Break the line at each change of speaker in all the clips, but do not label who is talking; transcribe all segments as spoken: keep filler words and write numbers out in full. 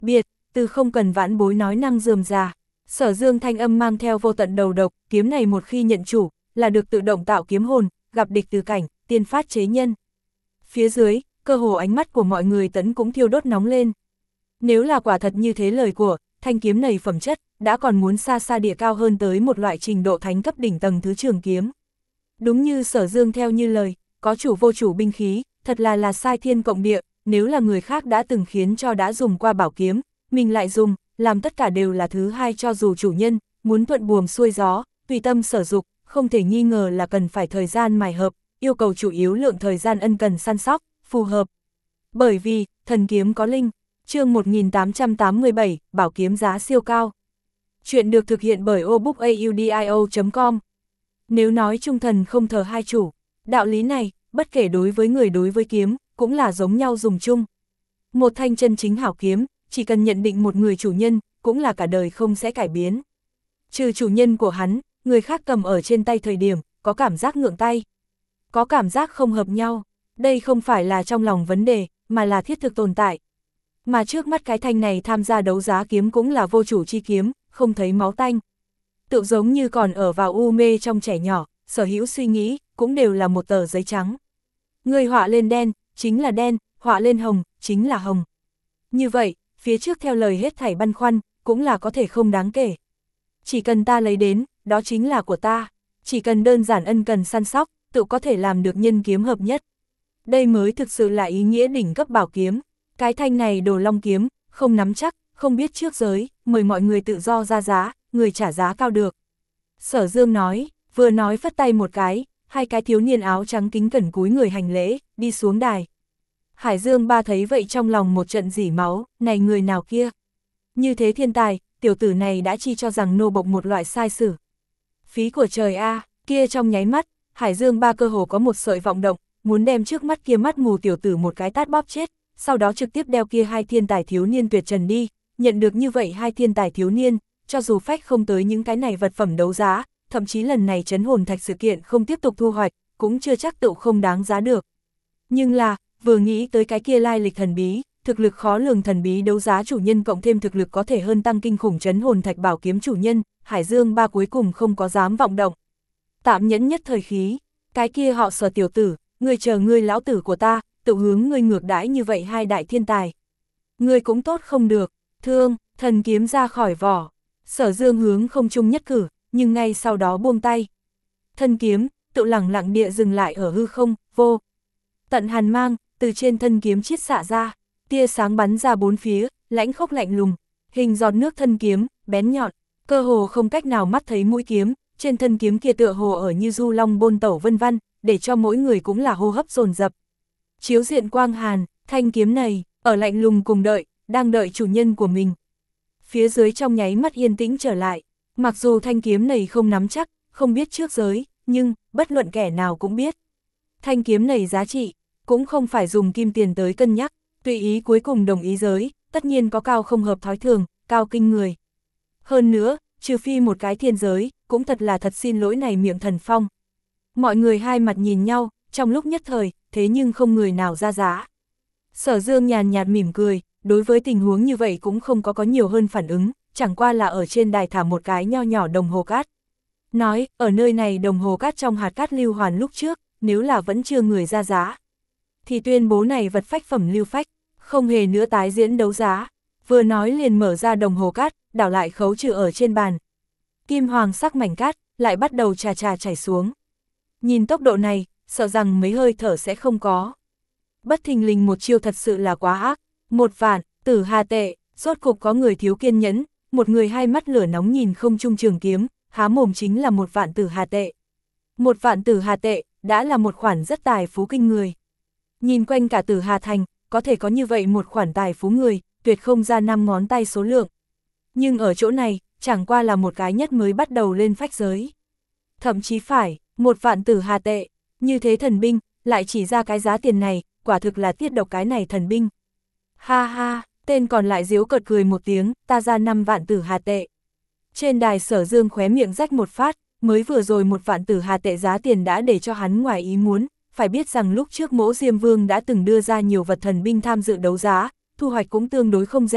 Biệt, từ không cần vãn bối nói năng rườm rà. Sở Dương thanh âm mang theo vô tận đầu độc, kiếm này một khi nhận chủ, là được tự động tạo kiếm hồn, gặp địch từ cảnh, tiên phát chế nhân. Phía dưới, cơ hồ ánh mắt của mọi người tẫn cũng thiêu đốt nóng lên. Nếu là quả thật như thế lời của, thanh kiếm này phẩm chất, đã còn muốn xa xa địa cao hơn tới một loại trình độ thánh cấp đỉnh tầng thứ trường kiếm. Đúng như Sở Dương theo như lời, có chủ vô chủ binh khí, thật là là sai thiên cộng địa, nếu là người khác đã từng khiến cho đã dùng qua bảo kiếm, mình lại dùng, làm tất cả đều là thứ hai cho dù chủ nhân, muốn thuận buồm xuôi gió, tùy tâm sở dục, không thể nghi ngờ là cần phải thời gian mài hợp, yêu cầu chủ yếu lượng thời gian ân cần săn sóc, phù hợp. Bởi vì, thần kiếm có linh, chương một nghìn tám trăm tám mươi bảy, bảo kiếm giá siêu cao. Chuyện được thực hiện bởi obookaudio chấm com. Nếu nói trung thần không thờ hai chủ, đạo lý này, bất kể đối với người đối với kiếm, cũng là giống nhau dùng chung. Một thanh chân chính hảo kiếm, chỉ cần nhận định một người chủ nhân, cũng là cả đời không sẽ cải biến. Trừ chủ nhân của hắn, người khác cầm ở trên tay thời điểm, có cảm giác ngượng tay, có cảm giác không hợp nhau. Đây không phải là trong lòng vấn đề, mà là thiết thực tồn tại. Mà trước mắt cái thanh này tham gia đấu giá kiếm cũng là vô chủ chi kiếm, không thấy máu tanh. Tự giống như còn ở vào u mê trong trẻ nhỏ, sở hữu suy nghĩ, cũng đều là một tờ giấy trắng. Người họa lên đen, chính là đen, họa lên hồng, chính là hồng. Như vậy, phía trước theo lời hết thảy băn khoăn, cũng là có thể không đáng kể. Chỉ cần ta lấy đến, đó chính là của ta. Chỉ cần đơn giản ân cần săn sóc, tự có thể làm được nhân kiếm hợp nhất. Đây mới thực sự là ý nghĩa đỉnh cấp bảo kiếm. Cái thanh này đồ long kiếm, không nắm chắc, không biết trước giới, mời mọi người tự do ra giá, người trả giá cao được. Sở Dương nói, vừa nói phất tay một cái, hai cái thiếu niên áo trắng kính cẩn cúi người hành lễ, đi xuống đài. Hải Dương ba thấy vậy trong lòng một trận rỉ máu, này người nào kia? Như thế thiên tài, tiểu tử này đã chi cho rằng nô bộc một loại sai sử. Phí của trời a, à, kia trong nháy mắt, Hải Dương ba cơ hồ có một sợi vọng động, muốn đem trước mắt kia mắt mù tiểu tử một cái tát bóp chết, sau đó trực tiếp đeo kia hai thiên tài thiếu niên tuyệt trần đi. Nhận được như vậy hai thiên tài thiếu niên, cho dù phách không tới những cái này vật phẩm đấu giá, thậm chí lần này trấn hồn thạch sự kiện không tiếp tục thu hoạch, cũng chưa chắc tự không đáng giá được. Nhưng là, vừa nghĩ tới cái kia lai lịch thần bí, thực lực khó lường thần bí đấu giá chủ nhân cộng thêm thực lực có thể hơn tăng kinh khủng trấn hồn thạch bảo kiếm chủ nhân, Hải Dương ba cuối cùng không có dám vọng động. Tạm nhẫn nhất thời khí, cái kia họ Sở tiểu tử, ngươi chờ ngươi lão tử của ta, tự hướng ngươi ngược đãi như vậy hai đại thiên tài. Ngươi cũng tốt không được, thương, thần kiếm ra khỏi vỏ. Sở Dương hướng không trung nhất cử, nhưng ngay sau đó buông tay. Thân kiếm, tự lẳng lặng địa dừng lại ở hư không, vô tận hàn mang, từ trên thân kiếm chiết xạ ra, tia sáng bắn ra bốn phía, lãnh khốc lạnh lùng, hình giọt nước thân kiếm, bén nhọn, cơ hồ không cách nào mắt thấy mũi kiếm, trên thân kiếm kia tựa hồ ở như du long bôn tẩu vân vân, để cho mỗi người cũng là hô hấp dồn dập. Chiếu diện quang hàn, thanh kiếm này, ở lạnh lùng cùng đợi, đang đợi chủ nhân của mình. Phía dưới trong nháy mắt yên tĩnh trở lại, mặc dù thanh kiếm này không nắm chắc, không biết trước giới, nhưng, bất luận kẻ nào cũng biết. Thanh kiếm này giá trị, cũng không phải dùng kim tiền tới cân nhắc, tùy ý cuối cùng đồng ý giới, tất nhiên có cao không hợp thói thường, cao kinh người. Hơn nữa, trừ phi một cái thiên giới, cũng thật là thật xin lỗi này miệng thần phong. Mọi người hai mặt nhìn nhau, trong lúc nhất thời, thế nhưng không người nào ra giá. Sở Dương nhàn nhạt mỉm cười, đối với tình huống như vậy cũng không có có nhiều hơn phản ứng, chẳng qua là ở trên đài thả một cái nho nhỏ đồng hồ cát. Nói, ở nơi này đồng hồ cát trong hạt cát lưu hoàn lúc trước, nếu là vẫn chưa người ra giá, thì tuyên bố này vật phách phẩm lưu phách, không hề nữa tái diễn đấu giá. Vừa nói liền mở ra đồng hồ cát, đảo lại khấu trừ ở trên bàn. Kim hoàng sắc mảnh cát, lại bắt đầu trà trà chảy xuống. Nhìn tốc độ này, sợ rằng mấy hơi thở sẽ không có. Bất thình lình một chiêu thật sự là quá ác. Một vạn, tử hà tệ, rốt cục có người thiếu kiên nhẫn, một người hai mắt lửa nóng nhìn không trung trường kiếm, há mồm chính là một vạn tử hà tệ. Một vạn tử hà tệ, đã là một khoản rất tài phú kinh người. Nhìn quanh cả Tử Hà Thành, có thể có như vậy một khoản tài phú người, tuyệt không ra năm ngón tay số lượng. Nhưng ở chỗ này, chẳng qua là một cái nhất mới bắt đầu lên phách giới. Thậm chí phải, một vạn tử hà tệ, như thế thần binh, lại chỉ ra cái giá tiền này, quả thực là tiết độc cái này thần binh. Ha ha, tên còn lại giễu cợt cười một tiếng, ta ra năm vạn tử hà tệ. Trên đài Sở Dương khóe miệng rách một phát, mới vừa rồi một vạn tử hà tệ giá tiền đã để cho hắn ngoài ý muốn. Phải biết rằng lúc trước Mỗ Diêm Vương đã từng đưa ra nhiều vật thần binh tham dự đấu giá, thu hoạch cũng tương đối không rẻ,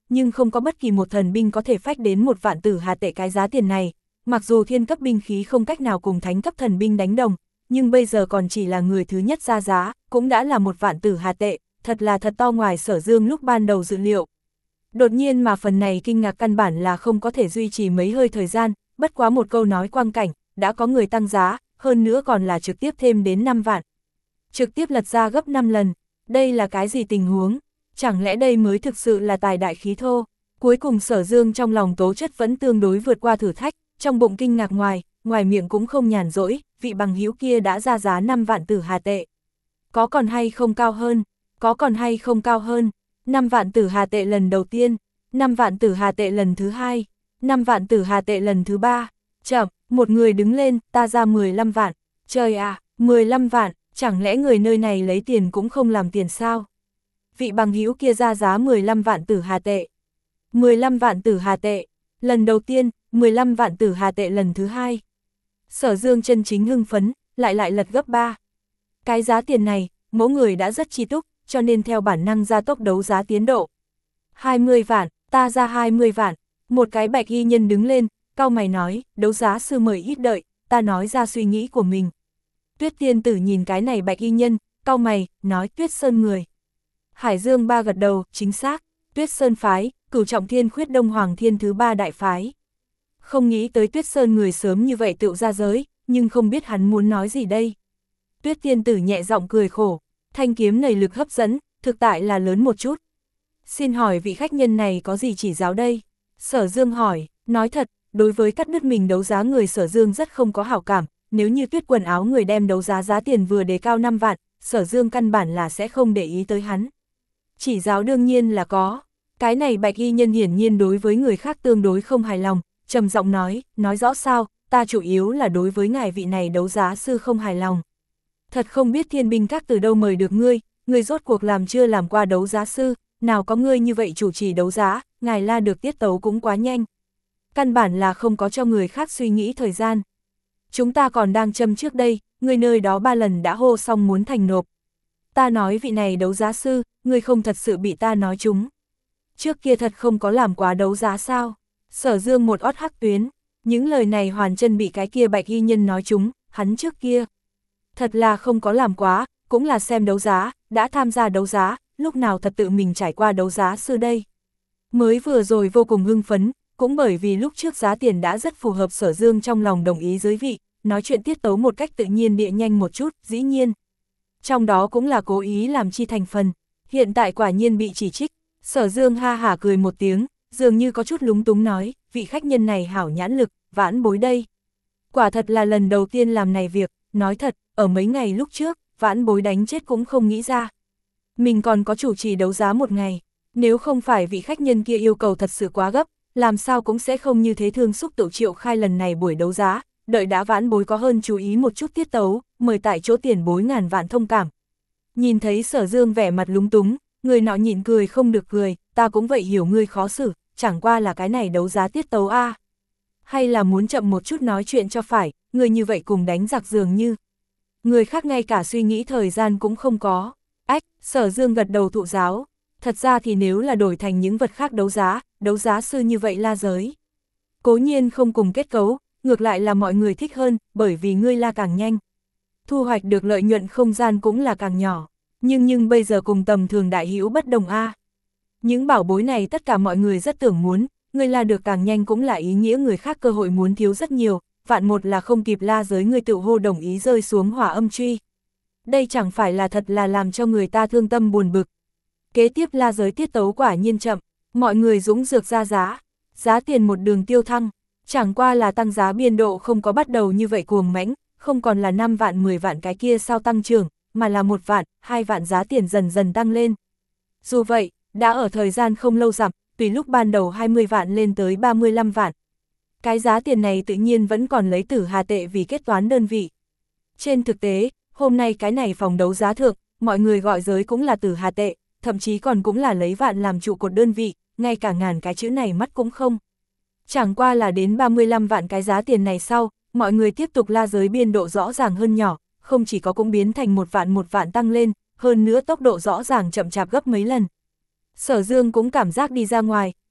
nhưng không có bất kỳ một thần binh có thể phách đến một vạn tử hà tệ cái giá tiền này. Mặc dù thiên cấp binh khí không cách nào cùng thánh cấp thần binh đánh đồng, nhưng bây giờ còn chỉ là người thứ nhất ra giá, cũng đã là một vạn tử hà tệ, thật là thật to ngoài Sở Dương lúc ban đầu dự liệu. Đột nhiên mà phần này kinh ngạc căn bản là không có thể duy trì mấy hơi thời gian, bất quá một câu nói quang cảnh, đã có người tăng giá, hơn nữa còn là trực tiếp thêm đến năm vạn. Trực tiếp lật ra gấp năm lần, đây là cái gì tình huống? Chẳng lẽ đây mới thực sự là tài đại khí thô? Cuối cùng Sở Dương trong lòng tố chất vẫn tương đối vượt qua thử thách, trong bụng kinh ngạc ngoài, ngoài miệng cũng không nhàn rỗi, vị bằng hữu kia đã ra giá năm vạn tử hà tệ. Có còn hay không cao hơn? Có còn hay không cao hơn? năm vạn tử hà tệ lần đầu tiên, năm vạn tử hà tệ lần thứ hai, năm vạn tử hà tệ lần thứ ba. Chậm, một người đứng lên, ta ra mười lăm vạn. Trời à, mười lăm vạn, chẳng lẽ người nơi này lấy tiền cũng không làm tiền sao? Vị bằng hữu kia ra giá mười lăm vạn tử hà tệ. mười lăm vạn tử hà tệ, lần đầu tiên, mười lăm vạn tử hà tệ lần thứ hai. Sở Dương chân chính hưng phấn, lại lại lật gấp ba. Cái giá tiền này, mỗi người đã rất chi túc, cho nên theo bản năng gia tốc đấu giá tiến độ. hai mươi vạn, ta ra hai mươi vạn, một cái bạch y nhân đứng lên, cau mày nói, đấu giá sư mời ít đợi, ta nói ra suy nghĩ của mình. Tuyết tiên tử nhìn cái này bạch y nhân, cau mày, nói Tuyết Sơn người. Hải Dương ba gật đầu, chính xác, Tuyết Sơn phái, Cửu Trọng Thiên Khuyết Đông Hoàng Thiên thứ ba đại phái. Không nghĩ tới Tuyết Sơn người sớm như vậy tựu ra giới, nhưng không biết hắn muốn nói gì đây. Tuyết tiên tử nhẹ giọng cười khổ, thanh kiếm này lực hấp dẫn, thực tại là lớn một chút. Xin hỏi vị khách nhân này có gì chỉ giáo đây? Sở Dương hỏi, nói thật, đối với cắt đứt mình đấu giá người Sở Dương rất không có hảo cảm, nếu như Tuyết quần áo người đem đấu giá giá tiền vừa đề cao năm vạn, Sở Dương căn bản là sẽ không để ý tới hắn. Chỉ giáo đương nhiên là có, cái này bạch y nhân hiển nhiên đối với người khác tương đối không hài lòng, trầm giọng nói, nói rõ sao, ta chủ yếu là đối với ngài vị này đấu giá sư không hài lòng. Thật không biết Thiên Binh Các từ đâu mời được ngươi, ngươi rốt cuộc làm chưa làm qua đấu giá sư, nào có ngươi như vậy chủ trì đấu giá, ngài la được tiết tấu cũng quá nhanh. Căn bản là không có cho người khác suy nghĩ thời gian. Chúng ta còn đang châm trước đây, ngươi nơi đó ba lần đã hô xong muốn thành nộp. Ta nói vị này đấu giá sư, ngươi không thật sự bị ta nói trúng. Trước kia thật không có làm quá đấu giá sao? Sở Dương một ót hắc tuyến, những lời này hoàn chân bị cái kia bạch y nhân nói trúng, hắn trước kia. Thật là không có làm quá, cũng là xem đấu giá, đã tham gia đấu giá, lúc nào thật tự mình trải qua đấu giá sư đây. Mới vừa rồi vô cùng hưng phấn, cũng bởi vì lúc trước giá tiền đã rất phù hợp Sở Dương trong lòng đồng ý giới vị, nói chuyện tiết tấu một cách tự nhiên địa nhanh một chút, dĩ nhiên. Trong đó cũng là cố ý làm chi thành phần, hiện tại quả nhiên bị chỉ trích, Sở Dương ha hả cười một tiếng, dường như có chút lúng túng nói, vị khách nhân này hảo nhãn lực, vãn bối đây. Quả thật là lần đầu tiên làm này việc, nói thật, ở mấy ngày lúc trước, vãn bối đánh chết cũng không nghĩ ra. Mình còn có chủ trì đấu giá một ngày, nếu không phải vị khách nhân kia yêu cầu thật sự quá gấp, làm sao cũng sẽ không như thế thương xúc tự triệu khai lần này buổi đấu giá, đợi đã vãn bối có hơn chú ý một chút tiết tấu, mời tại chỗ tiền bối ngàn vạn thông cảm. Nhìn thấy Sở Dương vẻ mặt lúng túng, người nọ nhịn cười không được cười, ta cũng vậy hiểu ngươi khó xử, chẳng qua là cái này đấu giá tiết tấu a. Hay là muốn chậm một chút nói chuyện cho phải, người như vậy cùng đánh giặc dường như. Người khác ngay cả suy nghĩ thời gian cũng không có. Ách, Sở Dương gật đầu thụ giáo. Thật ra thì nếu là đổi thành những vật khác đấu giá, đấu giá sư như vậy la giới. Cố nhiên không cùng kết cấu, ngược lại là mọi người thích hơn, bởi vì ngươi la càng nhanh. Thu hoạch được lợi nhuận không gian cũng là càng nhỏ. Nhưng nhưng bây giờ cùng tầm thường đại hữu bất đồng a. Những bảo bối này tất cả mọi người rất tưởng muốn, ngươi la được càng nhanh cũng là ý nghĩa người khác cơ hội muốn thiếu rất nhiều, vạn một là không kịp la giới người tự hô đồng ý rơi xuống hỏa âm truy. Đây chẳng phải là thật là làm cho người ta thương tâm buồn bực. Kế tiếp la giới tiết tấu quả nhiên chậm, mọi người dũng dược ra giá, giá tiền một đường tiêu thăng, chẳng qua là tăng giá biên độ không có bắt đầu như vậy cuồng mãnh, không còn là năm vạn mười vạn cái kia sao tăng trưởng, mà là một vạn, hai vạn giá tiền dần dần tăng lên. Dù vậy, đã ở thời gian không lâu dặm, tùy lúc ban đầu hai mươi vạn lên tới ba mươi lăm vạn. Cái giá tiền này tự nhiên vẫn còn lấy tử hà tệ vì kết toán đơn vị. Trên thực tế, hôm nay cái này phòng đấu giá thượng, mọi người gọi giới cũng là tử hà tệ, thậm chí còn cũng là lấy vạn làm trụ cột đơn vị, ngay cả ngàn cái chữ này mắt cũng không. Chẳng qua là đến ba mươi lăm vạn cái giá tiền này sau, mọi người tiếp tục la giới biên độ rõ ràng hơn nhỏ, không chỉ có cũng biến thành một vạn một vạn tăng lên, hơn nữa tốc độ rõ ràng chậm chạp gấp mấy lần. Sở Dương cũng cảm giác đi ra ngoài,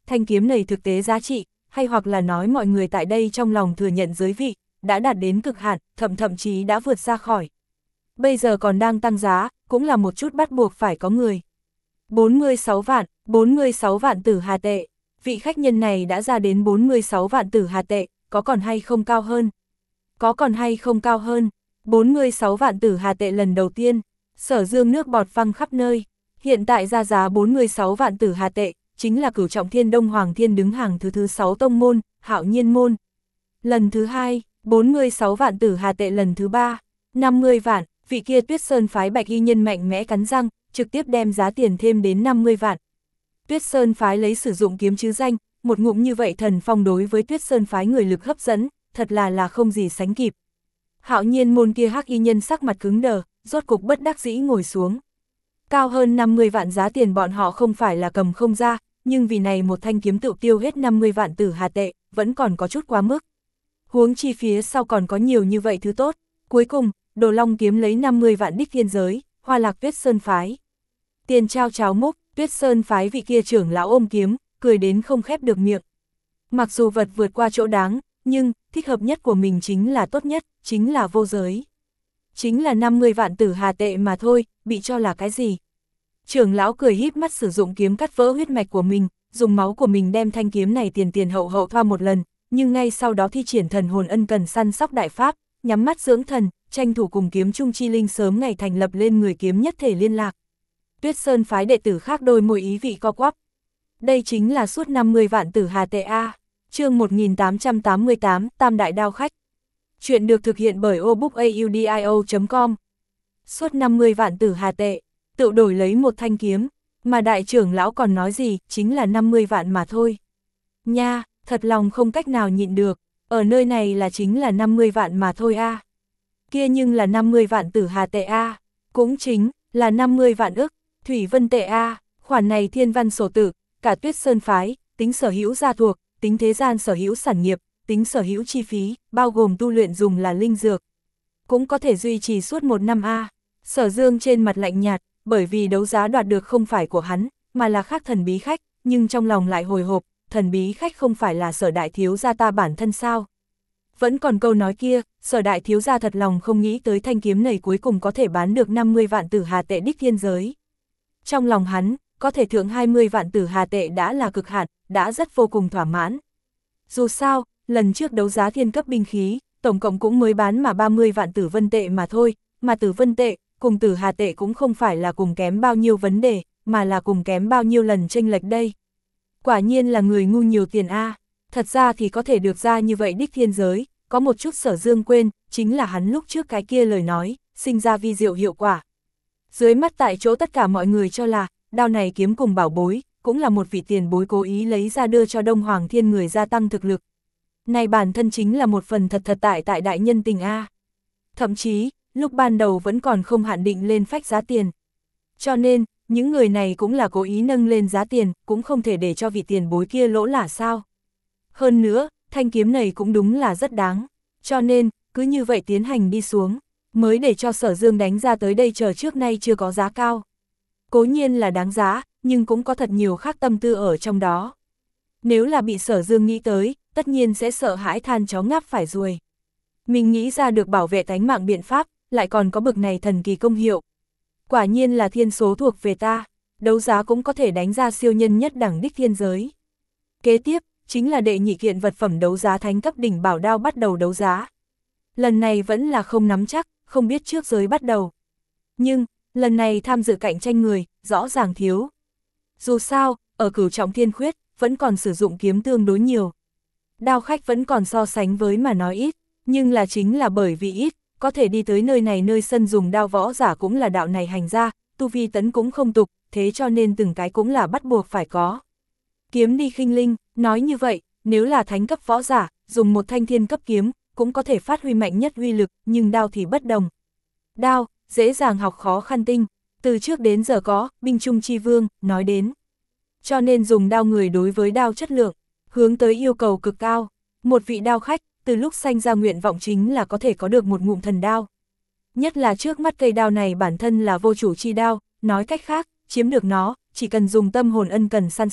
thanh kiếm này thực tế giá trị, hay hoặc là nói mọi người tại đây trong lòng thừa nhận giới vị, đã đạt đến cực hạn, thậm thậm chí đã vượt ra khỏi. Bây giờ còn đang tăng giá, cũng là một chút bắt buộc phải có người. bốn mươi sáu vạn, bốn mươi sáu vạn tử hà tệ, vị khách nhân này đã ra đến bốn mươi sáu vạn tử hà tệ, có còn hay không cao hơn? Có còn hay không cao hơn? bốn mươi sáu vạn tử hà tệ lần đầu tiên, Sở Dương nước bọt văng khắp nơi. Hiện tại ra giá bốn mươi sáu vạn tử hà tệ, chính là Cửu Trọng Thiên Đông Hoàng Thiên đứng hàng thứ thứ sáu tông môn, Hạo Nhiên môn. Lần thứ hai, bốn mươi sáu vạn tử hà tệ lần thứ ba, năm mươi vạn, vị kia Tuyết Sơn phái bạch y nhân mạnh mẽ cắn răng, trực tiếp đem giá tiền thêm đến năm mươi vạn. Tuyết Sơn phái lấy sử dụng kiếm chứ danh, một ngụm như vậy thần phong đối với Tuyết Sơn phái người lực hấp dẫn, thật là là không gì sánh kịp. Hạo Nhiên môn kia hắc y nhân sắc mặt cứng đờ, rốt cục bất đắc dĩ ngồi xuống. Cao hơn năm mươi vạn giá tiền bọn họ không phải là cầm không ra, nhưng vì này một thanh kiếm tự tiêu hết năm mươi vạn tử hà tệ, vẫn còn có chút quá mức. Huống chi phía sau còn có nhiều như vậy thứ tốt. Cuối cùng, Đồ Long kiếm lấy năm mươi vạn đích thiên giới, Hoa Lạc Tuyết Sơn phái. Tiền trao cháo múc, Tuyết Sơn phái vị kia trưởng lão ôm kiếm, cười đến không khép được miệng. Mặc dù vật vượt qua chỗ đáng, nhưng thích hợp nhất của mình chính là tốt nhất, chính là vô giới. Chính là năm mươi vạn tử hà tệ mà thôi, bị cho là cái gì? Trưởng lão cười híp mắt sử dụng kiếm cắt vỡ huyết mạch của mình, dùng máu của mình đem thanh kiếm này tiền tiền hậu hậu thoa một lần, nhưng ngay sau đó thi triển thần hồn ân cần săn sóc đại pháp, nhắm mắt dưỡng thần, tranh thủ cùng kiếm trung chi linh sớm ngày thành lập lên người kiếm nhất thể liên lạc. Tuyết Sơn phái đệ tử khác đôi môi ý vị co quắp. Đây chính là suốt năm mươi vạn tử hà tệ A. Chương một nghìn tám trăm tám mươi tám, Tam Đại Đao Khách. Chuyện được thực hiện bởi obookaudio chấm com. Suốt năm mươi vạn tử hà tệ, tự đổi lấy một thanh kiếm, mà đại trưởng lão còn nói gì, chính là năm mươi vạn mà thôi. Nha, thật lòng không cách nào nhịn được, ở nơi này là chính là năm mươi vạn mà thôi a. Kia nhưng là năm mươi vạn tử hà tệ a, cũng chính là năm mươi vạn ức, thủy vân tệ a, khoản này thiên văn sổ tự, cả Tuyết Sơn phái, tính sở hữu gia thuộc, tính thế gian sở hữu sản nghiệp, tính sở hữu chi phí, bao gồm tu luyện dùng là linh dược. Cũng có thể duy trì suốt một năm a. Sở Dương trên mặt lạnh nhạt, bởi vì đấu giá đoạt được không phải của hắn, mà là khác thần bí khách, nhưng trong lòng lại hồi hộp, thần bí khách không phải là Sở đại thiếu gia ta bản thân sao? Vẫn còn câu nói kia, Sở đại thiếu gia thật lòng không nghĩ tới thanh kiếm này cuối cùng có thể bán được năm mươi vạn tử hà tệ đích thiên giới. Trong lòng hắn, có thể thượng hai mươi vạn tử hà tệ đã là cực hạn, đã rất vô cùng thỏa mãn. Dù sao, lần trước đấu giá thiên cấp binh khí, tổng cộng cũng mới bán mà ba mươi vạn tử vân tệ mà thôi, mà tử vân tệ, cùng tử hà tệ cũng không phải là cùng kém bao nhiêu vấn đề, mà là cùng kém bao nhiêu lần chênh lệch đây. Quả nhiên là người ngu nhiều tiền a. Thật ra thì có thể được ra như vậy đích thiên giới, có một chút Sở Dương quên, chính là hắn lúc trước cái kia lời nói, sinh ra vi diệu hiệu quả. Dưới mắt tại chỗ tất cả mọi người cho là, đao này kiếm cùng bảo bối, cũng là một vị tiền bối cố ý lấy ra đưa cho Đông Hoàng Thiên người gia tăng thực lực. Này bản thân chính là một phần thật thật tại tại đại nhân tình a. Thậm chí, lúc ban đầu vẫn còn không hạn định lên phách giá tiền. Cho nên, những người này cũng là cố ý nâng lên giá tiền, cũng không thể để cho vị tiền bối kia lỗ lả sao. Hơn nữa, thanh kiếm này cũng đúng là rất đáng. Cho nên, cứ như vậy tiến hành đi xuống, mới để cho Sở Dương đánh ra tới đây chờ trước nay chưa có giá cao. Cố nhiên là đáng giá, nhưng cũng có thật nhiều khác tâm tư ở trong đó. Nếu là bị Sở Dương nghĩ tới, tất nhiên sẽ sợ hãi than chó ngáp phải ruồi. Mình nghĩ ra được bảo vệ tánh mạng biện pháp, lại còn có bực này thần kỳ công hiệu. Quả nhiên là thiên số thuộc về ta, đấu giá cũng có thể đánh ra siêu nhân nhất đẳng đích thiên giới. Kế tiếp, chính là đệ nhị kiện vật phẩm đấu giá thánh cấp đỉnh bảo đao bắt đầu đấu giá. Lần này vẫn là không nắm chắc, không biết trước giới bắt đầu. Nhưng, lần này tham dự cạnh tranh người, rõ ràng thiếu. Dù sao, ở Cửu Trọng Thiên Khuyết, vẫn còn sử dụng kiếm tương đối nhiều. Đao khách vẫn còn so sánh với mà nói ít, nhưng là chính là bởi vì ít, có thể đi tới nơi này nơi sân dùng đao võ giả cũng là đạo này hành ra, tu vi tấn cũng không tục, thế cho nên từng cái cũng là bắt buộc phải có. Kiếm đi khinh linh, nói như vậy, nếu là thánh cấp võ giả, dùng một thanh thiên cấp kiếm, cũng có thể phát huy mạnh nhất uy lực, nhưng đao thì bất đồng. Đao, dễ dàng học khó khăn tinh, từ trước đến giờ có, binh trung chi vương, nói đến. Cho nên dùng đao người đối với đao chất lượng, hướng tới yêu cầu cực cao. Một vị đao khách, từ lúc sanh ra nguyện vọng chính là có thể có được một ngụm thần đao. Nhất là trước mắt cây đao này bản thân là vô chủ chi đao, nói cách khác, chiếm được nó, chỉ cần dùng tâm hồn ân cần săn sóc,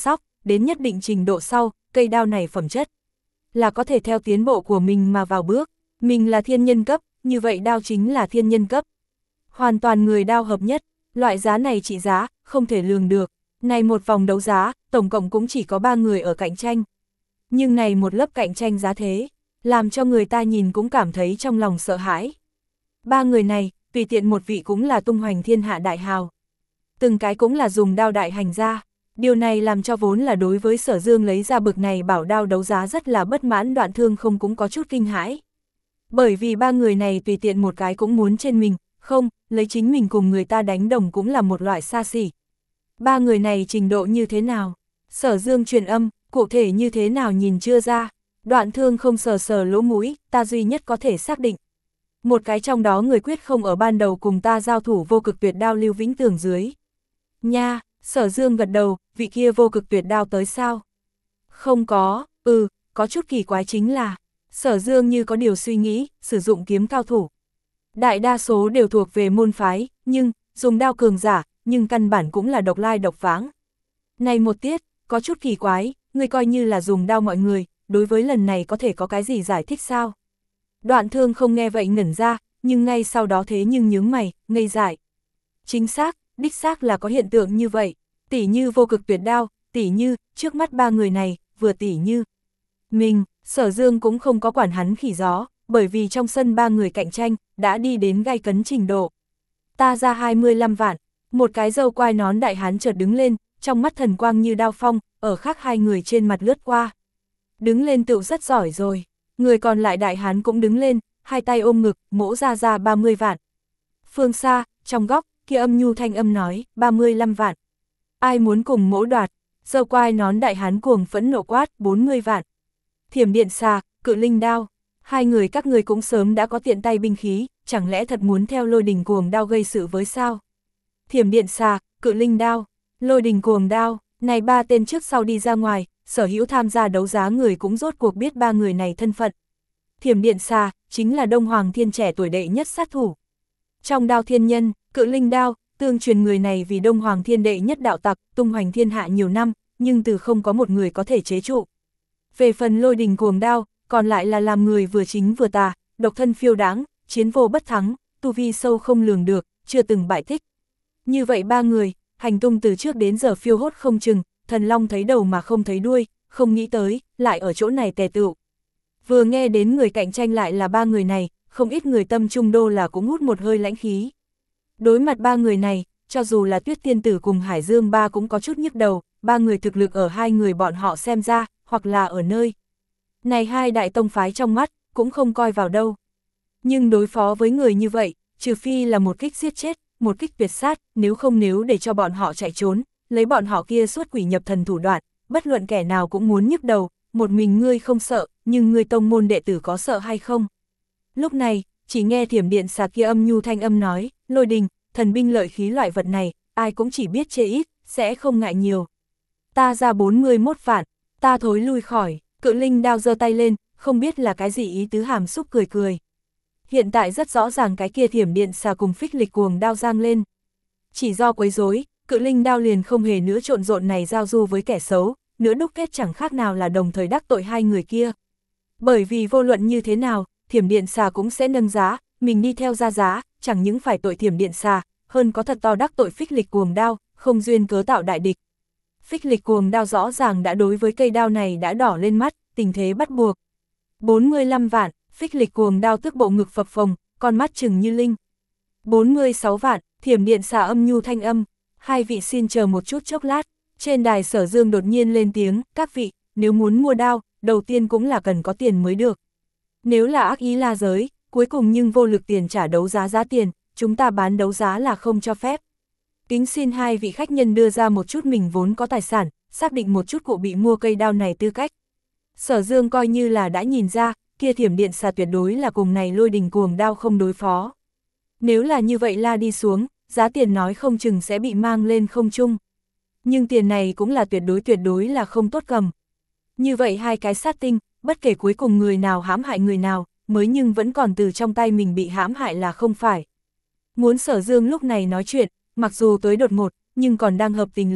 đến nhất định trình độ sau, cây đao này phẩm chất là có thể theo tiến bộ của mình mà vào bước. Mình là thiên nhân cấp, như vậy đao chính là thiên nhân cấp. Hoàn toàn người đao hợp nhất, loại giá này trị giá, không thể lường được. Này một vòng đấu giá, tổng cộng cũng chỉ có ba người ở cạnh tranh. Nhưng này một lớp cạnh tranh giá thế, làm cho người ta nhìn cũng cảm thấy trong lòng sợ hãi. Ba người này, tùy tiện một vị cũng là tung hoành thiên hạ đại hào. Từng cái cũng là dùng đao đại hành ra. Điều này làm cho vốn là đối với Sở Dương lấy ra bực này bảo đao đấu giá rất là bất mãn. Đoạn Thương không cũng có chút kinh hãi. Bởi vì ba người này tùy tiện một cái cũng muốn trên mình, không, lấy chính mình cùng người ta đánh đồng cũng là một loại xa xỉ. Ba người này trình độ như thế nào? Sở Dương truyền âm, cụ thể như thế nào nhìn chưa ra. Đoạn Thương không sờ sờ lỗ mũi, ta duy nhất có thể xác định. Một cái trong đó người quyết không ở ban đầu cùng ta giao thủ vô cực tuyệt đao Lưu Vĩnh Tường dưới. Nha, Sở Dương gật đầu, vị kia vô cực tuyệt đao tới sao? Không có, ừ, có chút kỳ quái chính là, Sở Dương như có điều suy nghĩ, sử dụng kiếm cao thủ. Đại đa số đều thuộc về môn phái, nhưng, dùng đao cường giả, nhưng căn bản cũng là độc lai độc vãng. Này một tiết, có chút kỳ quái, người coi như là dùng đao mọi người, đối với lần này có thể có cái gì giải thích sao? Đoạn Thương không nghe vậy ngẩn ra, nhưng ngay sau đó thế nhưng nhướng mày, ngây dại. Chính xác, đích xác là có hiện tượng như vậy, tỉ như vô cực tuyệt đao, tỉ như, trước mắt ba người này, vừa tỉ như. Mình, Sở Dương cũng không có quản hắn khỉ gió, bởi vì trong sân ba người cạnh tranh, đã đi đến gay cấn trình độ. Ta ra hai mươi lăm vạn, một cái râu quai nón đại hán chợt đứng lên, trong mắt thần quang như đao phong, ở khác hai người trên mặt lướt qua. Đứng lên tựu rất giỏi rồi, người còn lại đại hán cũng đứng lên, hai tay ôm ngực, mỗ ra ra ba mươi vạn. Phương xa, trong góc, kia âm nhu thanh âm nói, ba mươi lăm vạn. Ai muốn cùng mỗ đoạt? Râu quai nón đại hán cuồng phẫn nộ quát, bốn mươi vạn. Thiểm điện xà, cự linh đao. Hai người các người cũng sớm đã có tiện tay binh khí, chẳng lẽ thật muốn theo lôi đình cuồng đao gây sự với sao? Thiểm điện xà, cự linh đao, lôi đình cuồng đao, này ba tên trước sau đi ra ngoài, sở hữu tham gia đấu giá người cũng rốt cuộc biết ba người này thân phận. Thiểm điện xà, chính là Đông Hoàng Thiên trẻ tuổi đệ nhất sát thủ. Trong đao thiên nhân, cự linh đao, tương truyền người này vì Đông Hoàng Thiên đệ nhất đạo tặc, tung hoành thiên hạ nhiều năm, nhưng từ không có một người có thể chế trụ. Về phần lôi đình cuồng đao, còn lại là làm người vừa chính vừa tà, độc thân phiêu đáng, chiến vô bất thắng, tu vi sâu không lường được, chưa từng bại tích. Như vậy ba người, hành tung từ trước đến giờ phiêu hốt không chừng, thần long thấy đầu mà không thấy đuôi, không nghĩ tới, lại ở chỗ này tề tựu. Vừa nghe đến người cạnh tranh lại là ba người này, không ít người tâm trung đô là cũng hút một hơi lãnh khí. Đối mặt ba người này, cho dù là Tuyết Tiên Tử cùng Hải Dương ba cũng có chút nhức đầu, ba người thực lực ở hai người bọn họ xem ra, hoặc là ở nơi. Này hai đại tông phái trong mắt, cũng không coi vào đâu. Nhưng đối phó với người như vậy, trừ phi là một kích giết chết, một kích tuyệt sát, nếu không nếu để cho bọn họ chạy trốn, lấy bọn họ kia xuất quỷ nhập thần thủ đoạn, bất luận kẻ nào cũng muốn nhức đầu, một mình ngươi không sợ, nhưng ngươi tông môn đệ tử có sợ hay không? Lúc này, chỉ nghe thiểm điện xà kia âm nhu thanh âm nói, lôi đình, thần binh lợi khí loại vật này, ai cũng chỉ biết chê ít, sẽ không ngại nhiều. Ta ra bốn mươi mốt vạn, ta thối lui khỏi, cự linh đao giơ tay lên, không biết là cái gì ý tứ hàm xúc cười cười. Hiện tại rất rõ ràng cái kia thiểm điện xà cùng phích lịch cuồng đao giang lên. Chỉ do quấy rối, cự linh đao liền không hề nữa trộn rộn này giao du với kẻ xấu, nữa đúc kết chẳng khác nào là đồng thời đắc tội hai người kia. Bởi vì vô luận như thế nào, thiểm điện xà cũng sẽ nâng giá, mình đi theo ra giá, chẳng những phải tội thiểm điện xà, hơn có thật to đắc tội phích lịch cuồng đao, không duyên cớ tạo đại địch. Phích lịch cuồng đao rõ ràng đã đối với cây đao này đã đỏ lên mắt, tình thế bắt buộc. bốn mươi lăm vạn, phích lịch cuồng đao tức bộ ngực phập phồng, con mắt trừng như linh. bốn mươi sáu vạn, thiểm điện xà âm nhu thanh âm, hai vị xin chờ một chút chốc lát. Trên đài Sở Dương đột nhiên lên tiếng, các vị, nếu muốn mua đao, đầu tiên cũng là cần có tiền mới được. Nếu là ác ý la giới, cuối cùng nhưng vô lực tiền trả đấu giá giá tiền, chúng ta bán đấu giá là không cho phép. Kính xin hai vị khách nhân đưa ra một chút mình vốn có tài sản, xác định một chút cụ bị mua cây đao này tư cách. Sở Dương coi như là đã nhìn ra, kia thiểm điện xà tuyệt đối là cùng này lôi đình cuồng đao không đối phó. Nếu là như vậy la đi xuống, giá tiền nói không chừng sẽ bị mang lên không trung. Nhưng tiền này cũng là tuyệt đối tuyệt đối là không tốt cầm. Như vậy hai cái sát tinh, bất kể cuối cùng người nào hãm hại người nào, mới nhưng vẫn còn từ trong tay mình bị hãm hại là không phải. Muốn Sở Dương lúc này nói chuyện, mặc dù tới đột ngột, nhưng còn đang hợp tình lý,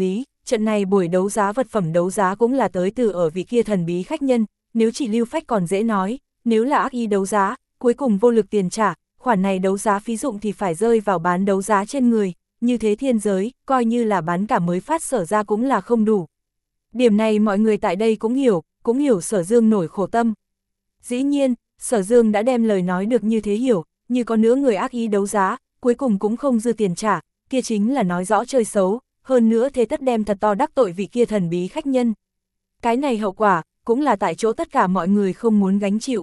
trận này buổi đấu giá vật phẩm đấu giá cũng là tới từ ở vị kia thần bí khách nhân, nếu chỉ lưu phách còn dễ nói, nếu là ác ý đấu giá, cuối cùng vô lực tiền trả, khoản này đấu giá phí dụng thì phải rơi vào bán đấu giá trên người, như thế thiên giới, coi như là bán cả mới phát Sở ra cũng là không đủ. Điểm này mọi người tại đây cũng hiểu, cũng hiểu Sở Dương nổi khổ tâm. Dĩ nhiên, Sở Dương đã đem lời nói được như thế hiểu, như có nữa người ác ý đấu giá, cuối cùng cũng không dư tiền trả, kia chính là nói rõ chơi xấu, hơn nữa thế tất đem thật to đắc tội vị kia thần bí khách nhân. Cái này hậu quả, cũng là tại chỗ tất cả mọi người không muốn gánh chịu.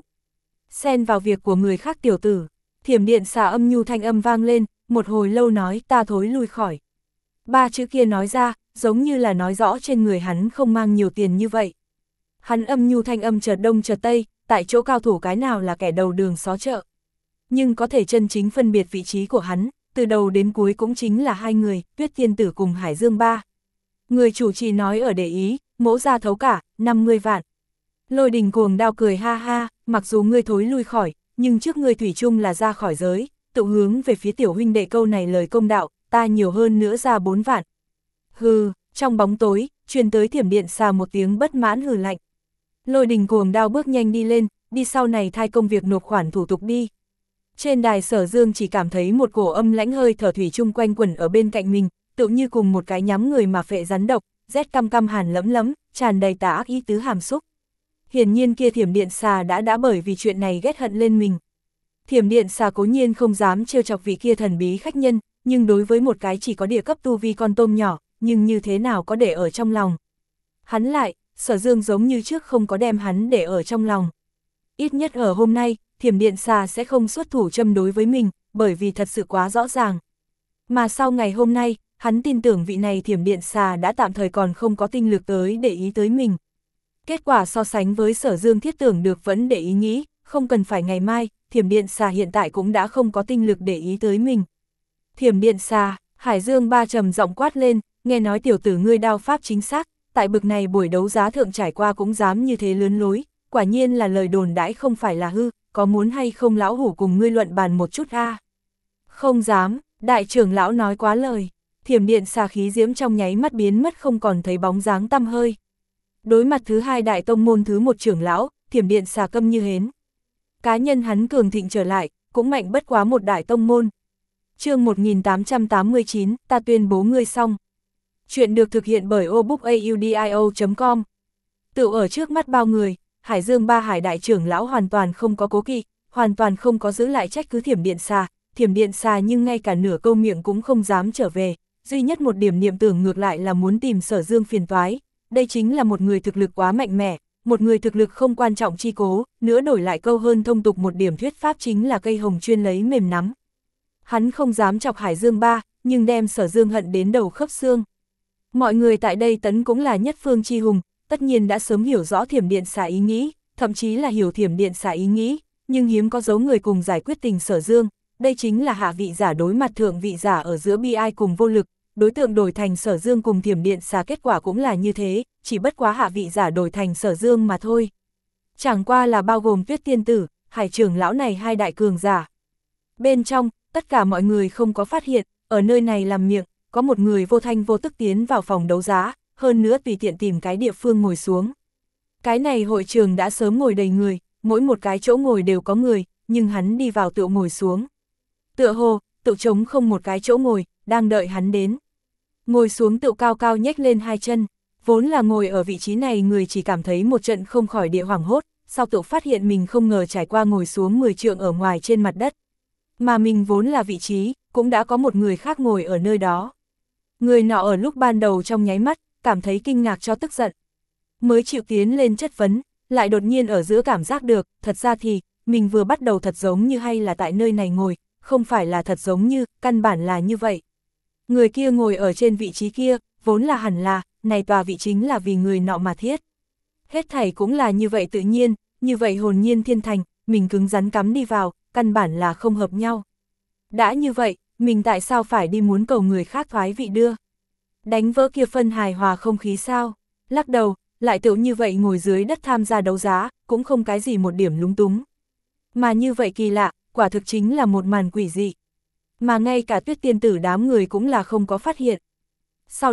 Xen vào việc của người khác tiểu tử, Thiểm Điện Xà âm nhu thanh âm vang lên, một hồi lâu nói ta thối lui khỏi. Ba chữ kia nói ra, giống như là nói rõ trên người hắn không mang nhiều tiền như vậy. Hắn âm nhu thanh âm chợt đông chợt tây, tại chỗ cao thủ cái nào là kẻ đầu đường xó chợ. Nhưng có thể chân chính phân biệt vị trí của hắn, từ đầu đến cuối cũng chính là hai người, Tuyết Tiên Tử cùng Hải Dương Ba. Người chủ trì nói ở để ý, mỗ ra thấu cả, năm mươi vạn. Lôi Đình cuồng đao cười ha ha, mặc dù ngươi thối lui khỏi, nhưng trước ngươi thủy chung là ra khỏi giới, tự hướng về phía tiểu huynh đệ câu này lời công đạo, ta nhiều hơn nữa ra bốn vạn. Hừ, trong bóng tối, truyền tới Thiểm Điện Xà một tiếng bất mãn hừ lạnh. Lôi Đình cuồng đao bước nhanh đi lên, đi sau này thay công việc nộp khoản thủ tục đi. Trên đài Sở Dương chỉ cảm thấy một cổ âm lãnh hơi thở thủy chung quanh quẩn ở bên cạnh mình, tự như cùng một cái nhắm người mà phệ rắn độc, rét căm căm hàn lẫm lẫm, tràn đầy tà ác ý tứ hàm xúc. Hiển nhiên kia Thiểm Điện Xà đã đã bởi vì chuyện này ghét hận lên mình. Thiểm Điện Xà cố nhiên không dám trêu chọc vị kia thần bí khách nhân, nhưng đối với một cái chỉ có địa cấp tu vi con tôm nhỏ, nhưng như thế nào có để ở trong lòng. Hắn lại, Sở Dương giống như trước không có đem hắn để ở trong lòng. Ít nhất ở hôm nay, Thiểm Điện Xà sẽ không xuất thủ châm đối với mình, bởi vì thật sự quá rõ ràng. Mà sau ngày hôm nay, hắn tin tưởng vị này Thiểm Điện Xà đã tạm thời còn không có tinh lực tới để ý tới mình. Kết quả so sánh với Sở Dương thiết tưởng được vẫn để ý nghĩ, không cần phải ngày mai, Thiểm Điện Xà hiện tại cũng đã không có tinh lực để ý tới mình. Thiểm Điện Xà, Hải Dương Ba trầm giọng quát lên, nghe nói tiểu tử ngươi đao pháp chính xác, tại bực này buổi đấu giá thượng trải qua cũng dám như thế lướn lối, quả nhiên là lời đồn đãi không phải là hư, có muốn hay không lão hủ cùng ngươi luận bàn một chút a? À? Không dám, đại trưởng lão nói quá lời. Thiểm Điện Xà khí diễm trong nháy mắt biến mất không còn thấy bóng dáng tăm hơi. Đối mặt thứ hai đại tông môn thứ một trưởng lão, Thiểm Điện Xà câm như hến. Cá nhân hắn cường thịnh trở lại, cũng mạnh bất quá một đại tông môn. Chương một nghìn tám trăm tám mươi chín, ta tuyên bố ngươi xong. Chuyện được thực hiện bởi obookaudio chấm com. Tự ở trước mắt bao người, Hải Dương Ba Hải đại trưởng lão hoàn toàn không có cố kỵ, hoàn toàn không có giữ lại trách cứ Thiểm Điện Xà, Thiểm Điện Xà nhưng ngay cả nửa câu miệng cũng không dám trở về, duy nhất một điểm niệm tưởng ngược lại là muốn tìm Sở Dương phiền toái, đây chính là một người thực lực quá mạnh mẽ, một người thực lực không quan trọng chi cố, nữa đổi lại câu hơn thông tục một điểm thuyết pháp chính là cây hồng chuyên lấy mềm nắm. Hắn không dám chọc Hải Dương Ba, nhưng đem Sở Dương hận đến đầu khớp xương. Mọi người tại đây tấn cũng là nhất phương chi hùng, tất nhiên đã sớm hiểu rõ Thiểm Điện Xà ý nghĩ, thậm chí là hiểu Thiểm Điện Xà ý nghĩ, nhưng hiếm có dấu người cùng giải quyết tình Sở Dương, đây chính là hạ vị giả đối mặt thượng vị giả ở giữa bi ai cùng vô lực, đối tượng đổi thành Sở Dương cùng Thiểm Điện Xà kết quả cũng là như thế, chỉ bất quá hạ vị giả đổi thành Sở Dương mà thôi. Chẳng qua là bao gồm Tuyết Tiên Tử, Hải trưởng lão này hai đại cường giả. Bên trong, tất cả mọi người không có phát hiện, ở nơi này làm miệng, có một người vô thanh vô tức tiến vào phòng đấu giá, hơn nữa tùy tiện tìm cái địa phương ngồi xuống. Cái này hội trường đã sớm ngồi đầy người, mỗi một cái chỗ ngồi đều có người, nhưng hắn đi vào tựa ngồi xuống. Tựa hồ, tự trống không một cái chỗ ngồi, đang đợi hắn đến. Ngồi xuống tự cao cao nhếch lên hai chân, vốn là ngồi ở vị trí này người chỉ cảm thấy một trận không khỏi địa hoảng hốt, sau tự phát hiện mình không ngờ trải qua ngồi xuống mười trượng ở ngoài trên mặt đất. Mà mình vốn là vị trí, cũng đã có một người khác ngồi ở nơi đó. Người nọ ở lúc ban đầu trong nháy mắt, cảm thấy kinh ngạc cho tức giận. Mới chịu tiến lên chất vấn, lại đột nhiên ở giữa cảm giác được, thật ra thì, mình vừa bắt đầu thật giống như hay là tại nơi này ngồi, không phải là thật giống như, căn bản là như vậy. Người kia ngồi ở trên vị trí kia, vốn là hẳn là, này tòa vị chính là vì người nọ mà thiết. Hết thảy cũng là như vậy tự nhiên, như vậy hồn nhiên thiên thành, mình cứng rắn cắm đi vào, căn bản là không hợp nhau. Đã như vậy, mình tại sao phải đi muốn cầu người khác thoái vị đưa? Đánh vỡ kia phân hài hòa không khí sao? Lắc đầu, lại tự như vậy ngồi dưới đất tham gia đấu giá, cũng không cái gì một điểm lúng túng. Mà như vậy kỳ lạ, quả thực chính là một màn quỷ dị. Mà ngay cả Tuyết Tiên Tử đám người cũng là không có phát hiện. Sau đó,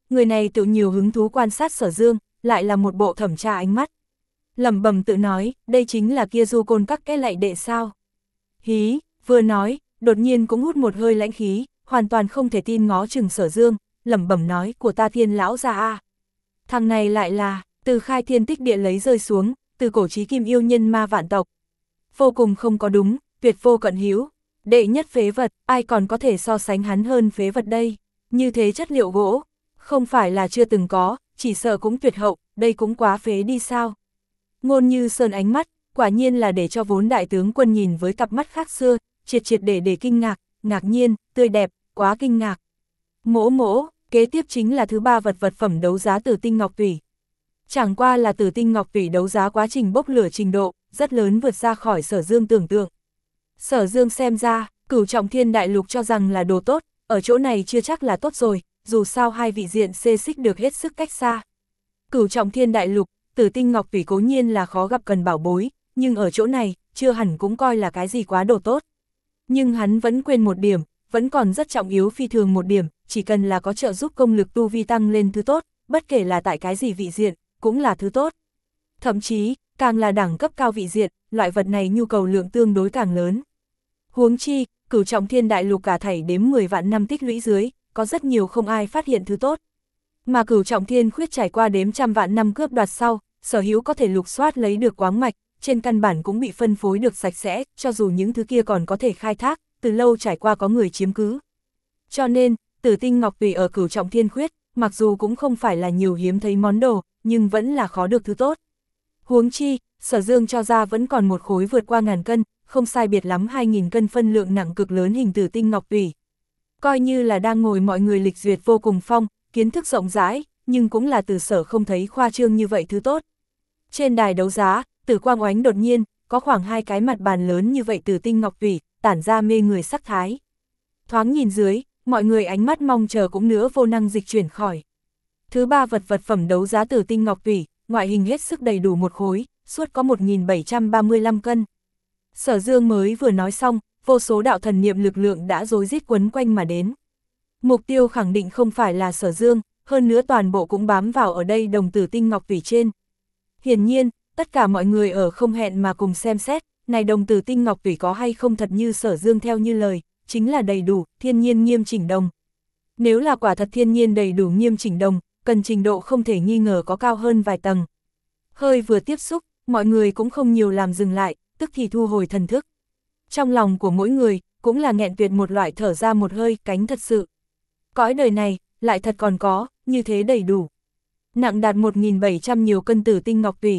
người này tự nhiều hứng thú quan sát Sở Dương, lại là một bộ thẩm tra ánh mắt. Lẩm bẩm tự nói, đây chính là kia Du Côn Các cái lạy đệ sao. Hí, vừa nói, đột nhiên cũng hút một hơi lãnh khí, hoàn toàn không thể tin ngó chừng Sở Dương, lẩm bẩm nói của ta Thiên lão gia a. Thằng này lại là, từ khai thiên tích địa lấy rơi xuống, từ cổ chí kim yêu nhân ma vạn tộc. Vô cùng không có đúng, tuyệt vô cận hữu, đệ nhất phế vật, ai còn có thể so sánh hắn hơn phế vật đây, như thế chất liệu gỗ, không phải là chưa từng có, chỉ sợ cũng tuyệt hậu, đây cũng quá phế đi sao. Ngôn Như Sơn ánh mắt, quả nhiên là để cho vốn đại tướng quân nhìn với cặp mắt khác xưa, triệt triệt để để kinh ngạc, ngạc nhiên, tươi đẹp, quá kinh ngạc. Mỗ mỗ, kế tiếp chính là thứ ba vật vật phẩm đấu giá Tử Tinh Ngọc Tủy. Chẳng qua là Tử Tinh Ngọc Tủy đấu giá quá trình bốc lửa trình độ, rất lớn vượt ra khỏi Sở Dương tưởng tượng. Sở Dương xem ra, Cửu Trọng Thiên Đại Lục cho rằng là đồ tốt, ở chỗ này chưa chắc là tốt rồi, dù sao hai vị diện xê xích được hết sức cách xa. Cửu Trọng Thiên Đại Lục, Tử Tinh Ngọc Tủy cố nhiên là khó gặp cần bảo bối, nhưng ở chỗ này, chưa hẳn cũng coi là cái gì quá đồ tốt. Nhưng hắn vẫn quên một điểm, vẫn còn rất trọng yếu phi thường một điểm, chỉ cần là có trợ giúp công lực tu vi tăng lên thứ tốt, bất kể là tại cái gì vị diện, cũng là thứ tốt. Thậm chí, càng là đẳng cấp cao vị diện, loại vật này nhu cầu lượng tương đối càng lớn. Huống chi, Cửu Trọng Thiên Đại Lục cả thảy đếm mười vạn năm tích lũy dưới, có rất nhiều không ai phát hiện thứ tốt. Mà Cửu Trọng Thiên Khuyết trải qua đếm trăm vạn năm cướp đoạt sau, sở hữu có thể lục soát lấy được quáng mạch, trên căn bản cũng bị phân phối được sạch sẽ, cho dù những thứ kia còn có thể khai thác, từ lâu trải qua có người chiếm cứ. Cho nên, Tử Tinh Ngọc Tùy ở Cửu Trọng Thiên Khuyết, mặc dù cũng không phải là nhiều hiếm thấy món đồ, nhưng vẫn là khó được thứ tốt. Huống chi, Sở Dương cho ra vẫn còn một khối vượt qua ngàn cân, không sai biệt lắm hai nghìn cân phân lượng nặng cực lớn hình Tử Tinh Ngọc Tùy. Coi như là đang ngồi mọi người lịch duyệt vô cùng phong, kiến thức rộng rãi, nhưng cũng là từ sở không thấy khoa trương như vậy thứ tốt. Trên đài đấu giá, Tử quang oánh đột nhiên, có khoảng hai cái mặt bàn lớn như vậy Tử Tinh Ngọc Tùy, tản ra mê người sắc thái. Thoáng nhìn dưới, mọi người ánh mắt mong chờ cũng nữa vô năng dịch chuyển khỏi. Thứ ba vật vật phẩm đấu giá Tử Tinh Ngọc Tùy, ngoại hình hết sức đầy đủ một khối, suốt có một nghìn bảy trăm ba mươi lăm cân. Sở Dương mới vừa nói xong, vô số đạo thần niệm lực lượng đã rối rít quấn quanh mà đến. Mục tiêu khẳng định không phải là Sở Dương, hơn nữa toàn bộ cũng bám vào ở đây đồng Tử Tinh Ngọc Tùy trên. Hiển nhiên, tất cả mọi người ở không hẹn mà cùng xem xét, này đồng Tử Tinh Ngọc Tùy có hay không thật như Sở Dương theo như lời, chính là đầy đủ, thiên nhiên nghiêm chỉnh đồng. Nếu là quả thật thiên nhiên đầy đủ nghiêm chỉnh đồng, cần trình độ không thể nghi ngờ có cao hơn vài tầng. Hơi vừa tiếp xúc, mọi người cũng không nhiều làm dừng lại, tức thì thu hồi thần thức. Trong lòng của mỗi người, cũng là nghẹn tuyệt một loại thở ra một hơi cánh thật sự. Cõi đời này, lại thật còn có, như thế đầy đủ. Nặng đạt một nghìn bảy trăm nhiều cân Tử Tinh Ngọc Tùy.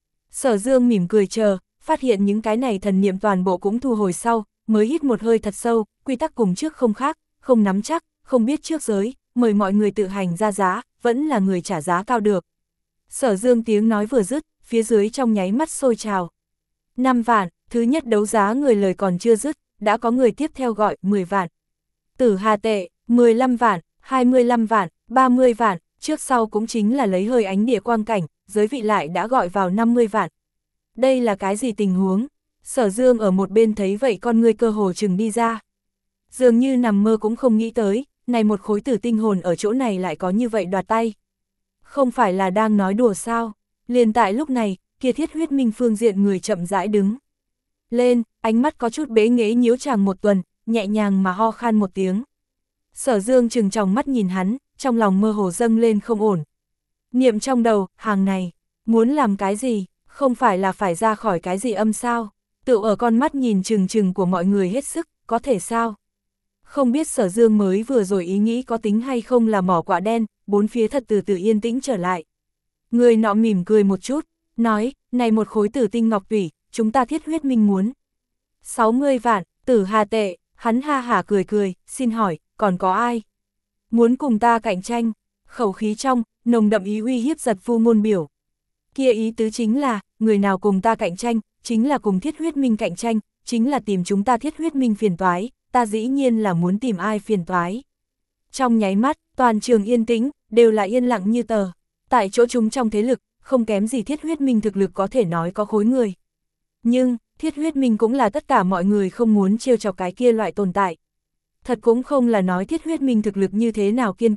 Sở Dương mỉm cười chờ, phát hiện những cái này thần niệm toàn bộ cũng thu hồi sau, mới hít một hơi thật sâu, quy tắc cùng trước không khác, không nắm chắc, không biết trước giới, mời mọi người tự hành ra giá, vẫn là người trả giá cao được. Sở Dương tiếng nói vừa dứt, phía dưới trong nháy mắt sôi trào. năm vạn, thứ nhất đấu giá người lời còn chưa dứt, đã có người tiếp theo gọi mười vạn. Tử Hà tệ, mười lăm vạn, hai mươi lăm vạn, ba mươi vạn, trước sau cũng chính là lấy hơi ánh địa quang cảnh, giới vị lại đã gọi vào năm mươi vạn. Đây là cái gì tình huống? Sở Dương ở một bên thấy vậy con người cơ hồ chừng đi ra. Dường như nằm mơ cũng không nghĩ tới, này một khối tử tinh hồn ở chỗ này lại có như vậy đoạt tay. Không phải là đang nói đùa sao? Liền tại lúc này, kia Thiết Huyết Minh phương diện người chậm rãi đứng lên, ánh mắt có chút bế nghễ nhiễu chàng một tuần, nhẹ nhàng mà ho khan một tiếng. Sở Dương trừng tròng mắt nhìn hắn, trong lòng mơ hồ dâng lên không ổn. Niệm trong đầu, hàng này, muốn làm cái gì, không phải là phải ra khỏi cái gì âm sao? Tự ở con mắt nhìn trừng trừng của mọi người hết sức, có thể sao? Không biết Sở Dương mới vừa rồi ý nghĩ có tính hay không là mỏ quả đen, bốn phía thật từ từ yên tĩnh trở lại. Người nọ mỉm cười một chút, nói, này một khối Tử Tinh Ngọc Tùy, chúng ta Thiết Huyết Minh muốn. sáu mươi vạn, Tử Hà tệ, hắn ha hả cười cười, xin hỏi, còn có ai? Muốn cùng ta cạnh tranh, khẩu khí trong, nồng đậm ý uy hiếp giật phu môn biểu. Kia ý tứ chính là, người nào cùng ta cạnh tranh, chính là cùng Thiết Huyết Minh cạnh tranh, chính là tìm chúng ta Thiết Huyết Minh phiền toái, ta dĩ nhiên là muốn tìm ai phiền toái. Trong nháy mắt, toàn trường yên tĩnh, đều là yên lặng như tờ. Tại chỗ chúng trong thế lực, không kém gì Thiết Huyết Minh thực lực có thể nói có khối người. Nhưng, Thiết Huyết Minh cũng là tất cả mọi người không muốn trêu chọc cái kia loại tồn tại. Thật cũng không là nói Thiết Huyết Minh thực lực như thế nào kiên cường,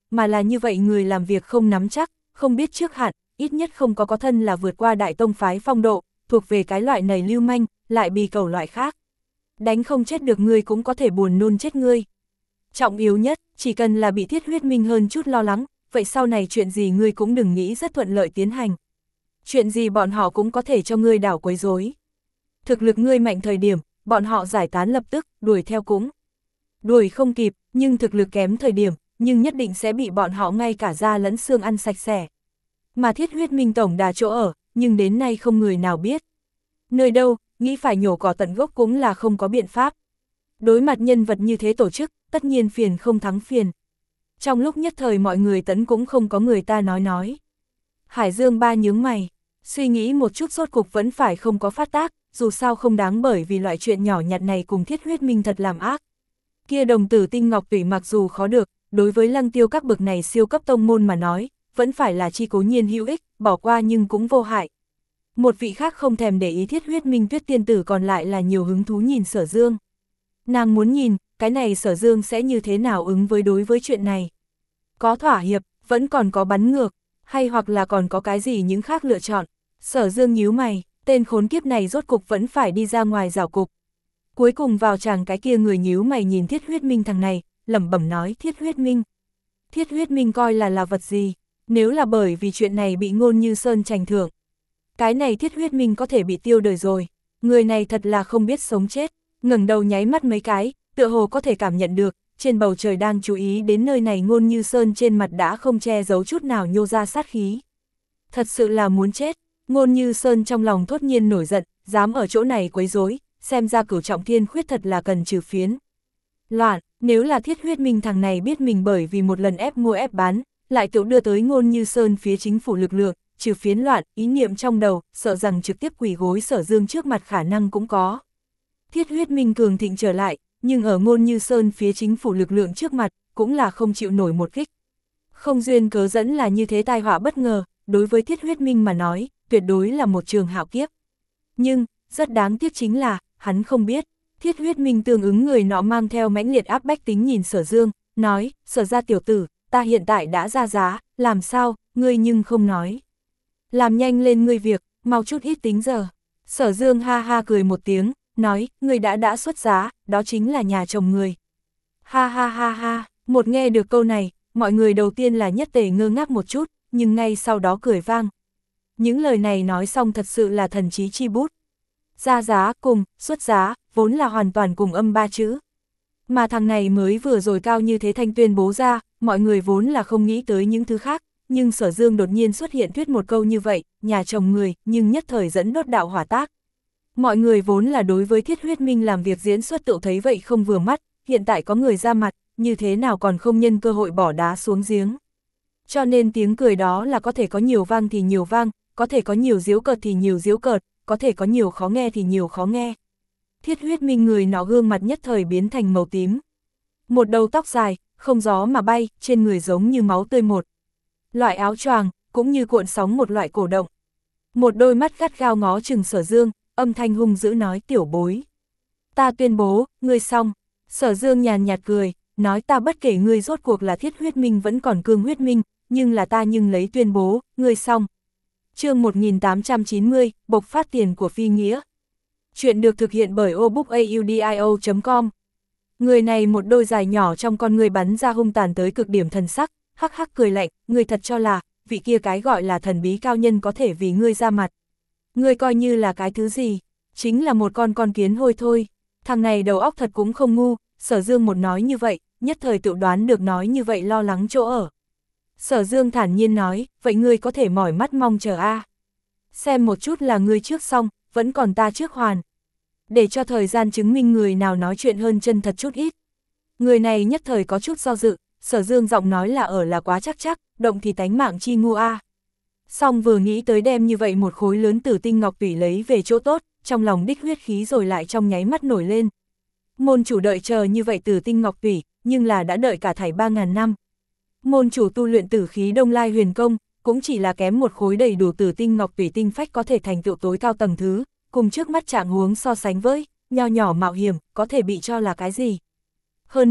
mà là như vậy người làm việc không nắm chắc, không biết trước hạn, ít nhất không có có thân là vượt qua đại tông phái phong độ, thuộc về cái loại này lưu manh, lại bì cầu loại khác. Đánh không chết được ngươi cũng có thể buồn nôn chết ngươi. Trọng yếu nhất, chỉ cần là bị Thiết Huyết Minh hơn chút lo lắng, vậy sau này chuyện gì ngươi cũng đừng nghĩ rất thuận lợi tiến hành. Chuyện gì bọn họ cũng có thể cho ngươi đảo quấy rối. Thực lực ngươi mạnh thời điểm, bọn họ giải tán lập tức, đuổi theo cũng. Đuổi không kịp, nhưng thực lực kém thời điểm, nhưng nhất định sẽ bị bọn họ ngay cả da lẫn xương ăn sạch sẽ. Mà Thiết Huyết Minh tổng đà chỗ ở, nhưng đến nay không người nào biết. Nơi đâu, nghĩ phải nhổ cỏ tận gốc cũng là không có biện pháp. Đối mặt nhân vật như thế tổ chức, tất nhiên phiền không thắng phiền. Trong lúc nhất thời mọi người tấn cũng không có người ta nói nói. Hải Dương Ba nhướng mày, suy nghĩ một chút rốt cục vẫn phải không có phát tác, dù sao không đáng bởi vì loại chuyện nhỏ nhặt này cùng Thiết Huyết Minh thật làm ác. Kia đồng tử tinh ngọc tủy mặc dù khó được, đối với Lăng Tiêu các bậc này siêu cấp tông môn mà nói, vẫn phải là chi cố nhiên hữu ích, bỏ qua nhưng cũng vô hại. Một vị khác không thèm để ý Thiết Huyết Minh Tuyết tiên tử còn lại là nhiều hứng thú nhìn Sở Dương. Nàng muốn nhìn, cái này Sở Dương sẽ như thế nào ứng với đối với chuyện này. Có thỏa hiệp, vẫn còn có bắn ngược, hay hoặc là còn có cái gì những khác lựa chọn. Sở Dương nhíu mày, tên khốn kiếp này rốt cục vẫn phải đi ra ngoài rào cục. Cuối cùng vào chàng cái kia người nhíu mày nhìn Thiết Huyết Minh thằng này, lẩm bẩm nói Thiết Huyết Minh. Thiết Huyết Minh coi là là vật gì, nếu là bởi vì chuyện này bị Ngôn Như Sơn trành thưởng. Cái này Thiết Huyết Minh có thể bị tiêu đời rồi, người này thật là không biết sống chết, ngẩng đầu nháy mắt mấy cái, tựa hồ có thể cảm nhận được, trên bầu trời đang chú ý đến nơi này Ngôn Như Sơn trên mặt đã không che giấu chút nào nhô ra sát khí. Thật sự là muốn chết, Ngôn Như Sơn trong lòng thốt nhiên nổi giận, dám ở chỗ này quấy rối, xem ra Cửu Trọng Thiên Khuyết thật là cần trừ phiến. Loạn, nếu là Thiết Huyết Minh thằng này biết mình bởi vì một lần ép mua ép bán, lại tự đưa tới Ngôn Như Sơn phía chính phủ lực lượng, trừ phiến loạn, ý niệm trong đầu, sợ rằng trực tiếp quỳ gối Sở Dương trước mặt khả năng cũng có. Thiết Huyết Minh cường thịnh trở lại, nhưng ở Ngôn Như Sơn phía chính phủ lực lượng trước mặt, cũng là không chịu nổi một kích. Không duyên cớ dẫn là như thế tai họa bất ngờ, đối với Thiết Huyết Minh mà nói, tuyệt đối là một trường hạo kiếp. Nhưng, rất đáng tiếc chính là, hắn không biết, Thiết Huyết Minh tương ứng người nọ mang theo mãnh liệt áp bách tính nhìn Sở Dương, nói, Sở gia tiểu tử, ta hiện tại đã ra giá, làm sao, ngươi nhưng không nói. Làm nhanh lên ngươi việc, mau chút ít tính giờ. Sở Dương ha ha cười một tiếng, nói, ngươi đã đã xuất giá, đó chính là nhà chồng người. Ha ha ha ha, một nghe được câu này, mọi người đầu tiên là nhất tề ngơ ngác một chút, nhưng ngay sau đó cười vang. Những lời này nói xong thật sự là thần trí chi bút. Ra giá cùng, xuất giá, vốn là hoàn toàn cùng âm ba chữ. Mà thằng này mới vừa rồi cao như thế thanh tuyên bố ra, mọi người vốn là không nghĩ tới những thứ khác, nhưng Sở Dương đột nhiên xuất hiện thuyết một câu như vậy, nhà chồng người, nhưng nhất thời dẫn đốt đạo hỏa tác. Mọi người vốn là đối với Thiết Huyết Minh làm việc diễn xuất tự thấy vậy không vừa mắt, hiện tại có người ra mặt, như thế nào còn không nhân cơ hội bỏ đá xuống giếng. Cho nên tiếng cười đó là có thể có nhiều vang thì nhiều vang, có thể có nhiều giễu cợt thì nhiều giễu cợt, có thể có nhiều khó nghe thì nhiều khó nghe. Thiết Huyết Minh người nọ gương mặt nhất thời biến thành màu tím. Một đầu tóc dài, không gió mà bay, trên người giống như máu tươi một. Loại áo choàng, cũng như cuộn sóng một loại cổ động. Một đôi mắt gắt gao ngó chừng Sở Dương, âm thanh hung dữ nói tiểu bối. Ta tuyên bố, ngươi xong. Sở Dương nhàn nhạt cười, nói ta bất kể ngươi rốt cuộc là Thiết Huyết Minh vẫn còn Cương Huyết Minh, nhưng là ta nhưng lấy tuyên bố, ngươi xong. Chương một nghìn tám trăm chín mươi, bộc phát tiền của phi nghĩa. Chuyện được thực hiện bởi obookaudio chấm com. Người này một đôi dài nhỏ trong con người bắn ra hung tàn tới cực điểm thần sắc, hắc hắc cười lạnh, ngươi thật cho là, vị kia cái gọi là thần bí cao nhân có thể vì ngươi ra mặt. Ngươi coi như là cái thứ gì, chính là một con con kiến hôi thôi, thằng này đầu óc thật cũng không ngu, Sở Dương một nói như vậy, nhất thời tự đoán được nói như vậy lo lắng chỗ ở. Sở Dương thản nhiên nói, vậy ngươi có thể mỏi mắt mong chờ a. Xem một chút là ngươi trước xong, vẫn còn ta trước hoàn. Để cho thời gian chứng minh người nào nói chuyện hơn chân thật chút ít. Người này nhất thời có chút do dự, Sở Dương giọng nói là ở là quá chắc chắc, động thì tánh mạng chi ngu a. Xong vừa nghĩ tới đem như vậy một khối lớn tử tinh ngọc tủy lấy về chỗ tốt, trong lòng đích huyết khí rồi lại trong nháy mắt nổi lên. Môn chủ đợi chờ như vậy tử tinh ngọc tủy, nhưng là đã đợi cả thảy ba ngàn năm. Môn chủ tu luyện tử khí Đông Lai huyền công, cũng chỉ là kém một khối đầy đủ tử tinh ngọc tủy tinh phách có thể thành tựu tối cao tầng thứ, cùng trước mắt trạng huống so sánh với, nho nhỏ mạo hiểm, có thể bị cho là cái gì. Hơn nữa,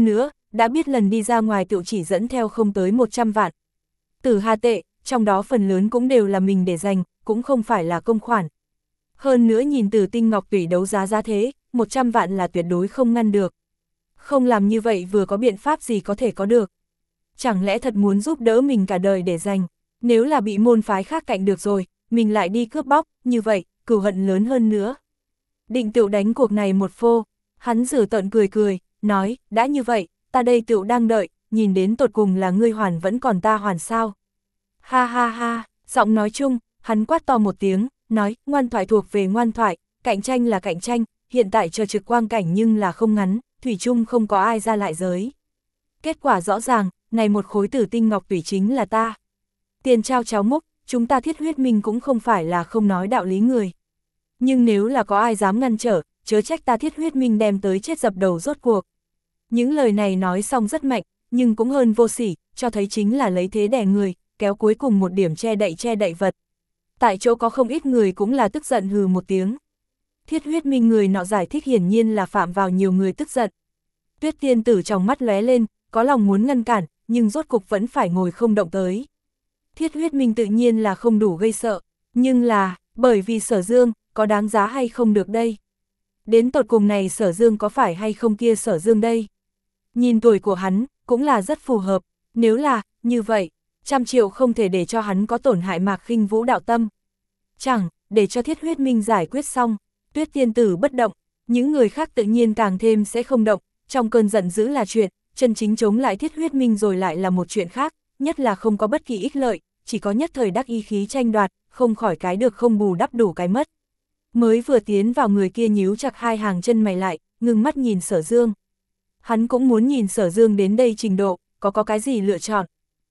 đã biết lần đi ra ngoài tựu chỉ dẫn theo không tới một trăm vạn. Tử hà tệ, trong đó phần lớn cũng đều là mình để dành, cũng không phải là công khoản. Hơn nữa nhìn Tử Tinh Ngọc Tủy đấu giá giá thế, một trăm vạn là tuyệt đối không ngăn được. Không làm như vậy vừa có biện pháp gì có thể có được. Chẳng lẽ thật muốn giúp đỡ mình cả đời để dành, nếu là bị môn phái khác cạnh được rồi, mình lại đi cướp bóc, như vậy, cừu hận lớn hơn nữa. Định tựu đánh cuộc này một phô, hắn giở tợn cười cười, nói, đã như vậy, ta đây tựu đang đợi, nhìn đến tột cùng là ngươi hoàn vẫn còn ta hoàn sao. Ha ha ha, giọng nói chung, hắn quát to một tiếng, nói, ngoan thoại thuộc về ngoan thoại, cạnh tranh là cạnh tranh, hiện tại chờ trực quang cảnh nhưng là không ngắn, thủy chung không có ai ra lại giới. Kết quả rõ ràng, này một khối Tử Tinh Ngọc Tủy chính là ta. Tiền trao cháo múc, chúng ta Thiết Huyết Minh cũng không phải là không nói đạo lý người. Nhưng nếu là có ai dám ngăn trở, chớ trách ta Thiết Huyết Minh đem tới chết dập đầu rốt cuộc. Những lời này nói xong rất mạnh, nhưng cũng hơn vô sỉ, cho thấy chính là lấy thế đè người, kéo cuối cùng một điểm che đậy che đậy vật. Tại chỗ có không ít người cũng là tức giận hừ một tiếng. Thiết Huyết Minh người nọ giải thích hiển nhiên là phạm vào nhiều người tức giận. Tuyết Tiên Tử trong mắt lóe lên, có lòng muốn ngăn cản, nhưng rốt cục vẫn phải ngồi không động tới. Thiết Huyết Minh tự nhiên là không đủ gây sợ, nhưng là, bởi vì Sở Dương, có đáng giá hay không được đây? Đến tột cùng này Sở Dương có phải hay không kia Sở Dương đây? Nhìn tuổi của hắn, cũng là rất phù hợp, nếu là, như vậy, trăm triệu không thể để cho hắn có tổn hại Mạc Khinh Vũ đạo tâm. Chẳng, để cho Thiết Huyết Minh giải quyết xong, Tuyết Tiên Tử bất động, những người khác tự nhiên càng thêm sẽ không động, trong cơn giận dữ là chuyện, chân chính chống lại Thiết Huyết Minh rồi lại là một chuyện khác, nhất là không có bất kỳ ích lợi, chỉ có nhất thời đắc ý khí tranh đoạt, không khỏi cái được không bù đắp đủ cái mất. Mới vừa tiến vào người kia nhíu chặt hai hàng chân mày lại, ngưng mắt nhìn Sở Dương. Hắn cũng muốn nhìn Sở Dương đến đây trình độ, có có cái gì lựa chọn.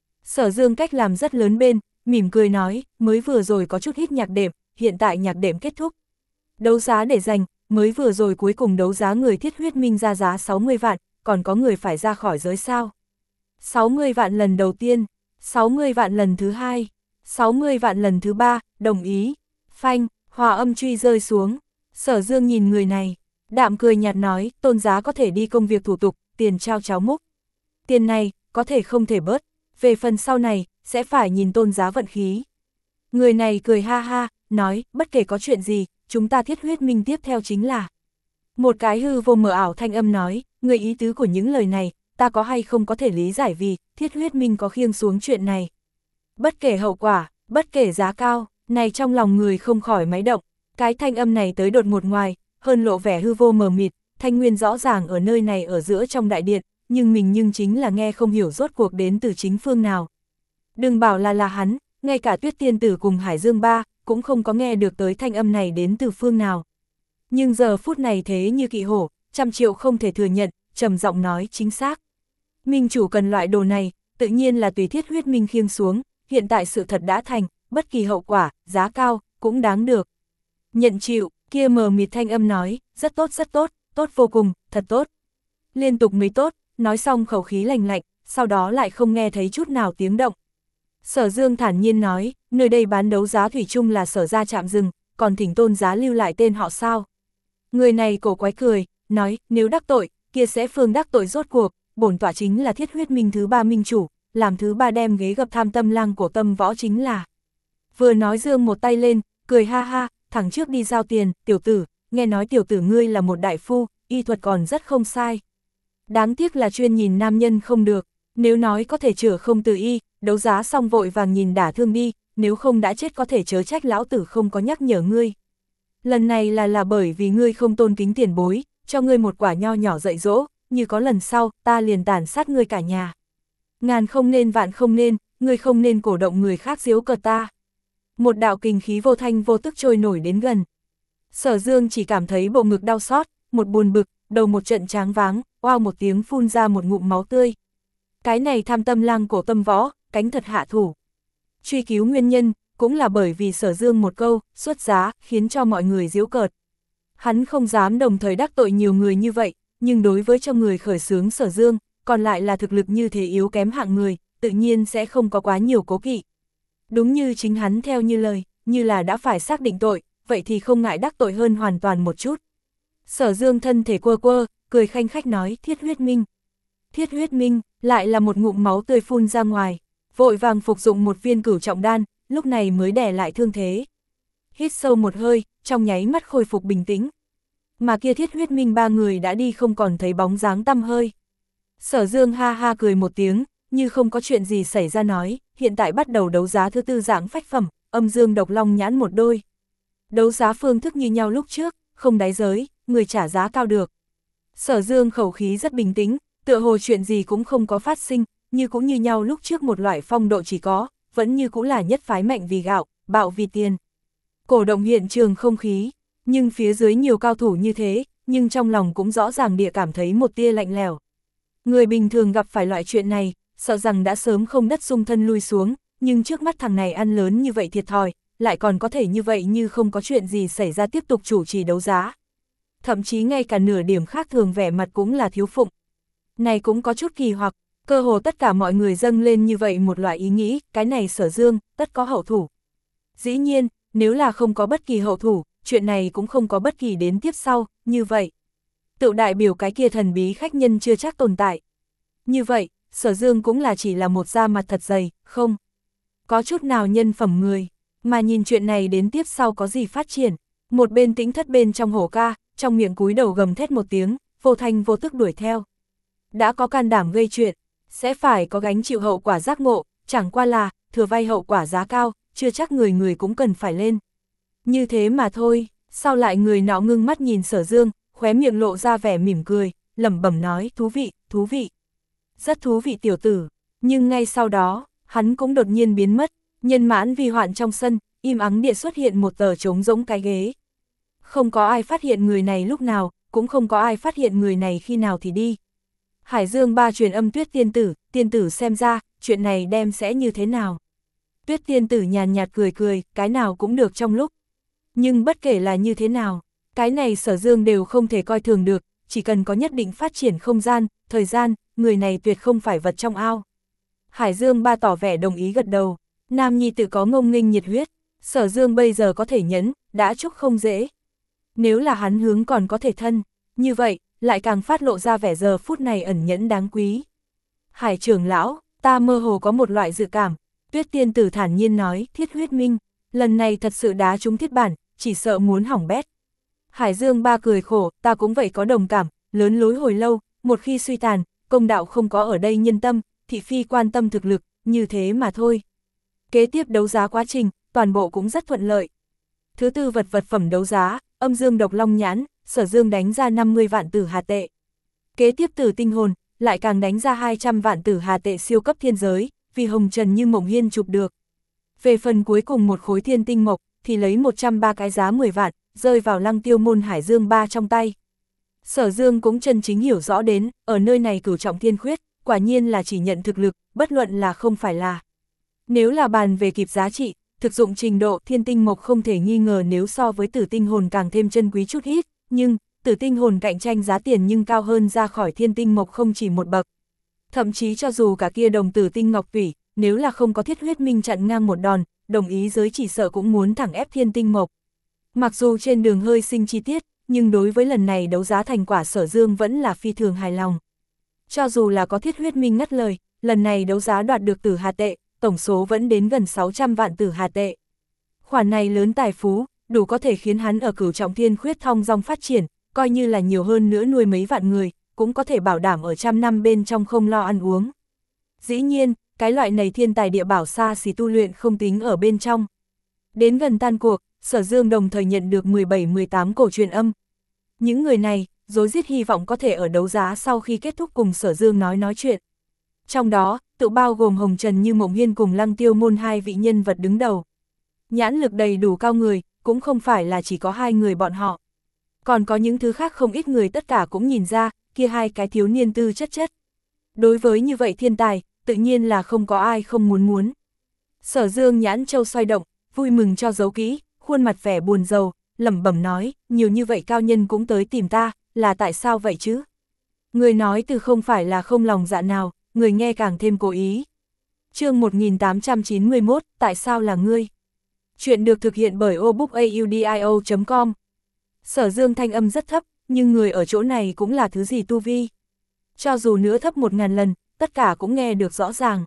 Sở Dương cách làm rất lớn bên, mỉm cười nói, mới vừa rồi có chút hít nhạc đệm, hiện tại nhạc đệm kết thúc. Đấu giá để dành, mới vừa rồi cuối cùng đấu giá người Thiết Huyết Minh ra giá sáu mươi vạn, còn có người phải ra khỏi giới sao. sáu mươi vạn lần đầu tiên, sáu mươi vạn lần thứ hai, sáu mươi vạn lần thứ ba, đồng ý. Phanh, hòa âm truy rơi xuống. Sở Dương nhìn người này, đạm cười nhạt nói, tôn giá có thể đi công việc thủ tục, tiền trao cháo múc. Tiền này, có thể không thể bớt, về phần sau này, sẽ phải nhìn tôn giá vận khí. Người này cười ha ha, nói, bất kể có chuyện gì, chúng ta Thiết Huyết Minh tiếp theo chính là. Một cái hư vô mờ ảo thanh âm nói, người ý tứ của những lời này, ta có hay không có thể lý giải vì, Thiết Huyết Minh có khiêng xuống chuyện này. Bất kể hậu quả, bất kể giá cao, này trong lòng người không khỏi máy động, cái thanh âm này tới đột ngột ngoài, hơn lộ vẻ hư vô mờ mịt, thanh nguyên rõ ràng ở nơi này ở giữa trong đại điện, nhưng mình nhưng chính là nghe không hiểu rốt cuộc đến từ chính phương nào. Đừng bảo là là hắn, ngay cả Tuyết Tiên Tử cùng Hải Dương Ba, cũng không có nghe được tới thanh âm này đến từ phương nào. Nhưng giờ phút này thế như kỵ hổ, trăm triệu không thể thừa nhận, trầm giọng nói chính xác. Minh chủ cần loại đồ này, tự nhiên là tùy Thiết Huyết Minh khiêng xuống, hiện tại sự thật đã thành, bất kỳ hậu quả, giá cao, cũng đáng được. Nhận chịu, kia mờ mịt thanh âm nói, rất tốt rất tốt, tốt vô cùng, thật tốt. Liên tục mới tốt, nói xong khẩu khí lành lạnh, sau đó lại không nghe thấy chút nào tiếng động. Sở Dương thản nhiên nói, nơi đây bán đấu giá thủy chung là Sở gia trạm rừng, còn thỉnh tôn giá lưu lại tên họ sao. Người này cổ quái cười, nói, nếu đắc tội, kia sẽ phương đắc tội rốt cuộc, bổn tọa chính là Thiết Huyết Minh thứ ba minh chủ, làm thứ ba đem ghế gập tham tâm lang của tâm võ chính là. Vừa nói Dương một tay lên, cười ha ha, thẳng trước đi giao tiền, tiểu tử, nghe nói tiểu tử ngươi là một đại phu, y thuật còn rất không sai. Đáng tiếc là chuyên nhìn nam nhân không được, nếu nói có thể chữa không từ y, đấu giá xong vội vàng nhìn đả thương đi, nếu không đã chết có thể chớ trách lão tử không có nhắc nhở ngươi. Lần này là là bởi vì ngươi không tôn kính tiền bối, cho ngươi một quả nho nhỏ dạy dỗ, như có lần sau, ta liền tàn sát ngươi cả nhà. Ngàn không nên vạn không nên, ngươi không nên cổ động người khác giễu cợt ta. Một đạo kình khí vô thanh vô tức trôi nổi đến gần. Sở Dương chỉ cảm thấy bộ ngực đau xót, một buồn bực, đầu một trận tráng váng, oao một tiếng phun ra một ngụm máu tươi. Cái này tham tâm lang cổ tâm võ, cánh thật hạ thủ. Truy cứu nguyên nhân, cũng là bởi vì Sở Dương một câu, xuất giá, khiến cho mọi người giễu cợt. Hắn không dám đồng thời đắc tội nhiều người như vậy, nhưng đối với cho người khởi xướng Sở Dương, còn lại là thực lực như thế yếu kém hạng người, tự nhiên sẽ không có quá nhiều cố kỵ. Đúng như chính hắn theo như lời, như là đã phải xác định tội, vậy thì không ngại đắc tội hơn hoàn toàn một chút. Sở Dương thân thể quơ quơ, cười khanh khách nói, Thiết Huyết Minh. Thiết huyết minh, lại là một ngụm máu tươi phun ra ngoài, vội vàng phục dụng một viên cửu trọng đan, lúc này mới đè lại thương thế. Hít sâu một hơi, trong nháy mắt khôi phục bình tĩnh. Mà kia thiết huyết minh ba người đã đi không còn thấy bóng dáng tăm hơi. Sở Dương ha ha cười một tiếng, như không có chuyện gì xảy ra nói, hiện tại bắt đầu đấu giá thứ tư dạng phách phẩm, âm dương độc long nhãn một đôi. Đấu giá phương thức như nhau lúc trước, không đáy giới, người trả giá cao được. Sở Dương khẩu khí rất bình tĩnh, tựa hồ chuyện gì cũng không có phát sinh, như cũng như nhau lúc trước một loại phong độ chỉ có, vẫn như cũng là nhất phái mạnh vì gạo, bạo vì tiền. Cổ động hiện trường không khí, nhưng phía dưới nhiều cao thủ như thế, nhưng trong lòng cũng rõ ràng địa cảm thấy một tia lạnh lẽo. Người bình thường gặp phải loại chuyện này, sợ rằng đã sớm không đất sung thân lui xuống, nhưng trước mắt thằng này ăn lớn như vậy thiệt thòi, lại còn có thể như vậy như không có chuyện gì xảy ra tiếp tục chủ trì đấu giá. Thậm chí ngay cả nửa điểm khác thường vẻ mặt cũng là thiếu phụng. Này cũng có chút kỳ hoặc, cơ hồ tất cả mọi người dâng lên như vậy một loại ý nghĩ, cái này Sở Dương, tất có hậu thủ. Dĩ nhiên, nếu là không có bất kỳ hậu thủ, chuyện này cũng không có bất kỳ đến tiếp sau, như vậy. Tự đại biểu cái kia thần bí khách nhân chưa chắc tồn tại. Như vậy, Sở Dương cũng là chỉ là một da mặt thật dày, không có chút nào nhân phẩm người, mà nhìn chuyện này đến tiếp sau có gì phát triển. Một bên tĩnh thất bên trong hổ ca, trong miệng cúi đầu gầm thét một tiếng, vô thanh vô tức đuổi theo. Đã có can đảm gây chuyện, sẽ phải có gánh chịu hậu quả giác ngộ, chẳng qua là, thừa vay hậu quả giá cao, chưa chắc người người cũng cần phải lên. Như thế mà thôi, sau lại người nọ ngưng mắt nhìn Sở Dương, khóe miệng lộ ra vẻ mỉm cười, lẩm bẩm nói, thú vị, thú vị. Rất thú vị tiểu tử, nhưng ngay sau đó, hắn cũng đột nhiên biến mất, nhân mãn vì hoạn trong sân, im ắng địa xuất hiện một tờ trống rỗng cái ghế. Không có ai phát hiện người này lúc nào, cũng không có ai phát hiện người này khi nào thì đi. Hải Dương ba truyền âm Tuyết tiên tử, tiên tử xem ra, chuyện này đem sẽ như thế nào. Tuyết tiên tử nhàn nhạt cười cười, cái nào cũng được trong lúc. Nhưng bất kể là như thế nào, cái này Sở Dương đều không thể coi thường được, chỉ cần có nhất định phát triển không gian, thời gian, người này tuyệt không phải vật trong ao. Hải Dương ba tỏ vẻ đồng ý gật đầu, nam nhi tự có ngông nghênh nhiệt huyết, Sở Dương bây giờ có thể nhẫn, đã chúc không dễ. Nếu là hắn hướng còn có thể thân, như vậy, lại càng phát lộ ra vẻ giờ phút này ẩn nhẫn đáng quý. Hải trưởng lão, ta mơ hồ có một loại dự cảm, Tuyết tiên tử thản nhiên nói, Thiết huyết minh, lần này thật sự đá trúng thiết bản, chỉ sợ muốn hỏng bét. Hải Dương ba cười khổ, ta cũng vậy có đồng cảm, lớn lối hồi lâu, một khi suy tàn, công đạo không có ở đây nhân tâm, thị phi quan tâm thực lực, như thế mà thôi. Kế tiếp đấu giá quá trình, toàn bộ cũng rất thuận lợi. Thứ tư vật vật phẩm đấu giá, âm dương độc long nhãn, Sở Dương đánh ra năm mươi vạn tử hà tệ. Kế tiếp tử tinh hồn, lại càng đánh ra hai trăm vạn tử hà tệ siêu cấp thiên giới, vì hồng trần như mộng hiên chụp được. Về phần cuối cùng một khối thiên tinh mộc, thì lấy một trăm ba cái giá mười vạn, rơi vào Lăng Tiêu môn Hải Dương ba trong tay. Sở Dương cũng chân chính hiểu rõ đến, ở nơi này cửu trọng thiên khuyết, quả nhiên là chỉ nhận thực lực, bất luận là không phải là. Nếu là bàn về kịp giá trị, thực dụng trình độ thiên tinh mộc không thể nghi ngờ nếu so với tử tinh hồn càng thêm chân quý chút ít, nhưng tử tinh hồn cạnh tranh giá tiền nhưng cao hơn ra khỏi thiên tinh mộc không chỉ một bậc. Thậm chí cho dù cả kia đồng tử tinh ngọc tủy, nếu là không có Thiết huyết minh chặn ngang một đòn, đồng ý giới chỉ sợ cũng muốn thẳng ép thiên tinh mộc. Mặc dù trên đường hơi sinh chi tiết, nhưng đối với lần này đấu giá thành quả Sở Dương vẫn là phi thường hài lòng. Cho dù là có Thiết huyết minh ngắt lời, lần này đấu giá đoạt được tử hà tệ, tổng số vẫn đến gần sáu trăm vạn tử hà tệ. Khoản này lớn tài phú, đủ có thể khiến hắn ở cửu trọng thiên khuyết thong dong phát triển, coi như là nhiều hơn nữa nuôi mấy vạn người, cũng có thể bảo đảm ở trăm năm bên trong không lo ăn uống. Dĩ nhiên, cái loại này thiên tài địa bảo xa xỉ tu luyện không tính ở bên trong. Đến gần tan cuộc, Sở Dương đồng thời nhận được mười bảy mười tám cổ truyền âm. Những người này, rối rít hy vọng có thể ở đấu giá sau khi kết thúc cùng Sở Dương nói nói chuyện. Trong đó, tự bao gồm Hồng Trần Như Mộng Hiên cùng Lăng Tiêu môn hai vị nhân vật đứng đầu. Nhãn lực đầy đủ cao người, cũng không phải là chỉ có hai người bọn họ. Còn có những thứ khác không ít người tất cả cũng nhìn ra, kia hai cái thiếu niên tư chất chất. Đối với như vậy thiên tài, tự nhiên là không có ai không muốn muốn. Sở Dương nhãn châu xoay động, vui mừng cho dấu kỹ, khuôn mặt vẻ buồn rầu, lẩm bẩm nói, nhiều như vậy cao nhân cũng tới tìm ta, là tại sao vậy chứ? Người nói từ không phải là không lòng dạ nào, người nghe càng thêm cố ý. Chương một nghìn tám trăm chín mươi mốt, tại sao là ngươi? Chuyện được thực hiện bởi obookaudio chấm com. Sở Dương thanh âm rất thấp, nhưng người ở chỗ này cũng là thứ gì tu vi. cho dù nữa thấp một ngàn lần, tất cả cũng nghe được rõ ràng.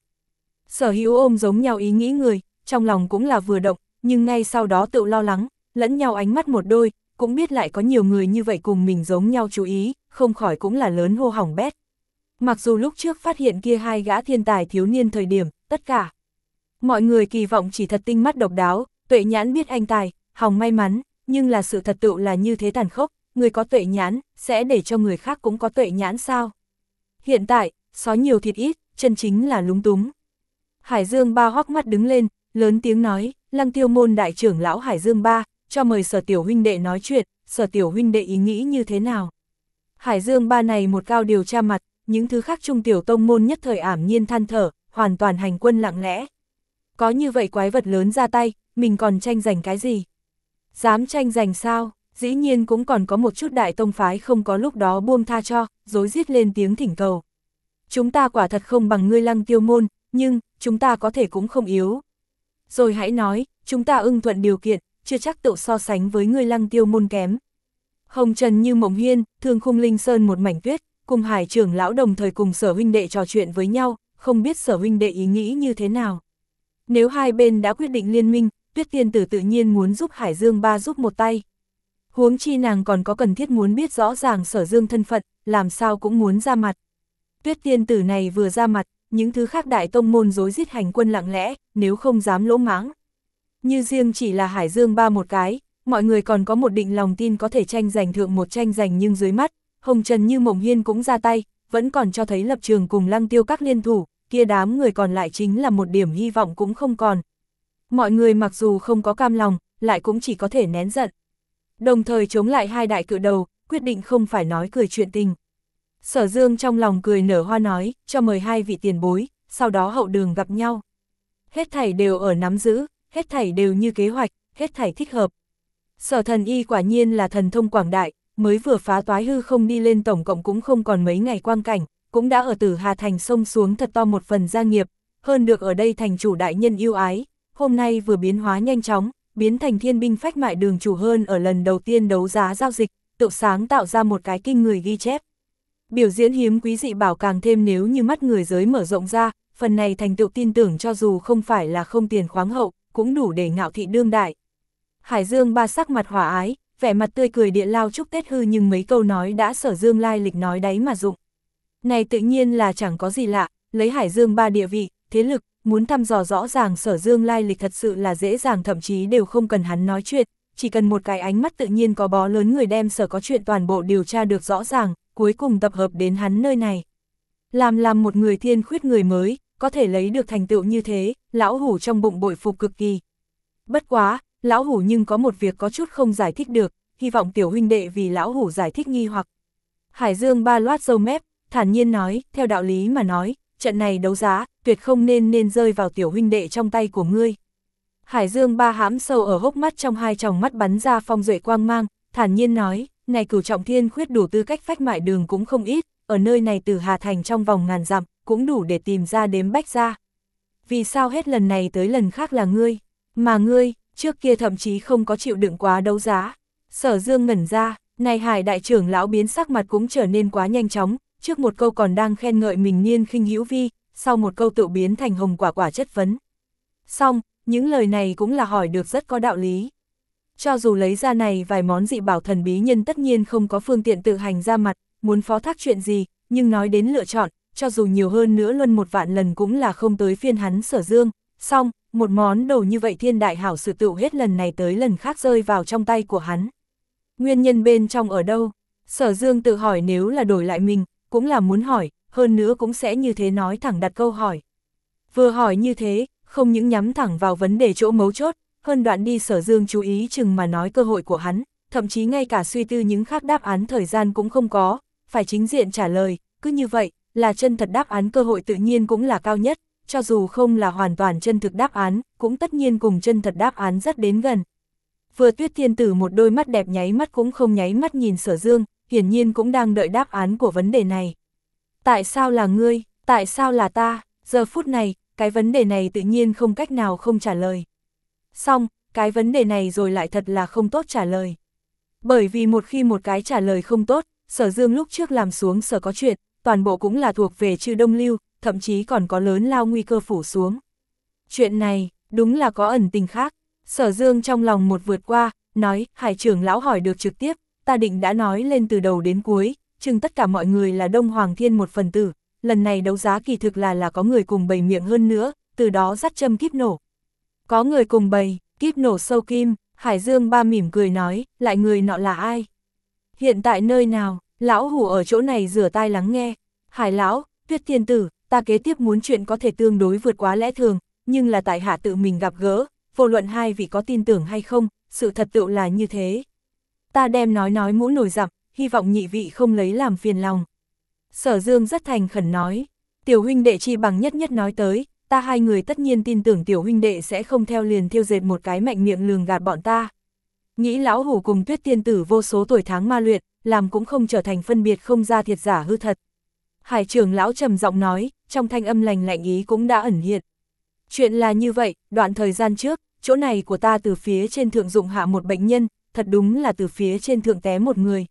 Sở Hữu ôm giống nhau ý nghĩ người, trong lòng cũng là vừa động, nhưng ngay sau đó tự lo lắng, lẫn nhau ánh mắt một đôi, cũng biết lại có nhiều người như vậy cùng mình giống nhau chú ý, không khỏi cũng là lớn hô hỏng bét. Mặc dù lúc trước phát hiện kia hai gã thiên tài thiếu niên thời điểm, tất cả mọi người kỳ vọng chỉ thật tinh mắt độc đáo, tuệ nhãn biết anh tài, hòng may mắn, nhưng là sự thật tựu là như thế tàn khốc, người có tuệ nhãn, sẽ để cho người khác cũng có tuệ nhãn sao? Hiện tại, sói nhiều thịt ít, chân chính là lúng túng. Hải Dương Ba hoắc mắt đứng lên, lớn tiếng nói, Lăng Tiêu môn đại trưởng lão Hải Dương Ba, cho mời Sở tiểu huynh đệ nói chuyện, Sở tiểu huynh đệ ý nghĩ như thế nào? Hải Dương Ba này một cao điều tra mặt, những thứ khác trung tiểu tông môn nhất thời ảm nhiên than thở, hoàn toàn hành quân lặng lẽ. Có như vậy quái vật lớn ra tay, mình còn tranh giành cái gì? Dám tranh giành sao? Dĩ nhiên cũng còn có một chút đại tông phái không có lúc đó buông tha cho, rối rít lên tiếng thỉnh cầu. Chúng ta quả thật không bằng ngươi Lăng Tiêu môn, nhưng, chúng ta có thể cũng không yếu. Rồi hãy nói, chúng ta ưng thuận điều kiện, chưa chắc tự so sánh với ngươi Lăng Tiêu môn kém. Hồng Trần Như Mộng Hiên, Thương Khung Linh Sơn một mảnh tuyết, cùng Hải trưởng lão đồng thời cùng Sở huynh đệ trò chuyện với nhau, không biết Sở huynh đệ ý nghĩ như thế nào. Nếu hai bên đã quyết định liên minh, Tuyết Tiên Tử tự nhiên muốn giúp Hải Dương Ba giúp một tay. Huống chi nàng còn có cần thiết muốn biết rõ ràng Sở Dương thân phận, làm sao cũng muốn ra mặt. Tuyết Tiên Tử này vừa ra mặt, những thứ khác đại tông môn rối rít hành quân lặng lẽ, nếu không dám lỗ mãng. Như riêng chỉ là Hải Dương Ba một cái, mọi người còn có một định lòng tin có thể tranh giành thượng một tranh giành, nhưng dưới mắt, Hồng Trần Như Mộng Hiên cũng ra tay, vẫn còn cho thấy lập trường cùng Lăng Tiêu các liên thủ, kia đám người còn lại chính là một điểm hy vọng cũng không còn. Mọi người mặc dù không có cam lòng, lại cũng chỉ có thể nén giận. Đồng thời chống lại hai đại cự đầu, quyết định không phải nói cười chuyện tình. Sở Dương trong lòng cười nở hoa nói, cho mời hai vị tiền bối, sau đó hậu đường gặp nhau. Hết thảy đều ở nắm giữ, hết thảy đều như kế hoạch, hết thảy thích hợp. Sở Thần Y quả nhiên là thần thông quảng đại, mới vừa phá toái hư không đi lên tổng cộng cũng không còn mấy ngày quang cảnh, cũng đã ở Tử Hà Thành sông xuống thật to một phần gia nghiệp, hơn được ở đây thành chủ đại nhân yêu ái, hôm nay vừa biến hóa nhanh chóng, biến thành thiên binh phách mại đường chủ hơn ở lần đầu tiên đấu giá giao dịch, tự sáng tạo ra một cái kinh người ghi chép. Biểu diễn hiếm quý dị bảo càng thêm nếu như mắt người giới mở rộng ra, phần này thành tựu tin tưởng cho dù không phải là không tiền khoáng hậu, cũng đủ để ngạo thị đương đại. Hải Dương Ba sắc mặt hòa ái, vẻ mặt tươi cười địa lao chúc Tết hư, nhưng mấy câu nói đã Sở Dương lai lịch nói đấy mà dụng. Này tự nhiên là chẳng có gì lạ, lấy Hải Dương Ba địa vị, thế lực, muốn thăm dò rõ ràng Sở Dương lai lịch thật sự là dễ dàng, thậm chí đều không cần hắn nói chuyện, chỉ cần một cái ánh mắt tự nhiên có bó lớn người đem Sở có chuyện toàn bộ điều tra được rõ ràng, cuối cùng tập hợp đến hắn nơi này. Làm làm một người thiên khuyết người mới, có thể lấy được thành tựu như thế, lão hủ trong bụng bội phục cực kỳ. Bất quá, lão hủ nhưng có một việc có chút không giải thích được, hy vọng tiểu huynh đệ vì lão hủ giải thích nghi hoặc. Hải Dương Ba loát râu mép, thản nhiên nói, theo đạo lý mà nói, trận này đấu giá, tuyệt không nên nên rơi vào tiểu huynh đệ trong tay của ngươi. Hải Dương Ba hãm sâu ở hốc mắt, trong hai tròng mắt bắn ra phong duệ quang mang, thản nhiên nói, này Cửu Trọng Thiên khuyết đủ tư cách phách mại đường cũng không ít, ở nơi này Từ Hà Thành trong vòng ngàn dặm, cũng đủ để tìm ra đếm bách ra. Vì sao hết lần này tới lần khác là ngươi, mà ngươi, trước kia thậm chí không có chịu đựng quá đấu giá. Sở Dương ngẩn ra, này Hải đại trưởng lão biến sắc mặt cũng trở nên quá nhanh chóng, trước một câu còn đang khen ngợi mình niên khinh hữu vi, sau một câu tự biến thành hồng quả quả chất vấn. Xong, những lời này cũng là hỏi được rất có đạo lý. Cho dù lấy ra này vài món dị bảo thần bí nhân tất nhiên không có phương tiện tự hành ra mặt, muốn phó thác chuyện gì, nhưng nói đến lựa chọn, cho dù nhiều hơn nữa luân một vạn lần cũng là không tới phiên hắn Sở Dương. Xong, một món đồ như vậy thiên đại hảo sự tựu hết lần này tới lần khác rơi vào trong tay của hắn. Nguyên nhân bên trong ở đâu? Sở Dương tự hỏi, nếu là đổi lại mình, cũng là muốn hỏi, hơn nữa cũng sẽ như thế nói thẳng đặt câu hỏi. Vừa hỏi như thế, không những nhắm thẳng vào vấn đề chỗ mấu chốt, hơn đoạn đi Sở Dương chú ý chừng mà nói cơ hội của hắn, thậm chí ngay cả suy tư những khác đáp án thời gian cũng không có, phải chính diện trả lời, cứ như vậy, là chân thật đáp án cơ hội tự nhiên cũng là cao nhất, cho dù không là hoàn toàn chân thực đáp án, cũng tất nhiên cùng chân thật đáp án rất đến gần. Vừa Tuyết Thiên Tử một đôi mắt đẹp nháy mắt cũng không nháy mắt nhìn Sở Dương, hiển nhiên cũng đang đợi đáp án của vấn đề này. Tại sao là ngươi, tại sao là ta, giờ phút này, cái vấn đề này tự nhiên không cách nào không trả lời. Xong, cái vấn đề này rồi lại thật là không tốt trả lời. Bởi vì một khi một cái trả lời không tốt, Sở Dương lúc trước làm xuống Sở có chuyện, toàn bộ cũng là thuộc về Chư Đông Lưu, thậm chí còn có lớn lao nguy cơ phủ xuống. Chuyện này, đúng là có ẩn tình khác. Sở Dương trong lòng một vượt qua, nói, Hải trưởng lão hỏi được trực tiếp, ta định đã nói lên từ đầu đến cuối, chừng tất cả mọi người là Đông Hoàng Thiên một phần tử, lần này đấu giá kỳ thực là là có người cùng bày miệng hơn nữa, từ đó dắt châm kíp nổ. Có người cùng bày, kíp nổ sâu kim, Hải Dương Ba mỉm cười nói, lại người nọ là ai? Hiện tại nơi nào? Lão hủ ở chỗ này rửa tai lắng nghe. Hải lão, Tuyết Thiên Tử, ta kế tiếp muốn chuyện có thể tương đối vượt quá lẽ thường, nhưng là tại hạ tự mình gặp gỡ, vô luận hai vị có tin tưởng hay không, sự thật tựu là như thế. Ta đem nói nói mũ nổi dặm, hy vọng nhị vị không lấy làm phiền lòng. Sở Dương rất thành khẩn nói, tiểu huynh đệ chi bằng nhất nhất nói tới, ta hai người tất nhiên tin tưởng tiểu huynh đệ sẽ không theo liền thiêu dệt một cái mạnh miệng lường gạt bọn ta. Nghĩ lão hủ cùng Tuyết Tiên Tử vô số tuổi tháng ma luyện, làm cũng không trở thành phân biệt không ra thiệt giả hư thật. Hải trưởng lão trầm giọng nói, trong thanh âm lành lạnh ý cũng đã ẩn hiện. Chuyện là như vậy, đoạn thời gian trước, chỗ này của ta từ phía trên thượng dụng hạ một bệnh nhân, thật đúng là từ phía trên thượng té một người.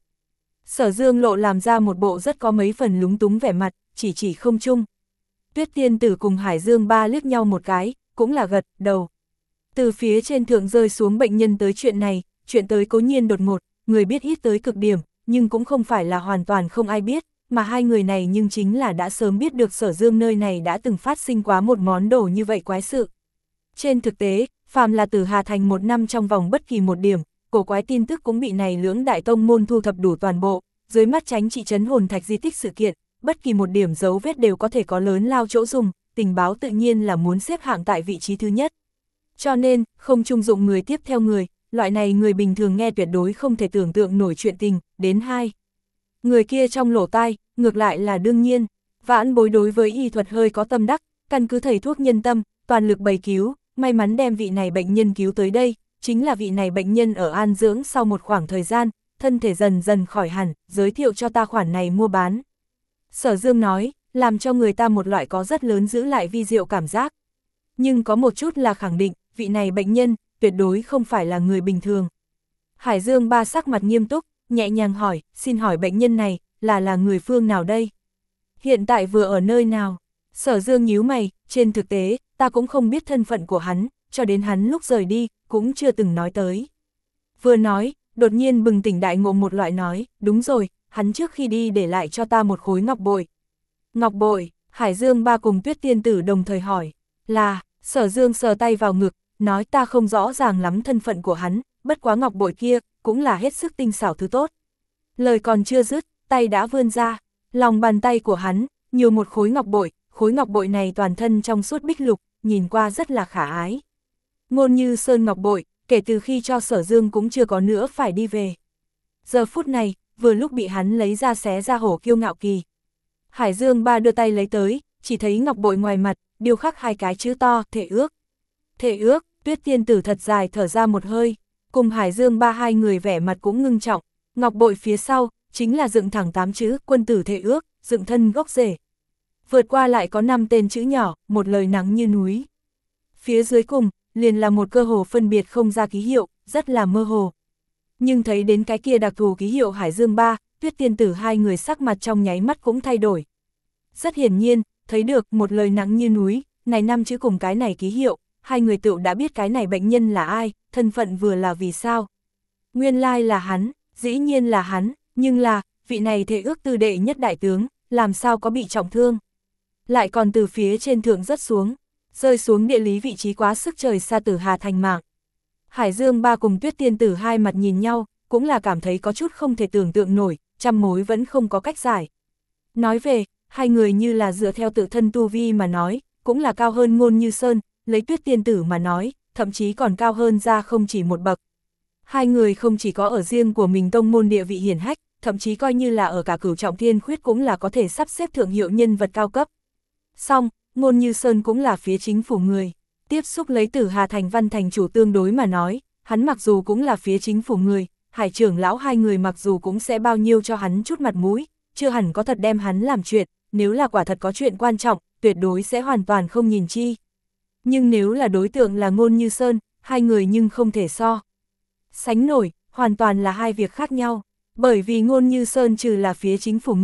Sở Dương lộ làm ra một bộ rất có mấy phần lúng túng vẻ mặt, chỉ chỉ không chung. Tuyết Tiên Tử cùng Hải Dương Ba liếc nhau một cái, cũng là gật đầu. Từ phía trên thượng rơi xuống bệnh nhân tới chuyện này, chuyện tới cố nhiên đột ngột, người biết ít tới cực điểm, nhưng cũng không phải là hoàn toàn không ai biết, mà hai người này nhưng chính là đã sớm biết được Sở Dương nơi này đã từng phát sinh quá một món đồ như vậy quái sự. Trên thực tế, phàm là từ Hà Thành một năm trong vòng bất kỳ một điểm, cổ quái tin tức cũng bị này lưỡng đại tông môn thu thập đủ toàn bộ, dưới mắt tránh trị trấn hồn thạch di tích sự kiện, bất kỳ một điểm dấu vết đều có thể có lớn lao chỗ dùng, tình báo tự nhiên là muốn xếp hạng tại vị trí thứ nhất. Cho nên, không trung dụng người tiếp theo người, loại này người bình thường nghe tuyệt đối không thể tưởng tượng nổi chuyện tình, đến hai. Người kia trong lỗ tai, ngược lại là đương nhiên, Vãn Bối đối với y thuật hơi có tâm đắc, căn cứ thầy thuốc nhân tâm, toàn lực bày cứu, may mắn đem vị này bệnh nhân cứu tới đây, chính là vị này bệnh nhân ở an dưỡng sau một khoảng thời gian, thân thể dần dần khỏi hẳn, giới thiệu cho ta khoản này mua bán. Sở Dương nói, làm cho người ta một loại có rất lớn giữ lại vi diệu cảm giác. Nhưng có một chút là khẳng định, vị này bệnh nhân, tuyệt đối không phải là người bình thường. Hải Dương Ba sắc mặt nghiêm túc, nhẹ nhàng hỏi, xin hỏi bệnh nhân này, là là người phương nào đây? Hiện tại vừa ở nơi nào? Sở Dương nhíu mày, trên thực tế, ta cũng không biết thân phận của hắn, cho đến hắn lúc rời đi, cũng chưa từng nói tới. Vừa nói, đột nhiên bừng tỉnh đại ngộ một loại nói, đúng rồi, hắn trước khi đi để lại cho ta một khối ngọc bội. Ngọc bội, Hải Dương Ba cùng Tuyết Tiên Tử đồng thời hỏi, là, Sở Dương sờ tay vào ngực, nói ta không rõ ràng lắm thân phận của hắn, bất quá ngọc bội kia, cũng là hết sức tinh xảo thứ tốt. Lời còn chưa dứt, tay đã vươn ra, lòng bàn tay của hắn, nhiều một khối ngọc bội, khối ngọc bội này toàn thân trong suốt bích lục, nhìn qua rất là khả ái. Ngôn Như Sơn ngọc bội, kể từ khi cho Sở Dương cũng chưa có nữa phải đi về. Giờ phút này, vừa lúc bị hắn lấy ra xé ra hổ kiêu ngạo kỳ. Hải Dương Ba đưa tay lấy tới, chỉ thấy ngọc bội ngoài mặt, điêu khắc hai cái chữ to, thể ước. Thể ước, Tuyết Tiên Tử thật dài thở ra một hơi, cùng Hải Dương Ba hai người vẻ mặt cũng ngưng trọng, ngọc bội phía sau, chính là dựng thẳng tám chữ, quân tử thể ước, dựng thân gốc rễ. Vượt qua lại có năm tên chữ nhỏ, một lời nắng như núi. Phía dưới cùng, liền là một cơ hồ phân biệt không ra ký hiệu, rất là mơ hồ. Nhưng thấy đến cái kia đặc thù ký hiệu Hải Dương Ba, Tuyết Tiên Tử hai người sắc mặt trong nháy mắt cũng thay đổi. Rất hiển nhiên, thấy được một lời nắng như núi, này năm chữ cùng cái này ký hiệu, hai người tự đã biết cái này bệnh nhân là ai, thân phận vừa là vì sao. Nguyên lai là hắn, dĩ nhiên là hắn, nhưng là, vị này thể ước tư đệ nhất đại tướng, làm sao có bị trọng thương. Lại còn từ phía trên thượng rất xuống, rơi xuống địa lý vị trí quá sức trời xa Tử Hà Thành mạng. Hải Dương Ba cùng Tuyết Tiên Tử hai mặt nhìn nhau, cũng là cảm thấy có chút không thể tưởng tượng nổi, trăm mối vẫn không có cách giải. Nói về, hai người như là dựa theo tự thân tu vi mà nói, cũng là cao hơn Ngôn Như Sơn, lấy Tuyết Tiên Tử mà nói, thậm chí còn cao hơn ra không chỉ một bậc. Hai người không chỉ có ở riêng của mình tông môn địa vị hiển hách, thậm chí coi như là ở cả Cửu Trọng Thiên Khuyết cũng là có thể sắp xếp thượng hiệu nhân vật cao cấp. Song, Ngôn Như Sơn cũng là phía chính phủ người. Tiếp xúc lấy Tử Hà Thành Văn thành chủ tương đối mà nói, hắn mặc dù cũng là phía chính phủ người, Hải trưởng lão hai người mặc dù cũng sẽ bao nhiêu cho hắn chút mặt mũi, chưa hẳn có thật đem hắn làm chuyện, nếu là quả thật có chuyện quan trọng, tuyệt đối sẽ hoàn toàn không nhìn chi. Nhưng nếu là đối tượng là Ngôn Như Sơn, hai người nhưng không thể so sánh nổi, hoàn toàn là hai việc khác nhau, bởi vì Ngôn Như Sơn trừ là phía chính phủ người,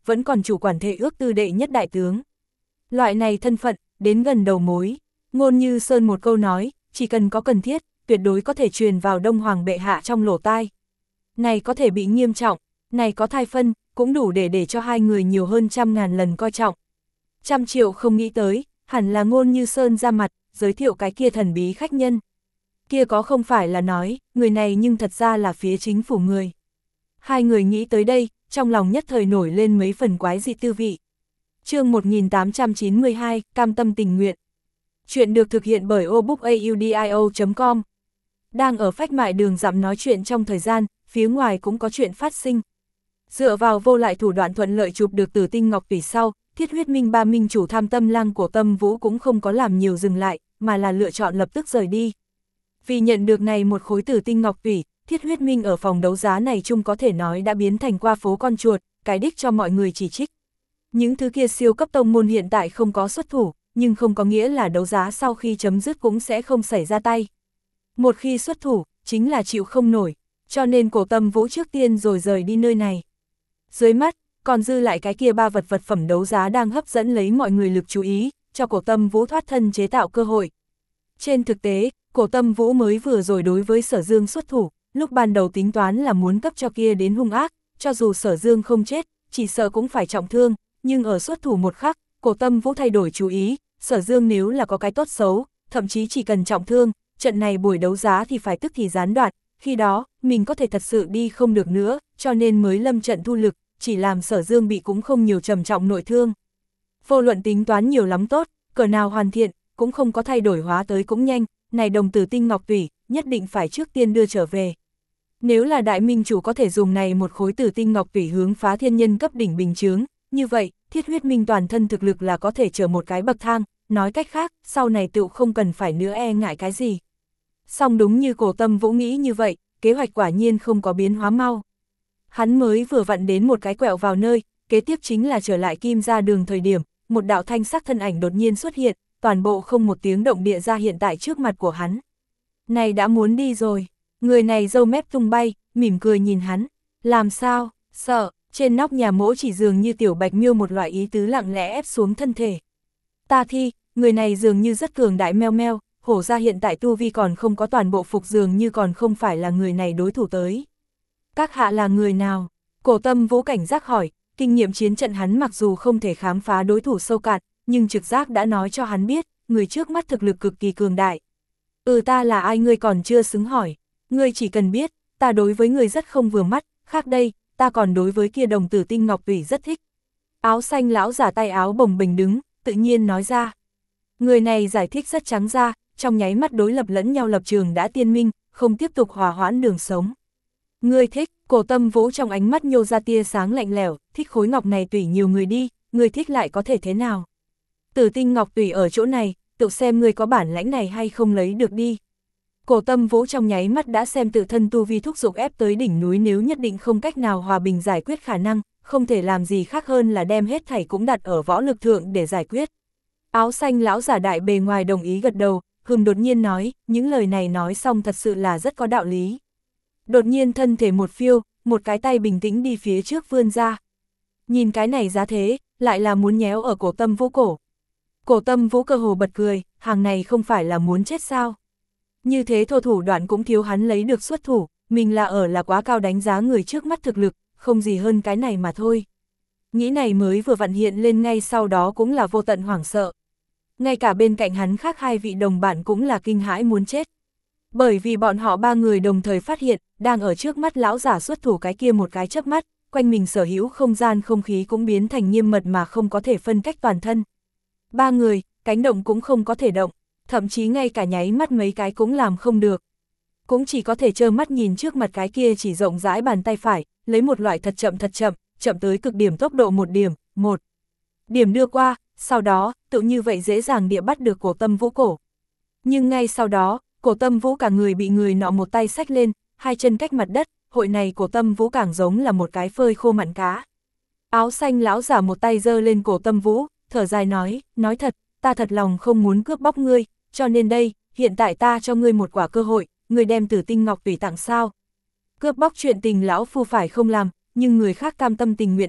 vẫn còn chủ quản Thệ Ước Tư đệ nhất đại tướng. Loại này thân phận, đến gần đầu mối, Ngôn Như Sơn một câu nói, chỉ cần có cần thiết, tuyệt đối có thể truyền vào Đông Hoàng bệ hạ trong lỗ tai. Này có thể bị nghiêm trọng, này có thai phân, cũng đủ để để cho hai người nhiều hơn trăm ngàn lần coi trọng. Trăm triệu không nghĩ tới, hẳn là Ngôn Như Sơn ra mặt, giới thiệu cái kia thần bí khách nhân. Kia có không phải là nói, người này nhưng thật ra là phía chính phủ người. Hai người nghĩ tới đây, trong lòng nhất thời nổi lên mấy phần quái dị tư vị. Chương một nghìn tám trăm chín mươi hai, cam tâm tình nguyện. Chuyện được thực hiện bởi obookaudio chấm com. Đang ở phách mại đường dặm nói chuyện trong thời gian, phía ngoài cũng có chuyện phát sinh. Dựa vào vô lại thủ đoạn thuận lợi chụp được Tử Tinh Ngọc Tủy sau, Thiết Huyết Minh ba minh chủ tham tâm lang của Tâm Vũ cũng không có làm nhiều dừng lại, mà là lựa chọn lập tức rời đi. Vì nhận được này một khối Tử Tinh Ngọc Tủy, Thiết Huyết Minh ở phòng đấu giá này chung có thể nói đã biến thành qua phố con chuột, cái đích cho mọi người chỉ trích. Những thứ kia siêu cấp tông môn hiện tại không có xuất thủ, nhưng không có nghĩa là đấu giá sau khi chấm dứt cũng sẽ không xảy ra tay. Một khi xuất thủ, chính là chịu không nổi, cho nên Cổ Tâm Vũ trước tiên rồi rời đi nơi này. Dưới mắt, còn dư lại cái kia ba vật vật phẩm đấu giá đang hấp dẫn lấy mọi người lực chú ý, cho Cổ Tâm Vũ thoát thân chế tạo cơ hội. Trên thực tế, Cổ Tâm Vũ mới vừa rồi đối với Sở Dương xuất thủ, lúc ban đầu tính toán là muốn cấp cho kia đến hung ác, cho dù Sở Dương không chết, chỉ sợ cũng phải trọng thương, nhưng ở xuất thủ một khắc, Cổ Tâm Vũ thay đổi chú ý, Sở Dương nếu là có cái tốt xấu, thậm chí chỉ cần trọng thương, trận này buổi đấu giá thì phải tức thì gián đoạn, khi đó, mình có thể thật sự đi không được nữa, cho nên mới lâm trận thu lực, chỉ làm Sở Dương bị cũng không nhiều trầm trọng nội thương. Vô luận tính toán nhiều lắm tốt, cỡ nào hoàn thiện, cũng không có thay đổi hóa tới cũng nhanh, này đồng Tử Tinh Ngọc Tủy, nhất định phải trước tiên đưa trở về. Nếu là đại minh chủ có thể dùng này một khối Tử Tinh Ngọc Tủy hướng phá thiên nhân cấp đỉnh bình chướng, như vậy, Thiết Huyết Minh toàn thân thực lực là có thể trở một cái bậc thang, nói cách khác, sau này tựu không cần phải nữa e ngại cái gì. Song đúng như Cổ Tâm Vũ nghĩ như vậy, kế hoạch quả nhiên không có biến hóa mau. Hắn mới vừa vặn đến một cái quẹo vào nơi, kế tiếp chính là trở lại Kim Gia Đường thời điểm, một đạo thanh sắc thân ảnh đột nhiên xuất hiện, toàn bộ không một tiếng động địa ra hiện tại trước mặt của hắn. Này đã muốn đi rồi, người này râu mép tung bay, mỉm cười nhìn hắn, làm sao, sợ, trên nóc nhà mỗ chỉ dường như tiểu bạch miêu một loại ý tứ lặng lẽ ép xuống thân thể. Ta thi, người này dường như rất cường đại meo meo, hổ ra hiện tại tu vi còn không có toàn bộ phục dường như còn không phải là người này đối thủ tới. Các hạ là người nào? Cổ Tâm Vũ cảnh giác hỏi, kinh nghiệm chiến trận hắn mặc dù không thể khám phá đối thủ sâu cạn, nhưng trực giác đã nói cho hắn biết, người trước mắt thực lực cực kỳ cường đại. Ừ ta là ai ngươi còn chưa xứng hỏi, ngươi chỉ cần biết, ta đối với ngươi rất không vừa mắt, khác đây, ta còn đối với kia đồng Tử Tinh Ngọc Tủy rất thích. Áo xanh lão giả tay áo bồng bềnh đứng, tự nhiên nói ra. Người này giải thích rất trắng ra, trong nháy mắt đối lập lẫn nhau lập trường đã tiên minh, không tiếp tục hòa hoãn đường sống. Ngươi thích, Cổ Tâm Vũ trong ánh mắt nhô ra tia sáng lạnh lẽo, thích khối ngọc này tùy nhiều người đi, ngươi thích lại có thể thế nào? Tử Tinh Ngọc Tùy ở chỗ này, tự xem ngươi có bản lãnh này hay không lấy được đi. Cổ Tâm Vũ trong nháy mắt đã xem tự thân tu vi thúc giục ép tới đỉnh núi, nếu nhất định không cách nào hòa bình giải quyết khả năng, không thể làm gì khác hơn là đem hết thảy cũng đặt ở võ lực thượng để giải quyết. Áo xanh lão giả đại bề ngoài đồng ý gật đầu, hừm đột nhiên nói, những lời này nói xong thật sự là rất có đạo lý. Đột nhiên thân thể một phiêu, một cái tay bình tĩnh đi phía trước vươn ra. Nhìn cái này giá thế, lại là muốn nhéo ở Cổ Tâm Vũ cổ. Cổ Tâm Vũ cơ hồ bật cười, hàng này không phải là muốn chết sao. Như thế thô thủ đoạn cũng thiếu hắn lấy được xuất thủ, mình là ở là quá cao đánh giá người trước mắt thực lực, không gì hơn cái này mà thôi. Nghĩ này mới vừa vặn hiện lên ngay sau đó cũng là vô tận hoảng sợ. Ngay cả bên cạnh hắn khác hai vị đồng bạn cũng là kinh hãi muốn chết. Bởi vì bọn họ ba người đồng thời phát hiện, đang ở trước mắt lão giả xuất thủ cái kia một cái chớp mắt, quanh mình sở hữu không gian không khí cũng biến thành nghiêm mật mà không có thể phân cách toàn thân. Ba người, cánh động cũng không có thể động, thậm chí ngay cả nháy mắt mấy cái cũng làm không được. Cũng chỉ có thể trơ mắt nhìn trước mặt cái kia chỉ rộng rãi bàn tay phải, lấy một loại thật chậm thật chậm, chậm tới cực điểm tốc độ một điểm, một điểm đưa qua, sau đó, tự như vậy dễ dàng địa bắt được Cổ Tâm Vũ cổ. Nhưng ngay sau đó, Cổ Tâm Vũ cả người bị người nọ một tay xách lên, hai chân cách mặt đất, hội này Cổ Tâm Vũ càng giống là một cái phơi khô mặn cá. Áo xanh lão giả một tay giơ lên Cổ Tâm Vũ, thở dài nói, nói thật, ta thật lòng không muốn cướp bóc ngươi, cho nên đây, hiện tại ta cho ngươi một quả cơ hội, ngươi đem Tử Tinh Ngọc Tủy tặng sao. Cướp bóc chuyện tình lão phu phải không làm, nhưng người khác cam tâm tình nguyện tặng,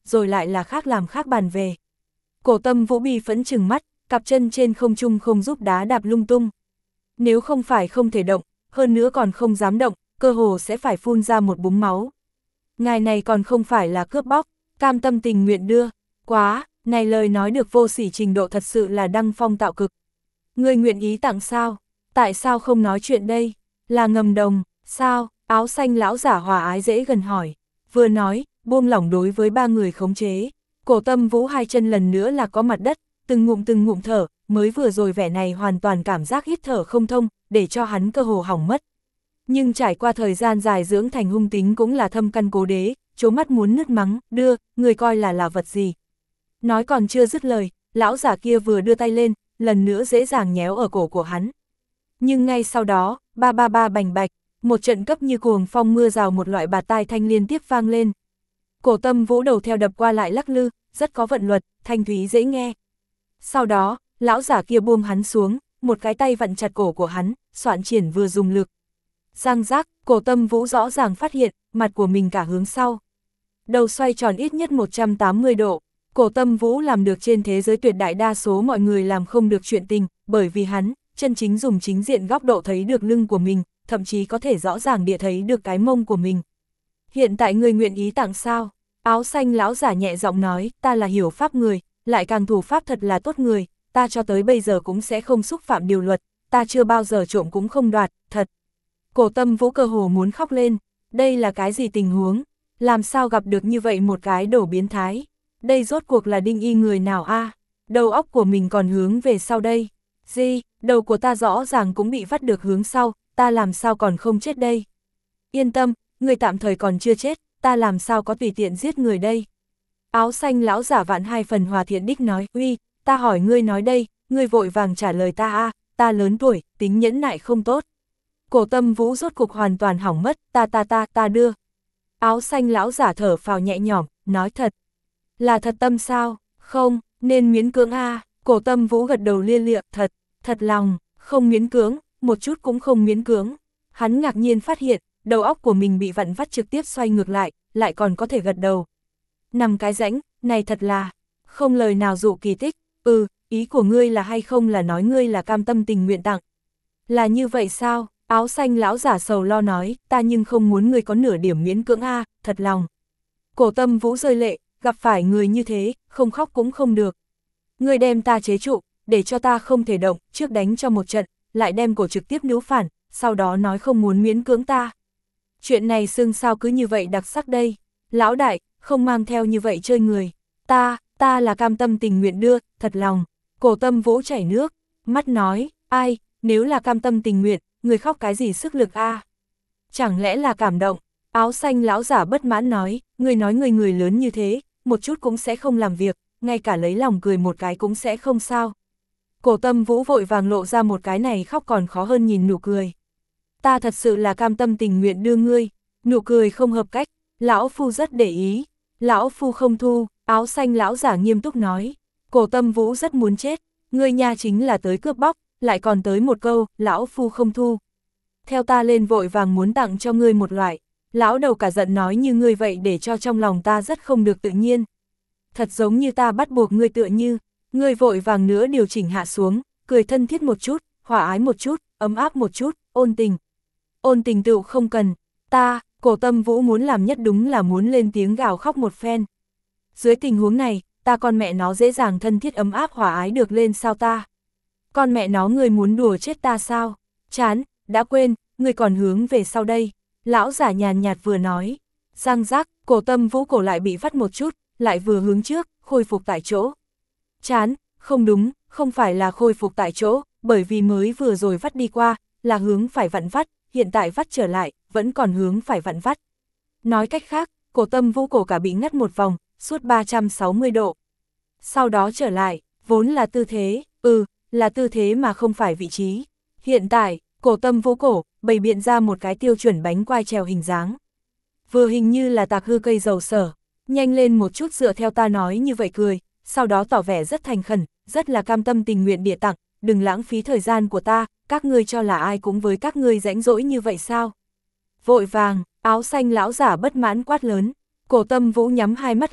rồi lại là khác làm khác bàn về. Cổ Tâm Vũ bi phẫn trừng mắt, cặp chân trên không trung không giúp đá đạp lung tung. Nếu không phải không thể động, hơn nữa còn không dám động, cơ hồ sẽ phải phun ra một búng máu. Ngài này còn không phải là cướp bóc, cam tâm tình nguyện đưa, quá, này lời nói được vô sỉ trình độ thật sự là đăng phong tạo cực. Ngươi nguyện ý tặng sao? Tại sao không nói chuyện đây? Là ngầm đồng, sao? Áo xanh lão giả hòa ái dễ gần hỏi. Vừa nói, buông lỏng đối với ba người khống chế. Cổ Tâm Vũ hai chân lần nữa là có mặt đất, từng ngụm từng ngụm thở, mới vừa rồi vẻ này hoàn toàn cảm giác hít thở không thông, để cho hắn cơ hồ hỏng mất. Nhưng trải qua thời gian dài dưỡng thành hung tính cũng là thâm căn cố đế, trố mắt muốn nứt mắng, đưa, người coi là là vật gì. Nói còn chưa dứt lời, lão giả kia vừa đưa tay lên, lần nữa dễ dàng nhéo ở cổ của hắn. Nhưng ngay sau đó, ba ba ba bành bạch, một trận cấp như cuồng phong mưa rào một loại bạt tai thanh liên tiếp vang lên. Cổ Tâm Vũ đầu theo đập qua lại lắc lư, rất có vận luật, thanh thúy dễ nghe. Sau đó, lão giả kia buông hắn xuống, một cái tay vặn chặt cổ của hắn, soạn triển vừa dùng lực. Răng rác, Cổ Tâm Vũ rõ ràng phát hiện, mặt của mình cả hướng sau. Đầu xoay tròn ít nhất một trăm tám mươi độ. Cổ Tâm Vũ làm được trên thế giới tuyệt đại đa số mọi người làm không được chuyện tình, bởi vì hắn, chân chính dùng chính diện góc độ thấy được lưng của mình, thậm chí có thể rõ ràng địa thấy được cái mông của mình. Hiện tại người nguyện ý tặng sao? Áo xanh lão giả nhẹ giọng nói, ta là hiểu pháp người, lại càng thủ pháp thật là tốt người, ta cho tới bây giờ cũng sẽ không xúc phạm điều luật, ta chưa bao giờ trộm cũng không đoạt, thật. Cổ Tâm Vũ cơ hồ muốn khóc lên, đây là cái gì tình huống, làm sao gặp được như vậy một cái đồ biến thái, đây rốt cuộc là đinh y người nào a? À? Đầu óc của mình còn hướng về sau đây, gì, đầu của ta rõ ràng cũng bị vắt được hướng sau, ta làm sao còn không chết đây. Yên tâm, người tạm thời còn chưa chết, ta làm sao có tùy tiện giết người đây. Áo xanh lão giả vạn hai phần hòa thiện đích nói, uy, ta hỏi ngươi nói đây, ngươi vội vàng trả lời ta a, à, ta lớn tuổi, tính nhẫn nại không tốt. Cổ Tâm Vũ rốt cục hoàn toàn hỏng mất, ta ta ta, ta đưa. Áo xanh lão giả thở phào nhẹ nhõm, nói thật. Là thật tâm sao? Không, nên miễn cưỡng a. À. Cổ Tâm Vũ gật đầu lia lịa, thật, thật lòng, không miễn cưỡng, một chút cũng không miễn cưỡng. Hắn ngạc nhiên phát hiện, đầu óc của mình bị vặn vắt trực tiếp xoay ngược lại, lại còn có thể gật đầu. Nằm cái rãnh, này thật là, không lời nào dụ kỳ tích, ừ, ý của ngươi là hay không là nói ngươi là cam tâm tình nguyện tặng. Là như vậy sao? Áo xanh lão giả sầu lo nói, ta nhưng không muốn ngươi có nửa điểm miễn cưỡng a, à, thật lòng. Cổ Tâm Vũ rơi lệ, gặp phải người như thế, không khóc cũng không được. Ngươi đem ta chế trụ, để cho ta không thể động, trước đánh cho một trận, lại đem cổ trực tiếp níu phản, sau đó nói không muốn miễn cưỡng ta. Chuyện này xưng sao cứ như vậy đặc sắc đây, lão đại, không mang theo như vậy chơi người. Ta, ta là cam tâm tình nguyện đưa, thật lòng. Cổ Tâm Vũ chảy nước, mắt nói, ai, nếu là cam tâm tình nguyện, người khóc cái gì sức lực a? À? Chẳng lẽ là cảm động? Áo xanh lão giả bất mãn nói, người nói người người lớn như thế, một chút cũng sẽ không làm việc, ngay cả lấy lòng cười một cái cũng sẽ không sao. Cổ Tâm Vũ vội vàng lộ ra một cái này khóc còn khó hơn nhìn nụ cười. Ta thật sự là cam tâm tình nguyện đưa ngươi, nụ cười không hợp cách, lão phu rất để ý, lão phu không thu, áo xanh lão giả nghiêm túc nói. Cổ Tâm Vũ rất muốn chết, ngươi nha chính là tới cướp bóc, lại còn tới một câu, lão phu không thu. Theo ta lên vội vàng muốn tặng cho ngươi một loại, lão đầu cả giận nói như ngươi vậy để cho trong lòng ta rất không được tự nhiên. Thật giống như ta bắt buộc ngươi tựa như, ngươi vội vàng nữa điều chỉnh hạ xuống, cười thân thiết một chút, hòa ái một chút, ấm áp một chút, ôn tình. Ôn tình tựu không cần, ta, Cổ Tâm Vũ muốn làm nhất đúng là muốn lên tiếng gào khóc một phen. Dưới tình huống này, ta con mẹ nó dễ dàng thân thiết ấm áp hòa ái được lên sao ta? Con mẹ nó ngươi muốn đùa chết ta sao? Chán, đã quên, ngươi còn hướng về sau đây. Lão giả nhàn nhạt vừa nói. Răng rác, Cổ Tâm Vũ cổ lại bị vắt một chút, lại vừa hướng trước, khôi phục tại chỗ. Chán, không đúng, không phải là khôi phục tại chỗ, bởi vì mới vừa rồi vắt đi qua, là hướng phải vặn vắt, hiện tại vắt trở lại, vẫn còn hướng phải vặn vắt. Nói cách khác, Cổ Tâm Vũ cổ cả bị ngắt một vòng, suốt ba trăm sáu mươi độ. Sau đó trở lại, vốn là tư thế, ừ, là tư thế mà không phải vị trí. Hiện tại, Cổ Tâm Vũ cổ, bày biện ra một cái tiêu chuẩn bánh quai trèo hình dáng. Vừa hình như là tạc hư cây dầu sở, nhanh lên một chút dựa theo ta nói như vậy cười, sau đó tỏ vẻ rất thành khẩn, rất là cam tâm tình nguyện địa tặng, đừng lãng phí thời gian của ta, các ngươi cho là ai cũng với các ngươi rãnh rỗi như vậy sao? Vội vàng, áo xanh lão giả bất mãn quát lớn, Cổ Tâm Vũ nhắm hai mắt lại,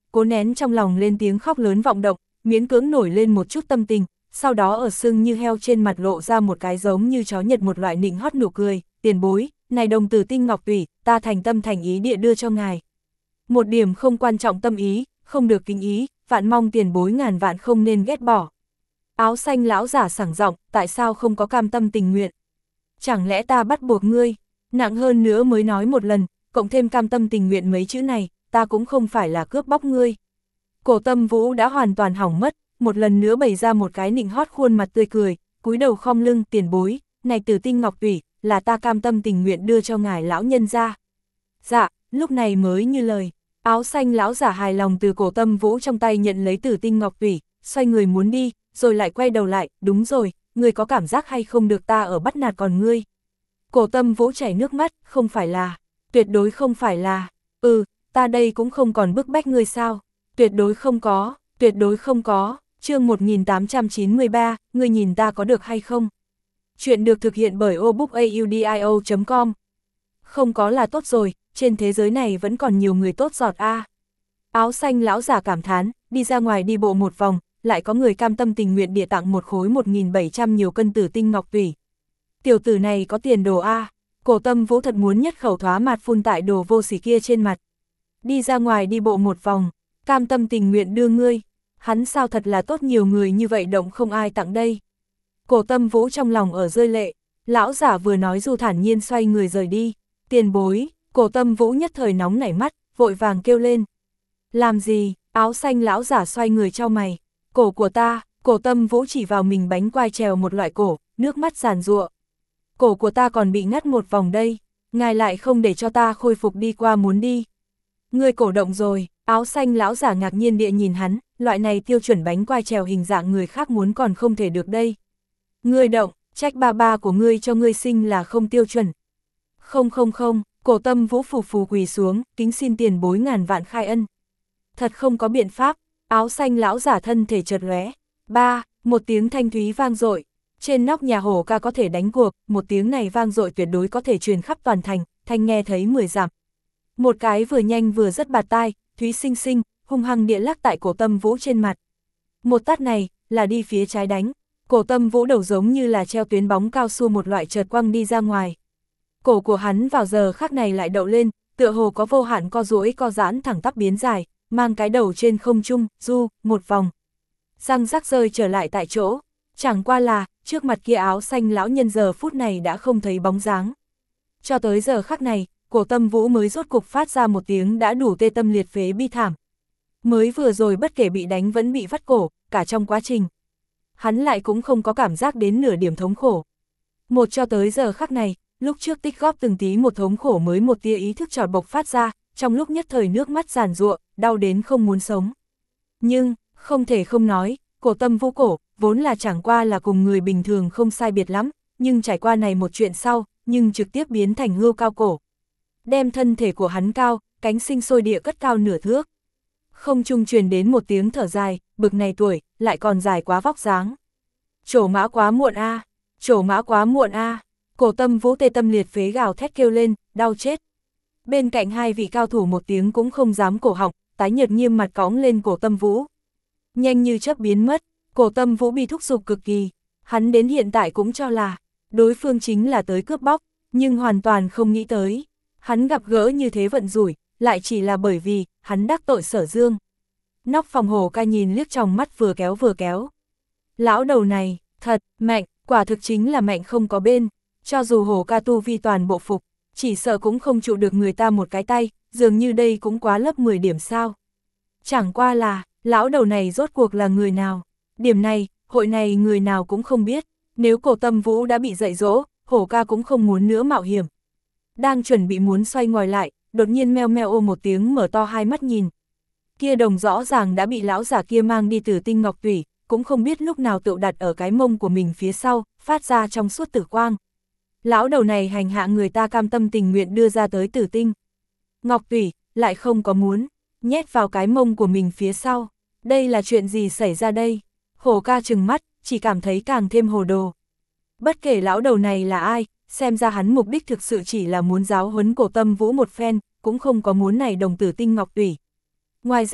cố nén trong lòng lên tiếng khóc lớn vọng động, miễn cưỡng nổi lên một chút tâm tình, sau đó ở sưng như heo trên mặt lộ ra một cái giống như chó nhật một loại nịnh hót nụ cười, tiền bối, này đồng tử tinh ngọc tủy, ta thành tâm thành ý địa đưa cho ngài. Một điểm không quan trọng tâm ý, không được kính ý, vạn mong tiền bối ngàn vạn không nên ghét bỏ. Áo xanh lão giả sảng giọng, tại sao không có cam tâm tình nguyện? Chẳng lẽ ta bắt buộc ngươi? Nặng hơn nữa mới nói một lần, cộng thêm cam tâm tình nguyện mấy chữ này, ta cũng không phải là cướp bóc ngươi. Cổ Tâm Vũ đã hoàn toàn hỏng mất, một lần nữa bày ra một cái nịnh hót khuôn mặt tươi cười, cúi đầu khom lưng, tiền bối, này tử tinh ngọc tủy, là ta cam tâm tình nguyện đưa cho ngài lão nhân ra. Dạ, lúc này mới như lời, áo xanh lão giả hài lòng từ Cổ Tâm Vũ trong tay nhận lấy tử tinh ngọc tủy, xoay người muốn đi, rồi lại quay đầu lại, đúng rồi, ngươi có cảm giác hay không được ta ở bắt nạt còn ngươi? Cổ Tâm Vũ chảy nước mắt, không phải là, tuyệt đối không phải là, ừ, ta đây cũng không còn bức bách ngươi sao, tuyệt đối không có, tuyệt đối không có, chương một nghìn tám trăm chín mươi ba, ngươi nhìn ta có được hay không? Chuyện được thực hiện bởi obookaudio chấm com. Không có là tốt rồi, trên thế giới này vẫn còn nhiều người tốt giọt a. Áo xanh lão giả cảm thán, đi ra ngoài đi bộ một vòng, lại có người cam tâm tình nguyện địa tặng một khối một nghìn bảy trăm nhiều cân tử tinh ngọc tủy. Tiểu tử này có tiền đồ a. Cổ Tâm Vũ thật muốn nhất khẩu thoá mạt phun tại đồ vô sỉ kia trên mặt. Đi ra ngoài đi bộ một vòng, cam tâm tình nguyện đưa ngươi, hắn sao thật là tốt, nhiều người như vậy động không ai tặng đây. Cổ Tâm Vũ trong lòng ở rơi lệ, lão giả vừa nói dù thản nhiên xoay người rời đi, tiền bối, Cổ Tâm Vũ nhất thời nóng nảy mắt, vội vàng kêu lên. Làm gì? Áo xanh lão giả xoay người chau mày, cổ của ta. Cổ Tâm Vũ chỉ vào mình bánh quai trèo một loại cổ, nước mắt giàn giụa. Cổ của ta còn bị ngắt một vòng đây, ngài lại không để cho ta khôi phục đi qua muốn đi. Ngươi cổ động rồi, áo xanh lão giả ngạc nhiên địa nhìn hắn, loại này tiêu chuẩn bánh quai trèo hình dạng người khác muốn còn không thể được đây. Ngươi động, trách ba ba của ngươi cho ngươi sinh là không tiêu chuẩn. Không không không, Cổ Tâm Vũ phù phù quỳ xuống, kính xin tiền bối ngàn vạn khai ân. Thật không có biện pháp, áo xanh lão giả thân thể chợt lóe. Ba, một tiếng thanh thúy vang dội. Trên nóc nhà Hổ Ca có thể đánh cuộc, một tiếng này vang dội tuyệt đối có thể truyền khắp toàn thành, thanh nghe thấy mười dặm. Một cái vừa nhanh vừa rất bạt tai, thúy xinh xinh, hung hăng địa lắc tại Cổ Tâm Vũ trên mặt. Một tát này, là đi phía trái đánh, Cổ Tâm Vũ đầu giống như là treo tuyến bóng cao su một loại chợt quăng đi ra ngoài. Cổ của hắn vào giờ khắc này lại đậu lên, tựa hồ có vô hạn co duỗi co giãn thẳng tắp biến dài, mang cái đầu trên không trung, du, một vòng. Răng rắc rơi trở lại tại chỗ, chẳng qua là, trước mặt kia áo xanh lão nhân giờ phút này đã không thấy bóng dáng. Cho tới giờ khắc này, Cổ Tâm Vũ mới rốt cục phát ra một tiếng đã đủ tê tâm liệt phế bi thảm. Mới vừa rồi bất kể bị đánh vẫn bị vắt cổ, cả trong quá trình. Hắn lại cũng không có cảm giác đến nửa điểm thống khổ. Một cho tới giờ khắc này, lúc trước tích góp từng tí một thống khổ mới một tia ý thức trọt bộc phát ra, trong lúc nhất thời nước mắt giàn giụa, đau đến không muốn sống. Nhưng, không thể không nói, Cổ Tâm Vũ cổ, vốn là chẳng qua là cùng người bình thường không sai biệt lắm, nhưng trải qua này một chuyện sau, nhưng trực tiếp biến thành hươu cao cổ. Đem thân thể của hắn cao, cánh sinh sôi địa cất cao nửa thước. Không trung truyền đến một tiếng thở dài, bực này tuổi, lại còn dài quá vóc dáng. Trổ mã quá muộn a, à, trổ mã quá muộn a. À. Cổ Tâm Vũ tê tâm liệt phế gào thét kêu lên, đau chết. Bên cạnh hai vị cao thủ một tiếng cũng không dám cổ họng, tái nhợt nghiêm mặt cõng lên Cổ Tâm Vũ. Nhanh như chớp biến mất, Cổ Tâm Vũ bị thúc giục cực kỳ, hắn đến hiện tại cũng cho là, đối phương chính là tới cướp bóc, nhưng hoàn toàn không nghĩ tới. Hắn gặp gỡ như thế vận rủi, lại chỉ là bởi vì, hắn đắc tội Sở Dương. Nóc phòng Hổ Ca nhìn liếc trong mắt vừa kéo vừa kéo. Lão đầu này, thật, mạnh, quả thực chính là mạnh không có bên, cho dù Hổ Ca tu vi toàn bộ phục, chỉ sợ cũng không trụ được người ta một cái tay, dường như đây cũng quá lấp mười điểm sao. Chẳng qua là, lão đầu này rốt cuộc là người nào, điểm này, hội này người nào cũng không biết, nếu Cổ Tâm Vũ đã bị dạy dỗ, Hổ Ca cũng không muốn nữa mạo hiểm. Đang chuẩn bị muốn xoay ngoài lại, đột nhiên meo meo ô một tiếng mở to hai mắt nhìn. Kia đồng rõ ràng đã bị lão giả kia mang đi từ tinh ngọc tủy, cũng không biết lúc nào tự đặt ở cái mông của mình phía sau, phát ra trong suốt tử quang. Lão đầu này hành hạ người ta cam tâm tình nguyện đưa ra tới tử tinh. Ngọc tủy, lại không có muốn, nhét vào cái mông của mình phía sau. Đây là chuyện gì xảy ra đây? Hổ Ca trừng mắt, chỉ cảm thấy càng thêm hồ đồ. Bất kể lão đầu này là ai, xem ra hắn mục đích thực sự chỉ là muốn giáo huấn Cổ Tâm Vũ một phen, cũng không có muốn này đồng tử tinh ngọc tủy. Ngoài ra,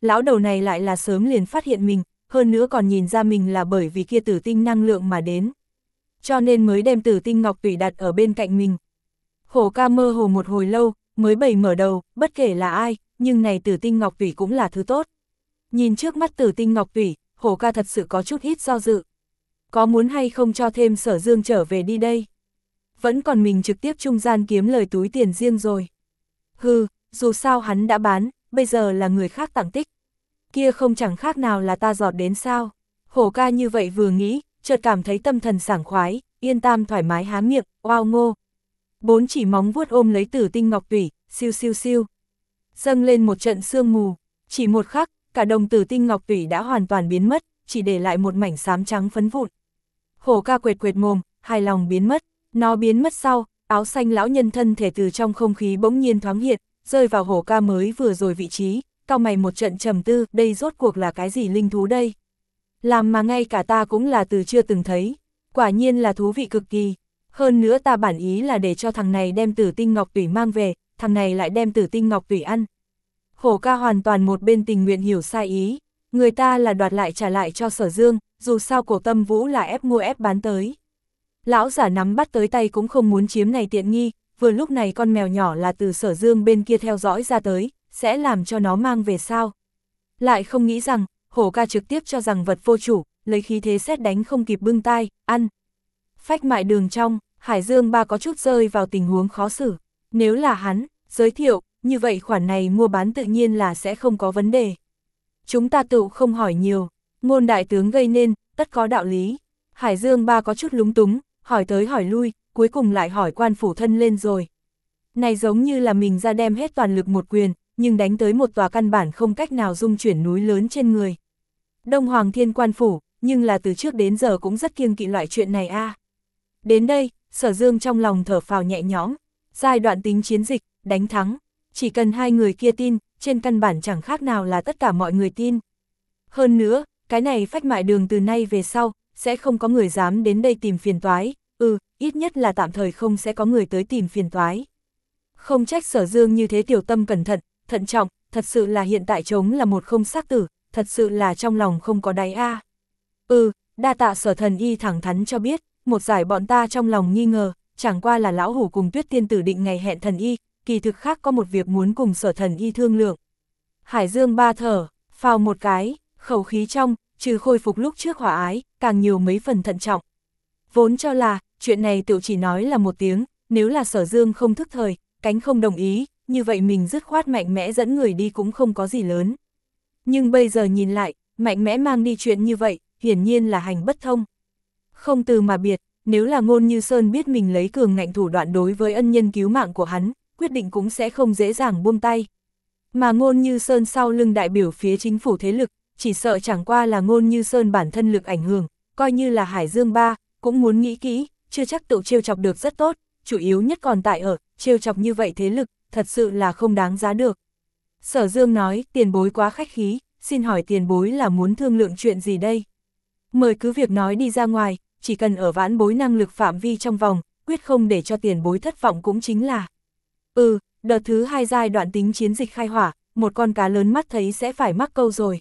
lão đầu này lại là sớm liền phát hiện mình, hơn nữa còn nhìn ra mình là bởi vì kia tử tinh năng lượng mà đến. Cho nên mới đem tử tinh ngọc tủy đặt ở bên cạnh mình. Hổ ca mơ hồ một hồi lâu, mới bày mở đầu, bất kể là ai, nhưng này tử tinh ngọc tủy cũng là thứ tốt. Nhìn trước mắt tử tinh ngọc tủy, hổ ca thật sự có chút ít do dự. Có muốn hay không cho thêm Sở Dương trở về đi đây? Vẫn còn mình trực tiếp trung gian kiếm lời túi tiền riêng rồi. Hừ, dù sao hắn đã bán, bây giờ là người khác tặng tích. Kia không chẳng khác nào là ta giọt đến sao. Hổ ca như vậy vừa nghĩ, chợt cảm thấy tâm thần sảng khoái, yên tam thoải mái há miệng, oao ngô. Bốn chỉ móng vuốt ôm lấy tử tinh ngọc tủy, siêu siêu siêu. Dâng lên một trận sương mù, chỉ một khắc, cả đồng tử tinh ngọc tủy đã hoàn toàn biến mất, chỉ để lại một mảnh xám trắng phấn vụn. Hổ ca quệt quệt mồm, hài lòng biến mất, nó biến mất sau, áo xanh lão nhân thân thể từ trong không khí bỗng nhiên thoáng hiện, rơi vào hổ ca mới vừa rồi vị trí, cau mày một trận trầm tư, đây rốt cuộc là cái gì linh thú đây? Làm mà ngay cả ta cũng là từ chưa từng thấy, quả nhiên là thú vị cực kỳ. Hơn nữa ta bản ý là để cho thằng này đem tử tinh ngọc tủy mang về, thằng này lại đem tử tinh ngọc tủy ăn. Hổ ca hoàn toàn một bên tình nguyện hiểu sai ý, người ta là đoạt lại trả lại cho Sở Dương, dù sao Cổ Tâm Vũ là ép mua ép bán tới. Lão giả nắm bắt tới tay cũng không muốn chiếm này tiện nghi, vừa lúc này con mèo nhỏ là từ Sở Dương bên kia theo dõi ra tới, sẽ làm cho nó mang về sao. Lại không nghĩ rằng, hổ ca trực tiếp cho rằng vật vô chủ, lấy khí thế sét đánh không kịp bưng tai, ăn. Phách mại đường trong, Hải Dương ba có chút rơi vào tình huống khó xử. Nếu là hắn, giới thiệu, như vậy khoản này mua bán tự nhiên là sẽ không có vấn đề. Chúng ta tự không hỏi nhiều, ngôn đại tướng gây nên, tất có đạo lý. Hải Dương ba có chút lúng túng, hỏi tới hỏi lui, cuối cùng lại hỏi quan phủ thân lên rồi. Này giống như là mình ra đem hết toàn lực một quyền, nhưng đánh tới một tòa căn bản không cách nào dung chuyển núi lớn trên người. Đông Hoàng Thiên quan phủ, nhưng là từ trước đến giờ cũng rất kiêng kỵ loại chuyện này a. À. Đến đây, Sở Dương trong lòng thở phào nhẹ nhõm, giai đoạn tính chiến dịch, đánh thắng, chỉ cần hai người kia tin, trên căn bản chẳng khác nào là tất cả mọi người tin. Hơn nữa, cái này phách mại đường từ nay về sau, sẽ không có người dám đến đây tìm phiền toái, ừ, ít nhất là tạm thời không sẽ có người tới tìm phiền toái. Không trách Sở Dương như thế tiểu tâm cẩn thận, thận trọng, thật sự là hiện tại trống là một không xác tử, thật sự là trong lòng không có đáy a. À. Ừ, đa tạ Sở thần y thẳng thắn cho biết, một giải bọn ta trong lòng nghi ngờ, chẳng qua là lão hủ cùng Tuyết tiên tử định ngày hẹn thần y, kỳ thực khác có một việc muốn cùng Sở thần y thương lượng. Hải Dương ba thở, phào một cái, khẩu khí trong, trừ khôi phục lúc trước hỏa ái, càng nhiều mấy phần thận trọng. Vốn cho là, chuyện này tự chỉ nói là một tiếng, nếu là Sở Dương không thức thời, cánh không đồng ý, như vậy mình dứt khoát mạnh mẽ dẫn người đi cũng không có gì lớn. Nhưng bây giờ nhìn lại, mạnh mẽ mang đi chuyện như vậy, hiển nhiên là hành bất thông. Không từ mà biệt, nếu là Ngôn Như Sơn biết mình lấy cường ngạnh thủ đoạn đối với ân nhân cứu mạng của hắn, quyết định cũng sẽ không dễ dàng buông tay. Mà Ngôn Như Sơn sau lưng đại biểu phía chính phủ thế lực, chỉ sợ chẳng qua là Ngôn Như Sơn bản thân lực ảnh hưởng, coi như là Hải Dương ba, cũng muốn nghĩ kỹ, chưa chắc tự trêu chọc được rất tốt, chủ yếu nhất còn tại ở, trêu chọc như vậy thế lực, thật sự là không đáng giá được. Sở Dương nói, tiền bối quá khách khí, xin hỏi tiền bối là muốn thương lượng chuyện gì đây? Mời cứ việc nói đi ra ngoài, chỉ cần ở vãn bối năng lực phạm vi trong vòng, quyết không để cho tiền bối thất vọng cũng chính là. Ừ, đợt thứ hai giai đoạn tính chiến dịch khai hỏa, một con cá lớn mắt thấy sẽ phải mắc câu rồi.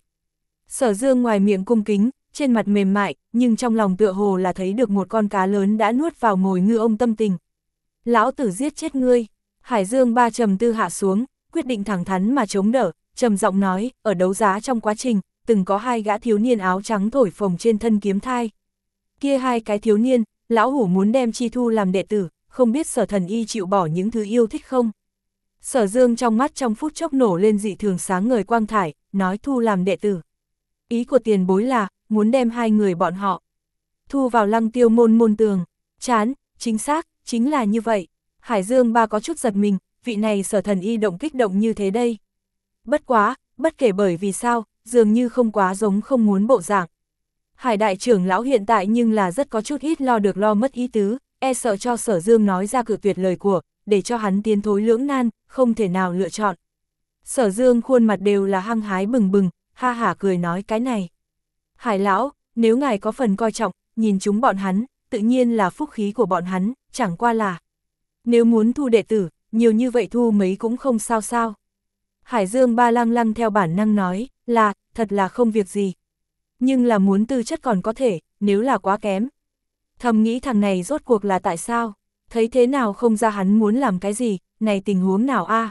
Sở Dương ngoài miệng cung kính, trên mặt mềm mại, nhưng trong lòng tựa hồ là thấy được một con cá lớn đã nuốt vào mồi ngư ông tâm tình. Lão tử giết chết ngươi. Hải Dương ba trầm tư hạ xuống, quyết định thẳng thắn mà chống đỡ, trầm giọng nói, ở đấu giá trong quá trình, từng có hai gã thiếu niên áo trắng thổi phồng trên thân kiếm thai. Kia hai cái thiếu niên, lão hủ muốn đem chi thu làm đệ tử, không biết Sở thần y chịu bỏ những thứ yêu thích không? Sở Dương trong mắt trong phút chốc nổ lên dị thường sáng ngời quang thải, nói thu làm đệ tử. Ý của tiền bối là, muốn đem hai người bọn họ thu vào Lăng Tiêu môn môn tường. Chán, chính xác, chính là như vậy. Hải Dương ba có chút giật mình, vị này Sở thần y động kích động như thế đây. Bất quá, bất kể bởi vì sao, dường như không quá giống không muốn bộ dạng. Hải đại trưởng lão hiện tại nhưng là rất có chút ít lo được lo mất ý tứ, e sợ cho Sở Dương nói ra cự tuyệt lời của, để cho hắn tiến thối lưỡng nan, không thể nào lựa chọn. Sở Dương khuôn mặt đều là hăng hái bừng bừng, ha hả cười nói cái này. Hải lão, nếu ngài có phần coi trọng, nhìn chúng bọn hắn, tự nhiên là phúc khí của bọn hắn, chẳng qua là. Nếu muốn thu đệ tử, nhiều như vậy thu mấy cũng không sao sao. Hải Dương Ba lăng lăng theo bản năng nói, là, thật là không việc gì. Nhưng là muốn tư chất còn có thể, nếu là quá kém. Thầm nghĩ thằng này rốt cuộc là tại sao, thấy thế nào không ra hắn muốn làm cái gì, này tình huống nào a?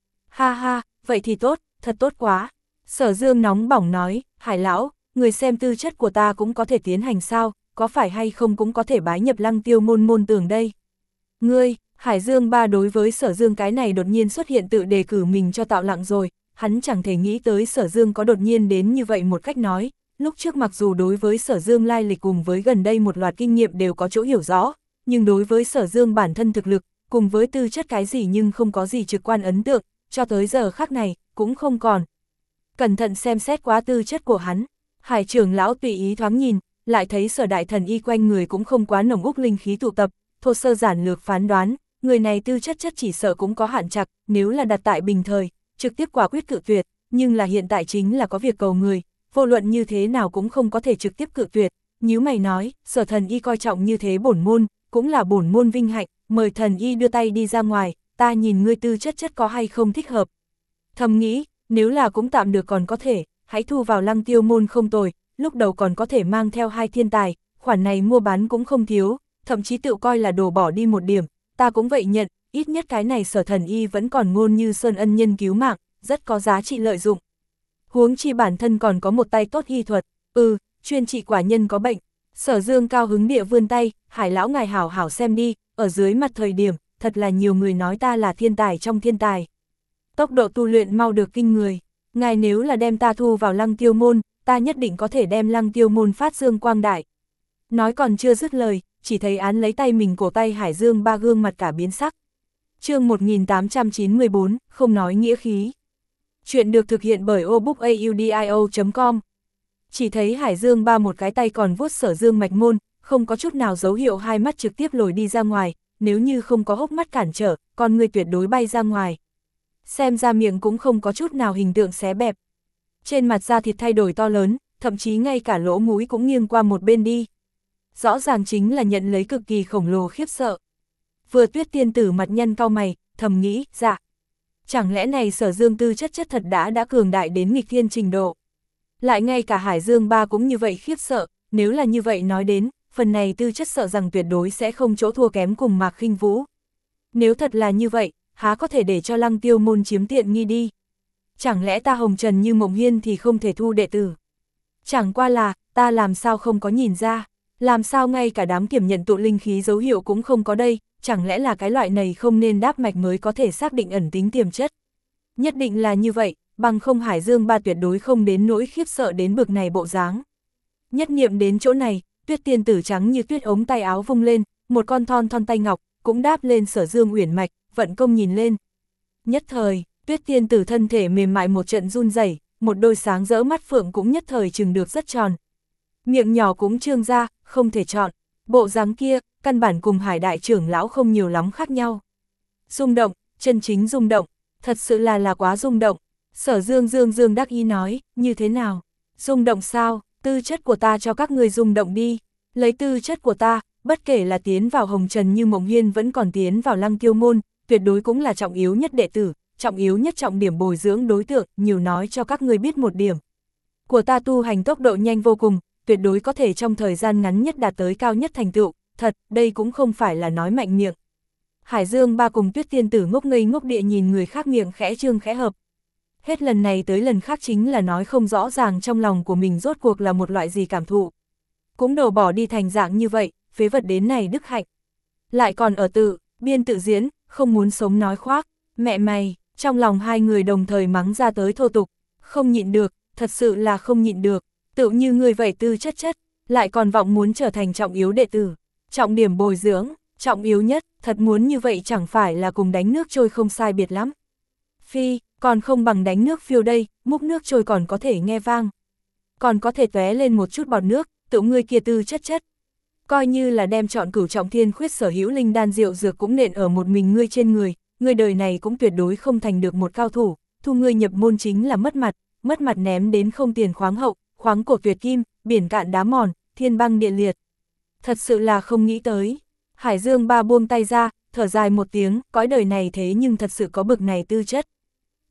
Ha ha, vậy thì tốt, thật tốt quá. Sở Dương nóng bỏng nói, Hải lão, người xem tư chất của ta cũng có thể tiến hành sao, có phải hay không cũng có thể bái nhập Lăng Tiêu môn môn tưởng đây. Ngươi, Hải Dương Ba đối với Sở Dương cái này đột nhiên xuất hiện tự đề cử mình cho tạo lặng rồi, hắn chẳng thể nghĩ tới Sở Dương có đột nhiên đến như vậy một cách nói. Lúc trước mặc dù đối với Sở Dương lai lịch cùng với gần đây một loạt kinh nghiệm đều có chỗ hiểu rõ, nhưng đối với Sở Dương bản thân thực lực, cùng với tư chất cái gì nhưng không có gì trực quan ấn tượng, cho tới giờ khắc này, cũng không còn. Cẩn thận xem xét quá tư chất của hắn, Hải trưởng lão tùy ý thoáng nhìn, lại thấy Sở đại thần y quanh người cũng không quá nồng úc linh khí tụ tập, thô sơ giản lược phán đoán, người này tư chất chất chỉ sợ cũng có hạn chặt, nếu là đặt tại bình thời, trực tiếp quả quyết cự tuyệt, nhưng là hiện tại chính là có việc cầu người, vô luận như thế nào cũng không có thể trực tiếp cự tuyệt. Nhíu mày nói, Sở thần y coi trọng như thế bổn môn, cũng là bổn môn vinh hạnh, mời thần y đưa tay đi ra ngoài, ta nhìn ngươi tư chất chất có hay không thích hợp. Thầm nghĩ, nếu là cũng tạm được còn có thể, hãy thu vào Lăng Tiêu môn không tồi, lúc đầu còn có thể mang theo hai thiên tài, khoản này mua bán cũng không thiếu, thậm chí tự coi là đồ bỏ đi một điểm, ta cũng vậy nhận, ít nhất cái này Sở thần y vẫn còn ngôn như sơn ân nhân cứu mạng, rất có giá trị lợi dụng. Huống chi bản thân còn có một tay tốt y thuật, ừ, chuyên trị quả nhân có bệnh. Sở Dương cao hứng địa vươn tay, Hải lão ngài hảo hảo xem đi, ở dưới mặt thời điểm, thật là nhiều người nói ta là thiên tài trong thiên tài. Tốc độ tu luyện mau được kinh người, ngài nếu là đem ta thu vào Lăng Tiêu môn, ta nhất định có thể đem Lăng Tiêu môn phát dương quang đại. Nói còn chưa dứt lời, chỉ thấy án lấy tay mình cổ tay Hải Dương Ba gương mặt cả biến sắc. Chương một nghìn tám trăm chín mươi bốn, không nói nghĩa khí. Chuyện được thực hiện bởi obookaudio chấm com. Chỉ thấy Hải Dương Ba một cái tay còn vuốt Sở Dương mạch môn, không có chút nào dấu hiệu hai mắt trực tiếp lồi đi ra ngoài, nếu như không có hốc mắt cản trở, con người tuyệt đối bay ra ngoài. Xem ra miệng cũng không có chút nào hình tượng xé bẹp. Trên mặt da thịt thay đổi to lớn, thậm chí ngay cả lỗ mũi cũng nghiêng qua một bên đi. Rõ ràng chính là nhận lấy cực kỳ khổng lồ khiếp sợ. Vừa Tuyết tiên tử mặt nhân cau mày, thầm nghĩ, dạ. Chẳng lẽ này Sở Dương tư chất chất thật đã đã cường đại đến nghịch thiên trình độ. Lại ngay cả Hải Dương Ba cũng như vậy khiếp sợ, nếu là như vậy nói đến, phần này tư chất sợ rằng tuyệt đối sẽ không chỗ thua kém cùng Mạc Khinh Vũ. Nếu thật là như vậy, há có thể để cho Lăng Tiêu môn chiếm tiện nghi đi. Chẳng lẽ ta hồng trần như Mộng Hiên thì không thể thu đệ tử? Chẳng qua là, ta làm sao không có nhìn ra, làm sao ngay cả đám kiểm nhận tụ linh khí dấu hiệu cũng không có đây, chẳng lẽ là cái loại này không nên đáp mạch mới có thể xác định ẩn tính tiềm chất. Nhất định là như vậy, bằng không Hải Dương Ba tuyệt đối không đến nỗi khiếp sợ đến bực này bộ dáng. Nhất niệm đến chỗ này, Tuyết tiên tử trắng như tuyết ống tay áo vung lên, một con thon thon tay ngọc, cũng đáp lên Sở Dương uyển mạch, vận công nhìn lên. Nhất thời, Tuyết tiên tử thân thể mềm mại một trận run rẩy, một đôi sáng rỡ mắt phượng cũng nhất thời trừng được rất tròn. Miệng nhỏ cũng trương ra, không thể chọn, bộ dáng kia, căn bản cùng Hải đại trưởng lão không nhiều lắm khác nhau. Rung động, chân chính rung động, thật sự là là quá rung động. Sở Dương Dương Dương đắc ý nói, như thế nào? Rung động sao? Tư chất của ta cho các người rung động đi. Lấy tư chất của ta, bất kể là tiến vào hồng trần như Mộng Hiên vẫn còn tiến vào Lăng Tiêu môn, tuyệt đối cũng là trọng yếu nhất đệ tử, trọng yếu nhất trọng điểm bồi dưỡng đối tượng, nhiều nói cho các người biết một điểm. Của ta tu hành tốc độ nhanh vô cùng, tuyệt đối có thể trong thời gian ngắn nhất đạt tới cao nhất thành tựu, thật, đây cũng không phải là nói mạnh miệng. Hải Dương Ba cùng Tuyết tiên tử ngốc ngây ngốc địa nhìn người khác miệng khẽ trương khẽ hợp. Hết lần này tới lần khác chính là nói không rõ ràng trong lòng của mình rốt cuộc là một loại gì cảm thụ. Cũng đổ bỏ đi thành dạng như vậy, phế vật đến này đức hạnh. Lại còn ở tự, biên tự diễn, không muốn sống nói khoác, mẹ mày, trong lòng hai người đồng thời mắng ra tới thô tục, không nhịn được, thật sự là không nhịn được, tự như người vậy tư chất chất, lại còn vọng muốn trở thành trọng yếu đệ tử, trọng điểm bồi dưỡng, trọng yếu nhất, thật muốn như vậy chẳng phải là cùng đánh nước trôi không sai biệt lắm. Phi, còn không bằng đánh nước phiêu đây, múc nước trôi còn có thể nghe vang. Còn có thể tóe lên một chút bọt nước, tự ngươi kia tư chất chất. Coi như là đem chọn cửu trọng thiên khuyết sở hữu linh đan rượu dược cũng nện ở một mình ngươi trên người, ngươi đời này cũng tuyệt đối không thành được một cao thủ, thu ngươi nhập môn chính là mất mặt, mất mặt ném đến không tiền khoáng hậu, khoáng cổ tuyệt kim, biển cạn đá mòn, thiên băng địa liệt. Thật sự là không nghĩ tới. Hải Dương Ba buông tay ra, thở dài một tiếng, cõi đời này thế nhưng thật sự có bực này tư chất.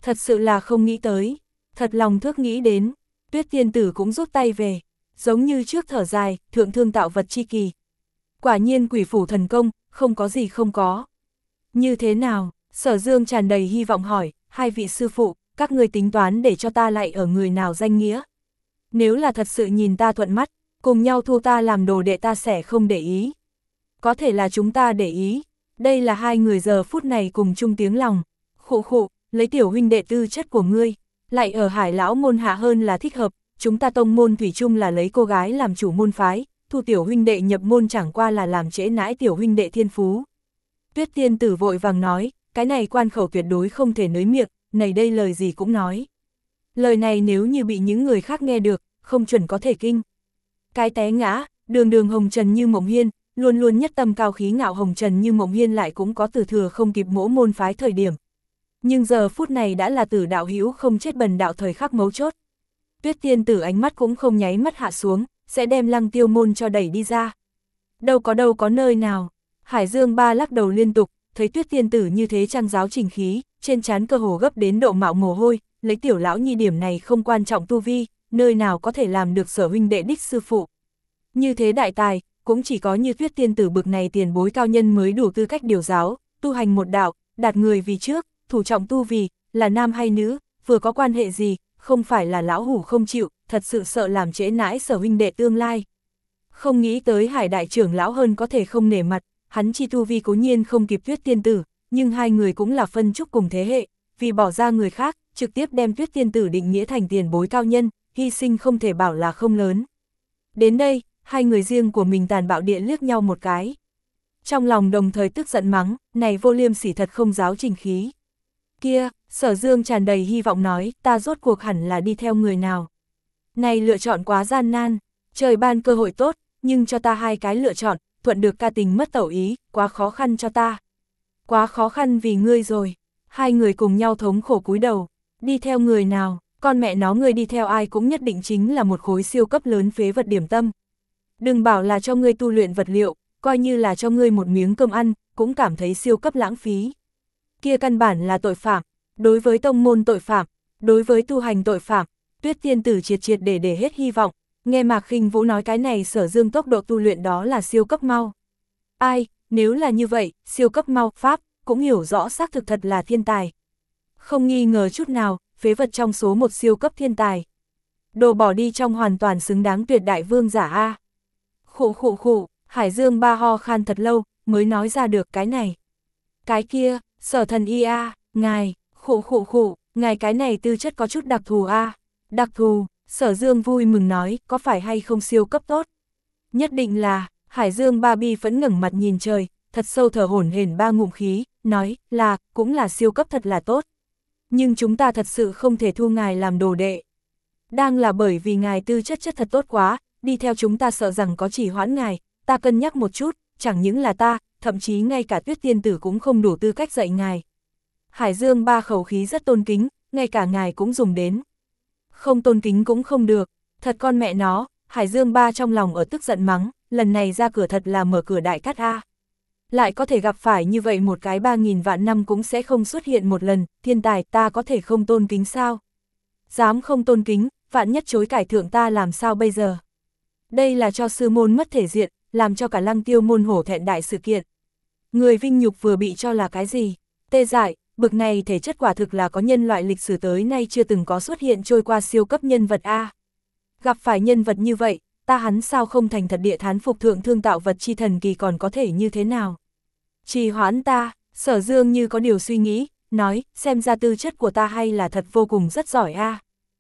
thật sự là không nghĩ tới, thật lòng thước nghĩ đến, Tuyết tiên tử cũng rút tay về, giống như trước thở dài, thượng thương tạo vật chi kỳ. Quả nhiên quỷ phủ thần công, không có gì không có. Như thế nào? Sở Dương tràn đầy hy vọng hỏi, hai vị sư phụ, các người tính toán để cho ta lại ở người nào danh nghĩa? Nếu là thật sự nhìn ta thuận mắt, cùng nhau thu ta làm đồ đệ ta sẽ không để ý. Có thể là chúng ta để ý, đây là hai người giờ phút này cùng chung tiếng lòng. Khụ khụ, lấy tiểu huynh đệ tư chất của ngươi, lại ở Hải lão môn hạ hơn là thích hợp, chúng ta tông môn thủy chung là lấy cô gái làm chủ môn phái, thu tiểu huynh đệ nhập môn chẳng qua là làm trễ nãi tiểu huynh đệ thiên phú. Tuyết tiên tử vội vàng nói, cái này quan khẩu tuyệt đối không thể nới miệng, này đây lời gì cũng nói. Lời này nếu như bị những người khác nghe được, không chuẩn có thể kinh. Cái té ngã, đường đường hồng trần như Mộng Hiên, luôn luôn nhất tâm cao khí ngạo hồng trần như Mộng Hiên lại cũng có từ thừa không kịp mỗ môn phái thời điểm. Nhưng giờ phút này đã là tử đạo hữu không chết bần đạo thời khắc mấu chốt. Tuyết tiên tử ánh mắt cũng không nháy mắt hạ xuống, sẽ đem Lăng Tiêu môn cho đẩy đi ra. Đâu có đâu có nơi nào. Hải Dương Ba lắc đầu liên tục, thấy Tuyết tiên tử như thế trang giáo trình khí, trên trán cơ hồ gấp đến độ mạo mồ hôi, lấy tiểu lão nhi điểm này không quan trọng tu vi, nơi nào có thể làm được Sở huynh đệ đích sư phụ. Như thế đại tài, cũng chỉ có như Tuyết tiên tử bực này tiền bối cao nhân mới đủ tư cách điều giáo, tu hành một đạo, đạt người vì trước, thủ trọng tu vì, là nam hay nữ, vừa có quan hệ gì, không phải là lão hủ không chịu, thật sự sợ làm trễ nãi Sở huynh đệ tương lai. Không nghĩ tới Hải đại trưởng lão hơn có thể không nể mặt, hắn chi tu vi cố nhiên không kịp Tuyết tiên tử, nhưng hai người cũng là phân trúc cùng thế hệ, vì bỏ ra người khác, trực tiếp đem Tuyết tiên tử định nghĩa thành tiền bối cao nhân, hy sinh không thể bảo là không lớn. Đến đây, hai người riêng của mình tàn bạo điện liếc nhau một cái. Trong lòng đồng thời tức giận mắng, này vô liêm sỉ thật không giáo trình khí. Kia, Sở Dương tràn đầy hy vọng nói, ta rốt cuộc hẳn là đi theo người nào. Này lựa chọn quá gian nan, trời ban cơ hội tốt, nhưng cho ta hai cái lựa chọn, thuận được ca tình mất tẩu ý, quá khó khăn cho ta. Quá khó khăn vì ngươi rồi. Hai người cùng nhau thống khổ cúi đầu, đi theo người nào, con mẹ nó ngươi đi theo ai cũng nhất định chính là một khối siêu cấp lớn phế vật điểm tâm. Đừng bảo là cho ngươi tu luyện vật liệu, coi như là cho ngươi một miếng cơm ăn, cũng cảm thấy siêu cấp lãng phí. Kia căn bản là tội phạm, đối với tông môn tội phạm, đối với tu hành tội phạm, Tuyết tiên tử triệt triệt để để hết hy vọng, nghe Mạc Khinh Vũ nói cái này Sở Dương tốc độ tu luyện đó là siêu cấp mau. Ai, nếu là như vậy, siêu cấp mau, Pháp, cũng hiểu rõ xác thực thật là thiên tài. Không nghi ngờ chút nào, phế vật trong số một siêu cấp thiên tài. Đồ bỏ đi trong hoàn toàn xứng đáng tuyệt đại vương giả A. Khụ khụ khụ, Hải Dương Ba ho khan thật lâu, mới nói ra được cái này. Cái kia, Sở thần y A, ngài, khụ khụ khụ, ngài cái này tư chất có chút đặc thù A. Đặc thù, Sở Dương vui mừng nói, có phải hay không siêu cấp tốt? Nhất định là, Hải Dương Ba bi phẫn ngẩng mặt nhìn trời, thật sâu thở hổn hển ba ngụm khí, nói, là, cũng là siêu cấp thật là tốt. Nhưng chúng ta thật sự không thể thu ngài làm đồ đệ. Đang là bởi vì ngài tư chất chất thật tốt quá, đi theo chúng ta sợ rằng có chỉ hoãn ngài, ta cân nhắc một chút, chẳng những là ta, thậm chí ngay cả Tuyết tiên tử cũng không đủ tư cách dạy ngài. Hải Dương Ba khẩu khí rất tôn kính, ngay cả ngài cũng dùng đến. Không tôn kính cũng không được, thật con mẹ nó, Hải Dương Ba trong lòng ở tức giận mắng, lần này ra cửa thật là mở cửa đại cát A. Lại có thể gặp phải như vậy một cái ba nghìn vạn năm cũng sẽ không xuất hiện một lần, thiên tài ta có thể không tôn kính sao? Dám không tôn kính, vạn nhất chối cải thượng ta làm sao bây giờ? Đây là cho sư môn mất thể diện, làm cho cả Lăng Tiêu môn hổ thẹn đại sự kiện. Người vinh nhục vừa bị cho là cái gì? Tê dại, bực này thể chất quả thực là có nhân loại lịch sử tới nay chưa từng có xuất hiện trôi qua siêu cấp nhân vật A. Gặp phải nhân vật như vậy, ta hắn sao không thành thật địa thán phục thượng thương tạo vật chi thần kỳ còn có thể như thế nào? Trì hoãn ta, Sở Dương như có điều suy nghĩ, nói, xem ra tư chất của ta hay là thật vô cùng rất giỏi A.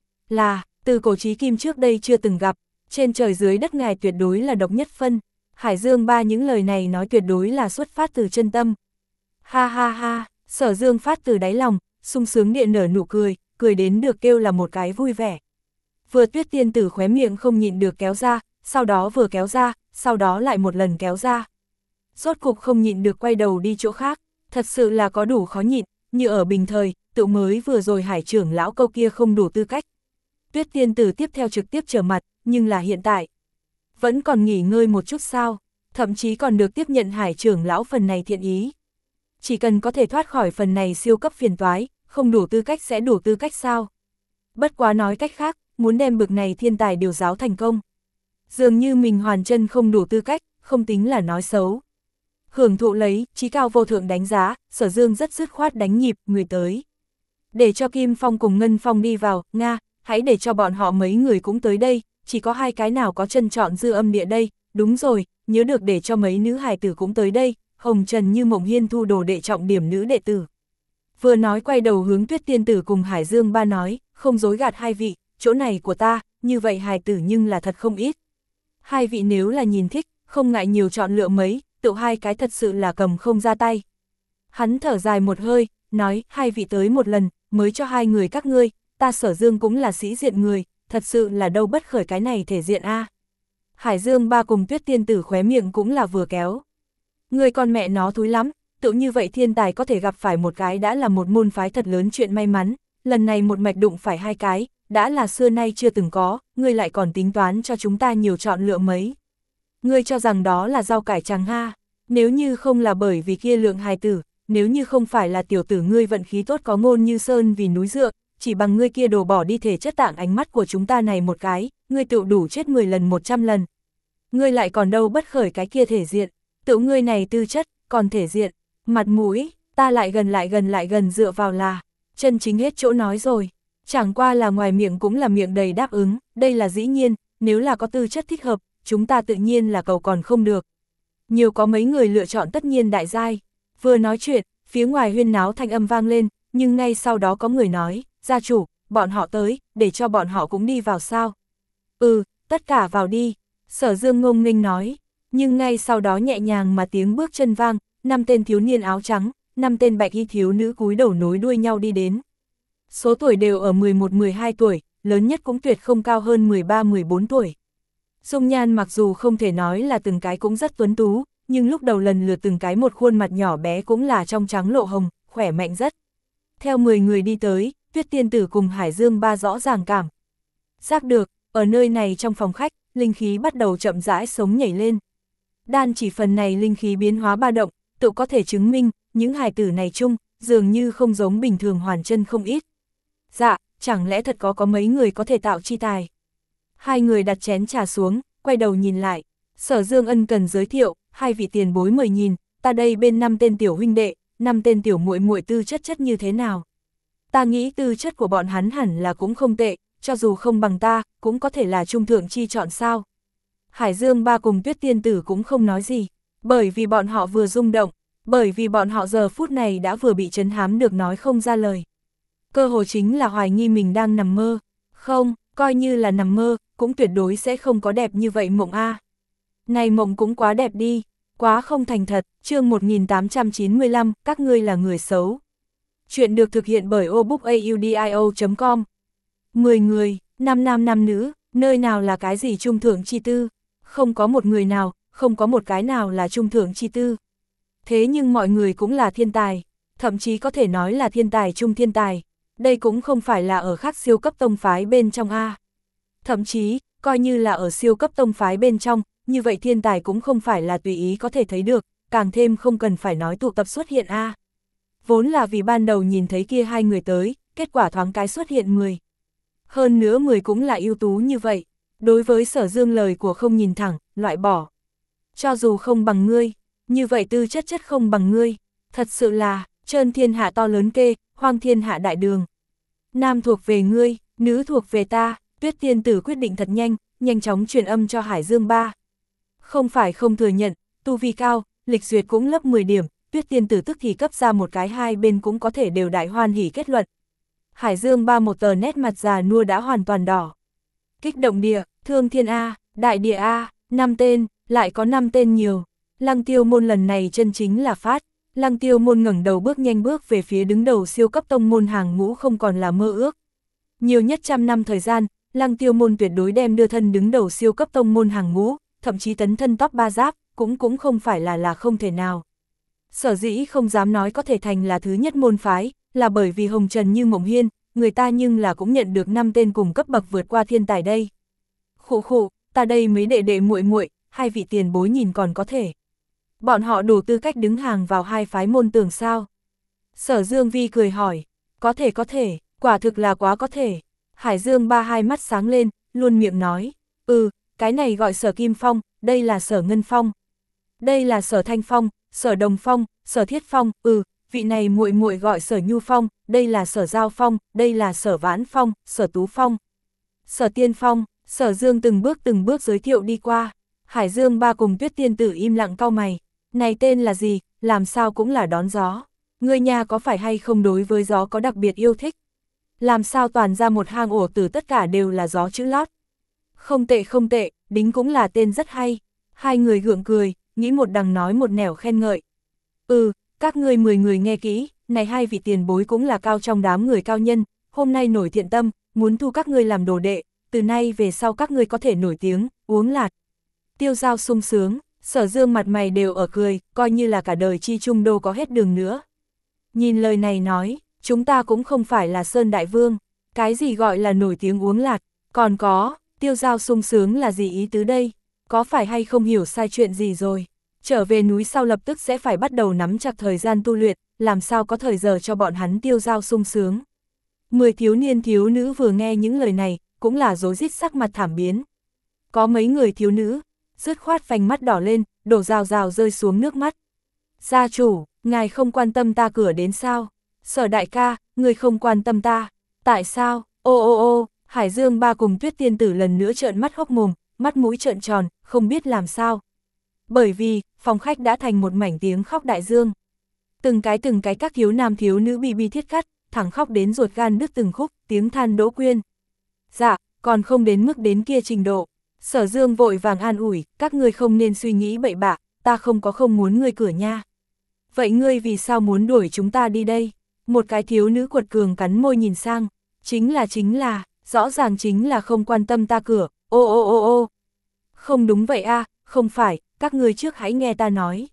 Là, từ cổ chí kim trước đây chưa từng gặp, trên trời dưới đất ngài tuyệt đối là độc nhất phân. Hải Dương Ba những lời này nói tuyệt đối là xuất phát từ chân tâm. Ha ha ha, Sở Dương phát từ đáy lòng, sung sướng địa nở nụ cười, cười đến được kêu là một cái vui vẻ. Vừa Tuyết tiên tử khóe miệng không nhịn được kéo ra, sau đó vừa kéo ra, sau đó lại một lần kéo ra. Rốt cục không nhịn được quay đầu đi chỗ khác, thật sự là có đủ khó nhịn, như ở bình thời, tự mới vừa rồi Hải trưởng lão câu kia không đủ tư cách. Tuyết tiên tử tiếp theo trực tiếp trở mặt, nhưng là hiện tại. Vẫn còn nghỉ ngơi một chút sao, thậm chí còn được tiếp nhận Hải trưởng lão phần này thiện ý. Chỉ cần có thể thoát khỏi phần này siêu cấp phiền toái, không đủ tư cách sẽ đủ tư cách sao? Bất quá nói cách khác, muốn đem bực này thiên tài điều giáo thành công. Dường như mình hoàn chân không đủ tư cách, không tính là nói xấu. Hưởng thụ lấy, chí cao vô thượng đánh giá, Sở Dương rất dứt khoát đánh nhịp, người tới. Để cho Kim Phong cùng Ngân Phong đi vào, Nga, hãy để cho bọn họ mấy người cũng tới đây, chỉ có hai cái nào có chân chọn dư âm địa đây, đúng rồi, nhớ được để cho mấy nữ hài tử cũng tới đây, Hồng Trần Như Mộng Hiên thu đồ đệ trọng điểm nữ đệ tử. Vừa nói quay đầu hướng Tuyết Tiên Tử cùng Hải Dương Ba nói, không dối gạt hai vị, chỗ này của ta, như vậy hài tử nhưng là thật không ít. Hai vị nếu là nhìn thích, không ngại nhiều chọn lựa mấy, tự hai cái thật sự là cầm không ra tay. Hắn thở dài một hơi, nói, hai vị tới một lần, mới cho hai người các ngươi, ta Sở Dương cũng là sĩ diện người, thật sự là đâu bất khởi cái này thể diện a. Hải Dương Ba cùng Tuyết Tiên Tử khóe miệng cũng là vừa kéo. Người con mẹ nó thúi lắm, tự như vậy thiên tài có thể gặp phải một cái đã là một môn phái thật lớn chuyện may mắn, lần này một mạch đụng phải hai cái, đã là xưa nay chưa từng có, ngươi lại còn tính toán cho chúng ta nhiều chọn lựa mấy. Ngươi cho rằng đó là rau cải trắng ha, nếu như không là bởi vì kia lượng hài tử, nếu như không phải là tiểu tử ngươi vận khí tốt có ngôn như sơn vì núi dựa, chỉ bằng ngươi kia đồ bỏ đi thể chất tạng ánh mắt của chúng ta này một cái, ngươi tự đủ chết mười lần một trăm lần. Ngươi lại còn đâu bất khởi cái kia thể diện, tự ngươi này tư chất, còn thể diện, mặt mũi, ta lại gần lại gần lại gần dựa vào là, chân chính hết chỗ nói rồi. Chẳng qua là ngoài miệng cũng là miệng đầy đáp ứng, đây là dĩ nhiên, nếu là có tư chất thích hợp, chúng ta tự nhiên là cầu còn không được. Nhiều có mấy người lựa chọn tất nhiên đại giai. Vừa nói chuyện, phía ngoài huyên náo thanh âm vang lên, nhưng ngay sau đó có người nói, gia chủ, bọn họ tới, để cho bọn họ cũng đi vào sao. Ừ, tất cả vào đi, Sở Dương ngông nghênh nói, nhưng ngay sau đó nhẹ nhàng mà tiếng bước chân vang, năm tên thiếu niên áo trắng, năm tên bạch y thiếu nữ cúi đầu nối đuôi nhau đi đến. Số tuổi đều ở mười một mười hai tuổi, lớn nhất cũng tuyệt không cao hơn mười ba mười bốn tuổi. Dung nhan mặc dù không thể nói là từng cái cũng rất tuấn tú, nhưng lúc đầu lần lượt từng cái một khuôn mặt nhỏ bé cũng là trong trắng lộ hồng, khỏe mạnh rất. Theo mười người đi tới, Tuyết Tiên Tử cùng Hải Dương Ba rõ ràng cảm giác được, ở nơi này trong phòng khách, linh khí bắt đầu chậm rãi sống nhảy lên. Đan chỉ phần này linh khí biến hóa ba động, tự có thể chứng minh, những hài tử này chung, dường như không giống bình thường hoàn chân không ít. Dạ, chẳng lẽ thật có có mấy người có thể tạo chi tài. Hai người đặt chén trà xuống, quay đầu nhìn lại. Sở Dương ân cần giới thiệu, hai vị tiền bối mời nhìn, ta đây bên năm tên tiểu huynh đệ, năm tên tiểu muội muội tư chất chất như thế nào. Ta nghĩ tư chất của bọn hắn hẳn là cũng không tệ, cho dù không bằng ta, cũng có thể là trung thượng chi chọn sao. Hải Dương Ba cùng Tuyết Tiên Tử cũng không nói gì, bởi vì bọn họ vừa rung động, bởi vì bọn họ giờ phút này đã vừa bị trấn hám được nói không ra lời. Cơ hồ chính là hoài nghi mình đang nằm mơ, không, coi như là nằm mơ, cũng tuyệt đối sẽ không có đẹp như vậy mộng a. Này mộng cũng quá đẹp đi, quá không thành thật. Chương một nghìn tám trăm chín mươi lăm, các ngươi là người xấu. Chuyện được thực hiện bởi obookaudio chấm com. mười người, năm nam năm nữ, nơi nào là cái gì trung thượng chi tư, không có một người nào, không có một cái nào là trung thượng chi tư. Thế nhưng mọi người cũng là thiên tài, thậm chí có thể nói là thiên tài trung thiên tài. Đây cũng không phải là ở khác siêu cấp tông phái bên trong A. Thậm chí, coi như là ở siêu cấp tông phái bên trong, như vậy thiên tài cũng không phải là tùy ý có thể thấy được, càng thêm không cần phải nói tụ tập xuất hiện A. Vốn là vì ban đầu nhìn thấy kia hai người tới, kết quả thoáng cái xuất hiện mười. Hơn nữa mười cũng là ưu tú như vậy, đối với Sở Dương lời của không nhìn thẳng, loại bỏ. Cho dù không bằng ngươi, như vậy tư chất chất không bằng ngươi, thật sự là, trơn thiên hạ to lớn kê, hoang thiên hạ đại đường. Nam thuộc về ngươi, nữ thuộc về ta. Tuyết Tiên Tử quyết định thật nhanh, nhanh chóng truyền âm cho Hải Dương Ba. Không phải không thừa nhận, tu vi cao, lịch duyệt cũng lớp mười điểm, Tuyết Tiên Tử tức thì cấp ra một cái hai bên cũng có thể đều đại hoan hỉ kết luận. Hải Dương Ba một tờ nét mặt già nua đã hoàn toàn đỏ. Kích động địa, thương thiên A, đại địa A, năm tên, lại có năm tên nhiều. Lăng Tiêu môn lần này chân chính là phát. Lăng Tiêu môn ngẩng đầu bước nhanh bước về phía đứng đầu siêu cấp tông môn hàng ngũ không còn là mơ ước. Nhiều nhất trăm năm thời gian, Lăng Tiêu môn tuyệt đối đem đưa thân đứng đầu siêu cấp tông môn hàng ngũ, thậm chí tấn thân top ba giáp, cũng cũng không phải là là không thể nào. Sở dĩ không dám nói có thể thành là thứ nhất môn phái, là bởi vì Hồng Trần Như Mộng Hiên, người ta nhưng là cũng nhận được năm tên cùng cấp bậc vượt qua thiên tài đây. Khụ khụ, ta đây mấy đệ đệ muội muội, hai vị tiền bối nhìn còn có thể. Bọn họ đủ tư cách đứng hàng vào hai phái môn tưởng sao? Sở Dương Vi cười hỏi, Có thể có thể, quả thực là quá có thể. Hải Dương Ba hai mắt sáng lên, luôn miệng nói, ừ, cái này gọi Sở Kim Phong, đây là Sở Ngân Phong. Đây là Sở Thanh Phong, Sở Đồng Phong, Sở Thiết Phong, ừ, vị này muội muội gọi Sở Nhu Phong, đây là Sở Giao Phong, đây là Sở Vãn Phong, Sở Tú Phong. Sở Tiên Phong, Sở Dương từng bước từng bước giới thiệu đi qua. Hải Dương Ba cùng Tuyết Tiên Tử im lặng cau mày. Này tên là gì, làm sao cũng là đón gió. Ngươi nhà có phải hay không đối với gió có đặc biệt yêu thích? Làm sao toàn ra một hang ổ tử tất cả đều là gió chữ lót? Không tệ không tệ, đính cũng là tên rất hay. Hai người gượng cười, nghĩ một đằng nói một nẻo khen ngợi. Ừ, các ngươi mười người nghe kỹ, này hai vị tiền bối cũng là cao trong đám người cao nhân, hôm nay nổi thiện tâm, muốn thu các ngươi làm đồ đệ, từ nay về sau các ngươi có thể nổi tiếng, uống lạt. Tiêu Giao sung sướng, Sở Dương mặt mày đều ở cười, coi như là cả đời chi trung đô có hết đường nữa. Nhìn lời này nói, chúng ta cũng không phải là Sơn Đại Vương, cái gì gọi là nổi tiếng uống lạt, còn có, Tiêu Giao sung sướng là gì ý tứ đây, có phải hay không hiểu sai chuyện gì rồi, trở về núi sau lập tức sẽ phải bắt đầu nắm chặt thời gian tu luyện, làm sao có thời giờ cho bọn hắn Tiêu Giao sung sướng. Mười thiếu niên thiếu nữ vừa nghe những lời này, cũng là rối rít sắc mặt thảm biến. Có mấy người thiếu nữ, dứt khoát vành mắt đỏ lên, đổ rào rào rơi xuống nước mắt. Gia chủ, ngài không quan tâm ta cửa đến sao? Sở đại ca, người không quan tâm ta. Tại sao? Ô ô ô, Hải Dương Ba cùng Tuyết Tiên Tử lần nữa trợn mắt hốc mồm, mắt mũi trợn tròn, không biết làm sao. Bởi vì, phòng khách đã thành một mảnh tiếng khóc đại dương. Từng cái từng cái các thiếu nam thiếu nữ bi bi thiết cắt, thẳng khóc đến ruột gan đứt từng khúc, tiếng than Đỗ Quyên. Dạ, còn không đến mức đến kia trình độ. Sở Dương vội vàng an ủi, các ngươi không nên suy nghĩ bậy bạ, ta không có không muốn ngươi cửa nha. Vậy ngươi vì sao muốn đuổi chúng ta đi đây? Một cái thiếu nữ quật cường cắn môi nhìn sang, chính là chính là, rõ ràng chính là không quan tâm ta cửa, ô ô ô ô. Không đúng vậy a, không phải, các ngươi trước hãy nghe ta nói.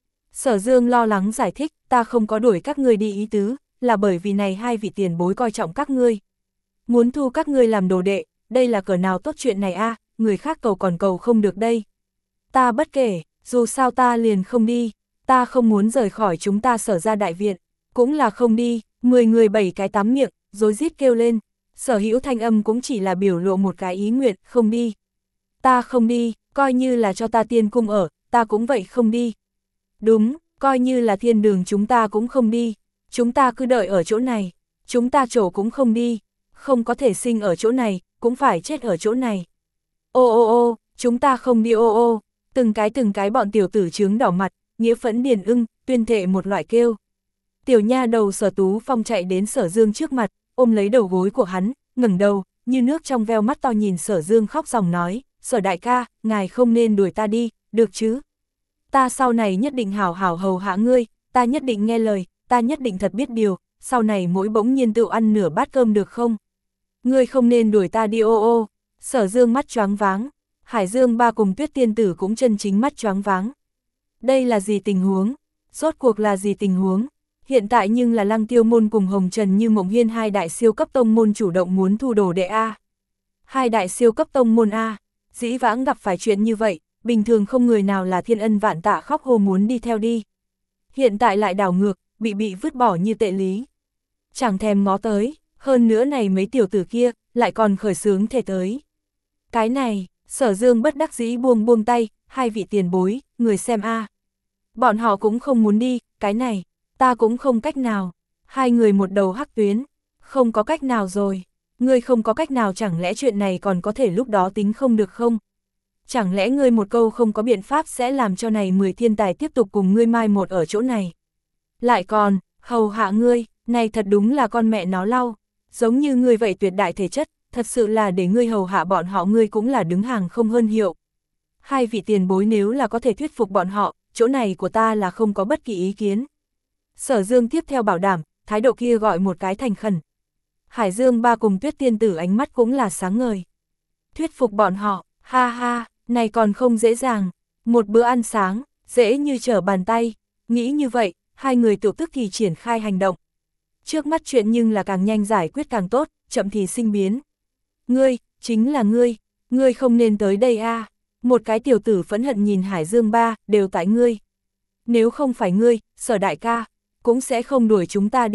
Sở Dương lo lắng giải thích, ta không có đuổi các ngươi đi ý tứ, là bởi vì này hai vị tiền bối coi trọng các ngươi. Muốn thu các ngươi làm đồ đệ, đây là cỡ nào tốt chuyện này a, người khác cầu còn cầu không được đây. Ta bất kể, dù sao ta liền không đi, ta không muốn rời khỏi chúng ta Sở ra đại viện, cũng là không đi, mười người bảy cái tám miệng, rối rít kêu lên, Sở Hữu thanh âm cũng chỉ là biểu lộ một cái ý nguyện, không đi. Ta không đi, coi như là cho ta tiên cung ở, ta cũng vậy không đi. Đúng, coi như là thiên đường chúng ta cũng không đi, chúng ta cứ đợi ở chỗ này, chúng ta chỗ cũng không đi, không có thể sinh ở chỗ này, cũng phải chết ở chỗ này. Ô ô ô, chúng ta không đi ô ô, từng cái từng cái bọn tiểu tử trướng đỏ mặt, nghĩa phẫn điền ưng, tuyên thệ một loại kêu. Tiểu nha đầu Sở Tú Phong chạy đến Sở Dương trước mặt, ôm lấy đầu gối của hắn, ngẩng đầu, như nước trong veo mắt to nhìn Sở Dương khóc ròng nói, Sở đại ca, ngài không nên đuổi ta đi, được chứ? Ta sau này nhất định hảo hảo hầu hạ ngươi, ta nhất định nghe lời, ta nhất định thật biết điều, sau này mỗi bỗng nhiên tự ăn nửa bát cơm được không? Ngươi không nên đuổi ta đi ô ô. Sở Dương mắt choáng váng, Hải Dương Ba cùng Tuyết Tiên Tử cũng chân chính mắt choáng váng. Đây là gì tình huống? Rốt cuộc là gì tình huống? Hiện tại nhưng là Lăng Tiêu môn cùng Hồng Trần Như Mộng Hiên hai đại siêu cấp tông môn chủ động muốn thu đồ đệ A. Hai đại siêu cấp tông môn A, dĩ vãng gặp phải chuyện như vậy, bình thường không người nào là thiên ân vạn tạ khóc hô muốn đi theo đi. Hiện tại lại đảo ngược, bị bị vứt bỏ như tệ lý. Chẳng thèm ngó tới, hơn nữa này mấy tiểu tử kia, lại còn khởi sướng thể tới. Cái này, Sở Dương bất đắc dĩ buông buông tay, hai vị tiền bối, người xem a. Bọn họ cũng không muốn đi, cái này, ta cũng không cách nào. Hai người một đầu hắc tuyến, không có cách nào rồi. Ngươi không có cách nào chẳng lẽ chuyện này còn có thể lúc đó tính không được không? Chẳng lẽ ngươi một câu không có biện pháp sẽ làm cho này mười thiên tài tiếp tục cùng ngươi mai một ở chỗ này? Lại còn, hầu hạ ngươi, này thật đúng là con mẹ nó lau, giống như ngươi vậy tuyệt đại thể chất, thật sự là để ngươi hầu hạ bọn họ ngươi cũng là đứng hàng không hơn hiệu. Hai vị tiền bối nếu là có thể thuyết phục bọn họ, chỗ này của ta là không có bất kỳ ý kiến. Sở Dương tiếp theo bảo đảm, thái độ kia gọi một cái thành khẩn. Hải Dương Ba cùng Tuyết Tiên Tử ánh mắt cũng là sáng ngời. Thuyết phục bọn họ, ha ha, này còn không dễ dàng, một bữa ăn sáng, dễ như trở bàn tay, nghĩ như vậy, hai người tự tức thì triển khai hành động. Trước mắt chuyện nhưng là càng nhanh giải quyết càng tốt, chậm thì sinh biến. Ngươi, chính là ngươi, ngươi không nên tới đây a. À. Một cái tiểu tử phẫn hận nhìn Hải Dương Ba, đều tại ngươi. Nếu không phải ngươi, Sở đại ca, cũng sẽ không đuổi chúng ta đi.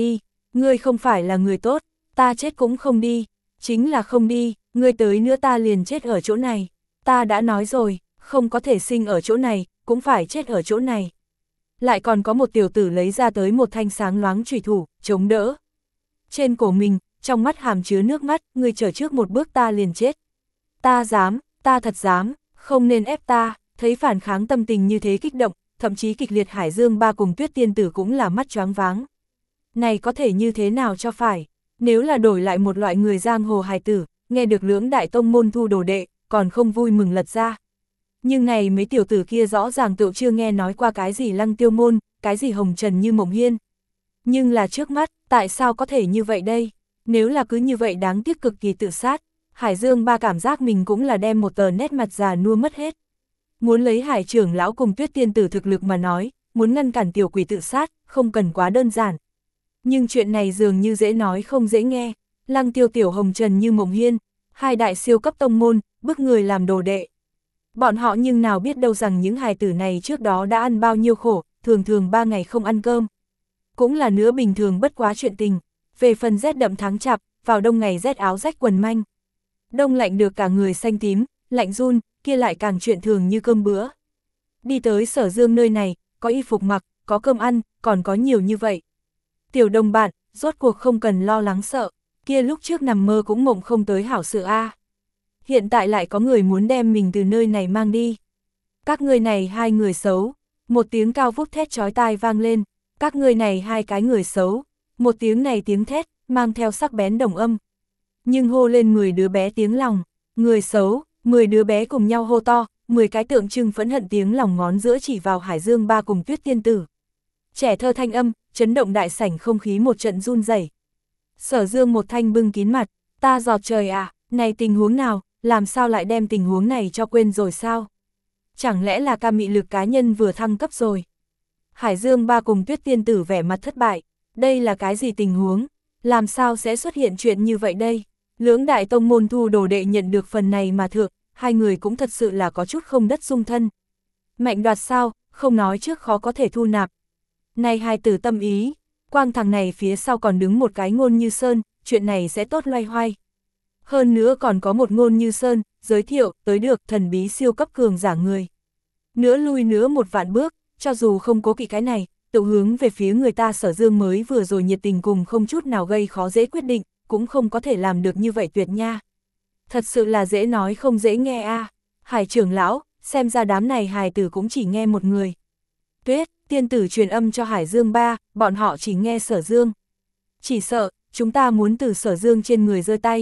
Ngươi không phải là người tốt, ta chết cũng không đi, chính là không đi, ngươi tới nữa ta liền chết ở chỗ này. Ta đã nói rồi, không có thể sinh ở chỗ này, cũng phải chết ở chỗ này. Lại còn có một tiểu tử lấy ra tới một thanh sáng loáng chùy thủ, chống đỡ. Trên cổ mình, trong mắt hàm chứa nước mắt, ngươi trở trước một bước ta liền chết. Ta dám, ta thật dám, không nên ép ta. Thấy phản kháng tâm tình như thế kích động, thậm chí kịch liệt Hải Dương Ba cùng Tuyết Tiên Tử cũng là mắt choáng váng. Này có thể như thế nào cho phải, nếu là đổi lại một loại người giang hồ hài tử, nghe được lưỡng đại tông môn thu đồ đệ, còn không vui mừng lật ra. Nhưng này mấy tiểu tử kia rõ ràng tự chưa nghe nói qua cái gì Lăng Tiêu môn, cái gì hồng trần như mộng hiên. Nhưng là trước mắt, tại sao có thể như vậy đây? Nếu là cứ như vậy đáng tiếc cực kỳ tự sát, Hải Dương Ba cảm giác mình cũng là đem một tờ nét mặt già nua mất hết. Muốn lấy Hải trưởng lão cùng Tuyết Tiên Tử thực lực mà nói, muốn ngăn cản tiểu quỷ tự sát, không cần quá đơn giản. Nhưng chuyện này dường như dễ nói không dễ nghe, Lăng Tiêu tiểu hồng trần như mộng hiên, hai đại siêu cấp tông môn, bức người làm đồ đệ. Bọn họ nhưng nào biết đâu rằng những hài tử này trước đó đã ăn bao nhiêu khổ, thường thường ba ngày không ăn cơm. Cũng là nữa bình thường bất quá chuyện tình, về phần rét đậm tháng chạp, vào đông ngày rét áo rách quần manh. Đông lạnh được cả người xanh tím, lạnh run, kia lại càng chuyện thường như cơm bữa. Đi tới Sở Dương nơi này, có y phục mặc, có cơm ăn, còn có nhiều như vậy. Tiểu đồng bạn, rốt cuộc không cần lo lắng sợ, kia lúc trước nằm mơ cũng mộng không tới hảo sự a. Hiện tại lại có người muốn đem mình từ nơi này mang đi. Các ngươi này hai người xấu, một tiếng cao vút thét chói tai vang lên, các ngươi này hai cái người xấu, một tiếng này tiếng thét, mang theo sắc bén đồng âm. Nhưng hô lên mười đứa bé tiếng lòng, người xấu, mười đứa bé cùng nhau hô to, mười cái tượng trưng phẫn hận tiếng lòng ngón giữa chỉ vào Hải Dương Ba cùng Tuyết Tiên Tử. Trẻ thơ thanh âm, chấn động đại sảnh không khí một trận run rẩy. Sở Dương một thanh bưng kín mặt, ta giọt trời à, này tình huống nào, làm sao lại đem tình huống này cho quên rồi sao? Chẳng lẽ là ca mị lực cá nhân vừa thăng cấp rồi? Hải Dương Ba cùng Tuyết Tiên Tử vẻ mặt thất bại, đây là cái gì tình huống? Làm sao sẽ xuất hiện chuyện như vậy đây? Lưỡng đại tông môn thu đồ đệ nhận được phần này mà thượng, hai người cũng thật sự là có chút không đất dung thân. Mạnh đoạt sao, không nói trước khó có thể thu nạp. Này hai tử tâm ý, quang thằng này phía sau còn đứng một cái Ngôn Như Sơn, chuyện này sẽ tốt loay hoay. Hơn nữa còn có một Ngôn Như Sơn, giới thiệu tới được thần bí siêu cấp cường giả người. Nữa lui nữa một vạn bước, cho dù không cố kỵ cái này, tự hướng về phía người ta Sở Dương mới vừa rồi nhiệt tình cùng không chút nào gây khó dễ quyết định, cũng không có thể làm được như vậy tuyệt nha. Thật sự là dễ nói không dễ nghe a. À. Hải trưởng lão, xem ra đám này hài tử cũng chỉ nghe một người. Tuyết, tiên tử truyền âm cho Hải Dương Ba, bọn họ chỉ nghe Sở Dương. Chỉ sợ, chúng ta muốn từ Sở Dương trên người giơ tay.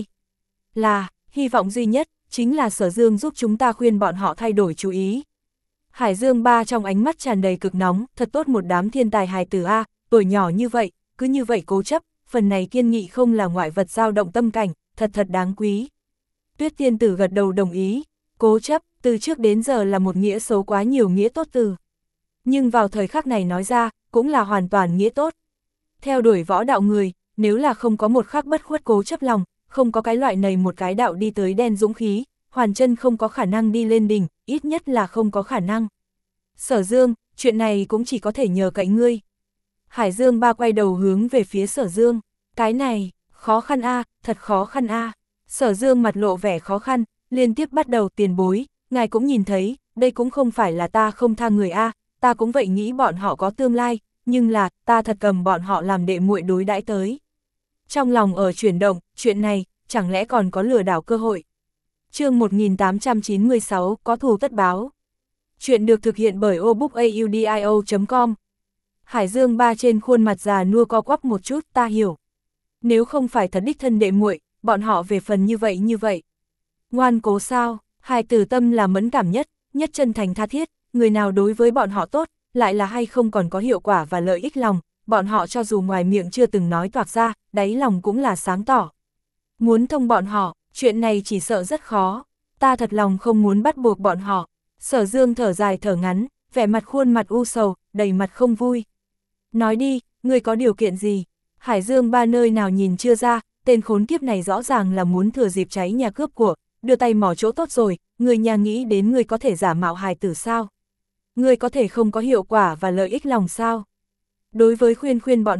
Là, hy vọng duy nhất, chính là Sở Dương giúp chúng ta khuyên bọn họ thay đổi chú ý. Hải Dương Ba trong ánh mắt tràn đầy cực nóng, thật tốt một đám thiên tài hài tử a, tuổi nhỏ như vậy, cứ như vậy cố chấp, phần này kiên nghị không là ngoại vật dao động tâm cảnh, thật thật đáng quý. Tuyết tiên tử gật đầu đồng ý, cố chấp, từ trước đến giờ là một nghĩa xấu quá nhiều nghĩa tốt từ. Nhưng vào thời khắc này nói ra, cũng là hoàn toàn nghĩa tốt. Theo đuổi võ đạo người, nếu là không có một khắc bất khuất cố chấp lòng, không có cái loại này một cái đạo đi tới đen dũng khí, hoàn chân không có khả năng đi lên đỉnh, ít nhất là không có khả năng. Sở Dương, chuyện này cũng chỉ có thể nhờ cậy ngươi. Hải Dương Ba quay đầu hướng về phía Sở Dương, cái này, khó khăn a, thật khó khăn a. Sở Dương mặt lộ vẻ khó khăn, liên tiếp bắt đầu tiền bối, ngài cũng nhìn thấy, đây cũng không phải là ta không tha người a, ta cũng vậy nghĩ bọn họ có tương lai, nhưng là, ta thật cầm bọn họ làm đệ muội đối đãi tới. Trong lòng ở chuyển động, chuyện này, chẳng lẽ còn có lừa đảo cơ hội. Chương một nghìn tám trăm chín mươi sáu, có thù tất báo. Chuyện được thực hiện bởi obookaudio chấm com. Hải Dương Ba trên khuôn mặt già nua co quắp một chút, ta hiểu. Nếu không phải thật đích thân đệ muội, bọn họ về phần như vậy như vậy. Ngoan cố sao, hài tử tâm là mẫn cảm nhất, nhất chân thành tha thiết, người nào đối với bọn họ tốt, lại là hay không còn có hiệu quả và lợi ích lòng, bọn họ cho dù ngoài miệng chưa từng nói toạc ra, đáy lòng cũng là sáng tỏ. Muốn thông bọn họ, chuyện này chỉ sợ rất khó, ta thật lòng không muốn bắt buộc bọn họ. Sở Dương thở dài thở ngắn, vẻ mặt khuôn mặt u sầu, đầy mặt không vui. Nói đi, ngươi có điều kiện gì? Hải Dương Ba nơi nào nhìn chưa ra, tên khốn kiếp này rõ ràng là muốn thừa dịp cháy nhà cướp của, đưa tay mỏ chỗ tốt rồi, người nhà nghĩ đến ngươi có thể giả mạo hài tử sao? Ngươi có thể không có hiệu quả và lợi ích lòng sao? Đối với khuyên khuyên bọn họ,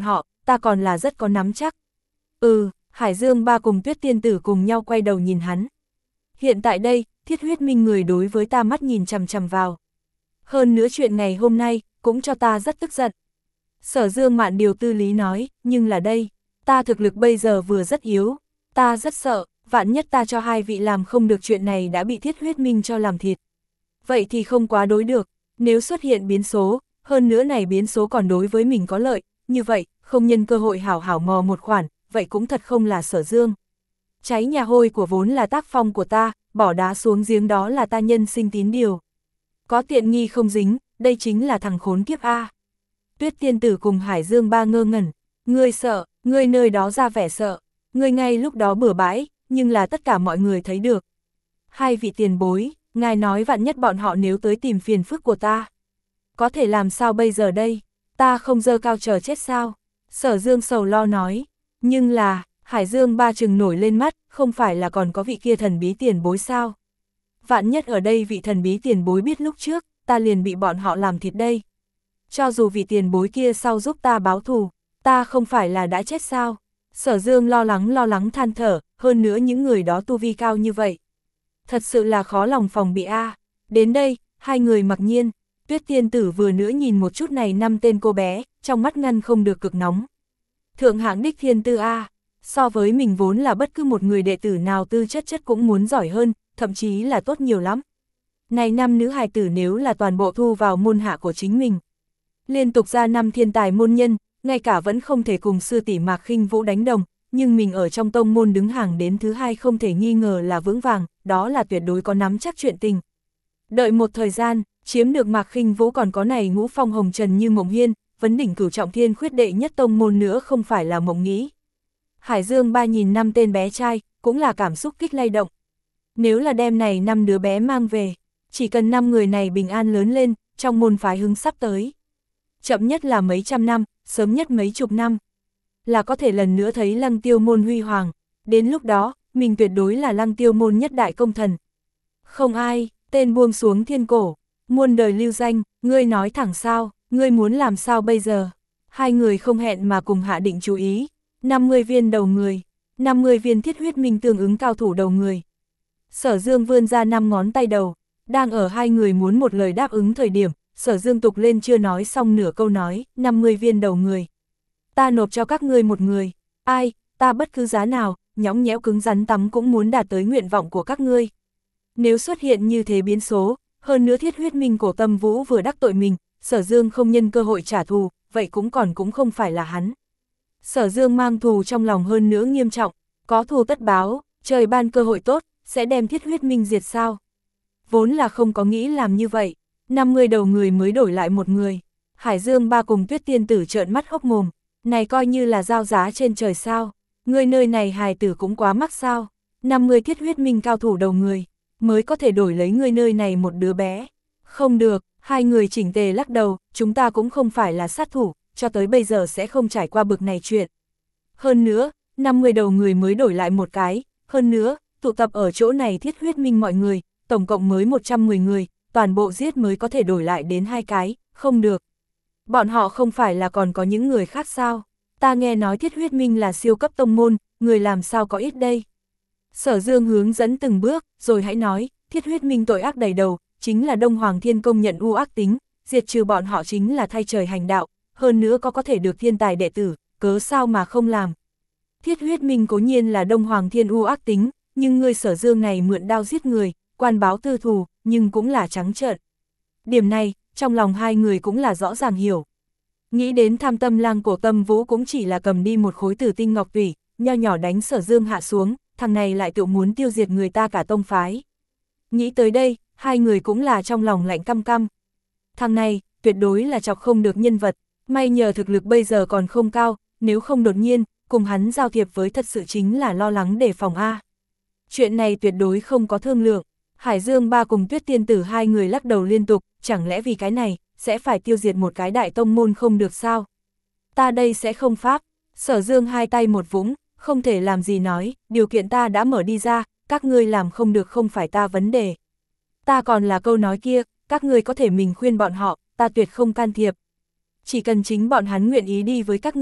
ta còn là rất có nắm chắc. Ừ, Hải Dương Ba cùng Tuyết Tiên Tử cùng nhau quay đầu nhìn hắn. Hiện tại đây, Thiết Huyết Minh người đối với ta mắt nhìn chằm chằm vào. Hơn nữa chuyện ngày hôm nay, cũng cho ta rất tức giận. Sở Dương Mạn điều tư lý nói, nhưng là đây, ta thực lực bây giờ vừa rất yếu, ta rất sợ, vạn nhất ta cho hai vị làm không được chuyện này đã bị Thiết Huyết Minh cho làm thịt. Vậy thì không quá đối được, nếu xuất hiện biến số, hơn nữa này biến số còn đối với mình có lợi, như vậy, không nhân cơ hội hảo hảo mò một khoản, vậy cũng thật không là Sở Dương. Cháy nhà hôi của vốn là tác phong của ta, bỏ đá xuống giếng đó là ta nhân sinh tín điều. Có tiện nghi không dính, đây chính là thằng khốn kiếp A. Tuyết Tiên Tử cùng Hải Dương Ba ngơ ngẩn, ngươi sợ, ngươi nơi đó ra vẻ sợ, ngươi ngay lúc đó bừa bãi, nhưng là tất cả mọi người thấy được. Hai vị tiền bối, ngài nói vạn nhất bọn họ nếu tới tìm phiền phức của ta. Có thể làm sao bây giờ đây, ta không dơ cao chờ chết sao? Sở Dương sầu lo nói, nhưng là, Hải Dương Ba chừng nổi lên mắt, không phải là còn có vị kia thần bí tiền bối sao? Vạn nhất ở đây vị thần bí tiền bối biết lúc trước, ta liền bị bọn họ làm thịt đây. Cho dù vị tiền bối kia sau giúp ta báo thù, ta không phải là đã chết sao? Sở Dương lo lắng lo lắng than thở, hơn nữa những người đó tu vi cao như vậy. Thật sự là khó lòng phòng bị a. Đến đây, hai người mặc nhiên, Tuyết Tiên Tử vừa nữa nhìn một chút này năm tên cô bé, trong mắt ngăn không được cực nóng. Thượng hạng đích thiên tư a, so với mình vốn là bất cứ một người đệ tử nào tư chất chất cũng muốn giỏi hơn, thậm chí là tốt nhiều lắm. Này năm nữ hài tử nếu là toàn bộ thu vào môn hạ của chính mình. Liên tục ra năm thiên tài môn nhân, ngay cả vẫn không thể cùng sư tỷ Mạc Khinh Vũ đánh đồng, nhưng mình ở trong tông môn đứng hàng đến thứ hai không thể nghi ngờ là vững vàng, đó là tuyệt đối có nắm chắc chuyện tình. Đợi một thời gian, chiếm được Mạc Khinh Vũ còn có này ngũ phong hồng trần như Mộng Hiên, vấn đỉnh cửu trọng thiên khuyết đệ nhất tông môn nữa không phải là mộng nghĩ. Hải Dương Ba nhìn năm tên bé trai, cũng là cảm xúc kích lay động. Nếu là đêm này năm đứa bé mang về, chỉ cần năm người này bình an lớn lên, trong môn phái hưng sắp tới. Chậm nhất là mấy trăm năm, sớm nhất mấy chục năm. Là có thể lần nữa thấy Lăng Tiêu môn huy hoàng. Đến lúc đó, mình tuyệt đối là Lăng Tiêu môn nhất đại công thần. Không ai, tên buông xuống thiên cổ, muôn đời lưu danh, ngươi nói thẳng sao, ngươi muốn làm sao bây giờ? Hai người không hẹn mà cùng hạ định chú ý. năm mươi viên đầu người, năm mươi viên thiết huyết minh tương ứng cao thủ đầu người. Sở Dương vươn ra năm ngón tay đầu, đang ở hai người muốn một lời đáp ứng thời điểm, Sở Dương tục lên chưa nói xong nửa câu nói, năm mươi viên đầu người. Ta nộp cho các ngươi một người, ai, ta bất cứ giá nào, nhõng nhẽo cứng rắn tắm cũng muốn đạt tới nguyện vọng của các ngươi. Nếu xuất hiện như thế biến số, hơn nữa thiết huyết minh cổ Tâm Vũ vừa đắc tội mình, Sở Dương không nhân cơ hội trả thù, vậy cũng còn cũng không phải là hắn. Sở Dương mang thù trong lòng hơn nữa nghiêm trọng, có thù tất báo, trời ban cơ hội tốt, sẽ đem thiết huyết minh diệt sao. Vốn là không có nghĩ làm như vậy, năm mươi đầu người mới đổi lại một người. Hải Dương Ba cùng Tuyết Tiên Tử trợn mắt hốc mồm, này coi như là giao giá trên trời sao, người nơi này hài tử cũng quá mắc sao, năm mươi thiết huyết minh cao thủ đầu người, mới có thể đổi lấy người nơi này một đứa bé. Không được, hai người chỉnh tề lắc đầu, chúng ta cũng không phải là sát thủ, cho tới bây giờ sẽ không trải qua bực này chuyện. Hơn nữa, năm mươi đầu người mới đổi lại một cái, hơn nữa, tụ tập ở chỗ này thiết huyết minh mọi người, tổng cộng mới một trăm mười người, toàn bộ giết mới có thể đổi lại đến hai cái, không được. Bọn họ không phải là còn có những người khác sao? Ta nghe nói thiết huyết minh là siêu cấp tông môn, người làm sao có ít đây? Sở Dương hướng dẫn từng bước, rồi hãy nói, thiết huyết minh tội ác đầy đầu, chính là Đông Hoàng Thiên công nhận u ác tính, diệt trừ bọn họ chính là thay trời hành đạo, hơn nữa có có thể được thiên tài đệ tử, cớ sao mà không làm. Thiết huyết minh cố nhiên là Đông Hoàng Thiên u ác tính, nhưng người Sở Dương này mượn đao giết người, quan báo tư thù, nhưng cũng là trắng trợn. Điểm này, trong lòng hai người cũng là rõ ràng hiểu. Nghĩ đến tham tâm lang cổ Tâm Vũ cũng chỉ là cầm đi một khối tử tinh ngọc tủy, nho nhỏ đánh Sở Dương hạ xuống, thằng này lại tự muốn tiêu diệt người ta cả tông phái. Nghĩ tới đây, hai người cũng là trong lòng lạnh căm căm. Thằng này, tuyệt đối là chọc không được nhân vật, may nhờ thực lực bây giờ còn không cao, nếu không đột nhiên, cùng hắn giao thiệp với thật sự chính là lo lắng đề phòng A. Chuyện này tuyệt đối không có thương lượng. Hải Dương Ba cùng Tuyết Tiên Tử hai người lắc đầu liên tục, chẳng lẽ vì cái này, sẽ phải tiêu diệt một cái đại tông môn không được sao? Ta đây sẽ không pháp. Sở Dương hai tay một vũng, không thể làm gì nói, điều kiện ta đã mở đi ra, các ngươi làm không được không phải ta vấn đề. Ta còn là câu nói kia, các ngươi có thể mình khuyên bọn họ, ta tuyệt không can thiệp. Chỉ cần chính bọn hắn nguyện ý đi với các ngươi,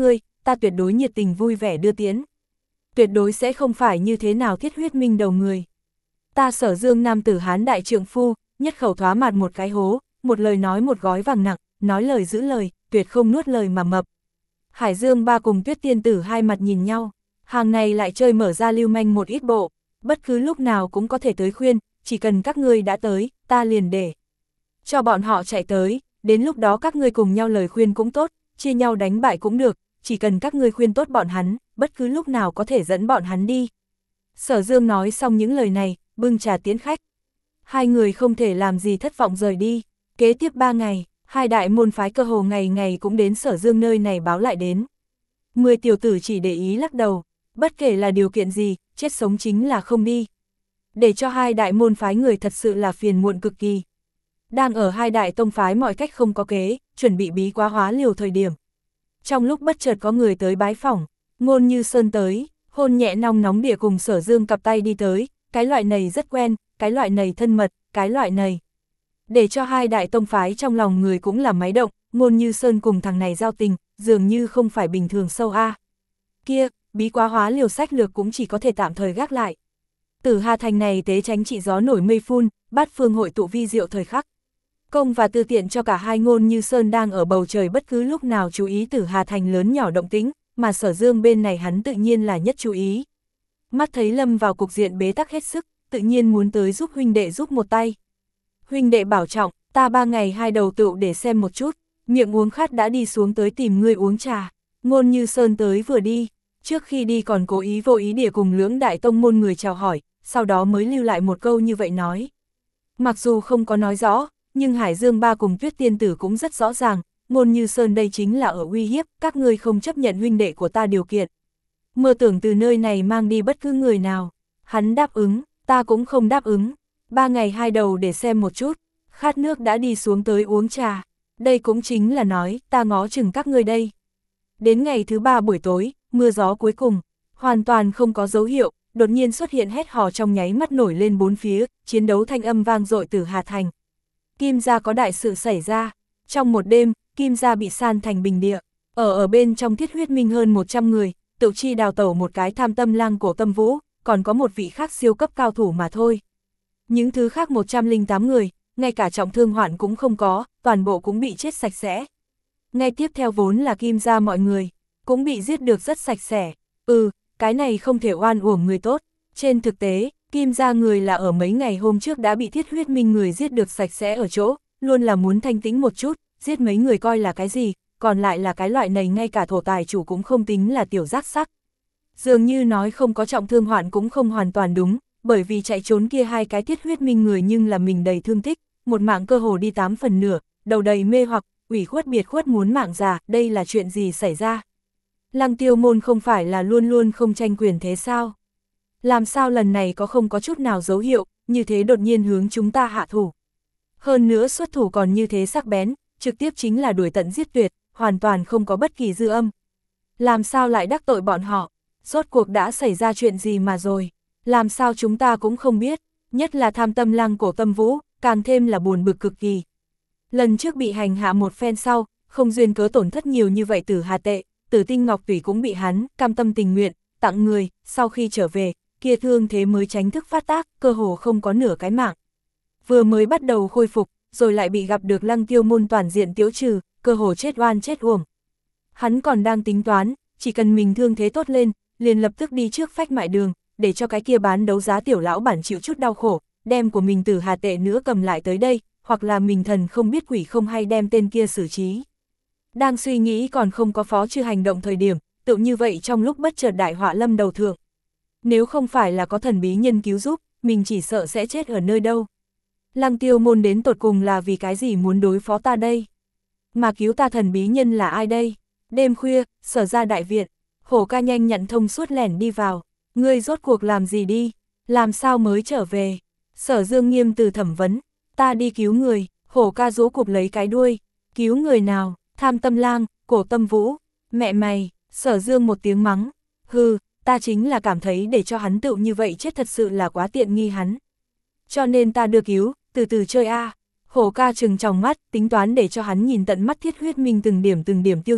ta tuyệt đối nhiệt tình vui vẻ đưa tiễn. Tuyệt đối sẽ không phải như thế nào thiết huyết minh đầu người. Ta Sở Dương nam tử Hán đại trượng phu, nhất khẩu thoá mặt một cái hố, một lời nói một gói vàng nặng, nói lời giữ lời, tuyệt không nuốt lời mà mập. Hải Dương ba cùng Tuyết tiên tử hai mặt nhìn nhau, hàng này lại chơi mở ra lưu manh một ít bộ, bất cứ lúc nào cũng có thể tới khuyên, chỉ cần các ngươi đã tới, ta liền để cho bọn họ chạy tới, đến lúc đó các ngươi cùng nhau lời khuyên cũng tốt, chia nhau đánh bại cũng được, chỉ cần các ngươi khuyên tốt bọn hắn, bất cứ lúc nào có thể dẫn bọn hắn đi. Sở Dương nói xong những lời này, bưng trà tiễn khách. Hai người không thể làm gì thất vọng rời đi. Kế tiếp ba ngày, hai đại môn phái cơ hồ ngày ngày cũng đến Sở Dương nơi này báo lại đến. Mười tiểu tử chỉ để ý lắc đầu, bất kể là điều kiện gì, chết sống chính là không đi. Để cho hai đại môn phái người thật sự là phiền muộn cực kỳ. Đang ở hai đại tông phái mọi cách không có kế, chuẩn bị bí quá hóa liều thời điểm. Trong lúc bất chợt có người tới bái phỏng, Ngôn Như Sơn tới, hôn nhẹ nong nóng địa cùng Sở Dương cặp tay đi tới, cái loại này rất quen, cái loại này thân mật, cái loại này. Để cho hai đại tông phái trong lòng người cũng là máy động, Ngôn Như Sơn cùng thằng này giao tình, dường như không phải bình thường sâu a. Kia, bí quá hóa liều sách lược cũng chỉ có thể tạm thời gác lại. Tử Hà Thành này tế tránh trị gió nổi mây phun, bát phương hội tụ vi diệu thời khắc. Công và tư tiện cho cả hai Ngôn Như Sơn đang ở bầu trời bất cứ lúc nào chú ý Tử Hà Thành lớn nhỏ động tĩnh, mà Sở Dương bên này hắn tự nhiên là nhất chú ý. Mắt thấy lâm vào cục diện bế tắc hết sức, tự nhiên muốn tới giúp huynh đệ giúp một tay. Huynh đệ bảo trọng, ta ba ngày hai đầu tựu để xem một chút, miệng uống khát đã đi xuống tới tìm ngươi uống trà. Ngôn Như Sơn tới vừa đi, trước khi đi còn cố ý vô ý địa cùng lưỡng đại tông môn người chào hỏi, sau đó mới lưu lại một câu như vậy nói. Mặc dù không có nói rõ, nhưng Hải Dương ba cùng Tuyết tiên tử cũng rất rõ ràng, Ngôn Như Sơn đây chính là ở uy hiếp, các ngươi không chấp nhận huynh đệ của ta điều kiện. Mơ tưởng từ nơi này mang đi bất cứ người nào. Hắn đáp ứng, ta cũng không đáp ứng. Ba ngày hai đầu để xem một chút, khát nước đã đi xuống tới uống trà. Đây cũng chính là nói, ta ngó chừng các ngươi đây. Đến ngày thứ ba buổi tối, mưa gió cuối cùng, hoàn toàn không có dấu hiệu, đột nhiên xuất hiện hét hò trong nháy mắt nổi lên bốn phía, chiến đấu thanh âm vang dội từ Hà Thành. Kim gia có đại sự xảy ra, trong một đêm, Kim gia bị san thành bình địa, ở ở bên trong thiết huyết minh hơn một trăm người, tự chi đào tẩu một cái tham tâm lang cổ Tâm Vũ, còn có một vị khác siêu cấp cao thủ mà thôi. Những thứ khác một trăm lẻ tám người, ngay cả trọng thương hoạn cũng không có, toàn bộ cũng bị chết sạch sẽ. Ngay tiếp theo vốn là Kim gia mọi người, cũng bị giết được rất sạch sẽ. Ừ, cái này không thể oan uổng người tốt. Trên thực tế, Kim gia người là ở mấy ngày hôm trước đã bị thiết huyết minh người giết được sạch sẽ ở chỗ, luôn là muốn thanh tĩnh một chút, giết mấy người coi là cái gì, còn lại là cái loại này ngay cả thổ tài chủ cũng không tính là tiểu giác sắc. Dường như nói không có trọng thương hoạn cũng không hoàn toàn đúng, bởi vì chạy trốn kia hai cái thiết huyết minh người nhưng là mình đầy thương tích, một mạng cơ hồ đi tám phần nửa, đầu đầy mê hoặc, ủy khuất biệt khuất muốn mạng già, đây là chuyện gì xảy ra? Lăng Tiêu môn không phải là luôn luôn không tranh quyền thế sao? Làm sao lần này có không có chút nào dấu hiệu, như thế đột nhiên hướng chúng ta hạ thủ. Hơn nữa xuất thủ còn như thế sắc bén, trực tiếp chính là đuổi tận giết tuyệt, hoàn toàn không có bất kỳ dư âm. Làm sao lại đắc tội bọn họ? Rốt cuộc đã xảy ra chuyện gì mà rồi? Làm sao chúng ta cũng không biết, nhất là tham tâm lang cổ Tâm Vũ, càng thêm là buồn bực cực kỳ. Lần trước bị hành hạ một phen sau, không duyên cớ tổn thất nhiều như vậy Tử Hà tệ, Tử Tinh Ngọc Tủy cũng bị hắn, cam tâm tình nguyện, tặng người, sau khi trở về, kia thương thế mới tránh thức phát tác, cơ hồ không có nửa cái mạng. Vừa mới bắt đầu khôi phục, rồi lại bị gặp được Lăng Tiêu môn toàn diện tiêu trừ, cơ hồ chết oan chết uổng. Hắn còn đang tính toán, chỉ cần mình thương thế tốt lên, liền lập tức đi trước phách mại đường, để cho cái kia bán đấu giá tiểu lão bản chịu chút đau khổ, đem của mình Tử Hà tệ nữa cầm lại tới đây, hoặc là mình thần không biết quỷ không hay đem tên kia xử trí. Đang suy nghĩ còn không có phó chư hành động thời điểm, tự như vậy trong lúc bất chợt đại họa lâm đầu thượng. Nếu không phải là có thần bí nhân cứu giúp, mình chỉ sợ sẽ chết ở nơi đâu. Lăng Tiêu môn đến tột cùng là vì cái gì muốn đối phó ta đây? Mà cứu ta thần bí nhân là ai đây? Đêm khuya, Sở ra đại viện, Hổ ca nhanh nhận thông suốt lẻn đi vào. Ngươi rốt cuộc làm gì đi? Làm sao mới trở về? Sở Dương nghiêm từ thẩm vấn. Ta đi cứu người. Hổ ca rũ cụp lấy cái đuôi. Cứu người nào? Tham tâm lang, cổ Tâm Vũ. Mẹ mày, Sở Dương một tiếng mắng. Hừ, ta chính là cảm thấy để cho hắn tựu như vậy chết thật sự là quá tiện nghi hắn. Cho nên ta đưa cứu, từ từ chơi a. Hổ ca trừng tròng mắt, tính toán để cho hắn nhìn tận mắt thiết huyết minh từng điểm từng điểm tiêu diệt,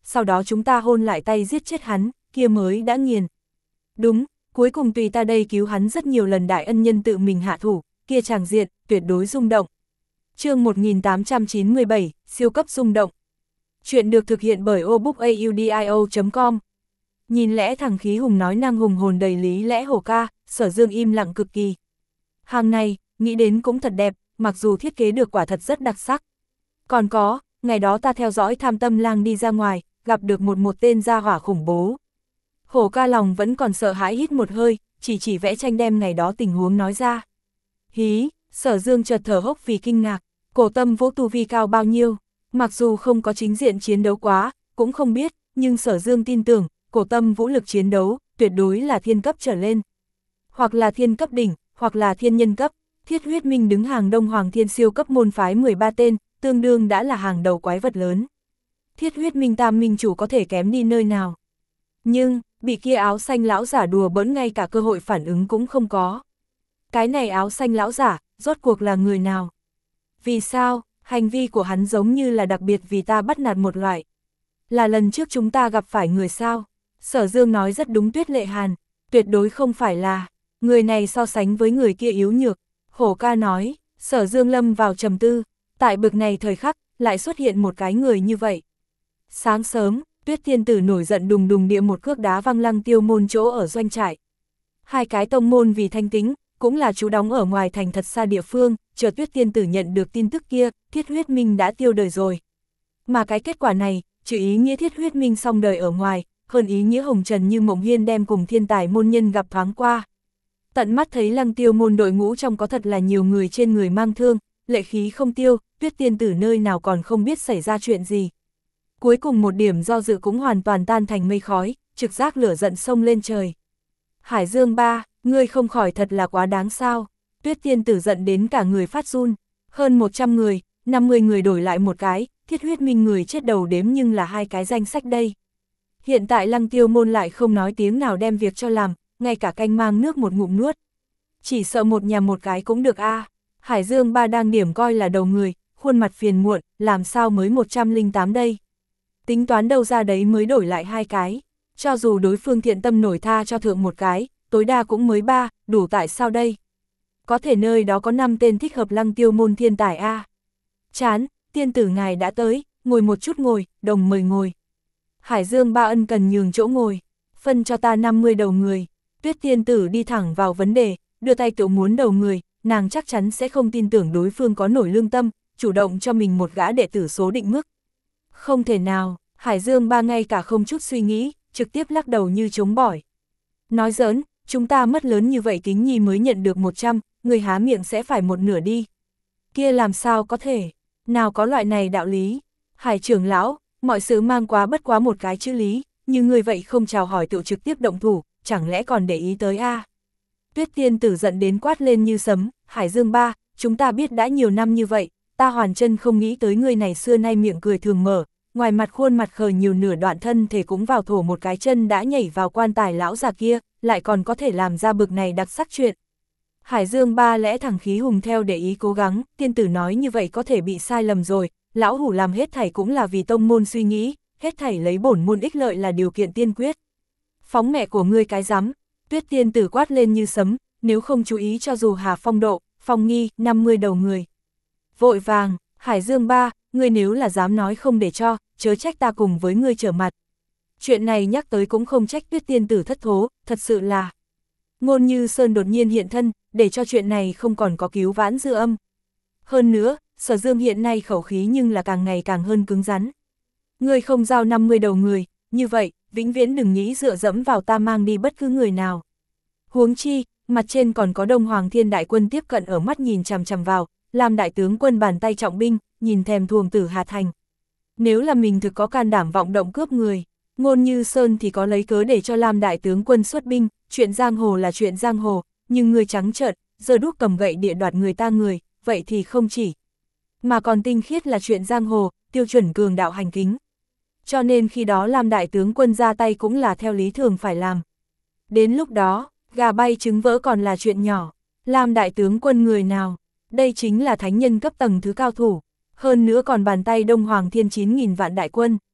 sau đó chúng ta hôn lại tay giết chết hắn, kia mới đã nghiền. Đúng, cuối cùng tùy ta đây cứu hắn rất nhiều lần, đại ân nhân tự mình hạ thủ, kia tràng diện, tuyệt đối rung động. Chương một nghìn tám trăm chín mươi bảy, siêu cấp rung động. Chuyện được thực hiện bởi obookaudio chấm com. Nhìn lẽ thằng khí hùng nói năng hùng hồn đầy lý lẽ Hổ ca, Sở Dương im lặng cực kỳ. Hàng này, nghĩ đến cũng thật đẹp, mặc dù thiết kế được quả thật rất đặc sắc. Còn có, ngày đó ta theo dõi Tham Tâm Lang đi ra ngoài, gặp được một một tên gia hỏa khủng bố. Hổ ca lòng vẫn còn sợ hãi hít một hơi, chỉ chỉ vẽ tranh đem ngày đó tình huống nói ra. Hí, Sở Dương chợt thở hốc vì kinh ngạc, Cổ Tâm Vũ tu vi cao bao nhiêu, mặc dù không có chính diện chiến đấu quá, cũng không biết, nhưng Sở Dương tin tưởng, Cổ Tâm Vũ lực chiến đấu, tuyệt đối là thiên cấp trở lên. Hoặc là thiên cấp đỉnh, hoặc là thiên nhân cấp, Thiết Huyết Minh đứng hàng Đông Hoàng Thiên siêu cấp môn phái mười ba tên, tương đương đã là hàng đầu quái vật lớn. Thiết Huyết Minh tam minh chủ có thể kém đi nơi nào. Nhưng, bị kia áo xanh lão giả đùa bỡn ngay cả cơ hội phản ứng cũng không có. Cái này áo xanh lão giả, rốt cuộc là người nào? Vì sao, hành vi của hắn giống như là đặc biệt vì ta bắt nạt một loại? Là lần trước chúng ta gặp phải người sao? Sở Dương nói rất đúng Tuyết Lệ Hàn, tuyệt đối không phải là, người này so sánh với người kia yếu nhược. Hổ ca nói, Sở Dương lâm vào trầm tư, tại bực này thời khắc, lại xuất hiện một cái người như vậy. Sáng sớm, Tuyết Thiên Tử nổi giận đùng đùng địa một cước đá văng Lăng Tiêu môn chỗ ở doanh trại. Hai cái tông môn vì thanh tính, cũng là chú đóng ở ngoài thành thật xa địa phương, chờ Tuyết Thiên Tử nhận được tin tức kia, Thiết Huyết Minh đã tiêu đời rồi. Mà cái kết quả này, trừ ý nghĩa Thiết Huyết Minh xong đời ở ngoài, hơn ý nghĩa hồng trần như mộng hiên đem cùng thiên tài môn nhân gặp thoáng qua. Tận mắt thấy Lăng Tiêu môn đội ngũ trong có thật là nhiều người trên người mang thương, lệ khí không tiêu, Tuyết Tiên Tử nơi nào còn không biết xảy ra chuyện gì. Cuối cùng một điểm do dự cũng hoàn toàn tan thành mây khói, trực giác lửa giận sông lên trời. Hải Dương ba, ngươi không khỏi thật là quá đáng sao. Tuyết Tiên Tử giận đến cả người phát run. Hơn một trăm người, năm mươi người đổi lại một cái, Thiết Huyết Minh người chết đầu đếm nhưng là hai cái danh sách đây. Hiện tại Lăng Tiêu môn lại không nói tiếng nào đem việc cho làm, ngay cả canh mang nước một ngụm nuốt. Chỉ sợ một nhà một cái cũng được a. À. Hải Dương ba đang điểm coi là đầu người, khuôn mặt phiền muộn, làm sao mới một trăm lẻ tám đây. Tính toán đâu ra đấy mới đổi lại hai cái, cho dù đối phương thiện tâm nổi tha cho thượng một cái, tối đa cũng mới ba, đủ tại sao đây? Có thể nơi đó có năm tên thích hợp Lăng Tiêu môn thiên tài a. À. Chán, tiên tử ngài đã tới, ngồi một chút ngồi, đồng mời ngồi. Hải Dương ba ân cần nhường chỗ ngồi, phân cho ta năm mươi đầu người. Tuyết Tiên Tử đi thẳng vào vấn đề, đưa tay tự muốn đầu người, nàng chắc chắn sẽ không tin tưởng đối phương có nổi lương tâm, chủ động cho mình một gã đệ tử số định mức. Không thể nào, Hải Dương ba ngay cả không chút suy nghĩ, trực tiếp lắc đầu như chống bỏi. Nói giỡn, chúng ta mất lớn như vậy Kính Nhi mới nhận được một trăm, người há miệng sẽ phải một nửa đi. Kia làm sao có thể, nào có loại này đạo lý. Hải trưởng lão, mọi sự mang quá bất quá một cái chữ lý, như người vậy không chào hỏi tự trực tiếp động thủ, chẳng lẽ còn để ý tới a? À? Tuyết Tiên Tử giận đến quát lên như sấm, Hải Dương ba, chúng ta biết đã nhiều năm như vậy, ta hoàn chân không nghĩ tới người này xưa nay miệng cười thường mở, ngoài mặt khuôn mặt khờ nhiều nửa đoạn thân thể cũng vào thổ một cái chân đã nhảy vào quan tài lão già kia, lại còn có thể làm ra bực này đặc sắc chuyện. Hải Dương ba lẽ thẳng khí hùng theo để ý cố gắng, Tiên Tử nói như vậy có thể bị sai lầm rồi, lão hủ làm hết thảy cũng là vì tông môn suy nghĩ, hết thảy lấy bổn môn ích lợi là điều kiện tiên quyết. Phóng mẹ của ngươi cái rắm, Tuyết Tiên Tử quát lên như sấm, nếu không chú ý cho dù Hà Phong Độ, Phong Nghi, năm mươi đầu người. Vội vàng, Hải Dương ba, ngươi nếu là dám nói không để cho, chớ trách ta cùng với ngươi trở mặt. Chuyện này nhắc tới cũng không trách Tuyết Tiên Tử thất thố, thật sự là. Ngôn Như Sơn đột nhiên hiện thân, để cho chuyện này không còn có cứu vãn dư âm. Hơn nữa, Sở Dương hiện nay khẩu khí nhưng là càng ngày càng hơn cứng rắn. Ngươi không giao năm mươi đầu người, như vậy, vĩnh viễn đừng nghĩ dựa dẫm vào ta mang đi bất cứ người nào. Huống chi, mặt trên còn có Đông Hoàng Thiên đại quân tiếp cận ở mắt nhìn chằm chằm vào, làm đại tướng quân bàn tay trọng binh, nhìn thèm thuồng tử Hà Thành. Nếu là mình thực có can đảm vọng động cướp người, Ngôn Như Sơn thì có lấy cớ để cho Lam đại tướng quân xuất binh, chuyện giang hồ là chuyện giang hồ, nhưng người trắng trợn, giờ đúc cầm gậy địa đoạt người ta người, vậy thì không chỉ. Mà còn tinh khiết là chuyện giang hồ, tiêu chuẩn cường đạo hành kính. Cho nên khi đó Lam đại tướng quân ra tay cũng là theo lý thường phải làm. Đến lúc đó, gà bay trứng vỡ còn là chuyện nhỏ. Lam đại tướng quân người nào? Đây chính là thánh nhân cấp tầng thứ cao thủ. Hơn nữa còn bàn tay Đông Hoàng Thiên chín nghìn vạn đại quân.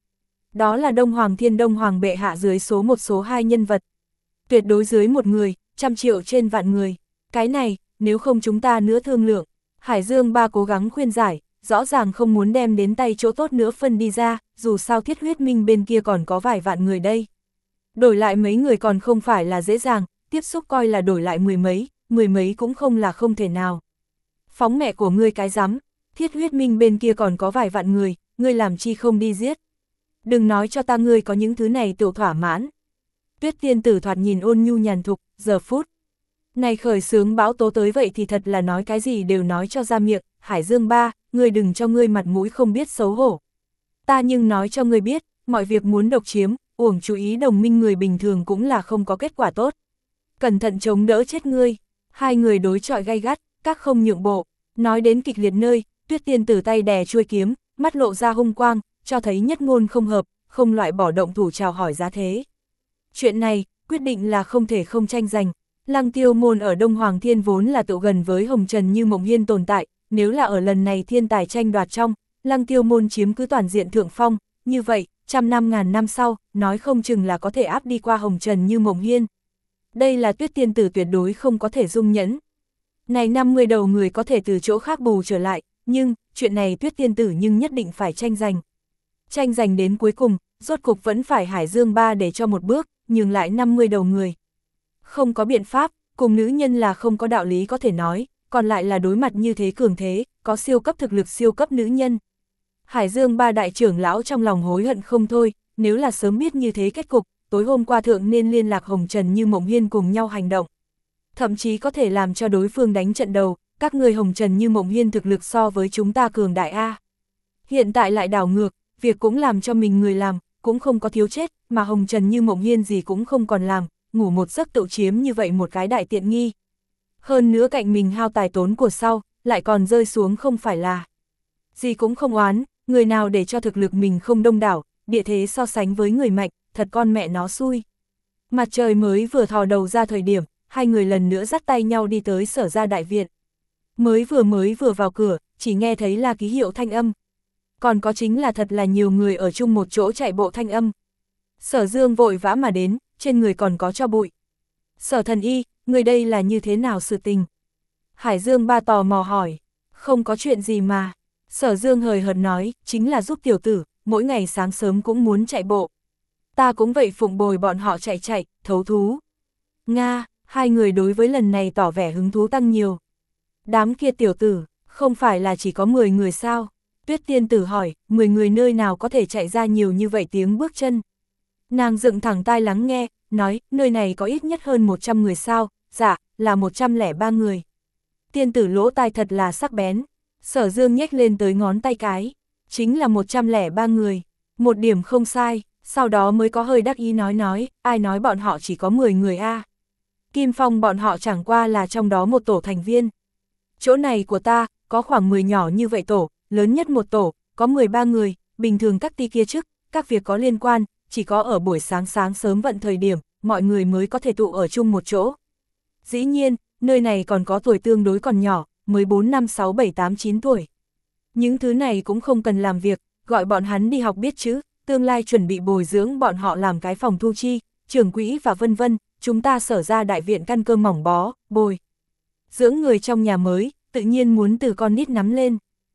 Đó là Đông Hoàng Thiên Đông Hoàng bệ hạ dưới số một số hai nhân vật. Tuyệt đối dưới một người, trăm triệu trên vạn người. Cái này, nếu không chúng ta nữa thương lượng. Hải Dương Ba cố gắng khuyên giải, rõ ràng không muốn đem đến tay chỗ tốt nữa phân đi ra, dù sao Thiết Huyết Minh bên kia còn có vài vạn người đây. Đổi lại mấy người còn không phải là dễ dàng, tiếp xúc coi là đổi lại mười mấy, mười mấy cũng không là không thể nào. Phóng mẹ của ngươi cái rắm, Thiết Huyết Minh bên kia còn có vài vạn người, ngươi làm chi không đi giết. Đừng nói cho ta ngươi có những thứ này tự thỏa mãn. Tuyết tiên tử thoạt nhìn ôn nhu nhàn thục, giờ phút này khởi sướng bão tố tới vậy thì thật là nói cái gì đều nói cho ra miệng. Hải Dương Ba, ngươi đừng cho ngươi mặt mũi không biết xấu hổ. Ta nhưng nói cho ngươi biết, mọi việc muốn độc chiếm, uổng chú ý đồng minh người bình thường cũng là không có kết quả tốt. Cẩn thận chống đỡ chết ngươi. Hai người đối chọi gay gắt, các không nhượng bộ. Nói đến kịch liệt nơi, Tuyết tiên tử tay đè chuôi kiếm, mắt lộ ra hung quang, cho thấy nhất ngôn không hợp, không loại bỏ động thủ chào hỏi giá thế. Chuyện này, quyết định là không thể không tranh giành. Lăng Tiêu môn ở Đông Hoàng Thiên vốn là tự gần với Hồng Trần Như Mộng Hiên tồn tại, nếu là ở lần này thiên tài tranh đoạt trong, Lăng Tiêu môn chiếm cứ toàn diện thượng phong, như vậy, trăm năm ngàn năm sau, nói không chừng là có thể áp đi qua Hồng Trần Như Mộng Hiên. Đây là Tuyết tiên tử tuyệt đối không có thể dung nhẫn. Này năm mươi đầu người có thể từ chỗ khác bù trở lại, nhưng, chuyện này Tuyết tiên tử nhưng nhất định phải tranh giành. Tranh giành đến cuối cùng, rốt cục vẫn phải Hải Dương Ba để cho một bước, nhường lại năm mươi đầu người. Không có biện pháp, cùng nữ nhân là không có đạo lý có thể nói, còn lại là đối mặt như thế cường thế, có siêu cấp thực lực siêu cấp nữ nhân. Hải Dương Ba đại trưởng lão trong lòng hối hận không thôi, nếu là sớm biết như thế kết cục, tối hôm qua thượng nên liên lạc Hồng Trần Như Mộng Hiên cùng nhau hành động. Thậm chí có thể làm cho đối phương đánh trận đầu, các người Hồng Trần Như Mộng Hiên thực lực so với chúng ta cường đại A. Hiện tại lại đảo ngược, việc cũng làm cho mình người làm, cũng không có thiếu chết, mà Hồng Trần Như Mộng Hiên gì cũng không còn làm, ngủ một giấc tự chiếm như vậy một cái đại tiện nghi. Hơn nữa cạnh mình hao tài tốn của sau, lại còn rơi xuống không phải là. Gì cũng không oán, người nào để cho thực lực mình không đông đảo, địa thế so sánh với người mạnh, thật con mẹ nó xui. Mặt trời mới vừa thò đầu ra thời điểm, hai người lần nữa dắt tay nhau đi tới Sở Gia đại viện. Mới vừa mới vừa vào cửa, chỉ nghe thấy là ký hiệu thanh âm. Còn có chính là thật là nhiều người ở chung một chỗ chạy bộ thanh âm. Sở Dương vội vã mà đến, trên người còn có cho bụi. Sở thần y, người đây là như thế nào sự tình? Hải Dương Ba tò mò hỏi. Không có chuyện gì mà. Sở Dương hời hợt nói, chính là giúp tiểu tử, mỗi ngày sáng sớm cũng muốn chạy bộ. Ta cũng vậy phụng bồi bọn họ chạy chạy, thấu thú. Nga, hai người đối với lần này tỏ vẻ hứng thú tăng nhiều. Đám kia tiểu tử, không phải là chỉ có mười người sao? Tuyết tiên tử hỏi, mười người nơi nào có thể chạy ra nhiều như vậy tiếng bước chân? Nàng dựng thẳng tai lắng nghe, nói, nơi này có ít nhất hơn một trăm người sao? Dạ, là một trăm lẻ ba người. Tiên tử lỗ tai thật là sắc bén. Sở Dương nhếch lên tới ngón tay cái. Chính là một trăm lẻ ba người. Một điểm không sai, sau đó mới có hơi đắc ý nói nói, ai nói bọn họ chỉ có mười người a? Kim Phong bọn họ chẳng qua là trong đó một tổ thành viên. Chỗ này của ta, có khoảng mười nhỏ như vậy tổ, lớn nhất một tổ, có mười ba người, bình thường các ti kia chức, các việc có liên quan, chỉ có ở buổi sáng sáng sớm vận thời điểm, mọi người mới có thể tụ ở chung một chỗ. Dĩ nhiên, nơi này còn có tuổi tương đối còn nhỏ, mới bốn, năm, sáu, bảy, tám, chín tuổi. Những thứ này cũng không cần làm việc, gọi bọn hắn đi học biết chữ, tương lai chuẩn bị bồi dưỡng bọn họ làm cái phòng thu chi, trưởng quỹ và vân vân, chúng ta Sở Ra đại viện căn cơ mỏng bó, bồi dưỡng người trong nhà mới, tự nhiên muốn từ con nít nắm lên.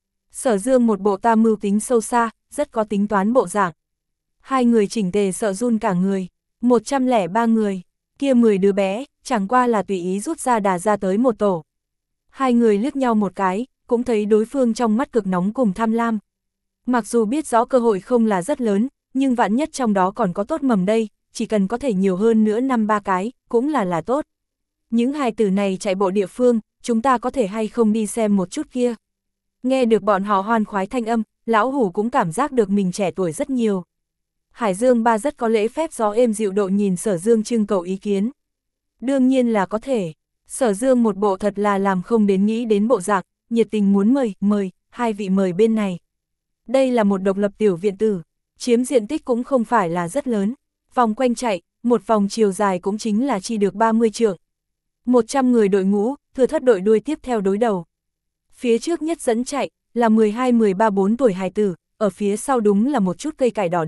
Sở Dương một bộ ta mưu tính sâu xa, rất có tính toán bộ dạng. Hai người chỉnh tề sợ run cả người, một trăm lẻ ba người, kia mười đứa bé, chẳng qua là tùy ý rút ra đà ra tới một tổ. Hai người liếc nhau một cái, cũng thấy đối phương trong mắt cực nóng cùng tham lam. Mặc dù biết rõ cơ hội không là rất lớn, nhưng vạn nhất trong đó còn có tốt mầm đây, chỉ cần có thể nhiều hơn nữa năm ba cái, cũng là là tốt. Những hài tử này chạy bộ địa phương, chúng ta có thể hay không đi xem một chút kia. Nghe được bọn họ hoan khoái thanh âm, lão hủ cũng cảm giác được mình trẻ tuổi rất nhiều. Hải Dương Ba rất có lễ phép gió êm dịu độ nhìn Sở Dương trưng cầu ý kiến. Đương nhiên là có thể. Sở Dương một bộ thật là làm không đến nghĩ đến bộ dạng, nhiệt tình muốn mời, mời, hai vị mời bên này. Đây là một độc lập tiểu viện tử, chiếm diện tích cũng không phải là rất lớn. Vòng quanh chạy, một vòng chiều dài cũng chính là chi được ba mươi trượng. một trăm người đội ngũ, thừa thất đội đuôi tiếp theo đối đầu. Phía trước nhất dẫn chạy, là mười hai, mười ba, bốn tuổi hài tử, ở phía sau đúng là một chút cây cải đỏ đầu,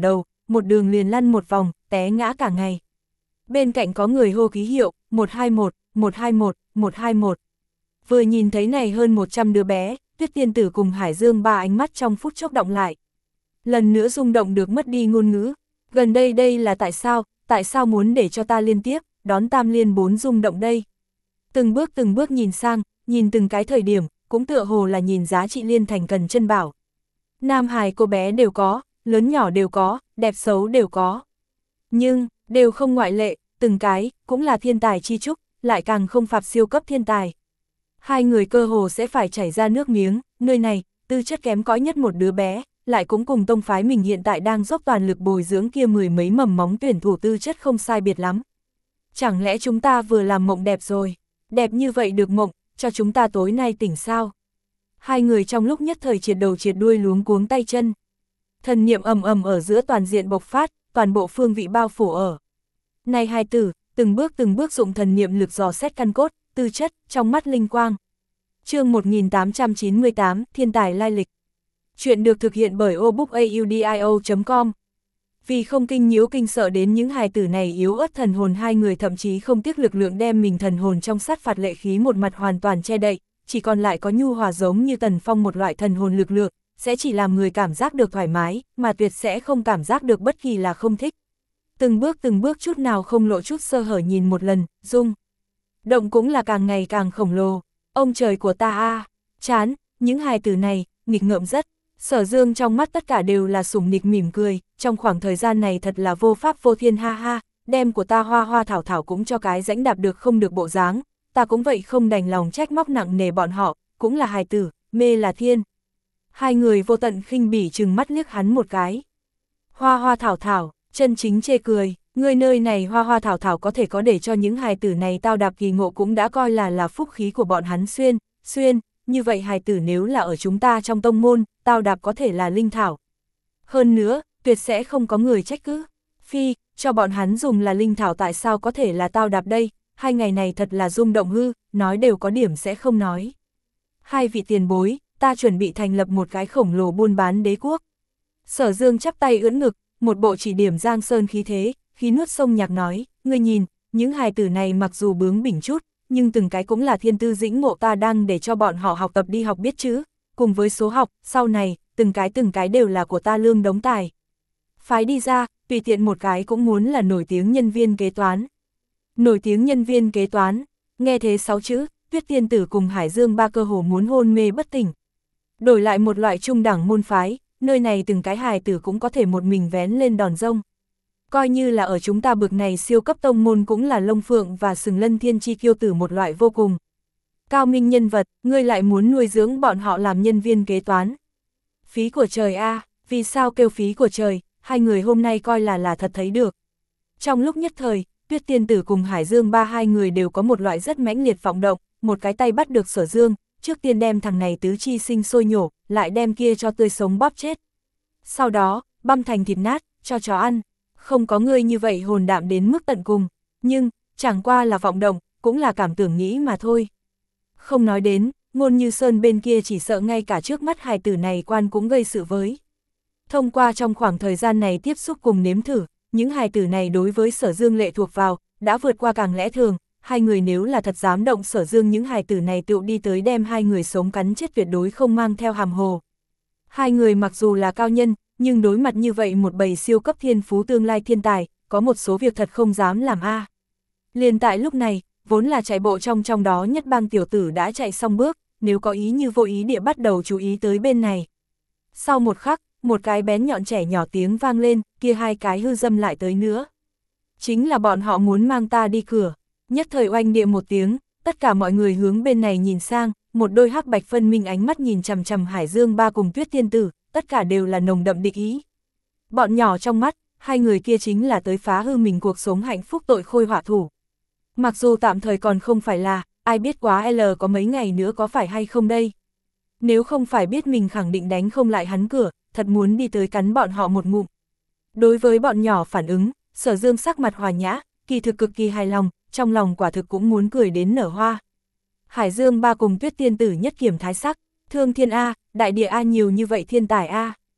một đường liền lăn một vòng, té ngã cả ngày. Bên cạnh có người hô ký hiệu, một hai một, một hai một, một hai một. Vừa nhìn thấy này hơn một trăm đứa bé, Tuyết Tiên Tử cùng Hải Dương ba ánh mắt trong phút chốc động lại. Lần nữa rung động được mất đi ngôn ngữ. Gần đây đây là tại sao, tại sao muốn để cho ta liên tiếp, đón tam liên bốn rung động đây. Từng bước từng bước nhìn sang, nhìn từng cái thời điểm, cũng tựa hồ là nhìn giá trị liên thành cần chân bảo. Nam hài cô bé đều có, lớn nhỏ đều có, đẹp xấu đều có. Nhưng, đều không ngoại lệ, từng cái, cũng là thiên tài chi trúc, lại càng không phạt siêu cấp thiên tài. Hai người cơ hồ sẽ phải chảy ra nước miếng, nơi này, tư chất kém cỏi nhất một đứa bé, lại cũng cùng tông phái mình hiện tại đang dốc toàn lực bồi dưỡng kia mười mấy mầm móng tuyển thủ tư chất không sai biệt lắm. Chẳng lẽ chúng ta vừa làm mộng đẹp rồi, đẹp như vậy được mộng, cho chúng ta tối nay tỉnh sao? Hai người trong lúc nhất thời triệt đầu triệt đuôi luống cuống tay chân. Thần niệm ầm ầm ở giữa toàn diện bộc phát, toàn bộ phương vị bao phủ ở. Này hai tử, từng bước từng bước dụng thần niệm lực dò xét căn cốt, tư chất, trong mắt linh quang. Chương một nghìn tám trăm chín mươi tám, Thiên tài lai lịch. Chuyện được thực hiện bởi obookaudio chấm com. Vì không kinh nhiễu kinh sợ đến những hài tử này yếu ớt thần hồn, hai người thậm chí không tiếc lực lượng đem mình thần hồn trong sát phạt lệ khí một mặt hoàn toàn che đậy, chỉ còn lại có nhu hòa giống như Tần Phong một loại thần hồn lực lượng, sẽ chỉ làm người cảm giác được thoải mái, mà tuyệt sẽ không cảm giác được bất kỳ là không thích. Từng bước từng bước chút nào không lộ chút sơ hở, nhìn một lần, rung động cũng là càng ngày càng khổng lồ. Ông trời của ta a, à, chán, những hài tử này, nghịch ngợm rất. Sở Dương trong mắt tất cả đều là sủng nịch mỉm cười, trong khoảng thời gian này thật là vô pháp vô thiên, ha ha, đem của ta hoa hoa thảo thảo cũng cho cái rãnh đạp được không được bộ dáng, ta cũng vậy không đành lòng trách móc nặng nề bọn họ, cũng là hài tử, mê là thiên. Hai người vô tận khinh bỉ chừng mắt liếc hắn một cái. Hoa hoa thảo thảo, chân chính chê cười, người nơi này hoa hoa thảo thảo có thể có để cho những hài tử này tao đạp kỳ ngộ cũng đã coi là là phúc khí của bọn hắn xuyên, xuyên, như vậy hài tử nếu là ở chúng ta trong tông môn, tao đạp có thể là linh thảo. Hơn nữa, tuyệt sẽ không có người trách cứ. Phi, cho bọn hắn dùng là linh thảo tại sao có thể là tao đạp đây, hai ngày này thật là rung động hư, nói đều có điểm sẽ không nói. Hai vị tiền bối, ta chuẩn bị thành lập một cái khổng lồ buôn bán đế quốc. Sở Dương chắp tay ưỡn ngực, một bộ chỉ điểm Giang Sơn khí thế, khí nuốt sông nhạc nói, ngươi nhìn, những hài tử này mặc dù bướng bỉnh chút, nhưng từng cái cũng là thiên tư dĩnh ngộ, ta đang để cho bọn họ học tập đi học biết chữ, cùng với số học, sau này, từng cái từng cái đều là của ta lương đống tài. Phái đi ra, tùy tiện một cái cũng muốn là nổi tiếng nhân viên kế toán. Nổi tiếng nhân viên kế toán, nghe thế sáu chữ, Tuyết Tiên Tử cùng Hải Dương ba cơ hồ muốn hôn mê bất tỉnh. Đổi lại một loại trung đẳng môn phái, nơi này từng cái hài tử cũng có thể một mình vén lên đòn rông. Coi như là ở chúng ta bực này siêu cấp tông môn cũng là Lông Phượng và Sừng Lân Thiên Chi kiêu tử một loại vô cùng cao minh nhân vật, ngươi lại muốn nuôi dưỡng bọn họ làm nhân viên kế toán. Phí của trời a, à, vì sao kêu phí của trời, hai người hôm nay coi là là thật thấy được. Trong lúc nhất thời, Tuyết Tiên Tử cùng Hải Dương ba hai người đều có một loại rất mãnh liệt vọng động, một cái tay bắt được Sở Dương, trước tiên đem thằng này tứ chi sinh sôi nhổ, lại đem kia cho tươi sống bóp chết. Sau đó, băm thành thịt nát, cho chó ăn. Không có người như vậy hồn đạm đến mức tận cùng, nhưng, chẳng qua là vọng động, cũng là cảm tưởng nghĩ mà thôi. Không nói đến, Ngôn Như Sơn bên kia chỉ sợ ngay cả trước mắt hài tử này quan cũng gây sự với. Thông qua trong khoảng thời gian này tiếp xúc cùng nếm thử, những hài tử này đối với Sở Dương lệ thuộc vào, đã vượt qua càng lẽ thường, hai người nếu là thật dám động Sở Dương những hài tử này tựu đi tới đem hai người sống cắn chết tuyệt đối không mang theo hàm hồ. Hai người mặc dù là cao nhân, nhưng đối mặt như vậy một bầy siêu cấp thiên phú tương lai thiên tài, có một số việc thật không dám làm a. À. Liền tại lúc này, vốn là chạy bộ trong trong đó nhất bang tiểu tử đã chạy xong bước, nếu có ý như vô ý địa bắt đầu chú ý tới bên này. Sau một khắc, một cái bén nhọn trẻ nhỏ tiếng vang lên, kia hai cái hư dâm lại tới nữa. Chính là bọn họ muốn mang ta đi cửa. Nhất thời oanh địa một tiếng, tất cả mọi người hướng bên này nhìn sang, một đôi hắc bạch phân minh ánh mắt nhìn chằm chằm Hải Dương ba cùng Tuyết Tiên Tử, tất cả đều là nồng đậm địch ý. Bọn nhỏ trong mắt, hai người kia chính là tới phá hư mình cuộc sống hạnh phúc tội khôi họa thủ. Mặc dù tạm thời còn không phải là, ai biết quá L có mấy ngày nữa có phải hay không đây. Nếu không phải biết mình khẳng định đánh không lại hắn cửa, thật muốn đi tới cắn bọn họ một ngụm. Đối với bọn nhỏ phản ứng, Sở Dương sắc mặt hòa nhã, kỳ thực cực kỳ hài lòng, trong lòng quả thực cũng muốn cười đến nở hoa. Hải Dương ba cùng Tuyết Tiên Tử nhất kiểm thái sắc, thương thiên A, đại địa A nhiều như vậy thiên tài A.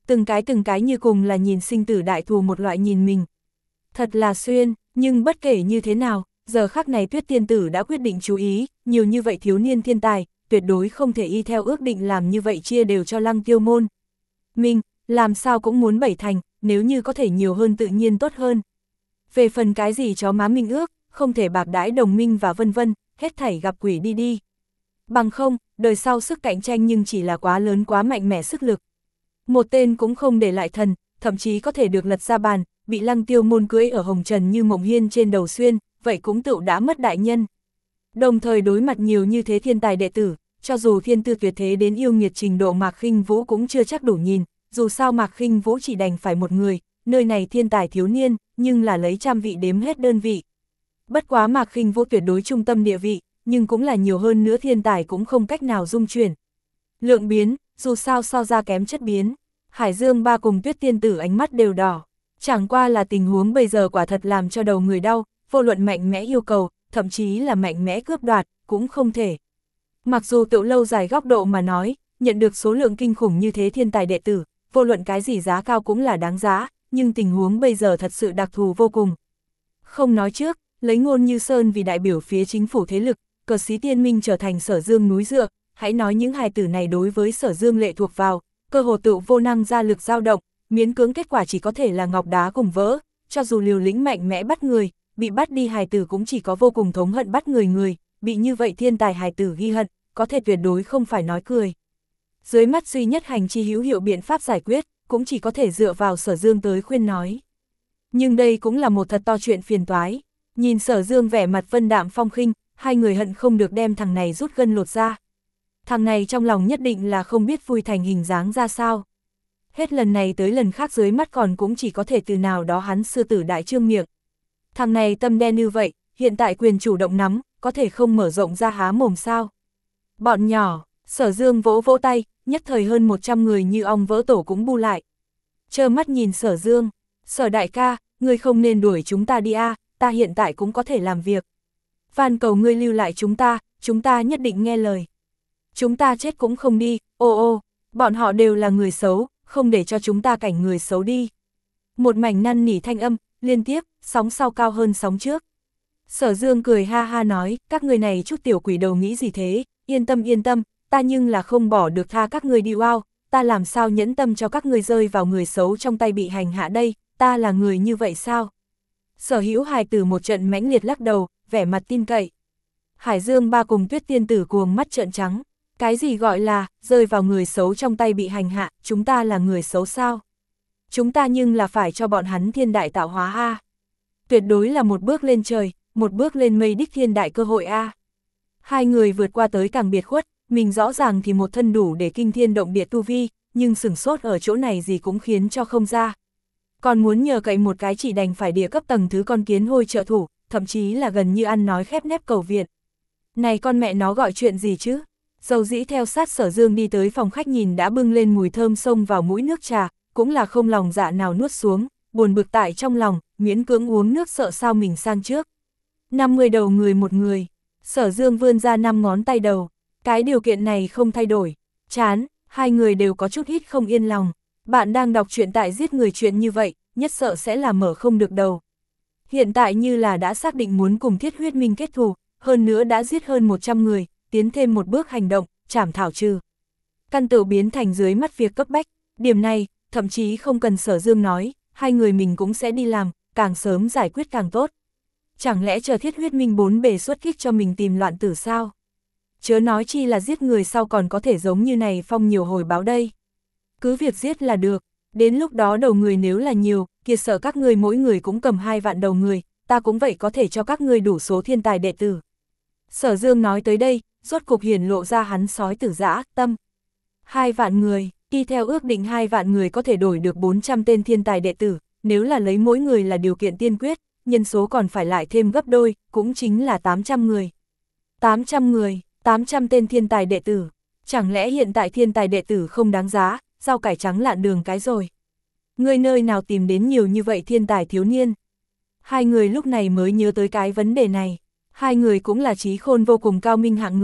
từng cái từng cái như cùng là nhìn sinh tử đại thù một loại nhìn mình. Thật là xuyên, nhưng bất kể như thế nào, giờ khắc này Tuyết Tiên Tử đã quyết định chú ý, nhiều như vậy thiếu niên thiên tài, tuyệt đối không thể y theo ước định làm như vậy chia đều cho Lăng Tiêu môn. Mình, làm sao cũng muốn bảy thành, nếu như có thể nhiều hơn tự nhiên tốt hơn. Về phần cái gì chó má minh ước, không thể bạc đãi đồng minh và vân vân, hết thảy gặp quỷ đi đi. Bằng không, đời sau sức cạnh tranh nhưng chỉ là quá lớn quá mạnh mẽ sức lực. Một tên cũng không để lại thần, thậm chí có thể được lật ra bàn, bị Lăng Tiêu môn cưỡi ở hồng trần như mộng hiên trên đầu xuyên, vậy cũng tựu đã mất đại nhân. Đồng thời đối mặt nhiều như thế thiên tài đệ tử, cho dù thiên tư tuyệt thế đến yêu nghiệt trình độ Mạc Khinh Vũ cũng chưa chắc đủ nhìn, dù sao Mạc Khinh Vũ chỉ đành phải một người, nơi này thiên tài thiếu niên, nhưng là lấy trăm vị đếm hết đơn vị. Bất quá Mạc Khinh Vũ tuyệt đối trung tâm địa vị, nhưng cũng là nhiều hơn nữa thiên tài cũng không cách nào dung chuyển. Lượng biến, dù sao so ra kém chất biến, Hải Dương Ba cùng Tuyết Tiên Tử ánh mắt đều đỏ. Chẳng qua là tình huống bây giờ quả thật làm cho đầu người đau, vô luận mạnh mẽ yêu cầu, thậm chí là mạnh mẽ cướp đoạt, cũng không thể. Mặc dù tự lâu dài góc độ mà nói, nhận được số lượng kinh khủng như thế thiên tài đệ tử, vô luận cái gì giá cao cũng là đáng giá, nhưng tình huống bây giờ thật sự đặc thù vô cùng. Không nói trước, lấy Ngôn Như Sơn vì đại biểu phía chính phủ thế lực, cờ xí tiên minh trở thành Sở Dương núi dựa, hãy nói những hài tử này đối với Sở Dương lệ thuộc vào, cơ hồ tự vô năng ra lực dao động, miễn cưỡng kết quả chỉ có thể là ngọc đá cùng vỡ, cho dù liều lĩnh mạnh mẽ bắt người, bị bắt đi hài tử cũng chỉ có vô cùng thống hận bắt người người, bị như vậy thiên tài hài tử ghi hận, có thể tuyệt đối không phải nói cười. Dưới mắt duy nhất hành chi hữu hiệu biện pháp giải quyết, cũng chỉ có thể dựa vào Sở Dương tới khuyên nói. Nhưng đây cũng là một thật to chuyện phiền toái, nhìn Sở Dương vẻ mặt vân đạm phong khinh, hai người hận không được đem thằng này rút gân lột ra. Thằng này trong lòng nhất định là không biết vui thành hình dáng ra sao. Hết lần này tới lần khác dưới mắt còn cũng chỉ có thể từ nào đó hắn sư tử đại trương miệng. Thằng này tâm đen như vậy, hiện tại quyền chủ động nắm, có thể không mở rộng ra há mồm sao. Bọn nhỏ, Sở Dương vỗ vỗ tay, nhất thời hơn một trăm người như ong vỡ tổ cũng bu lại. Trơ mắt nhìn Sở Dương, Sở đại ca, ngươi không nên đuổi chúng ta đi a, ta hiện tại cũng có thể làm việc. Van cầu ngươi lưu lại chúng ta, chúng ta nhất định nghe lời. Chúng ta chết cũng không đi, ô ô, bọn họ đều là người xấu, không để cho chúng ta cảnh người xấu đi. Một mảnh năn nỉ thanh âm, liên tiếp, sóng sau cao hơn sóng trước. Sở Dương cười ha ha nói, các người này chút tiểu quỷ đầu nghĩ gì thế, yên tâm yên tâm, ta nhưng là không bỏ được tha các người đi wow, ta làm sao nhẫn tâm cho các người rơi vào người xấu trong tay bị hành hạ đây, ta là người như vậy sao? Sở Hữu hài tử một trận mãnh liệt lắc đầu, vẻ mặt tin cậy. Hải Dương Ba cùng Tuyết Tiên Tử cuồng mắt trợn trắng, cái gì gọi là rơi vào người xấu trong tay bị hành hạ, chúng ta là người xấu sao? Chúng ta nhưng là phải cho bọn hắn thiên đại tạo hóa a. Tuyệt đối là một bước lên trời, một bước lên mây đích thiên đại cơ hội a. Hai người vượt qua tới càng biệt khuất, mình rõ ràng thì một thân đủ để kinh thiên động địa tu vi, nhưng sửng sốt ở chỗ này gì cũng khiến cho không ra. Còn muốn nhờ cậy một cái chỉ đành phải địa cấp tầng thứ con kiến hôi trợ thủ, thậm chí là gần như ăn nói khép nép cầu viện. Này con mẹ nó gọi chuyện gì chứ? Dầu dĩ theo sát Sở Dương đi tới phòng khách nhìn đã bưng lên mùi thơm xông vào mũi nước trà, cũng là không lòng dạ nào nuốt xuống, buồn bực tại trong lòng, miễn cưỡng uống nước sợ sao mình sang trước. năm mươi đầu người một người, Sở Dương vươn ra năm ngón tay đầu, cái điều kiện này không thay đổi, chán, hai người đều có chút ít không yên lòng. Bạn đang đọc truyện tại giết người chuyện như vậy, nhất sợ sẽ là mở không được đầu. Hiện tại như là đã xác định muốn cùng Thiết Huyết Minh kết thù, hơn nữa đã giết hơn một trăm người, tiến thêm một bước hành động, trảm thảo trừ. Căn tự biến thành dưới mắt việc cấp bách, điểm này, thậm chí không cần Sở Dương nói, hai người mình cũng sẽ đi làm, càng sớm giải quyết càng tốt. Chẳng lẽ chờ Thiết Huyết Minh bốn bề xuất kích cho mình tìm loạn tử sao? Chớ nói chi là giết người sau còn có thể giống như này phong nhiều hồi báo đây. Cứ việc giết là được, đến lúc đó đầu người nếu là nhiều, kia sợ các ngươi mỗi người cũng cầm hai vạn đầu người, ta cũng vậy có thể cho các ngươi đủ số thiên tài đệ tử. Sở Dương nói tới đây, rốt cục hiển lộ ra hắn sói tử dã tâm. Hai vạn người, y theo ước định hai vạn người có thể đổi được bốn trăm tên thiên tài đệ tử, nếu là lấy mỗi người là điều kiện tiên quyết, nhân số còn phải lại thêm gấp đôi, cũng chính là tám trăm người. tám trăm người, tám trăm tên thiên tài đệ tử, chẳng lẽ hiện tại thiên tài đệ tử không đáng giá, rau cải trắng lạn đường cái rồi. Người nơi nào tìm đến nhiều như vậy thiên tài thiếu niên? Hai người lúc này mới nhớ tới cái vấn đề này. Hai người cũng là trí khôn vô cùng cao minh hạng người,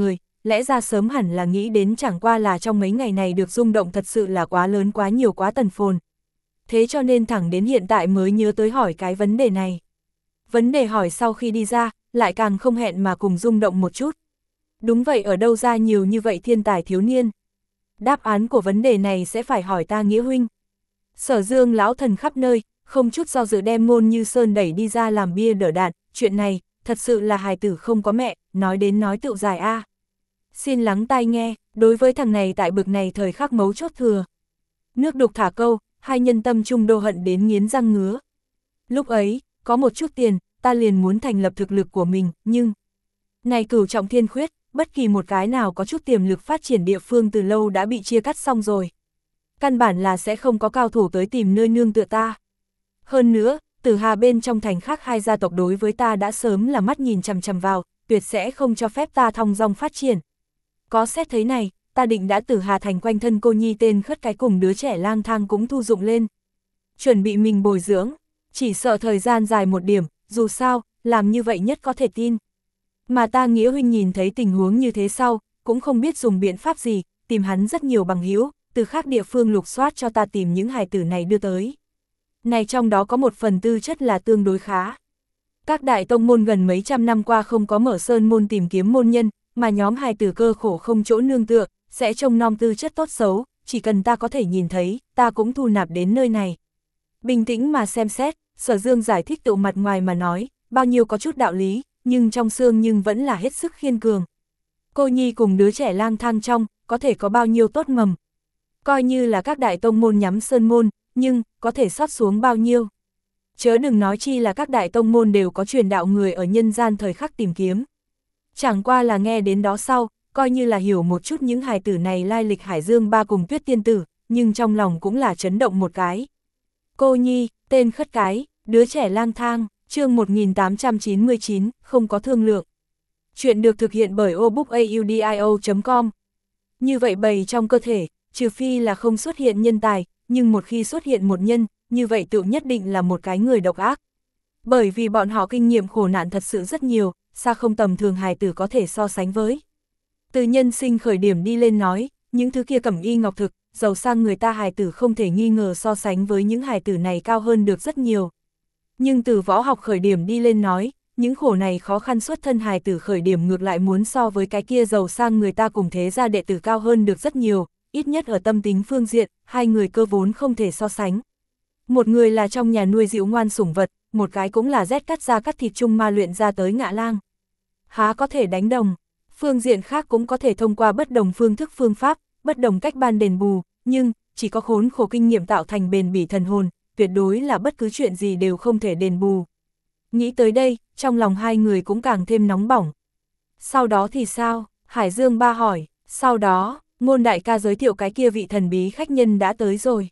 lẽ ra sớm hẳn là nghĩ đến, chẳng qua là trong mấy ngày này được rung động thật sự là quá lớn quá nhiều quá tần phồn. Thế cho nên thẳng đến hiện tại mới nhớ tới hỏi cái vấn đề này. Vấn đề hỏi sau khi đi ra, lại càng không hẹn mà cùng rung động một chút. Đúng vậy, ở đâu ra nhiều như vậy thiên tài thiếu niên? Đáp án của vấn đề này sẽ phải hỏi ta Nghĩa huynh. Sở Dương lão thần khắp nơi, không chút do dự đem Ngôn Như Sơn đẩy đi ra làm bia đỡ đạn, chuyện này, thật sự là hài tử không có mẹ, nói đến nói tựu dài a. Xin lắng tai nghe, đối với thằng này tại bực này thời khắc mấu chốt thừa. Nước đục thả câu, hai nhân tâm trung đô hận đến nghiến răng ngứa. Lúc ấy, có một chút tiền, ta liền muốn thành lập thực lực của mình, nhưng... Này Cửu Trọng Thiên Khuyết, bất kỳ một cái nào có chút tiềm lực phát triển địa phương từ lâu đã bị chia cắt xong rồi. Căn bản là sẽ không có cao thủ tới tìm nơi nương tựa ta. Hơn nữa, Tử Hà bên trong thành khác hai gia tộc đối với ta đã sớm là mắt nhìn chằm chằm vào, tuyệt sẽ không cho phép ta thong dong phát triển. Có xét thấy này, ta định đã Tử Hà thành quanh thân cô nhi tên khất cái cùng đứa trẻ lang thang cũng thu dụng lên. Chuẩn bị mình bồi dưỡng, chỉ sợ thời gian dài một điểm, dù sao, làm như vậy nhất có thể tin. Mà ta Nghĩa huynh nhìn thấy tình huống như thế sau, cũng không biết dùng biện pháp gì, tìm hắn rất nhiều bằng hữu, từ khác địa phương lục soát cho ta tìm những hài tử này đưa tới. Này trong đó có một phần tư chất là tương đối khá. Các đại tông môn gần mấy trăm năm qua không có mở sơn môn tìm kiếm môn nhân, mà nhóm hài tử cơ khổ không chỗ nương tựa, sẽ trông nom tư chất tốt xấu, chỉ cần ta có thể nhìn thấy, ta cũng thu nạp đến nơi này. Bình tĩnh mà xem xét, Sở Dương giải thích tự mặt ngoài mà nói, bao nhiêu có chút đạo lý, nhưng trong xương nhưng vẫn là hết sức khiên cường. Cô nhi cùng đứa trẻ lang thang trong, có thể có bao nhiêu tốt mầm. Coi như là các đại tông môn nhắm sơn môn, nhưng, có thể sót xuống bao nhiêu. Chớ đừng nói chi là các đại tông môn đều có truyền đạo người ở nhân gian thời khắc tìm kiếm. Chẳng qua là nghe đến đó sau, coi như là hiểu một chút những hài tử này lai lịch Hải Dương ba cùng Tuyết Tiên Tử, nhưng trong lòng cũng là chấn động một cái. Cô nhi, tên khất cái, đứa trẻ lang thang, chương một nghìn tám trăm chín mươi chín, không có thương lượng. Chuyện được thực hiện bởi obookaudio chấm com. Như vậy bầy trong cơ thể, trừ phi là không xuất hiện nhân tài, nhưng một khi xuất hiện một nhân, như vậy tự nhất định là một cái người độc ác. Bởi vì bọn họ kinh nghiệm khổ nạn thật sự rất nhiều, xa không tầm thường hài tử có thể so sánh với. Từ nhân sinh khởi điểm đi lên nói, những thứ kia cẩm y ngọc thực, giàu sang người ta hài tử không thể nghi ngờ so sánh với những hài tử này cao hơn được rất nhiều. Nhưng từ võ học khởi điểm đi lên nói, những khổ này khó khăn xuất thân hài tử khởi điểm ngược lại muốn so với cái kia giàu sang người ta cùng thế gia đệ tử cao hơn được rất nhiều, ít nhất ở tâm tính phương diện, hai người cơ vốn không thể so sánh. Một người là trong nhà nuôi dịu ngoan sủng vật, một cái cũng là rét cắt da cắt thịt chung ma luyện ra tới ngạ lang. Há có thể đánh đồng, phương diện khác cũng có thể thông qua bất đồng phương thức phương pháp, bất đồng cách ban đền bù, nhưng, chỉ có khốn khổ kinh nghiệm tạo thành bền bỉ thần hồn, tuyệt đối là bất cứ chuyện gì đều không thể đền bù. Nghĩ tới đây, trong lòng hai người cũng càng thêm nóng bỏng. Sau đó thì sao? Hải Dương ba hỏi, sau đó, Ngôn đại ca giới thiệu cái kia vị thần bí khách nhân đã tới rồi.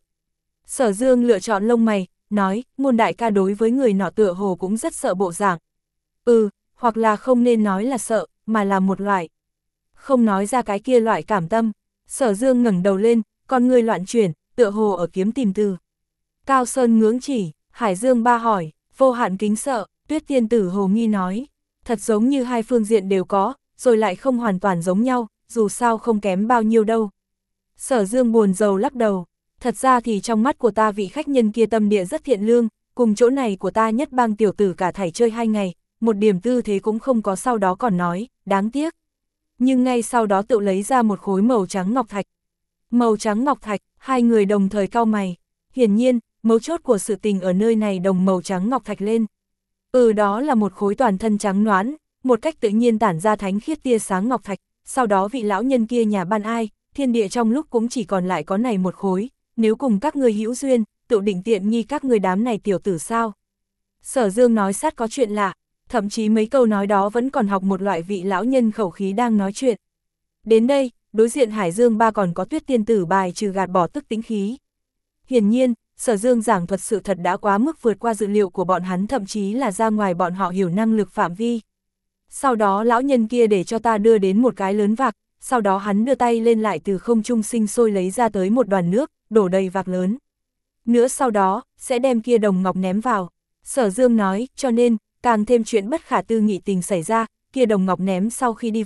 Sở Dương lựa chọn lông mày, nói, Ngôn đại ca đối với người nọ tựa hồ cũng rất sợ bộ dạng. Ừ, hoặc là không nên nói là sợ, mà là một loại. Không nói ra cái kia loại cảm tâm. Sở Dương ngẩng đầu lên, con người loạn chuyển, tựa hồ ở kiếm tìm từ. Cao Sơn ngưỡng chỉ, Hải Dương ba hỏi, vô hạn kính sợ, Tuyết Tiên Tử hồ nghi nói. Thật giống như hai phương diện đều có, rồi lại không hoàn toàn giống nhau, dù sao không kém bao nhiêu đâu. Sở Dương buồn rầu lắc đầu, thật ra thì trong mắt của ta vị khách nhân kia tâm địa rất thiện lương, cùng chỗ này của ta nhất bang tiểu tử cả thảy chơi hai ngày, một điểm tư thế cũng không có, sau đó còn nói, đáng tiếc. Nhưng ngay sau đó tự lấy ra một khối màu trắng ngọc thạch. Màu trắng ngọc thạch, hai người đồng thời cau mày. Hiển nhiên, mấu chốt của sự tình ở nơi này đồng màu trắng ngọc thạch lên. Ừ, đó là một khối toàn thân trắng nõn, một cách tự nhiên tản ra thánh khiết tia sáng ngọc thạch. Sau đó vị lão nhân kia nhà ban ai, thiên địa trong lúc cũng chỉ còn lại có này một khối, nếu cùng các người hữu duyên, tự định tiện nghi các người đám này tiểu tử sao. Sở Dương nói sát có chuyện lạ, thậm chí mấy câu nói đó vẫn còn học một loại vị lão nhân khẩu khí đang nói chuyện. Đến đây, đối diện Hải Dương ba còn có Tuyết Tiên Tử bài trừ gạt bỏ tức tính khí. Hiển nhiên, Sở Dương giảng thuật sự thật đã quá mức vượt qua dự liệu của bọn hắn, thậm chí là ra ngoài bọn họ hiểu năng lực phạm vi. Sau đó lão nhân kia để cho ta đưa đến một cái lớn vạc, sau đó hắn đưa tay lên lại từ không trung sinh sôi lấy ra tới một đoàn nước, đổ đầy vạc lớn. Nữa sau đó, sẽ đem kia đồng ngọc ném vào. Sở Dương nói, cho nên, càng thêm chuyện bất khả tư nghị tình xảy ra, kia đồng ngọc ném sau khi đi vào,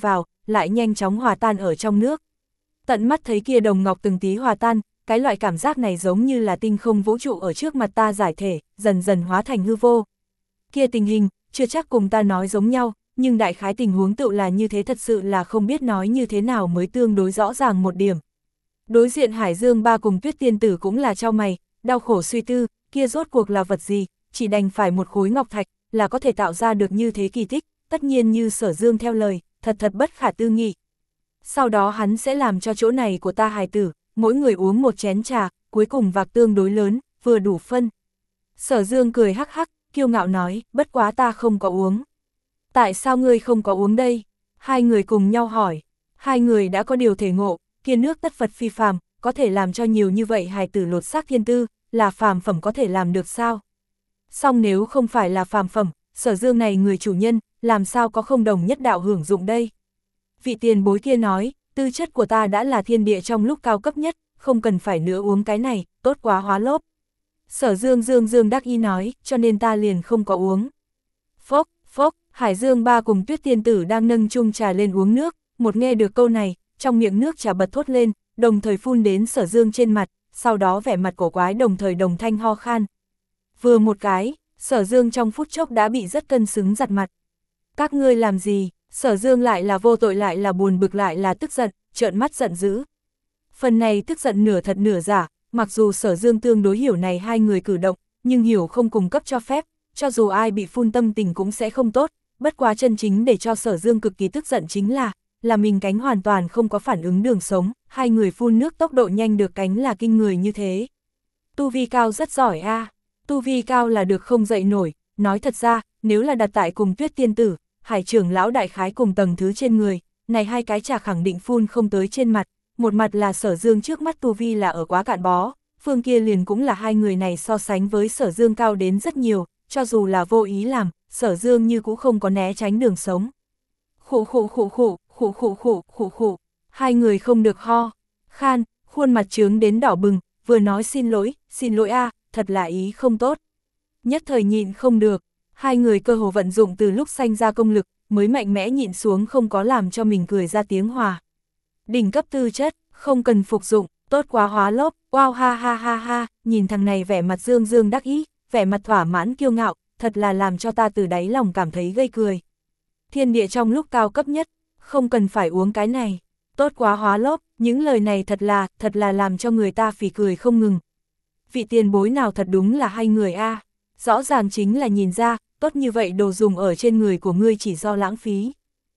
lại nhanh chóng hòa tan ở trong nước. Tận mắt thấy kia đồng ngọc từng tí hòa tan, cái loại cảm giác này giống như là tinh không vũ trụ ở trước mặt ta giải thể, dần dần hóa thành hư vô. Kia tình hình, chưa chắc cùng ta nói giống nhau, nhưng đại khái tình huống tự là như thế, thật sự là không biết nói như thế nào mới tương đối rõ ràng một điểm. Đối diện Hải Dương Ba cùng Tuyết Tiên Tử cũng là trao mày, đau khổ suy tư, kia rốt cuộc là vật gì, chỉ đành phải một khối ngọc thạch, là có thể tạo ra được như thế kỳ tích, tất nhiên như Sở Dương theo lời, thật thật bất khả tư nghị. Sau đó hắn sẽ làm cho chỗ này của ta hài tử, mỗi người uống một chén trà, cuối cùng vạc tương đối lớn, vừa đủ phân. Sở Dương cười hắc hắc, kiêu ngạo nói, bất quá ta không có uống. Tại sao ngươi không có uống đây? Hai người cùng nhau hỏi. Hai người đã có điều thể ngộ, kia nước tất Phật phi phàm, có thể làm cho nhiều như vậy hài tử lột xác thiên tư, là phàm phẩm có thể làm được sao? Song nếu không phải là phàm phẩm, Sở Dương này người chủ nhân, làm sao có không đồng nhất đạo hưởng dụng đây? Vị tiền bối kia nói, tư chất của ta đã là thiên địa trong lúc cao cấp nhất, không cần phải nữa uống cái này, tốt quá hóa lốp. Sở Dương Dương Dương đắc ý nói, cho nên ta liền không có uống. Phốc, phốc, Hải Dương Ba cùng Tuyết Tiên Tử đang nâng chung trà lên uống nước, một nghe được câu này, trong miệng nước trà bật thốt lên, đồng thời phun đến Sở Dương trên mặt, sau đó vẻ mặt cổ quái đồng thời đồng thanh ho khan. Vừa một cái, Sở Dương trong phút chốc đã bị rất cân xứng giặt mặt. Các ngươi làm gì? Sở Dương lại là vô tội lại là buồn bực lại là tức giận, trợn mắt giận dữ. Phần này tức giận nửa thật nửa giả, mặc dù Sở Dương tương đối hiểu này hai người cử động, nhưng hiểu không cung cấp cho phép, cho dù ai bị phun tâm tình cũng sẽ không tốt, bất quá chân chính để cho Sở Dương cực kỳ tức giận chính là, là mình cánh hoàn toàn không có phản ứng đường sống, hai người phun nước tốc độ nhanh được cánh là kinh người như thế. Tu vi cao rất giỏi a, à. Tu vi cao là được không dậy nổi, nói thật ra, nếu là đặt tại cùng Tuyết Tiên Tử, Hải trưởng lão đại khái cùng tầng thứ trên người, này hai cái trà khẳng định phun không tới trên mặt, một mặt là Sở Dương trước mắt tu vi là ở quá cạn bó, phương kia liền cũng là hai người này so sánh với Sở Dương cao đến rất nhiều, cho dù là vô ý làm, Sở Dương như cũng không có né tránh đường sống. Khụ khụ khụ khụ, khụ khụ khụ khụ khụ, hai người không được ho, khan, khuôn mặt trướng đến đỏ bừng, vừa nói xin lỗi, xin lỗi a, thật là ý không tốt. Nhất thời nhịn không được, hai người cơ hồ vận dụng từ lúc sanh ra công lực, mới mạnh mẽ nhịn xuống không có làm cho mình cười ra tiếng hòa. Đỉnh cấp tư chất, không cần phục dụng, tốt quá hóa lốp, wow ha ha ha ha, nhìn thằng này vẻ mặt dương dương đắc ý, vẻ mặt thỏa mãn kiêu ngạo, thật là làm cho ta từ đáy lòng cảm thấy gây cười. Thiên địa trong lúc cao cấp nhất, không cần phải uống cái này, tốt quá hóa lốp, những lời này thật là, thật là làm cho người ta phì cười không ngừng. Vị tiền bối nào thật đúng là hai người a, à. Rõ ràng chính là nhìn ra, tốt như vậy đồ dùng ở trên người của ngươi chỉ do lãng phí.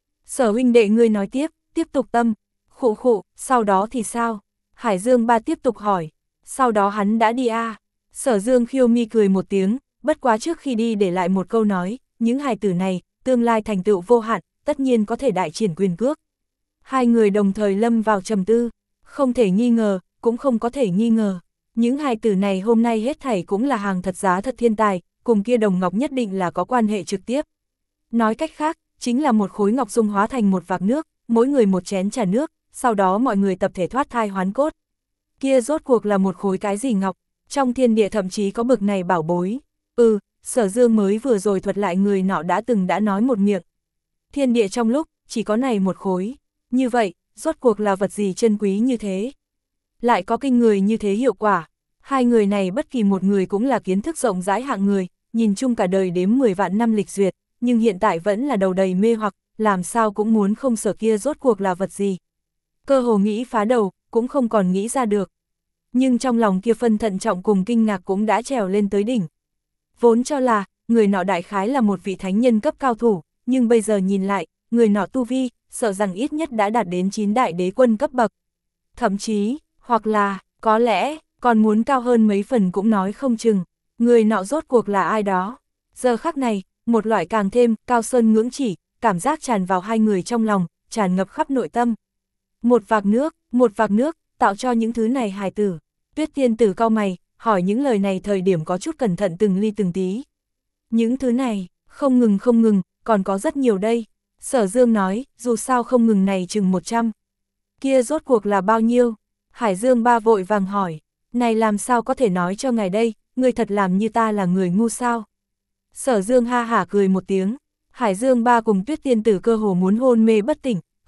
Sở huynh đệ ngươi nói tiếp, tiếp tục tâm, khụ khụ, sau đó thì sao? Hải Dương Ba tiếp tục hỏi, sau đó hắn đã đi a à. Sở Dương khiêu mi cười một tiếng, bất quá trước khi đi để lại một câu nói, những hài tử này, tương lai thành tựu vô hạn, tất nhiên có thể đại triển quyền cước. Hai người đồng thời lâm vào trầm tư, không thể nghi ngờ, cũng không có thể nghi ngờ. Những hài tử này hôm nay hết thảy cũng là hàng thật giá thật thiên tài, cùng kia đồng ngọc nhất định là có quan hệ trực tiếp. Nói cách khác, chính là một khối ngọc dung hóa thành một vạc nước, mỗi người một chén trà nước, sau đó mọi người tập thể thoát thai hoán cốt. Kia rốt cuộc là một khối cái gì ngọc, trong thiên địa thậm chí có bực này bảo bối. Ừ, Sở Dương mới vừa rồi thuật lại người nọ đã từng đã nói một miệng. Thiên địa trong lúc, chỉ có này một khối. Như vậy, rốt cuộc là vật gì chân quý như thế? Lại có kinh người như thế hiệu quả. Hai người này bất kỳ một người cũng là kiến thức rộng rãi hạng người, nhìn chung cả đời đếm mười vạn năm lịch duyệt, nhưng hiện tại vẫn là đầu đầy mê hoặc, làm sao cũng muốn không sở kia rốt cuộc là vật gì. Cơ hồ nghĩ phá đầu, cũng không còn nghĩ ra được. Nhưng trong lòng kia phân thận trọng cùng kinh ngạc cũng đã trèo lên tới đỉnh. Vốn cho là, người nọ đại khái là một vị thánh nhân cấp cao thủ, nhưng bây giờ nhìn lại, người nọ tu vi, sợ rằng ít nhất đã đạt đến chín đại đế quân cấp bậc. Thậm chí, hoặc là, có lẽ, còn muốn cao hơn mấy phần cũng nói không chừng, người nọ rốt cuộc là ai đó. Giờ khắc này, một loại càng thêm, cao sơn ngưỡng chỉ, cảm giác tràn vào hai người trong lòng, tràn ngập khắp nội tâm. Một vạc nước, một vạc nước, tạo cho những thứ này hài tử. Tuyết Tiên Tử cau mày, hỏi những lời này thời điểm có chút cẩn thận từng ly từng tí. Những thứ này, không ngừng không ngừng, còn có rất nhiều đây. Sở Dương nói, dù sao không ngừng này chừng một trăm. Kia rốt cuộc là bao nhiêu? Hải Dương Ba vội vàng hỏi, này làm sao có thể nói cho ngài đây, người thật làm như ta là người ngu sao? Sở Dương ha hả cười một tiếng, Hải Dương Ba cùng Tuyết Tiên Tử cơ hồ muốn hôn mê bất tỉnh,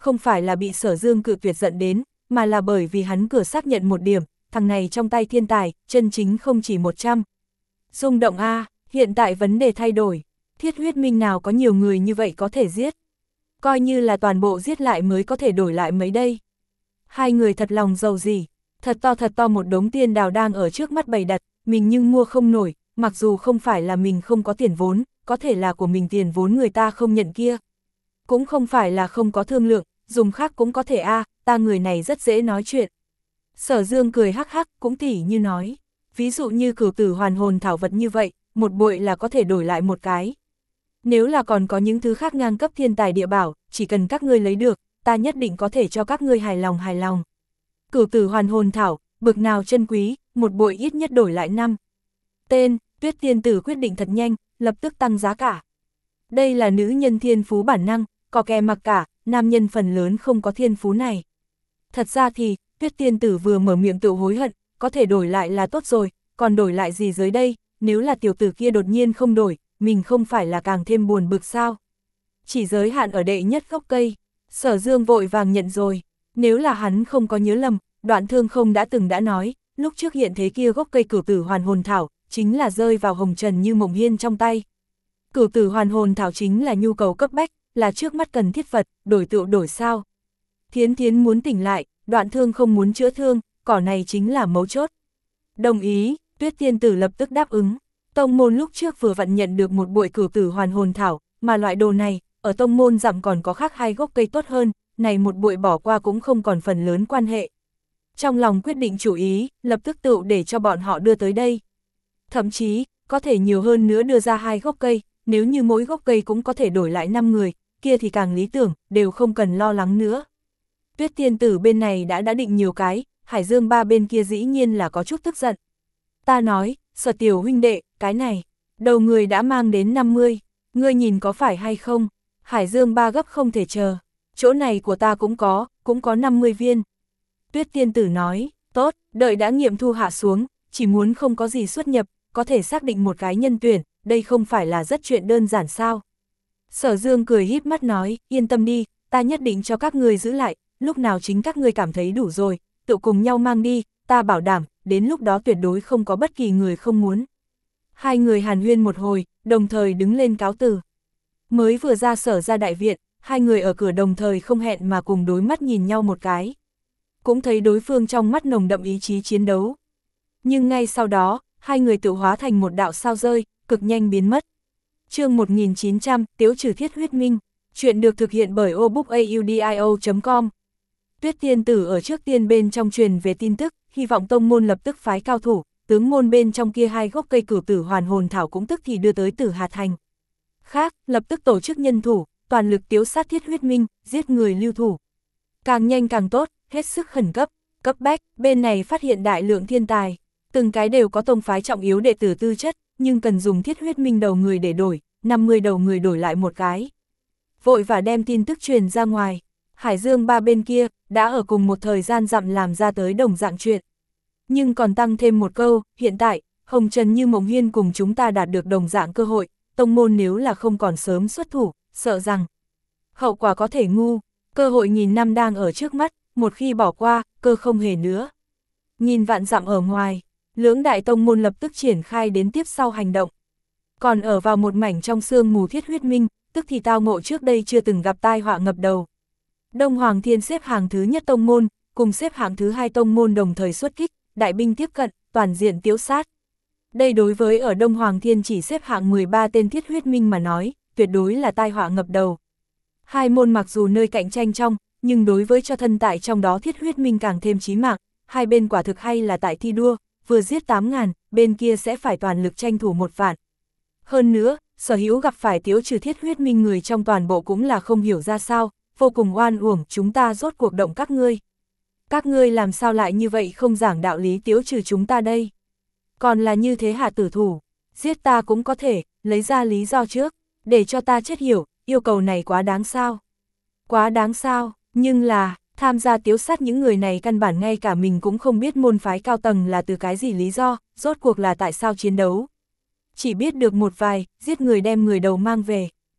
không phải là bị Sở Dương cự tuyệt giận đến, mà là bởi vì hắn cửa xác nhận một điểm, thằng này trong tay thiên tài, chân chính không chỉ một trăm. Rung động a, hiện tại vấn đề thay đổi, Thiết Huyết Minh nào có nhiều người như vậy có thể giết. Coi như là toàn bộ giết lại mới có thể đổi lại mấy đây. Hai người thật lòng giàu gì, thật to thật to một đống tiền đào đang ở trước mắt bày đặt, mình nhưng mua không nổi, mặc dù không phải là mình không có tiền vốn, có thể là của mình tiền vốn người ta không nhận kia. Cũng không phải là không có thương lượng, dùng khác cũng có thể a, à, ta người này rất dễ nói chuyện. Sở Dương cười hắc hắc, cũng tỉ như nói, ví dụ như cửu tử hoàn hồn thảo vật như vậy, một bội là có thể đổi lại một cái. Nếu là còn có những thứ khác ngang cấp thiên tài địa bảo, chỉ cần các ngươi lấy được, ta nhất định có thể cho các ngươi hài lòng hài lòng. Cửu tử hoàn hồn thảo, bực nào chân quý, một bội ít nhất đổi lại năm. Tên, Tuyết Tiên Tử quyết định thật nhanh, lập tức tăng giá cả. Đây là nữ nhân thiên phú bản năng, có kè mặc cả, nam nhân phần lớn không có thiên phú này. Thật ra thì, Tuyết Tiên Tử vừa mở miệng tự hối hận, có thể đổi lại là tốt rồi, còn đổi lại gì dưới đây, nếu là tiểu tử kia đột nhiên không đổi, mình không phải là càng thêm buồn bực sao. Chỉ giới hạn ở đệ nhất gốc cây, Sở Dương vội vàng nhận rồi, nếu là hắn không có nhớ lầm, Đoạn Thương Không đã từng đã nói, lúc trước hiện thế kia gốc cây cửu tử hoàn hồn thảo, chính là rơi vào hồng trần như mộng hiên trong tay. Cửu tử hoàn hồn thảo chính là nhu cầu cấp bách, là trước mắt cần thiết vật, đổi tựu đổi sao. Thiến Thiến muốn tỉnh lại, Đoạn Thương không muốn chữa thương, cỏ này chính là mấu chốt. Đồng ý, Tuyết Tiên Tử lập tức đáp ứng. Tông môn lúc trước vừa vặn nhận được một bụi cửu tử hoàn hồn thảo, mà loại đồ này, ở tông môn dặm còn có khác hai gốc cây tốt hơn, này một bụi bỏ qua cũng không còn phần lớn quan hệ. Trong lòng quyết định chủ ý, lập tức tự để cho bọn họ đưa tới đây. Thậm chí, có thể nhiều hơn nữa đưa ra hai gốc cây, nếu như mỗi gốc cây cũng có thể đổi lại năm người, kia thì càng lý tưởng, đều không cần lo lắng nữa. Tuyết Tiên Tử bên này đã đã định nhiều cái, Hải Dương ba bên kia dĩ nhiên là có chút tức giận. Ta nói, Sở tiểu huynh đệ, cái này, đầu người đã mang đến năm mươi, ngươi nhìn có phải hay không? Hải Dương ba gấp không thể chờ, chỗ này của ta cũng có, cũng có năm mươi viên. Tuyết Tiên Tử nói, tốt, đợi đã nghiệm thu hạ xuống, chỉ muốn không có gì xuất nhập, có thể xác định một cái nhân tuyển, đây không phải là rất chuyện đơn giản sao. Sở Dương cười híp mắt nói, yên tâm đi, ta nhất định cho các ngươi giữ lại, lúc nào chính các ngươi cảm thấy đủ rồi, tự cùng nhau mang đi, ta bảo đảm, đến lúc đó tuyệt đối không có bất kỳ người không muốn. Hai người hàn huyên một hồi, đồng thời đứng lên cáo từ. Mới vừa ra Sở ra đại viện, hai người ở cửa đồng thời không hẹn mà cùng đối mắt nhìn nhau một cái. Cũng thấy đối phương trong mắt nồng đậm ý chí chiến đấu. Nhưng ngay sau đó, hai người tự hóa thành một đạo sao rơi, cực nhanh biến mất. Chương một nghìn chín trăm, Tiếu trừ Thiết Huyết Minh. Chuyện được thực hiện bởi obookaudio chấm com. Tuyết Tiên Tử ở trước tiên bên trong truyền về tin tức, hy vọng tông môn lập tức phái cao thủ, tướng môn bên trong kia hai gốc cây cửu tử hoàn hồn thảo cũng tức thì đưa tới Tử Hà Thành. Khác, lập tức tổ chức nhân thủ, toàn lực tiếu sát Thiết Huyết Minh, giết người lưu thủ. Càng nhanh càng tốt, hết sức khẩn cấp, cấp bách, bên này phát hiện đại lượng thiên tài, từng cái đều có tông phái trọng yếu đệ tử tư chất, nhưng cần dùng Thiết Huyết Minh đầu người để đổi, năm mươi đầu người đổi lại một cái. Vội và đem tin tức truyền ra ngoài, Hải Dương ba bên kia, đã ở cùng một thời gian dặm làm ra tới đồng dạng chuyện. Nhưng còn tăng thêm một câu, hiện tại, Hồng Trần như Mộng Hiên cùng chúng ta đạt được đồng dạng cơ hội, tông môn nếu là không còn sớm xuất thủ, sợ rằng hậu quả có thể ngu, cơ hội nghìn năm đang ở trước mắt, một khi bỏ qua, cơ không hề nữa. Nhìn vạn dặm ở ngoài, lưỡng đại tông môn lập tức triển khai đến tiếp sau hành động. Còn ở vào một mảnh trong sương mù Thiết Huyết Minh, tức thì tao ngộ trước đây chưa từng gặp tai họa ngập đầu. Đông Hoàng Thiên xếp hàng thứ nhất tông môn, cùng xếp hạng thứ hai tông môn đồng thời xuất kích, đại binh tiếp cận, toàn diện tiếu sát. Đây đối với ở Đông Hoàng Thiên chỉ xếp hạng mười ba tên Thiết Huyết Minh mà nói, tuyệt đối là tai họa ngập đầu. Hai môn mặc dù nơi cạnh tranh trong, nhưng đối với cho thân tại trong đó Thiết Huyết Minh càng thêm chí mạng, hai bên quả thực hay là tại thi đua, vừa giết tám ngàn, bên kia sẽ phải toàn lực tranh thủ một vạn. Hơn nữa, sở hữu gặp phải tiếu trừ Thiết Huyết Minh người trong toàn bộ cũng là không hiểu ra sao, vô cùng oan uổng, chúng ta rốt cuộc động các ngươi. Các ngươi làm sao lại như vậy không giảng đạo lý tiếu trừ chúng ta đây? Còn là như thế hạ tử thủ, giết ta cũng có thể, lấy ra lý do trước, để cho ta chết hiểu, yêu cầu này quá đáng sao? Quá đáng sao, nhưng là, tham gia tiếu sát những người này căn bản ngay cả mình cũng không biết môn phái cao tầng là từ cái gì lý do, rốt cuộc là tại sao chiến đấu. Chỉ biết được một vài, giết người đem người đầu mang về.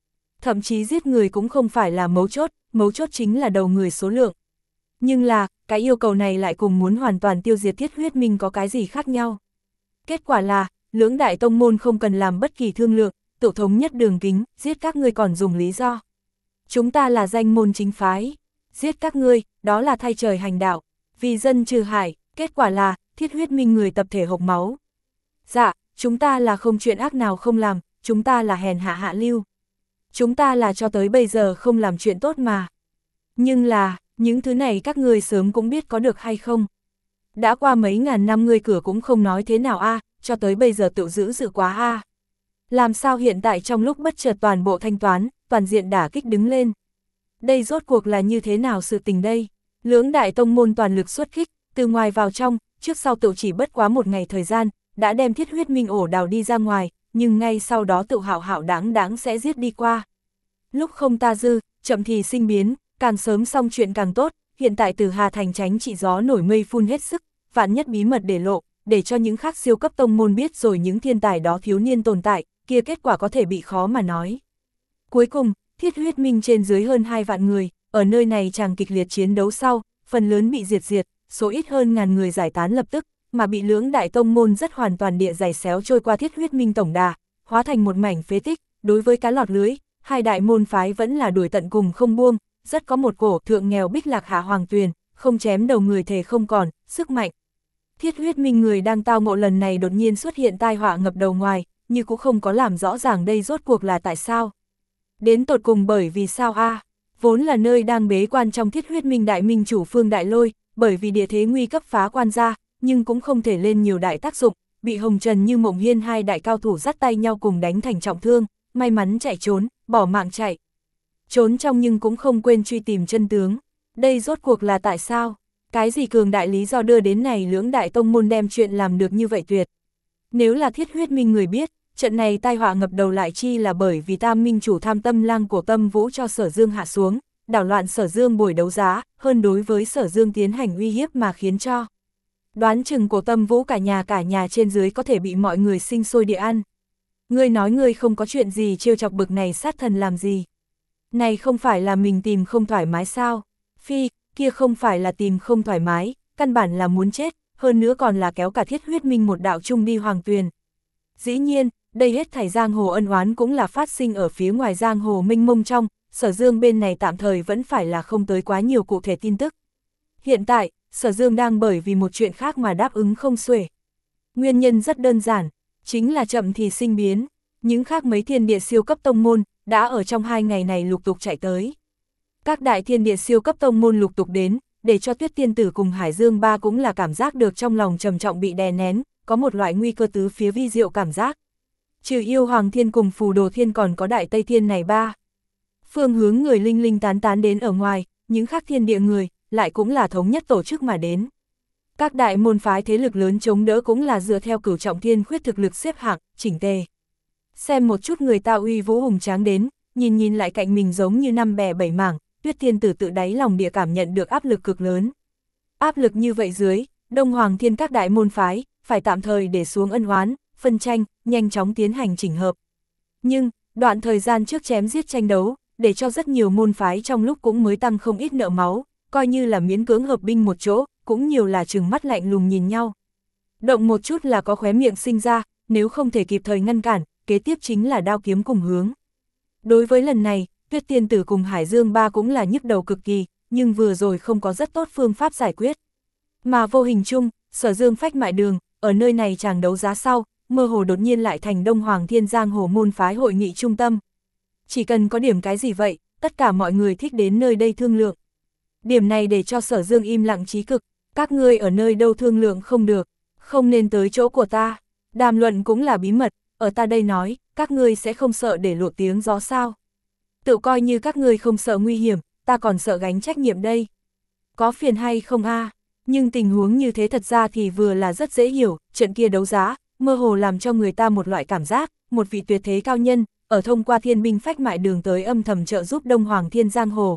Thậm chí giết người cũng không phải là mấu chốt, mấu chốt chính là đầu người số lượng. Nhưng là, cái yêu cầu này lại cùng muốn hoàn toàn tiêu diệt Thiết Huyết Minh có cái gì khác nhau. Kết quả là, lưỡng đại tông môn không cần làm bất kỳ thương lượng, tự thống nhất đường kính, giết các ngươi còn dùng lý do. Chúng ta là danh môn chính phái, giết các ngươi, đó là thay trời hành đạo, vì dân trừ hại, kết quả là, Thiết Huyết Minh người tập thể hộc máu. Dạ, chúng ta là không chuyện ác nào không làm, chúng ta là hèn hạ hạ lưu. Chúng ta là cho tới bây giờ không làm chuyện tốt mà. Nhưng là, những thứ này các ngươi sớm cũng biết có được hay không. Đã qua mấy ngàn năm ngươi cửa cũng không nói thế nào a, cho tới bây giờ tự giữ sự quá a. Làm sao hiện tại trong lúc bất chợt toàn bộ thanh toán, toàn diện đả kích đứng lên. Đây rốt cuộc là như thế nào sự tình đây? Lưỡng đại tông môn toàn lực xuất kích, từ ngoài vào trong, trước sau tự chỉ bất quá một ngày thời gian, đã đem Thiết Huyết Minh ổ đào đi ra ngoài, nhưng ngay sau đó tự hạo hạo đáng đáng sẽ giết đi qua. Lúc không ta dư, chậm thì sinh biến, càng sớm xong chuyện càng tốt, hiện tại từ Hà Thành tránh trị gió nổi mây phun hết sức, vạn nhất bí mật để lộ, để cho những khác siêu cấp tông môn biết rồi những thiên tài đó thiếu niên tồn tại, kia kết quả có thể bị khó mà nói. Cuối cùng, Thiết Huyết Minh trên dưới hơn hai vạn người, ở nơi này chàng kịch liệt chiến đấu sau, phần lớn bị diệt diệt, số ít hơn ngàn người giải tán lập tức, mà bị lưỡng đại tông môn rất hoàn toàn địa giày xéo trôi qua Thiết Huyết Minh tổng đà, hóa thành một mảnh phế tích. Đối với cá lọt lưới, hai đại môn phái vẫn là đuổi tận cùng không buông, rất có một cổ thượng nghèo bích lạc hạ hoàng tuyền, không chém đầu người thề không còn, sức mạnh. Thiết Huyết Minh người đang tao ngộ lần này đột nhiên xuất hiện tai họa ngập đầu ngoài, nhưng cũng không có làm rõ ràng đây rốt cuộc là tại sao. Đến tột cùng bởi vì sao a? À? Vốn là nơi đang bế quan trong Thiết Huyết Minh đại minh chủ Phương Đại Lôi, bởi vì địa thế nguy cấp phá quan ra, nhưng cũng không thể lên nhiều đại tác dụng, bị Hồng Trần như Mộng Hiên hai đại cao thủ dắt tay nhau cùng đánh thành trọng thương, may mắn chạy trốn, bỏ mạng chạy. Trốn trong nhưng cũng không quên truy tìm chân tướng. Đây rốt cuộc là tại sao? Cái gì cường đại lý do đưa đến này lưỡng đại tông môn đem chuyện làm được như vậy tuyệt? Nếu là Thiết Huyết Minh người biết, trận này tai họa ngập đầu lại chi là bởi vì Tam Minh chủ tham tâm lang của Tâm Vũ cho Sở Dương hạ xuống, đảo loạn Sở Dương buổi đấu giá, hơn đối với Sở Dương tiến hành uy hiếp mà khiến cho. Đoán chừng của Tâm Vũ cả nhà cả nhà trên dưới có thể bị mọi người sinh sôi địa ăn. Ngươi nói ngươi không có chuyện gì trêu chọc bực này sát thần làm gì? Này không phải là mình tìm không thoải mái sao? Phi, kia không phải là tìm không thoải mái, căn bản là muốn chết, hơn nữa còn là kéo cả Thiết Huyết Minh một đạo chung đi hoàng tuyền. Dĩ nhiên, đây hết thảy giang hồ ân oán cũng là phát sinh ở phía ngoài giang hồ mênh mông trong, Sở Dương bên này tạm thời vẫn phải là không tới quá nhiều cụ thể tin tức. Hiện tại, Sở Dương đang bởi vì một chuyện khác mà đáp ứng không xuể. Nguyên nhân rất đơn giản, chính là chậm thì sinh biến, những khác mấy thiên địa siêu cấp tông môn, đã ở trong hai ngày này lục tục chạy tới. Các đại thiên địa siêu cấp tông môn lục tục đến, để cho Tuyết Tiên Tử cùng Hải Dương Ba cũng là cảm giác được trong lòng trầm trọng bị đè nén, có một loại nguy cơ tứ phía vi diệu cảm giác. Trừ Yêu Hoàng Thiên cùng Phù Đồ Thiên còn có Đại Tây Thiên này ba. Phương hướng người linh linh tán tán đến ở ngoài, những khác thiên địa người, lại cũng là thống nhất tổ chức mà đến. Các đại môn phái thế lực lớn chống đỡ cũng là dựa theo Cửu Trọng Thiên khuyết thực lực xếp hạng, chỉnh tề. Xem một chút người ta uy vũ hùng tráng đến, nhìn nhìn lại cạnh mình giống như năm bè bảy mảng, Tuyết Tiên Tử tự đáy lòng địa cảm nhận được áp lực cực lớn. Áp lực như vậy dưới, Đông Hoàng Thiên các đại môn phái, phải tạm thời để xuống ân oán, phân tranh, nhanh chóng tiến hành chỉnh hợp. Nhưng, đoạn thời gian trước chém giết tranh đấu, để cho rất nhiều môn phái trong lúc cũng mới tăng không ít nợ máu, coi như là miễn cưỡng hợp binh một chỗ, cũng nhiều là trừng mắt lạnh lùng nhìn nhau. Động một chút là có khóe miệng sinh ra, nếu không thể kịp thời ngăn cản, kế tiếp chính là đao kiếm cùng hướng. Đối với lần này, Tuyết Tiên Tử cùng Hải Dương Ba cũng là nhức đầu cực kỳ, nhưng vừa rồi không có rất tốt phương pháp giải quyết. Mà vô hình chung, Sở Dương phách mại đường, ở nơi này chàng đấu giá sau, mơ hồ đột nhiên lại thành Đông Hoàng Thiên giang hồ môn phái hội nghị trung tâm. Chỉ cần có điểm cái gì vậy, tất cả mọi người thích đến nơi đây thương lượng. Điểm này để cho Sở Dương im lặng chí cực, các ngươi ở nơi đâu thương lượng không được, không nên tới chỗ của ta. Đàm luận cũng là bí mật, ở ta đây nói, các ngươi sẽ không sợ để lộ tiếng gió sao. Tự coi như các ngươi không sợ nguy hiểm, ta còn sợ gánh trách nhiệm đây. Có phiền hay không a? Nhưng tình huống như thế thật ra thì vừa là rất dễ hiểu, trận kia đấu giá, mơ hồ làm cho người ta một loại cảm giác, một vị tuyệt thế cao nhân, ở thông qua thiên binh phách mại đường tới âm thầm trợ giúp Đông Hoàng Thiên giang hồ.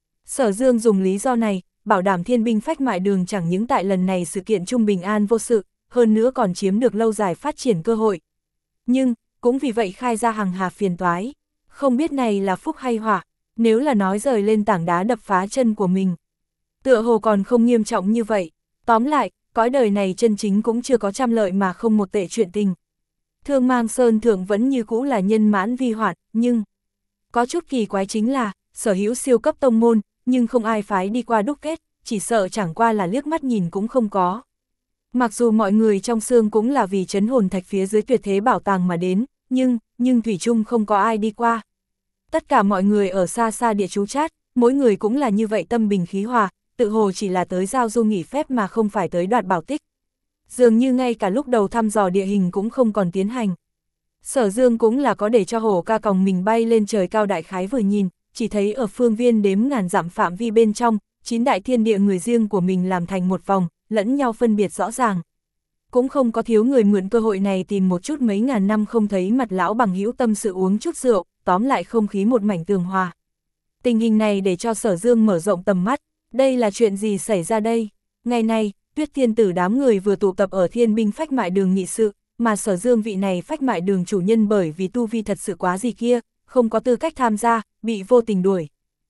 Sở Dương dùng lý do này, bảo đảm thiên binh phách mại đường chẳng những tại lần này sự kiện trung bình an vô sự, hơn nữa còn chiếm được lâu dài phát triển cơ hội. Nhưng, cũng vì vậy khai ra hàng hà phiền toái. Không biết này là phúc hay họa, nếu là nói rời lên tảng đá đập phá chân của mình. Tựa hồ còn không nghiêm trọng như vậy, tóm lại, cõi đời này chân chính cũng chưa có trăm lợi mà không một tệ chuyện tình. Thương Mang Sơn Thượng vẫn như cũ là nhân mãn vi hoạn, nhưng có chút kỳ quái chính là, sở hữu siêu cấp tông môn, nhưng không ai phái đi qua đúc kết, chỉ sợ chẳng qua là liếc mắt nhìn cũng không có. Mặc dù mọi người trong xương cũng là vì trấn hồn thạch phía dưới tuyệt thế bảo tàng mà đến, nhưng, nhưng thủy chung không có ai đi qua. Tất cả mọi người ở xa xa địa chú chát, mỗi người cũng là như vậy tâm bình khí hòa, tự hồ chỉ là tới giao du nghỉ phép mà không phải tới đoạt bảo tích. Dường như ngay cả lúc đầu thăm dò địa hình cũng không còn tiến hành. Sở Dương cũng là có để cho hổ ca còng mình bay lên trời cao đại khái vừa nhìn, chỉ thấy ở phương viên đếm ngàn dặm phạm vi bên trong, chín đại thiên địa người riêng của mình làm thành một vòng, lẫn nhau phân biệt rõ ràng. Cũng không có thiếu người mượn cơ hội này tìm một chút mấy ngàn năm không thấy mặt lão bằng hữu tâm sự uống chút rượu, tóm lại không khí một mảnh tường hòa. Tình hình này để cho Sở Dương mở rộng tầm mắt, đây là chuyện gì xảy ra đây? Ngày nay, Tuyết Thiên Tử đám người vừa tụ tập ở Thiên Binh Phách Mại Đường nghị sự, mà Sở Dương vị này Phách Mại Đường chủ nhân bởi vì tu vi thật sự quá gì kia, không có tư cách tham gia, bị vô tình đuổi.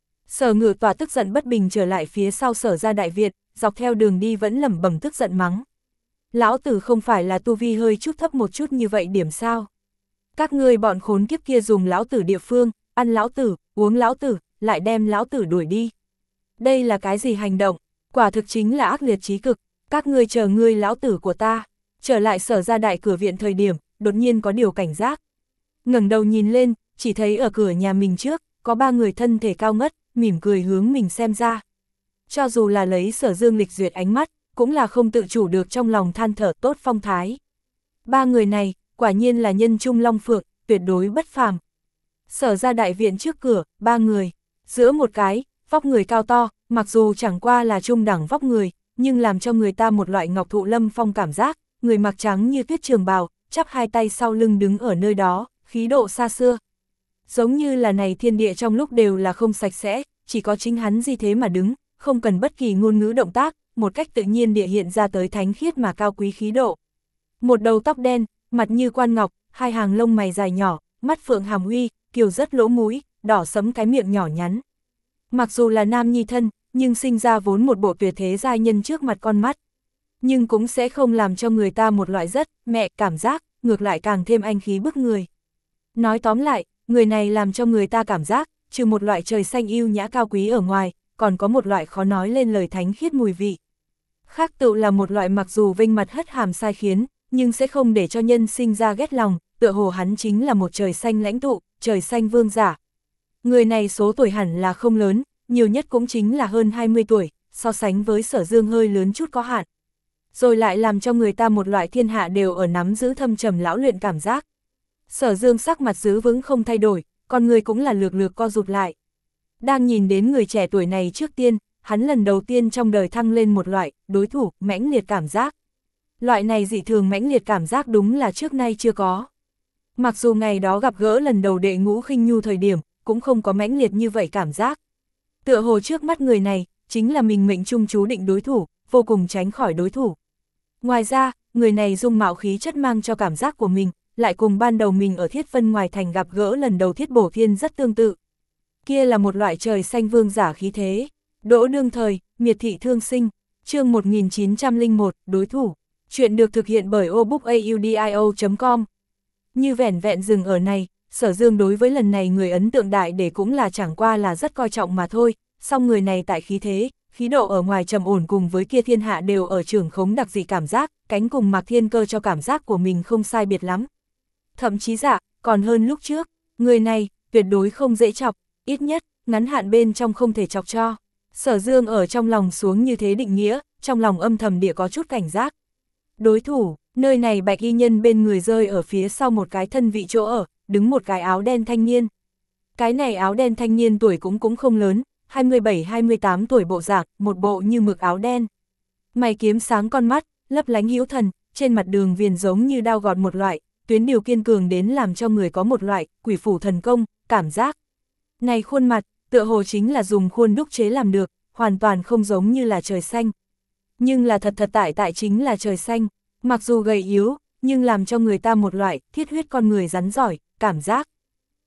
Sở Ngự Tòa tức giận bất bình trở lại phía sau Sở gia đại viện, dọc theo đường đi vẫn lẩm bẩm tức giận mắng. Lão tử không phải là tu vi hơi chút thấp một chút như vậy điểm sao? Các ngươi bọn khốn kiếp kia dùng lão tử địa phương, ăn lão tử, uống lão tử, lại đem lão tử đuổi đi. Đây là cái gì hành động? Quả thực chính là ác liệt chí cực, các ngươi chờ ngươi lão tử của ta. Trở lại Sở gia đại cửa viện thời điểm, đột nhiên có điều cảnh giác. Ngẩng đầu nhìn lên, chỉ thấy ở cửa nhà mình trước, có ba người thân thể cao ngất, mỉm cười hướng mình xem ra. Cho dù là lấy Sở Dương lịch duyệt ánh mắt, cũng là không tự chủ được trong lòng than thở tốt phong thái. Ba người này, quả nhiên là nhân trung long phượng, tuyệt đối bất phàm. Sở gia đại viện trước cửa, ba người, giữa một cái, vóc người cao to, mặc dù chẳng qua là trung đẳng vóc người, nhưng làm cho người ta một loại ngọc thụ lâm phong cảm giác, người mặc trắng như tuyết trường bào, chắp hai tay sau lưng đứng ở nơi đó, khí độ xa xưa. Giống như là này thiên địa trong lúc đều là không sạch sẽ, chỉ có chính hắn gì thế mà đứng, không cần bất kỳ ngôn ngữ động tác, một cách tự nhiên địa hiện ra tới thánh khiết mà cao quý khí độ. Một đầu tóc đen, mặt như quan ngọc, hai hàng lông mày dài nhỏ, mắt phượng hàm uy, kiều rất lỗ mũi, đỏ sẫm cái miệng nhỏ nhắn. Mặc dù là nam nhi thân, nhưng sinh ra vốn một bộ tuyệt thế giai nhân trước mặt con mắt. Nhưng cũng sẽ không làm cho người ta một loại rất, mẹ, cảm giác, ngược lại càng thêm anh khí bức người. Nói tóm lại, người này làm cho người ta cảm giác, trừ một loại trời xanh yêu nhã cao quý ở ngoài, còn có một loại khó nói lên lời thánh khiết mùi vị. Khác tự là một loại mặc dù vinh mặt hất hàm sai khiến, nhưng sẽ không để cho nhân sinh ra ghét lòng, tựa hồ hắn chính là một trời xanh lãnh tụ, trời xanh vương giả. Người này số tuổi hẳn là không lớn, nhiều nhất cũng chính là hơn hai mươi tuổi, so sánh với Sở Dương hơi lớn chút có hạn. Rồi lại làm cho người ta một loại thiên hạ đều ở nắm giữ thâm trầm lão luyện cảm giác. Sở Dương sắc mặt giữ vững không thay đổi, con người cũng là lược lược co rụt lại. Đang nhìn đến người trẻ tuổi này trước tiên, hắn lần đầu tiên trong đời thăng lên một loại đối thủ mãnh liệt cảm giác. Loại này dị thường mãnh liệt cảm giác đúng là trước nay chưa có. Mặc dù ngày đó gặp gỡ lần đầu đệ ngũ khinh nhu thời điểm, cũng không có mãnh liệt như vậy cảm giác. Tựa hồ trước mắt người này, chính là mình mệnh trung chú định đối thủ, vô cùng tránh khỏi đối thủ. Ngoài ra, người này dung mạo khí chất mang cho cảm giác của mình, lại cùng ban đầu mình ở Thiết Vân ngoài thành gặp gỡ lần đầu Thiết Bổ Thiên rất tương tự. Kia là một loại trời xanh vương giả khí thế. Đỗ đương thời, miệt thị thương sinh, chương một nghìn chín trăm lẻ một, đối thủ. Chuyện được thực hiện bởi obookaudio chấm com. Như vẻn vẹn dừng ở này, Sở Dương đối với lần này người ấn tượng đại để cũng là chẳng qua là rất coi trọng mà thôi, song người này tại khí thế, khí độ ở ngoài trầm ổn cùng với kia thiên hạ đều ở trưởng khống đặc dị cảm giác, cánh cùng Mạc Thiên Cơ cho cảm giác của mình không sai biệt lắm. Thậm chí dạ, còn hơn lúc trước, người này, tuyệt đối không dễ chọc, ít nhất, ngắn hạn bên trong không thể chọc cho. Sở Dương ở trong lòng xuống như thế định nghĩa, trong lòng âm thầm địa có chút cảnh giác. Đối thủ, nơi này bạch y nhân bên người rơi ở phía sau một cái thân vị chỗ ở, đứng một cái áo đen thanh niên. Cái này áo đen thanh niên tuổi cũng cũng không lớn, hai mươi bảy hai mươi tám tuổi bộ dạng, một bộ như mực áo đen. Mày kiếm sáng con mắt, lấp lánh hữu thần, trên mặt đường viền giống như đao gọt một loại, tuyến điều kiên cường đến làm cho người có một loại quỷ phủ thần công, cảm giác. Này khuôn mặt, tựa hồ chính là dùng khuôn đúc chế làm được, hoàn toàn không giống như là trời xanh. Nhưng là thật thật tại tại chính là trời xanh, mặc dù gầy yếu, nhưng làm cho người ta một loại thiết huyết con người rắn giỏi, cảm giác.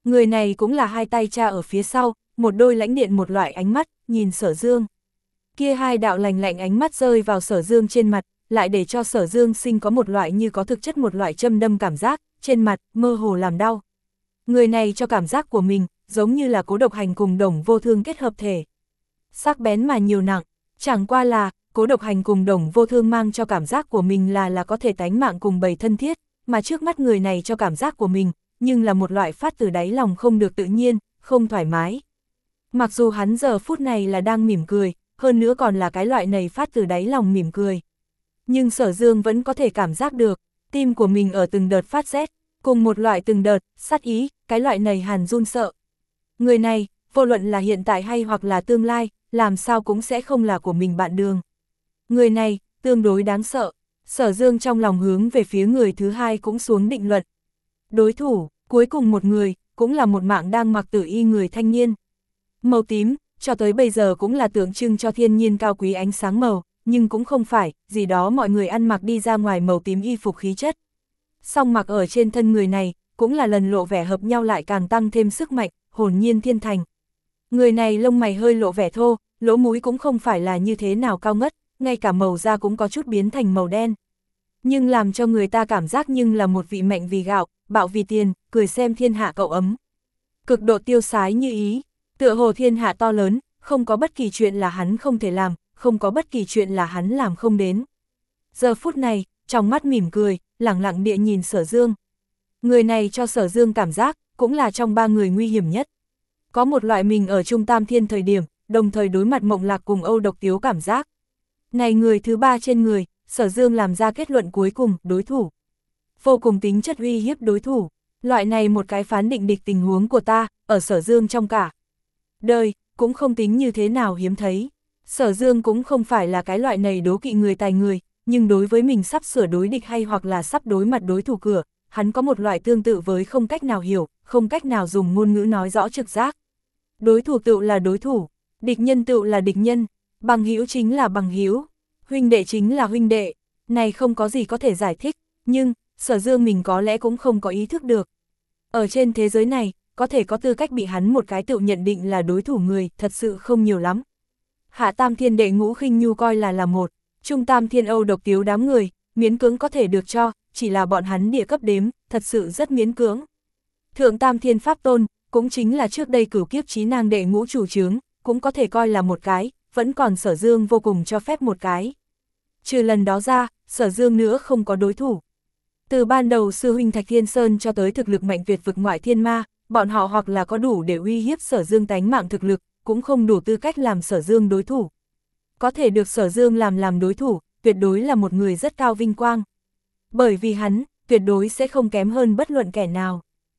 Người này cũng là hai tay cha ở phía sau, một đôi lãnh điện một loại ánh mắt, nhìn Sở Dương. Kia hai đạo lành lạnh ánh mắt rơi vào Sở Dương trên mặt, lại để cho Sở Dương sinh có một loại như có thực chất một loại châm đâm cảm giác, trên mặt, mơ hồ làm đau. Người này cho cảm giác của mình, giống như là Cố Độc Hành cùng Đồng Vô Thương kết hợp thể. Sắc bén mà nhiều nặng, chẳng qua là, Cố Độc Hành cùng Đồng Vô Thương mang cho cảm giác của mình là là có thể tánh mạng cùng bầy thân thiết, mà trước mắt người này cho cảm giác của mình, nhưng là một loại phát từ đáy lòng không được tự nhiên, không thoải mái. Mặc dù hắn giờ phút này là đang mỉm cười, hơn nữa còn là cái loại này phát từ đáy lòng mỉm cười. Nhưng Sở Dương vẫn có thể cảm giác được, tim của mình ở từng đợt phát rét, cùng một loại từng đợt, sát ý, cái loại này hàn run sợ. Người này, vô luận là hiện tại hay hoặc là tương lai, làm sao cũng sẽ không là của mình bạn đường. Người này, tương đối đáng sợ. Sở Dương trong lòng hướng về phía người thứ hai cũng xuống định luận. Đối thủ, cuối cùng một người, cũng là một mạng đang mặc tử y người thanh niên. Màu tím, cho tới bây giờ cũng là tượng trưng cho thiên nhiên cao quý ánh sáng màu, nhưng cũng không phải, gì đó mọi người ăn mặc đi ra ngoài màu tím y phục khí chất. Song mặc ở trên thân người này, cũng là lần lộ vẻ hợp nhau lại càng tăng thêm sức mạnh, hồn nhiên thiên thành. Người này lông mày hơi lộ vẻ thô, lỗ mũi cũng không phải là như thế nào cao ngất, ngay cả màu da cũng có chút biến thành màu đen. Nhưng làm cho người ta cảm giác nhưng là một vị mạnh vì gạo, bạo vì tiền, cười xem thiên hạ cậu ấm. Cực độ tiêu sái như ý, tựa hồ thiên hạ to lớn, không có bất kỳ chuyện là hắn không thể làm, không có bất kỳ chuyện là hắn làm không đến. Giờ phút này, trong mắt mỉm cười, lẳng lặng địa nhìn Sở Dương. Người này cho Sở Dương cảm giác, cũng là trong ba người nguy hiểm nhất. Có một loại mình ở Trung Tam Thiên thời điểm, đồng thời đối mặt Mộng Lạc cùng Âu Độc Tiếu cảm giác. Này người thứ ba trên người, Sở Dương làm ra kết luận cuối cùng, đối thủ. Vô cùng tính chất uy hiếp đối thủ. Loại này một cái phán định địch tình huống của ta, ở Sở Dương trong cả đời, cũng không tính như thế nào hiếm thấy. Sở Dương cũng không phải là cái loại này đố kỵ người tài người, nhưng đối với mình sắp sửa đối địch hay hoặc là sắp đối mặt đối thủ cửa, hắn có một loại tương tự với không cách nào hiểu, không cách nào dùng ngôn ngữ nói rõ trực giác. Đối thủ tựu là đối thủ, địch nhân tựu là địch nhân, bằng hữu chính là bằng hữu, huynh đệ chính là huynh đệ, này không có gì có thể giải thích, nhưng Sở Dương mình có lẽ cũng không có ý thức được. Ở trên thế giới này, có thể có tư cách bị hắn một cái tự nhận định là đối thủ người, thật sự không nhiều lắm. Hạ Tam Thiên đệ ngũ khinh nhu coi là là một, Trung Tam Thiên Âu Độc Tiếu đám người, miễn cưỡng có thể được cho, chỉ là bọn hắn địa cấp đếm, thật sự rất miễn cưỡng. Thượng Tam Thiên Pháp Tôn, cũng chính là trước đây cửu kiếp chí nang đệ ngũ chủ chướng, cũng có thể coi là một cái, vẫn còn Sở Dương vô cùng cho phép một cái. Trừ lần đó ra, Sở Dương nữa không có đối thủ. Từ ban đầu sư huynh Thạch Thiên Sơn cho tới thực lực mạnh tuyệt vực ngoại thiên ma, bọn họ hoặc là có đủ để uy hiếp Sở Dương tánh mạng thực lực, cũng không đủ tư cách làm Sở Dương đối thủ. Có thể được Sở Dương làm làm đối thủ, tuyệt đối là một người rất cao vinh quang. Bởi vì hắn, tuyệt đối sẽ không kém hơn bất luận kẻ nào.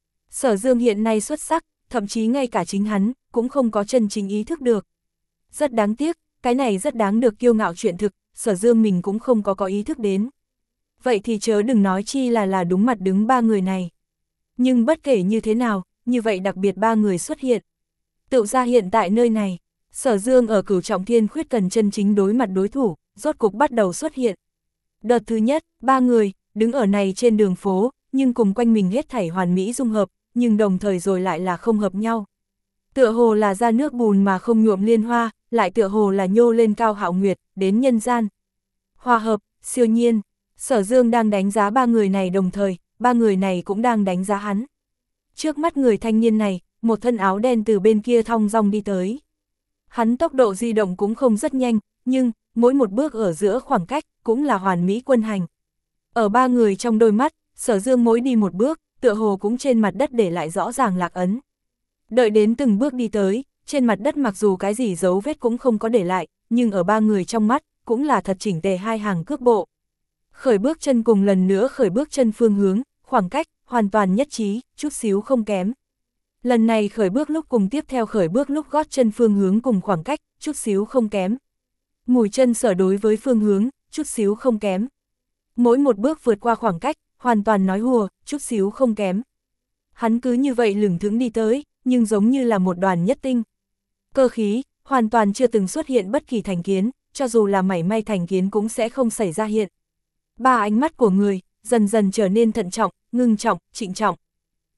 Sở Dương hiện nay xuất sắc, thậm chí ngay cả chính hắn, cũng không có chân chính ý thức được. Rất đáng tiếc, cái này rất đáng được kiêu ngạo chuyện thực, Sở Dương mình cũng không có có ý thức đến. Vậy thì chớ đừng nói chi là là đúng mặt đứng ba người này. Nhưng bất kể như thế nào, như vậy đặc biệt ba người xuất hiện. Tự ra hiện tại nơi này, Sở Dương ở Cửu Trọng Thiên Khuyết cần chân chính đối mặt đối thủ, rốt cục bắt đầu xuất hiện. Đợt thứ nhất, ba người, đứng ở này trên đường phố, nhưng cùng quanh mình hết thảy hoàn mỹ dung hợp, nhưng đồng thời rồi lại là không hợp nhau. Tựa hồ là ra nước bùn mà không nhuộm liên hoa, lại tựa hồ là nhô lên cao hạo nguyệt, đến nhân gian. Hòa hợp, siêu nhiên, Sở Dương đang đánh giá ba người này đồng thời, ba người này cũng đang đánh giá hắn. Trước mắt người thanh niên này, một thân áo đen từ bên kia thong dong đi tới. Hắn tốc độ di động cũng không rất nhanh, nhưng mỗi một bước ở giữa khoảng cách cũng là hoàn mỹ quân hành. Ở ba người trong đôi mắt, Sở Dương mỗi đi một bước, tựa hồ cũng trên mặt đất để lại rõ ràng lạc ấn. Đợi đến từng bước đi tới, trên mặt đất mặc dù cái gì dấu vết cũng không có để lại, nhưng ở ba người trong mắt, cũng là thật chỉnh tề hai hàng cước bộ. Khởi bước chân cùng lần nữa khởi bước chân phương hướng, khoảng cách, hoàn toàn nhất trí, chút xíu không kém. Lần này khởi bước lúc cùng tiếp theo khởi bước lúc gót chân phương hướng cùng khoảng cách, chút xíu không kém. Mùi chân sở đối với phương hướng, chút xíu không kém. Mỗi một bước vượt qua khoảng cách, hoàn toàn nói hùa, chút xíu không kém. Hắn cứ như vậy lửng thững đi tới, nhưng giống như là một đoàn nhất tinh. Cơ khí, hoàn toàn chưa từng xuất hiện bất kỳ thành kiến, cho dù là mảy may thành kiến cũng sẽ không xảy ra hiện. Ba ánh mắt của người, dần dần trở nên thận trọng, ngưng trọng, trịnh trọng.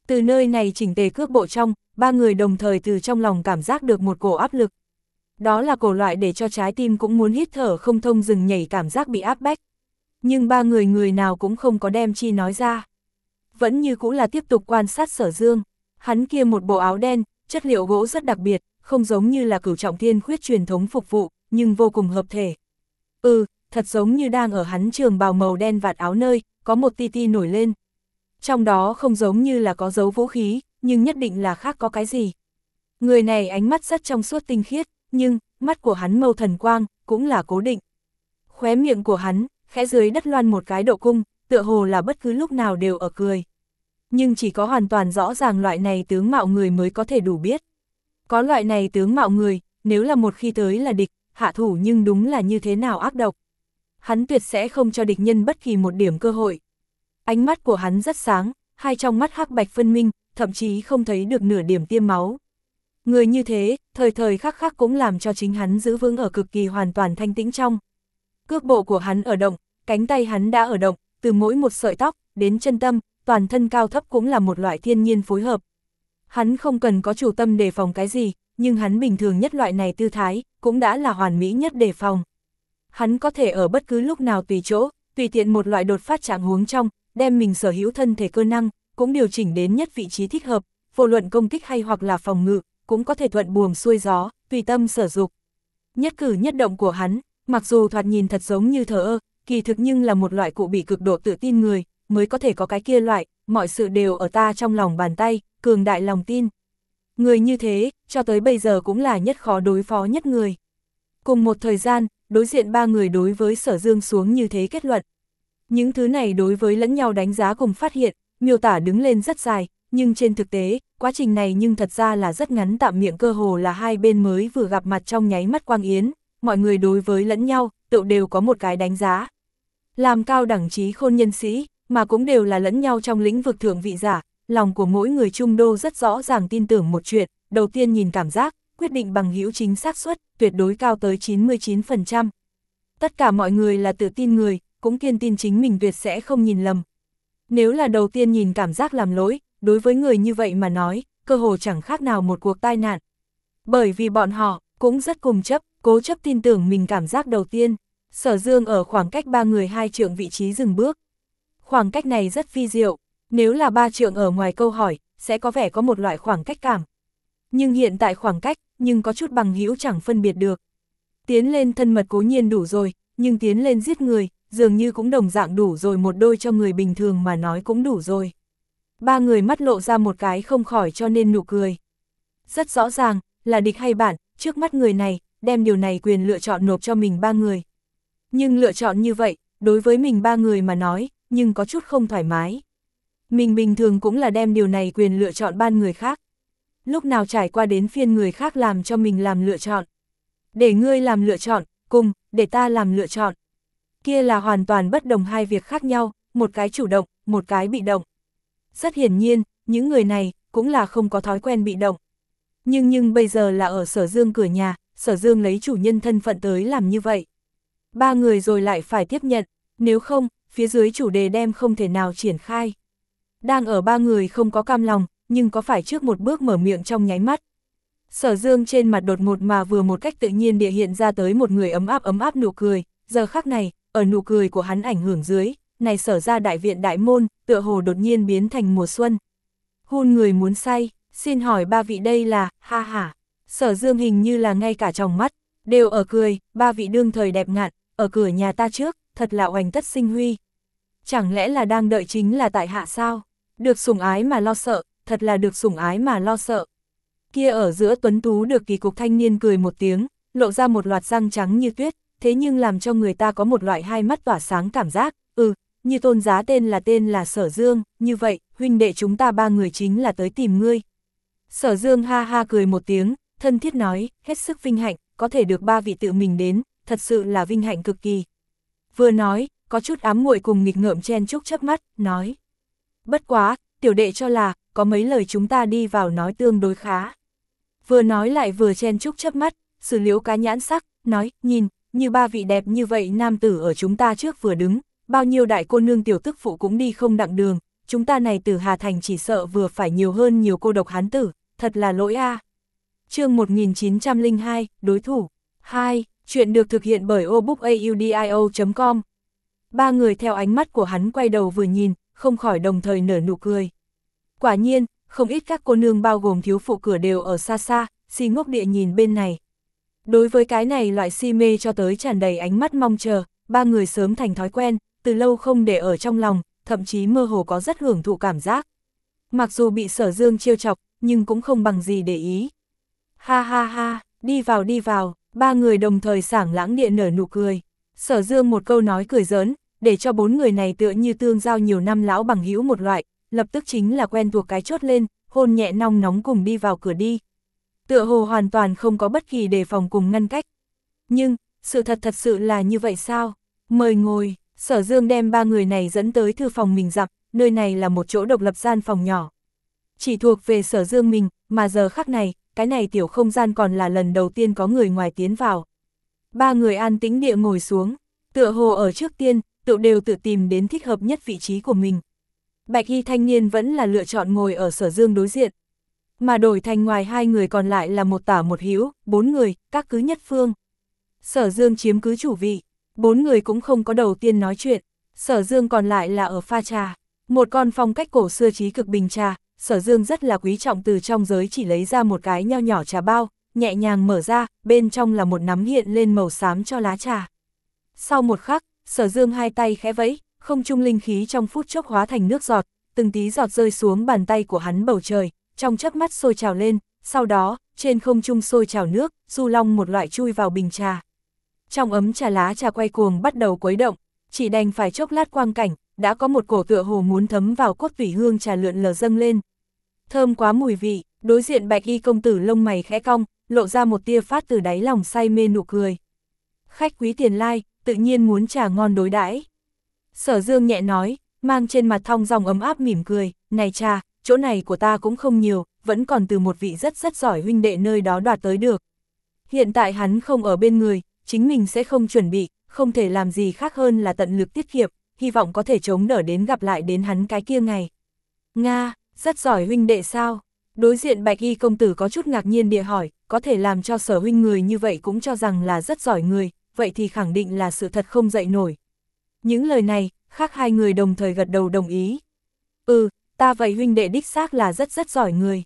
Từ nơi này chỉnh tề cước bộ trong, ba người đồng thời từ trong lòng cảm giác được một cổ áp lực. Đó là cổ loại để cho trái tim cũng muốn hít thở không thông dừng nhảy cảm giác bị áp bách. Nhưng ba người người nào cũng không có đem chi nói ra. Vẫn như cũ là tiếp tục quan sát Sở Dương. Hắn kia một bộ áo đen, chất liệu gỗ rất đặc biệt, không giống như là Cửu Trọng Thiên Khuyết truyền thống phục vụ, nhưng vô cùng hợp thể. Ừ, thật giống như đang ở hắn trường bào màu đen vạt áo nơi, có một ti ti nổi lên. Trong đó không giống như là có dấu vũ khí, nhưng nhất định là khác có cái gì. Người này ánh mắt rất trong suốt tinh khiết, nhưng, mắt của hắn mâu thần quang, cũng là cố định. Khóe miệng của hắn, khẽ dưới đất loan một cái độ cung, tựa hồ là bất cứ lúc nào đều ở cười. Nhưng chỉ có hoàn toàn rõ ràng loại này tướng mạo người mới có thể đủ biết. Có loại này tướng mạo người, nếu là một khi tới là địch, hạ thủ nhưng đúng là như thế nào ác độc. Hắn tuyệt sẽ không cho địch nhân bất kỳ một điểm cơ hội. Ánh mắt của hắn rất sáng, hai trong mắt hắc bạch phân minh, thậm chí không thấy được nửa điểm tiêm máu. Người như thế, thời thời khắc khắc cũng làm cho chính hắn giữ vững ở cực kỳ hoàn toàn thanh tĩnh trong. Cước bộ của hắn ở động, cánh tay hắn đã ở động, từ mỗi một sợi tóc, đến chân tâm, toàn thân cao thấp cũng là một loại thiên nhiên phối hợp. Hắn không cần có chủ tâm đề phòng cái gì, nhưng hắn bình thường nhất loại này tư thái, cũng đã là hoàn mỹ nhất đề phòng. Hắn có thể ở bất cứ lúc nào tùy chỗ, tùy tiện một loại đột phát trạng huống trong, đem mình sở hữu thân thể cơ năng, cũng điều chỉnh đến nhất vị trí thích hợp, vô luận công kích hay hoặc là phòng ngự, cũng có thể thuận buồm xuôi gió, tùy tâm sở dục. Nhất cử nhất động của hắn, mặc dù thoạt nhìn thật giống như thờ ơ, kỳ thực nhưng là một loại cụ bị cực độ tự tin người, mới có thể có cái kia loại, mọi sự đều ở ta trong lòng bàn tay, cường đại lòng tin. Người như thế, cho tới bây giờ cũng là nhất khó đối phó nhất người. Cùng một thời gian, đối diện ba người đối với Sở Dương xuống như thế kết luận. Những thứ này đối với lẫn nhau đánh giá cùng phát hiện, miêu tả đứng lên rất dài, nhưng trên thực tế, quá trình này nhưng thật ra là rất ngắn, tạm miệng cơ hồ là hai bên mới vừa gặp mặt trong nháy mắt quang yến, mọi người đối với lẫn nhau, tự đều có một cái đánh giá. Làm cao đẳng trí khôn nhân sĩ, mà cũng đều là lẫn nhau trong lĩnh vực thượng vị giả, lòng của mỗi người trung đô rất rõ ràng tin tưởng một chuyện, đầu tiên nhìn cảm giác, quyết định bằng hữu chính xác suất, tuyệt đối cao tới chín mươi chín phần trăm. Tất cả mọi người là tự tin người, cũng kiên tin chính mình tuyệt sẽ không nhìn lầm. Nếu là đầu tiên nhìn cảm giác làm lỗi, đối với người như vậy mà nói, cơ hồ chẳng khác nào một cuộc tai nạn. Bởi vì bọn họ, cũng rất cùng chấp, cố chấp tin tưởng mình cảm giác đầu tiên. Sở Dương ở khoảng cách ba người hai trượng vị trí dừng bước. Khoảng cách này rất phi diệu, nếu là ba trượng ở ngoài câu hỏi, sẽ có vẻ có một loại khoảng cách cảm. Nhưng hiện tại khoảng cách, nhưng có chút bằng hữu chẳng phân biệt được. Tiến lên thân mật cố nhiên đủ rồi, nhưng tiến lên giết người, dường như cũng đồng dạng đủ rồi, một đôi cho người bình thường mà nói cũng đủ rồi. Ba người mắt lộ ra một cái không khỏi cho nên nụ cười. Rất rõ ràng, là địch hay bạn, trước mắt người này, đem điều này quyền lựa chọn nộp cho mình ba người. Nhưng lựa chọn như vậy, đối với mình ba người mà nói, nhưng có chút không thoải mái. Mình bình thường cũng là đem điều này quyền lựa chọn ban người khác. Lúc nào trải qua đến phiên người khác làm cho mình làm lựa chọn. Để ngươi làm lựa chọn, cùng, để ta làm lựa chọn. Kia là hoàn toàn bất đồng hai việc khác nhau, một cái chủ động, một cái bị động. Rất hiển nhiên, những người này, cũng là không có thói quen bị động. Nhưng nhưng bây giờ là ở Sở Dương cửa nhà, Sở Dương lấy chủ nhân thân phận tới làm như vậy. Ba người rồi lại phải tiếp nhận, nếu không, phía dưới chủ đề đem không thể nào triển khai. Đang ở ba người không có cam lòng, nhưng có phải trước một bước mở miệng trong nháy mắt. Sở Dương trên mặt đột ngột mà vừa một cách tự nhiên địa hiện ra tới một người ấm áp ấm áp nụ cười, giờ khắc này, ở nụ cười của hắn ảnh hưởng dưới, này Sở ra đại viện đại môn, tựa hồ đột nhiên biến thành mùa xuân. Hôn người muốn say, xin hỏi ba vị đây là, ha ha. Sở Dương hình như là ngay cả trong mắt, đều ở cười, ba vị đương thời đẹp ngạn, ở cửa nhà ta trước, thật là oành tất sinh huy. Chẳng lẽ là đang đợi chính là tại hạ sao? Được sủng ái mà lo sợ, thật là được sủng ái mà lo sợ. Kia ở giữa tuấn tú được kỳ cục thanh niên cười một tiếng, lộ ra một loạt răng trắng như tuyết, thế nhưng làm cho người ta có một loại hai mắt tỏa sáng cảm giác, ừ, như tôn giá tên là tên là Sở Dương, như vậy, huynh đệ chúng ta ba người chính là tới tìm ngươi. Sở Dương ha ha cười một tiếng, thân thiết nói, hết sức vinh hạnh, có thể được ba vị tự mình đến, thật sự là vinh hạnh cực kỳ. Vừa nói, có chút ám muội cùng nghịch ngợm chen chúc chớp mắt, nói. Bất quá, tiểu đệ cho là, có mấy lời chúng ta đi vào nói tương đối khá. Vừa nói lại vừa chen chúc chớp mắt, Sử Liễu cá nhãn sắc, nói, nhìn, như ba vị đẹp như vậy nam tử ở chúng ta trước vừa đứng, bao nhiêu đại cô nương tiểu tức phụ cũng đi không đặng đường, chúng ta này từ Hà Thành chỉ sợ vừa phải nhiều hơn nhiều cô độc hán tử, thật là lỗi a. À. Chương một nghìn chín trăm lẻ hai, đối thủ. hai. Chuyện được thực hiện bởi obookaudio chấm com. Ba người theo ánh mắt của hắn quay đầu vừa nhìn, không khỏi đồng thời nở nụ cười. Quả nhiên, không ít các cô nương bao gồm thiếu phụ cửa đều ở xa xa, si ngốc địa nhìn bên này. Đối với cái này loại si mê cho tới tràn đầy ánh mắt mong chờ, ba người sớm thành thói quen, từ lâu không để ở trong lòng, thậm chí mơ hồ có rất hưởng thụ cảm giác. Mặc dù bị Sở Dương trêu chọc, nhưng cũng không bằng gì để ý. Ha ha ha, đi vào đi vào, ba người đồng thời sảng lãng địa nở nụ cười. Sở Dương một câu nói cười giỡn, để cho bốn người này tựa như tương giao nhiều năm lão bằng hữu một loại, lập tức chính là quen thuộc cái chốt lên, hôn nhẹ nong nóng cùng đi vào cửa đi. Tựa hồ hoàn toàn không có bất kỳ đề phòng cùng ngăn cách. Nhưng, sự thật thật sự là như vậy sao? Mời ngồi, Sở Dương đem ba người này dẫn tới thư phòng mình dặm, nơi này là một chỗ độc lập gian phòng nhỏ. Chỉ thuộc về Sở Dương mình, mà giờ khắc này, cái này tiểu không gian còn là lần đầu tiên có người ngoài tiến vào. Ba người an tĩnh địa ngồi xuống, tựa hồ ở trước tiên, tự đều tự tìm đến thích hợp nhất vị trí của mình. Bạch y thanh niên vẫn là lựa chọn ngồi ở Sở Dương đối diện. Mà đổi thành ngoài hai người còn lại là một tả một hữu, bốn người, các cứ nhất phương. Sở Dương chiếm cứ chủ vị, bốn người cũng không có đầu tiên nói chuyện, Sở Dương còn lại là ở pha trà. Một con phong cách cổ xưa trí cực bình trà, Sở Dương rất là quý trọng từ trong giới chỉ lấy ra một cái nho nhỏ trà bao, nhẹ nhàng mở ra, bên trong là một nắm hiện lên màu xám cho lá trà. Sau một khắc, Sở Dương hai tay khẽ vẫy, không trung linh khí trong phút chốc hóa thành nước giọt, từng tí giọt rơi xuống bàn tay của hắn bầu trời, trong chớp mắt sôi trào lên, sau đó, trên không trung sôi trào nước, du long một loại chui vào bình trà. Trong ấm trà lá trà quay cuồng bắt đầu quấy động, chỉ đành phải chốc lát quang cảnh, đã có một cổ tựa hồ muốn thấm vào cốt tủy hương trà lượn lờ dâng lên. Thơm quá mùi vị, đối diện Bạch y công tử lông mày khẽ cong, lộ ra một tia phát từ đáy lòng say mê nụ cười. Khách quý tiền lai, tự nhiên muốn trà ngon đối đãi. Sở Dương nhẹ nói, mang trên mặt thong dong ấm áp mỉm cười, này trà, chỗ này của ta cũng không nhiều, vẫn còn từ một vị rất rất giỏi huynh đệ nơi đó đoạt tới được. Hiện tại hắn không ở bên người, chính mình sẽ không chuẩn bị, không thể làm gì khác hơn là tận lực tiết kiệm, hy vọng có thể chống đỡ đến gặp lại đến hắn cái kia ngày. Nga, rất giỏi huynh đệ sao? Đối diện Bạch y công tử có chút ngạc nhiên địa hỏi, có thể làm cho Sở huynh người như vậy cũng cho rằng là rất giỏi người, vậy thì khẳng định là sự thật không dậy nổi. Những lời này, khác hai người đồng thời gật đầu đồng ý. Ừ, ta vậy huynh đệ đích xác là rất rất giỏi người.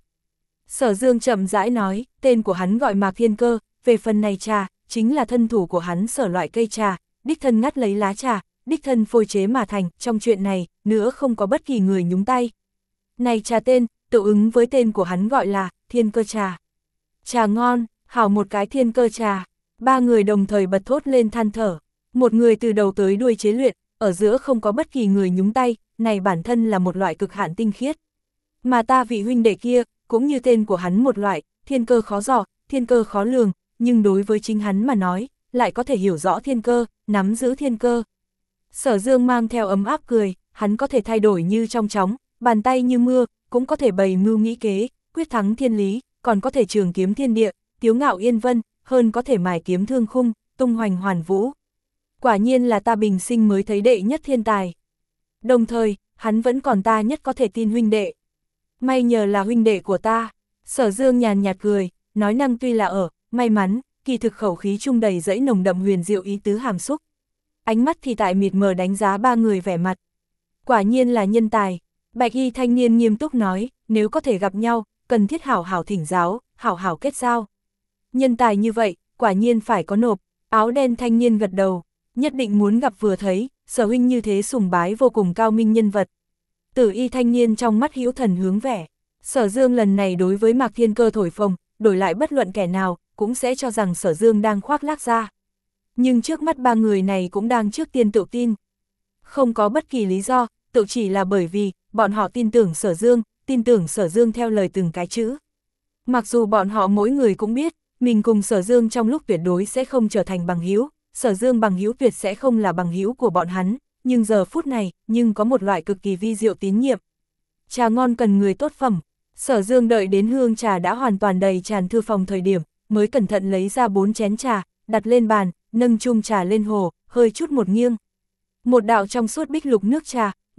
Sở Dương chậm rãi nói, tên của hắn gọi Mạc Thiên Cơ, về phần này trà, chính là thân thủ của hắn sở loại cây trà, đích thân ngắt lấy lá trà, đích thân phôi chế mà thành, trong chuyện này, nữa không có bất kỳ người nhúng tay. Này trà tên, tự ứng với tên của hắn gọi là Thiên Cơ trà. Trà ngon, hảo một cái Thiên Cơ trà. Ba người đồng thời bật thốt lên than thở. Một người từ đầu tới đuôi chế luyện, ở giữa không có bất kỳ người nhúng tay, này bản thân là một loại cực hạn tinh khiết. Mà ta vị huynh đệ kia, cũng như tên của hắn một loại, thiên cơ khó dò, thiên cơ khó lường, nhưng đối với chính hắn mà nói, lại có thể hiểu rõ thiên cơ, nắm giữ thiên cơ. Sở Dương mang theo ấm áp cười, hắn có thể thay đổi như trong chóng, bàn tay như mưa, cũng có thể bày mưu nghĩ kế, quyết thắng thiên lý, còn có thể trường kiếm thiên địa, tiếu ngạo yên vân, hơn có thể mài kiếm thương khung, tung hoành hoàn vũ. Quả nhiên là ta bình sinh mới thấy đệ nhất thiên tài. Đồng thời, hắn vẫn còn ta nhất có thể tin huynh đệ. May nhờ là huynh đệ của ta. Sở Dương nhàn nhạt cười, nói năng tuy là ở, may mắn, kỳ thực khẩu khí trung đầy dẫy nồng đậm huyền diệu ý tứ hàm xúc. Ánh mắt thì tại mịt mờ đánh giá ba người vẻ mặt. Quả nhiên là nhân tài. Bạch y thanh niên nghiêm túc nói, nếu có thể gặp nhau, cần thiết hảo hảo thỉnh giáo, hảo hảo kết giao. Nhân tài như vậy, quả nhiên phải có nộp. Áo đen thanh niên gật đầu, nhất định muốn gặp vừa thấy, Sở huynh như thế sùng bái vô cùng cao minh nhân vật. Tử y thanh niên trong mắt hữu thần hướng vẻ. Sở Dương lần này đối với Mạc Thiên Cơ thổi phồng, đổi lại bất luận kẻ nào, cũng sẽ cho rằng Sở Dương đang khoác lác ra. Nhưng trước mắt ba người này cũng đang trước tiên tự tin. Không có bất kỳ lý do, tự chỉ là bởi vì, bọn họ tin tưởng Sở Dương, tin tưởng Sở Dương theo lời từng cái chữ. Mặc dù bọn họ mỗi người cũng biết, mình cùng Sở Dương trong lúc tuyệt đối sẽ không trở thành bằng hữu, Sở Dương bằng hữu tuyệt sẽ không là bằng hữu của bọn hắn, nhưng giờ phút này, nhưng có một loại cực kỳ vi diệu tín nhiệm. Trà ngon cần người tốt phẩm. Sở Dương đợi đến hương trà đã hoàn toàn đầy tràn thư phòng thời điểm, mới cẩn thận lấy ra bốn chén trà, đặt lên bàn, nâng chung trà lên hồ, hơi chút một nghiêng. Một đạo trong suốt bích lục nước trà,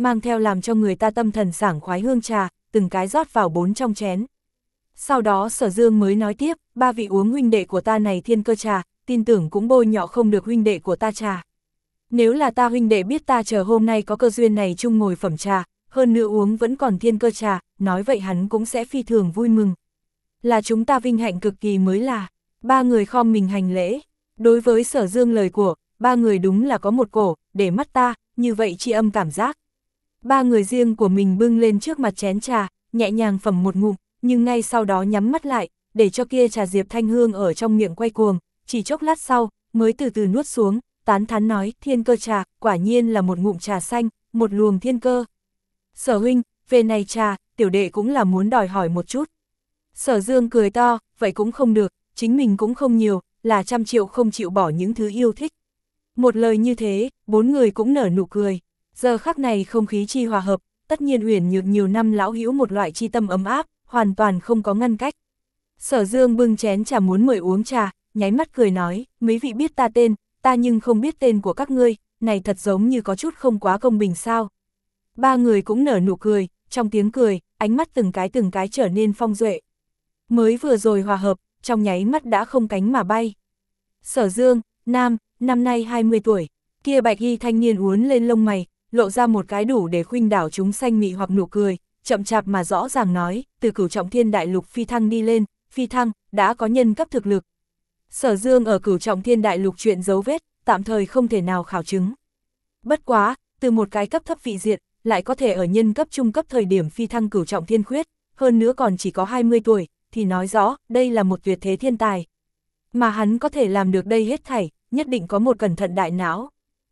mang theo làm cho người ta tâm thần sảng khoái hương trà, từng cái rót vào bốn trong chén. Sau đó Sở Dương mới nói tiếp, ba vị uống huynh đệ của ta này thiên cơ trà, tin tưởng cũng bôi nhọ không được huynh đệ của ta trà. Nếu là ta huynh đệ biết ta chờ hôm nay có cơ duyên này chung ngồi phẩm trà, hơn nữa uống vẫn còn thiên cơ trà, nói vậy hắn cũng sẽ phi thường vui mừng. Là chúng ta vinh hạnh cực kỳ mới là, ba người khom mình hành lễ. Đối với Sở Dương lời của, ba người đúng là có một cổ, để mắt ta, như vậy tri âm cảm giác. Ba người riêng của mình bưng lên trước mặt chén trà, nhẹ nhàng phẩm một ngụm, nhưng ngay sau đó nhắm mắt lại, để cho kia trà diệp thanh hương ở trong miệng quay cuồng, chỉ chốc lát sau, mới từ từ nuốt xuống, tán thán nói, thiên cơ trà, quả nhiên là một ngụm trà xanh, một luồng thiên cơ. Sở huynh, về này trà, tiểu đệ cũng là muốn đòi hỏi một chút. Sở Dương cười to, vậy cũng không được, chính mình cũng không nhiều, là trăm triệu không chịu bỏ những thứ yêu thích. Một lời như thế, bốn người cũng nở nụ cười. Giờ khắc này không khí chi hòa hợp, tất nhiên Uyển Nhược nhiều năm lão hữu một loại chi tâm ấm áp, hoàn toàn không có ngăn cách. Sở Dương bưng chén trà muốn mời uống trà, nháy mắt cười nói, mấy vị biết ta tên, ta nhưng không biết tên của các ngươi, này thật giống như có chút không quá công bình sao. Ba người cũng nở nụ cười, trong tiếng cười, ánh mắt từng cái từng cái trở nên phong duệ. Mới vừa rồi hòa hợp, trong nháy mắt đã không cánh mà bay. Sở Dương, nam, năm nay hai mươi tuổi, kia bạch y thanh niên uốn lên lông mày, lộ ra một cái đủ để khuynh đảo chúng sanh mị hoặc nụ cười, chậm chạp mà rõ ràng nói, từ Cửu Trọng Thiên Đại Lục phi thăng đi lên, phi thăng, đã có nhân cấp thực lực. Sở Dương ở Cửu Trọng Thiên Đại Lục chuyện dấu vết, tạm thời không thể nào khảo chứng. Bất quá, từ một cái cấp thấp vị diện, lại có thể ở nhân cấp trung cấp thời điểm phi thăng Cửu Trọng Thiên Khuyết, hơn nữa còn chỉ có hai mươi tuổi, thì nói rõ, đây là một tuyệt thế thiên tài. Mà hắn có thể làm được đây hết thảy, nhất định có một cẩn thận đại não.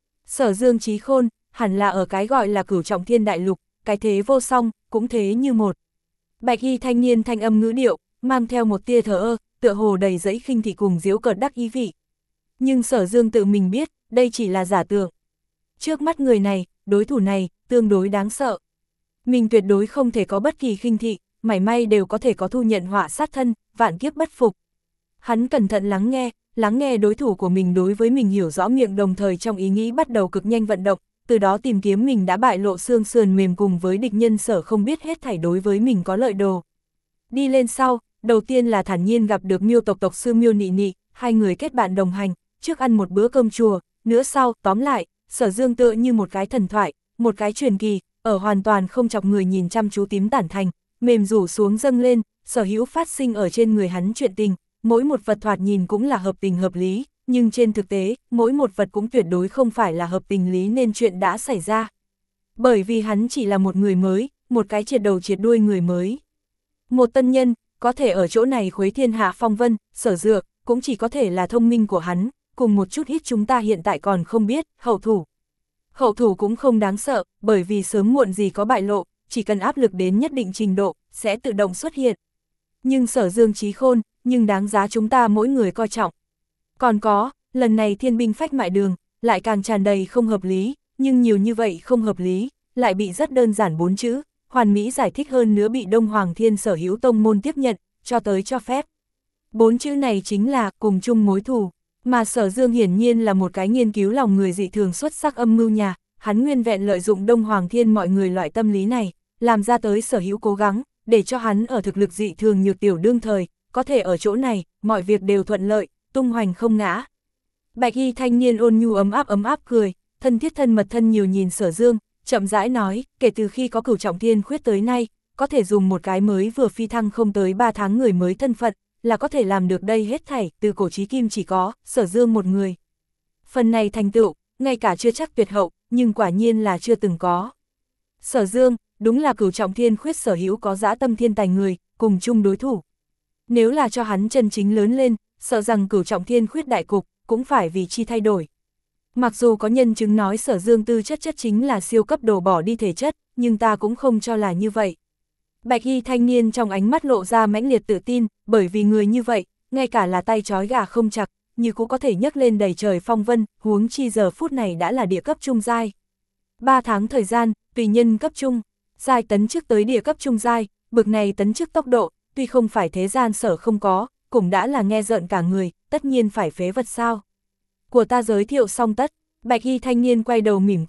Sở Dương trí khôn, hẳn là ở cái gọi là Cửu Trọng Thiên Đại Lục, cái thế vô song, cũng thế như một. Bạch y thanh niên thanh âm ngữ điệu, mang theo một tia thờ ơ, tựa hồ đầy dẫy khinh thị cùng giễu cợt đắc ý vị. Nhưng Sở Dương tự mình biết, đây chỉ là giả tượng. Trước mắt người này, đối thủ này, tương đối đáng sợ. Mình tuyệt đối không thể có bất kỳ khinh thị, mảy may đều có thể có thu nhận họa sát thân, vạn kiếp bất phục. Hắn cẩn thận lắng nghe, lắng nghe đối thủ của mình đối với mình hiểu rõ miệng, đồng thời trong ý nghĩ bắt đầu cực nhanh vận động, từ đó tìm kiếm mình đã bại lộ xương sườn mềm cùng với địch nhân Sở không biết hết thảy đối với mình có lợi đồ. Đi lên sau, đầu tiên là thản nhiên gặp được Miêu tộc tộc sư Miêu Nị Nị, hai người kết bạn đồng hành, trước ăn một bữa cơm chùa, nữa sau, tóm lại, Sở Dương tựa như một cái thần thoại, một cái truyền kỳ, ở hoàn toàn không chọc người nhìn chăm chú tím tản thành, mềm rủ xuống dâng lên, sở hữu phát sinh ở trên người hắn chuyện tình, mỗi một vật thoạt nhìn cũng là hợp tình hợp lý, nhưng trên thực tế, mỗi một vật cũng tuyệt đối không phải là hợp tình lý nên chuyện đã xảy ra. Bởi vì hắn chỉ là một người mới, một cái triệt đầu triệt đuôi người mới. Một tân nhân, có thể ở chỗ này khuấy thiên hạ phong vân, Sở Dược, cũng chỉ có thể là thông minh của hắn, cùng một chút ít chúng ta hiện tại còn không biết, hậu thủ. Hậu thủ cũng không đáng sợ, bởi vì sớm muộn gì có bại lộ, chỉ cần áp lực đến nhất định trình độ, sẽ tự động xuất hiện. Nhưng Sở Dương trí khôn, nhưng đáng giá chúng ta mỗi người coi trọng. Còn có, lần này thiên binh phách mại đường, lại càng tràn đầy không hợp lý, nhưng nhiều như vậy không hợp lý, lại bị rất đơn giản bốn chữ, hoàn mỹ giải thích hơn nữa bị Đông Hoàng Thiên sở hữu tông môn tiếp nhận, cho tới cho phép. Bốn chữ này chính là cùng chung mối thù, mà Sở Dương hiển nhiên là một cái nghiên cứu lòng người dị thường xuất sắc âm mưu nhà, hắn nguyên vẹn lợi dụng Đông Hoàng Thiên mọi người loại tâm lý này, làm ra tới sở hữu cố gắng, để cho hắn ở thực lực dị thường nhược tiểu đương thời, có thể ở chỗ này, mọi việc đều thuận lợi, tung hoành không ngã. Bạch y thanh niên ôn nhu ấm áp ấm áp cười, thân thiết thân mật thân nhiều nhìn Sở Dương, chậm rãi nói, kể từ khi có Cửu Trọng Thiên Khuyết tới nay, có thể dùng một cái mới vừa phi thăng không tới ba tháng người mới thân phận, là có thể làm được đây hết thảy, từ cổ chí kim chỉ có Sở Dương một người. Phần này thành tựu, ngay cả chưa chắc tuyệt hậu, nhưng quả nhiên là chưa từng có. Sở Dương, đúng là Cửu Trọng Thiên Khuyết sở hữu có dã tâm thiên tài người, cùng chung đối thủ. Nếu là cho hắn chân chính lớn lên, sợ rằng Cửu Trọng Thiên Khuyết đại cục, cũng phải vì chi thay đổi. Mặc dù có nhân chứng nói Sở Dương tư chất chất chính là siêu cấp đồ bỏ đi thể chất, nhưng ta cũng không cho là như vậy. Bạch y thanh niên trong ánh mắt lộ ra mãnh liệt tự tin, bởi vì người như vậy, ngay cả là tay trói gà không chặt, như cũng có thể nhấc lên đầy trời phong vân, huống chi giờ phút này đã là địa cấp trung giai. Ba tháng thời gian, tùy nhân cấp trung, giai tấn chức tới địa cấp trung giai, bực này tấn chức tốc độ, tuy không phải thế gian Sở không có, cũng đã là nghe rợn cả người, tất nhiên phải phế vật sao. Của ta giới thiệu xong tất, Bạch y thanh niên quay đầu mỉm cười,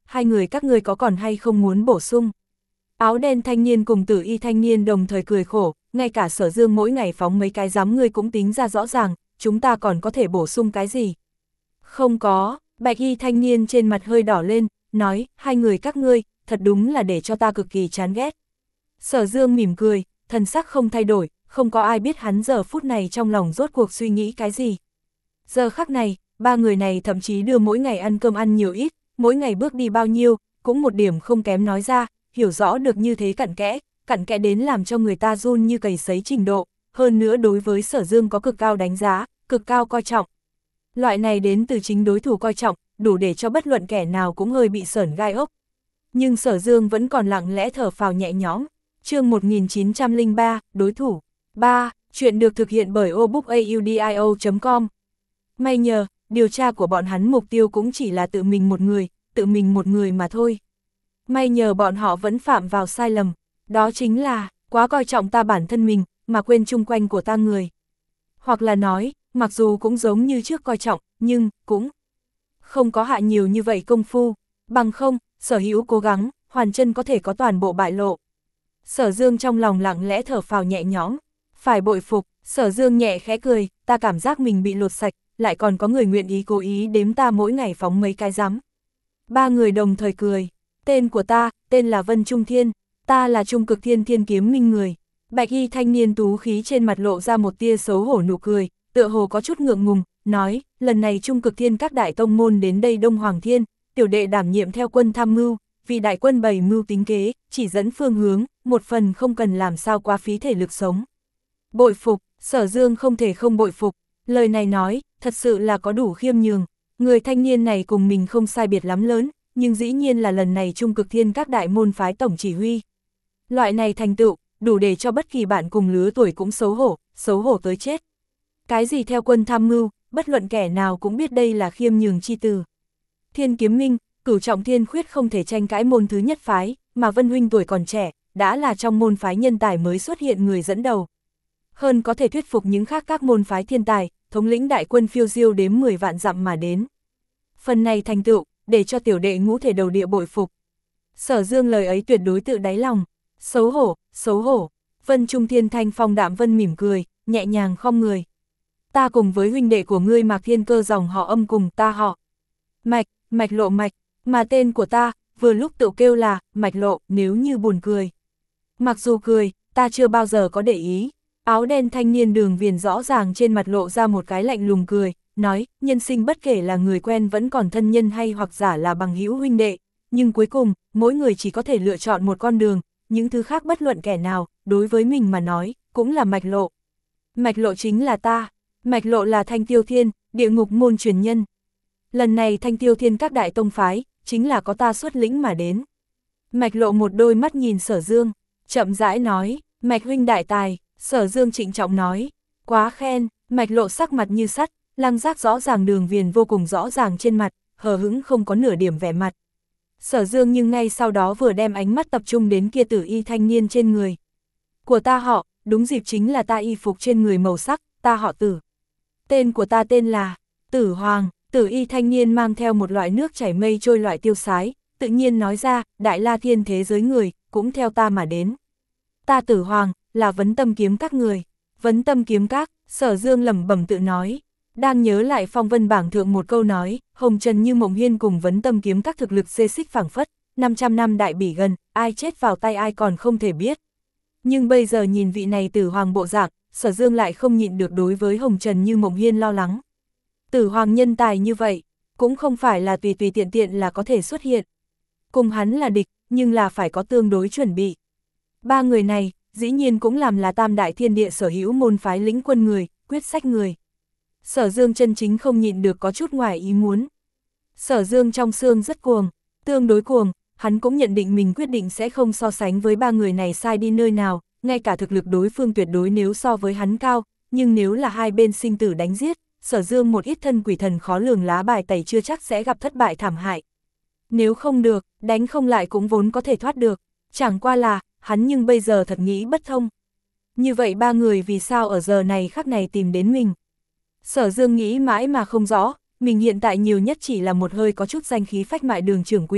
hai người các ngươi có còn hay không muốn bổ sung? Áo đen thanh niên cùng tử y thanh niên đồng thời cười khổ, ngay cả Sở Dương mỗi ngày phóng mấy cái giám ngươi cũng tính ra rõ ràng, chúng ta còn có thể bổ sung cái gì? Không có, bạch y thanh niên trên mặt hơi đỏ lên, nói, hai người các ngươi, thật đúng là để cho ta cực kỳ chán ghét. Sở Dương mỉm cười, thần sắc không thay đổi, không có ai biết hắn giờ phút này trong lòng rốt cuộc suy nghĩ cái gì. Giờ khắc này, ba người này thậm chí đưa mỗi ngày ăn cơm ăn nhiều ít, mỗi ngày bước đi bao nhiêu, cũng một điểm không kém nói ra, hiểu rõ được như thế cặn kẽ, cặn kẽ đến làm cho người ta run như cầy sấy trình độ, hơn nữa đối với Sở Dương có cực cao đánh giá, cực cao coi trọng. Loại này đến từ chính đối thủ coi trọng, đủ để cho bất luận kẻ nào cũng hơi bị sởn gai ốc. Nhưng Sở Dương vẫn còn lặng lẽ thở phào nhẹ nhõm. Chương một nghìn chín trăm lẻ ba, đối thủ. ba. Chuyện được thực hiện bởi obookaudio chấm com. May nhờ, điều tra của bọn hắn mục tiêu cũng chỉ là tự mình một người, tự mình một người mà thôi. May nhờ bọn họ vẫn phạm vào sai lầm, đó chính là, quá coi trọng ta bản thân mình, mà quên chung quanh của ta người. Hoặc là nói, mặc dù cũng giống như trước coi trọng, nhưng, cũng không có hạ nhiều như vậy công phu, bằng không, Sở Hữu cố gắng, hoàn chân có thể có toàn bộ bại lộ. Sở Dương trong lòng lặng lẽ thở phào nhẹ nhõm, phải bội phục, Sở Dương nhẹ khẽ cười, ta cảm giác mình bị lột sạch, lại còn có người nguyện ý cố ý đếm ta mỗi ngày phóng mấy cái rắm. Ba người đồng thời cười, tên của ta, tên là Vân Trung Thiên, ta là Trung Cực Thiên Thiên Kiếm Minh người. Bạch y thanh niên tú khí trên mặt lộ ra một tia xấu hổ nụ cười, tựa hồ có chút ngượng ngùng, nói, lần này Trung Cực Thiên các đại tông môn đến đây Đông Hoàng Thiên, tiểu đệ đảm nhiệm theo quân tham mưu, vì đại quân bày mưu tính kế, chỉ dẫn phương hướng, một phần không cần làm sao quá phí thể lực sống. Bội phục, Sở Dương không thể không bội phục, lời này nói, thật sự là có đủ khiêm nhường, người thanh niên này cùng mình không sai biệt lắm lớn, nhưng dĩ nhiên là lần này Trung Cực Thiên các đại môn phái tổng chỉ huy. Loại này thành tựu, đủ để cho bất kỳ bạn cùng lứa tuổi cũng xấu hổ, xấu hổ tới chết. Cái gì theo quân tham mưu, bất luận kẻ nào cũng biết đây là khiêm nhường chi từ. Thiên Kiếm Minh, cửu trọng thiên khuyết không thể tranh cãi môn thứ nhất phái, mà Vân huynh tuổi còn trẻ, đã là trong môn phái nhân tài mới xuất hiện người dẫn đầu. Hơn có thể thuyết phục những khác các môn phái thiên tài, thống lĩnh đại quân phiêu diêu đếm mười vạn dặm mà đến. Phần này thành tựu, để cho tiểu đệ ngũ thể đầu địa bội phục. Sở Dương lời ấy tuyệt đối tự đáy lòng, xấu hổ, xấu hổ. Vân Trung Thiên thanh phong đạm vân mỉm cười, nhẹ nhàng khom người. Ta cùng với huynh đệ của ngươi Mạc Thiên Cơ dòng họ âm cùng ta họ Mạch, Mạch Lộ Mạch, mà tên của ta, vừa lúc tự kêu là Mạch Lộ, nếu như buồn cười. Mặc dù cười, ta chưa bao giờ có để ý. Áo đen thanh niên Đường Viền rõ ràng trên mặt lộ ra một cái lạnh lùng cười, nói, nhân sinh bất kể là người quen vẫn còn thân nhân hay hoặc giả là bằng hữu huynh đệ, nhưng cuối cùng, mỗi người chỉ có thể lựa chọn một con đường, những thứ khác bất luận kẻ nào, đối với mình mà nói, cũng là Mạch Lộ. Mạch Lộ chính là ta, Mạch Lộ là Thanh Tiêu Thiên, địa ngục môn truyền nhân. Lần này Thanh Tiêu Thiên các đại tông phái, chính là có ta xuất lĩnh mà đến. Mạch Lộ một đôi mắt nhìn Sở Dương, chậm rãi nói, Mạch huynh đại tài. Sở Dương trịnh trọng nói, quá khen. Mạch Lộ sắc mặt như sắt, lăng giác rõ ràng Đường Viền vô cùng rõ ràng trên mặt, hờ hững không có nửa điểm vẻ mặt. Sở Dương nhưng ngay sau đó vừa đem ánh mắt tập trung đến kia tử y thanh niên trên người. Của ta họ, đúng dịp chính là ta y phục trên người màu sắc, ta họ Tử. Tên của ta tên là Tử Hoàng. Tử y thanh niên mang theo một loại nước chảy mây trôi loại tiêu sái, tự nhiên nói ra, Đại La Thiên thế giới người, cũng theo ta mà đến. Ta Tử Hoàng, là Vấn Tâm Kiếm các người. Vấn Tâm Kiếm các, Sở Dương lẩm bẩm tự nói. Đang nhớ lại phong vân bảng thượng một câu nói, Hồng Trần Như Mộng Hiên cùng Vấn Tâm Kiếm các thực lực xê xích phảng phất, năm trăm năm đại bỉ gần, ai chết vào tay ai còn không thể biết. Nhưng bây giờ nhìn vị này Tử Hoàng bộ dạng, Sở Dương lại không nhịn được đối với Hồng Trần Như Mộng Hiên lo lắng. Tử Hoàng nhân tài như vậy, cũng không phải là tùy tùy tiện tiện là có thể xuất hiện. Cùng hắn là địch, nhưng là phải có tương đối chuẩn bị. Ba người này, dĩ nhiên cũng làm là tam đại thiên địa sở hữu môn phái lĩnh quân người, quyết sách người. Sở Dương chân chính không nhịn được có chút ngoài ý muốn. Sở Dương trong xương rất cuồng, tương đối cuồng, hắn cũng nhận định mình quyết định sẽ không so sánh với ba người này sai đi nơi nào, ngay cả thực lực đối phương tuyệt đối nếu so với hắn cao, nhưng nếu là hai bên sinh tử đánh giết, Sở Dương một ít thân quỷ thần khó lường lá bài tẩy chưa chắc sẽ gặp thất bại thảm hại. Nếu không được, đánh không lại cũng vốn có thể thoát được, chẳng qua là, hắn nhưng bây giờ thật nghĩ bất thông. Như vậy ba người vì sao ở giờ này khắc này tìm đến mình? Sở Dương nghĩ mãi mà không rõ, mình hiện tại nhiều nhất chỉ là một hơi có chút danh khí phách mại Đường trưởng quỹ,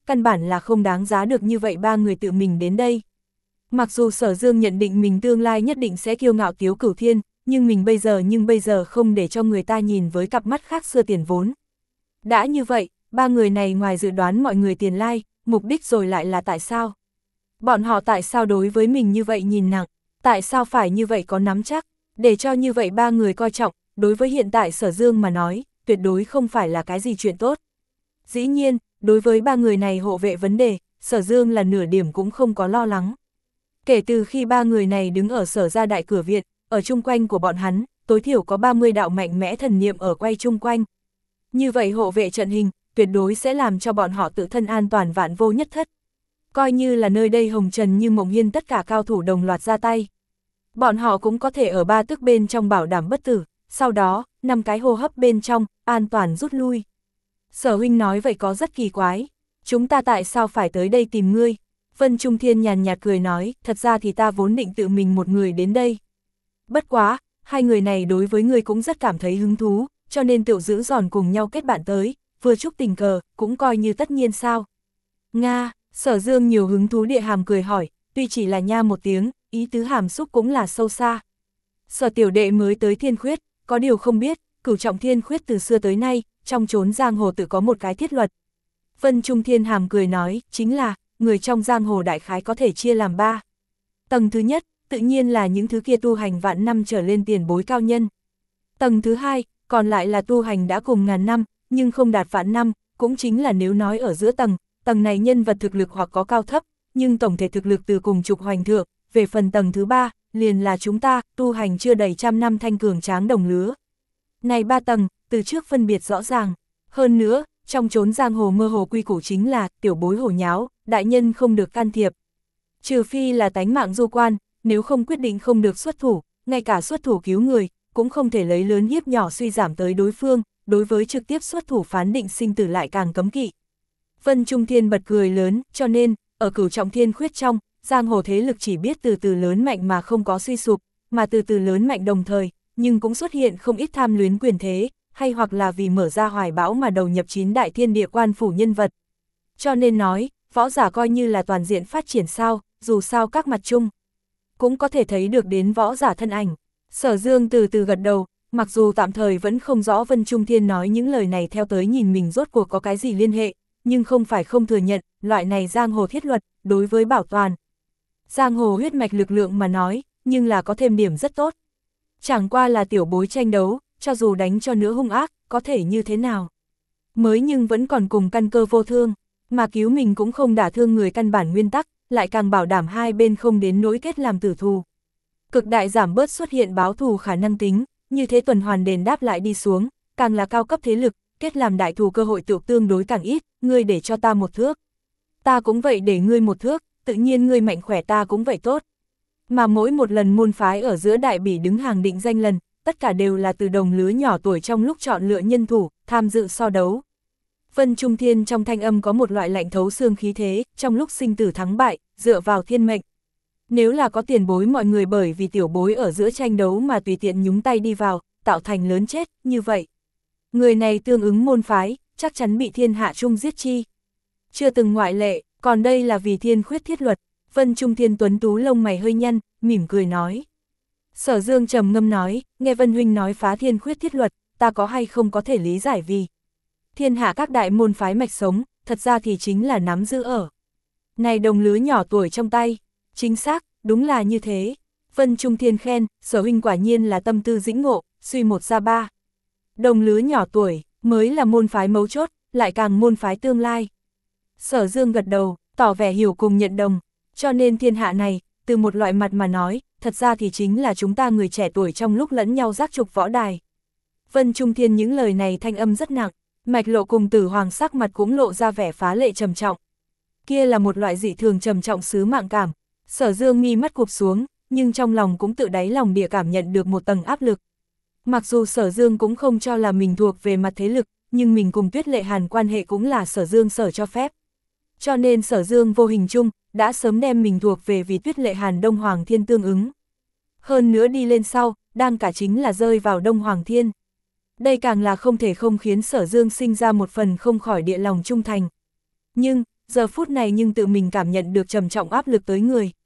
căn bản là không đáng giá được như vậy ba người tự mình đến đây. Mặc dù Sở Dương nhận định mình tương lai nhất định sẽ kiêu ngạo Tiếu Cửu Thiên, nhưng mình bây giờ nhưng bây giờ không để cho người ta nhìn với cặp mắt khác xưa tiền vốn. Đã như vậy, ba người này ngoài dự đoán mọi người tiền lai, mục đích rồi lại là tại sao? Bọn họ tại sao đối với mình như vậy nhìn nặng, tại sao phải như vậy có nắm chắc, để cho như vậy ba người coi trọng, đối với hiện tại Sở Dương mà nói, tuyệt đối không phải là cái gì chuyện tốt. Dĩ nhiên, đối với ba người này hộ vệ vấn đề, Sở Dương là nửa điểm cũng không có lo lắng. Kể từ khi ba người này đứng ở Sở gia đại cửa viện, ở chung quanh của bọn hắn, tối thiểu có ba mươi đạo mạnh mẽ thần niệm ở quay chung quanh. Như vậy hộ vệ trận hình, tuyệt đối sẽ làm cho bọn họ tự thân an toàn vạn vô nhất thất. Coi như là nơi đây hồng trần như mộng hiên tất cả cao thủ đồng loạt ra tay. Bọn họ cũng có thể ở ba tức bên trong bảo đảm bất tử, sau đó, năm cái hô hấp bên trong, an toàn rút lui. Sở huynh nói vậy có rất kỳ quái. Chúng ta tại sao phải tới đây tìm ngươi? Vân Trung Thiên nhàn nhạt cười nói, thật ra thì ta vốn định tự mình một người đến đây. Bất quá, hai người này đối với ngươi cũng rất cảm thấy hứng thú, cho nên tự giữ giòn cùng nhau kết bạn tới, vừa chúc tình cờ, cũng coi như tất nhiên sao. Nga, Sở Dương nhiều hứng thú địa hàm cười hỏi, tuy chỉ là nha một tiếng, ý tứ hàm xúc cũng là sâu xa. Sở tiểu đệ mới tới Thiên Khuyết, có điều không biết, cửu trọng Thiên Khuyết từ xưa tới nay, trong chốn giang hồ tự có một cái thiết luật. Vân Trung Thiên hàm cười nói, chính là, người trong giang hồ đại khái có thể chia làm ba. Tầng thứ nhất, tự nhiên là những thứ kia tu hành vạn năm trở lên tiền bối cao nhân. Tầng thứ hai, còn lại là tu hành đã cùng ngàn năm, nhưng không đạt vạn năm, cũng chính là nếu nói ở giữa tầng, tầng này nhân vật thực lực hoặc có cao thấp, nhưng tổng thể thực lực từ cùng trục hoành thượng, về phần tầng thứ ba, liền là chúng ta, tu hành chưa đầy trăm năm thanh cường tráng đồng lứa. Này ba tầng, từ trước phân biệt rõ ràng, hơn nữa, trong chốn giang hồ mơ hồ quy củ chính là, tiểu bối hổ nháo, đại nhân không được can thiệp. Trừ phi là tánh mạng du quan, nếu không quyết định không được xuất thủ, ngay cả xuất thủ cứu người, cũng không thể lấy lớn hiếp nhỏ suy giảm tới đối phương, đối với trực tiếp xuất thủ phán định sinh tử lại càng cấm kỵ. Vân Trung Thiên bật cười lớn, cho nên, ở cửu trọng Thiên Khuyết trong, giang hồ thế lực chỉ biết từ từ lớn mạnh mà không có suy sụp, mà từ từ lớn mạnh đồng thời, nhưng cũng xuất hiện không ít tham luyến quyền thế, hay hoặc là vì mở ra hoài bão mà đầu nhập chín đại thiên địa quan phủ nhân vật. Cho nên nói, võ giả coi như là toàn diện phát triển sao, dù sao các mặt chung, cũng có thể thấy được đến võ giả thân ảnh. Sở Dương từ từ gật đầu, mặc dù tạm thời vẫn không rõ Vân Trung Thiên nói những lời này theo tới nhìn mình rốt cuộc có cái gì liên hệ, nhưng không phải không thừa nhận, loại này giang hồ thiết luật, đối với bảo toàn giang hồ huyết mạch lực lượng mà nói, nhưng là có thêm điểm rất tốt. Chẳng qua là tiểu bối tranh đấu, cho dù đánh cho nữa hung ác, có thể như thế nào. Mới nhưng vẫn còn cùng căn cơ vô thương, mà cứu mình cũng không đả thương người căn bản nguyên tắc, lại càng bảo đảm hai bên không đến nỗi kết làm tử thù. Cực đại giảm bớt xuất hiện báo thù khả năng tính, như thế tuần hoàn đền đáp lại đi xuống, càng là cao cấp thế lực, kết làm đại thù cơ hội tựu tương đối càng ít, ngươi để cho ta một thước. Ta cũng vậy để ngươi một thước, tự nhiên ngươi mạnh khỏe ta cũng vậy tốt. Mà mỗi một lần môn phái ở giữa đại bỉ đứng hàng định danh lần, tất cả đều là từ đồng lứa nhỏ tuổi trong lúc chọn lựa nhân thủ, tham dự so đấu. Vân Trung Thiên trong thanh âm có một loại lạnh thấu xương khí thế, trong lúc sinh tử thắng bại, dựa vào thiên mệnh. Nếu là có tiền bối mọi người bởi vì tiểu bối ở giữa tranh đấu mà tùy tiện nhúng tay đi vào, tạo thành lớn chết, như vậy. Người này tương ứng môn phái, chắc chắn bị thiên hạ chung giết chi. Chưa từng ngoại lệ, còn đây là vì Thiên Khuyết thiết luật. Vân Trung Thiên tuấn tú lông mày hơi nhăn, mỉm cười nói. Sở Dương trầm ngâm nói, nghe Vân huynh nói phá Thiên Khuyết thiết luật, ta có hay không có thể lý giải vì thiên hạ các đại môn phái mạch sống, thật ra thì chính là nắm giữ ở này đồng lứa nhỏ tuổi trong tay. Chính xác, đúng là như thế. Vân Trung Thiên khen, Sở huynh quả nhiên là tâm tư dĩnh ngộ, suy một ra ba. Đồng lứa nhỏ tuổi, mới là môn phái mấu chốt, lại càng môn phái tương lai. Sở Dương gật đầu, tỏ vẻ hiểu cùng nhận đồng, cho nên thiên hạ này, từ một loại mặt mà nói, thật ra thì chính là chúng ta người trẻ tuổi trong lúc lẫn nhau giác trục võ đài. Vân Trung Thiên những lời này thanh âm rất nặng, mạch lộ cùng Tử Hoàng sắc mặt cũng lộ ra vẻ phá lệ trầm trọng. Kia là một loại dị thường trầm trọng sứ mạng cảm. Sở Dương mi mắt cụp xuống, nhưng trong lòng cũng tự đáy lòng địa cảm nhận được một tầng áp lực. Mặc dù Sở Dương cũng không cho là mình thuộc về mặt thế lực, nhưng mình cùng Tuyết Lệ Hàn quan hệ cũng là Sở Dương sở cho phép. Cho nên Sở Dương vô hình chung, đã sớm đem mình thuộc về vì Tuyết Lệ Hàn Đông Hoàng Thiên tương ứng. Hơn nữa đi lên sau, đang cả chính là rơi vào Đông Hoàng Thiên. Đây càng là không thể không khiến Sở Dương sinh ra một phần không khỏi địa lòng trung thành. Nhưng, giờ phút này nhưng tự mình cảm nhận được trầm trọng áp lực tới người.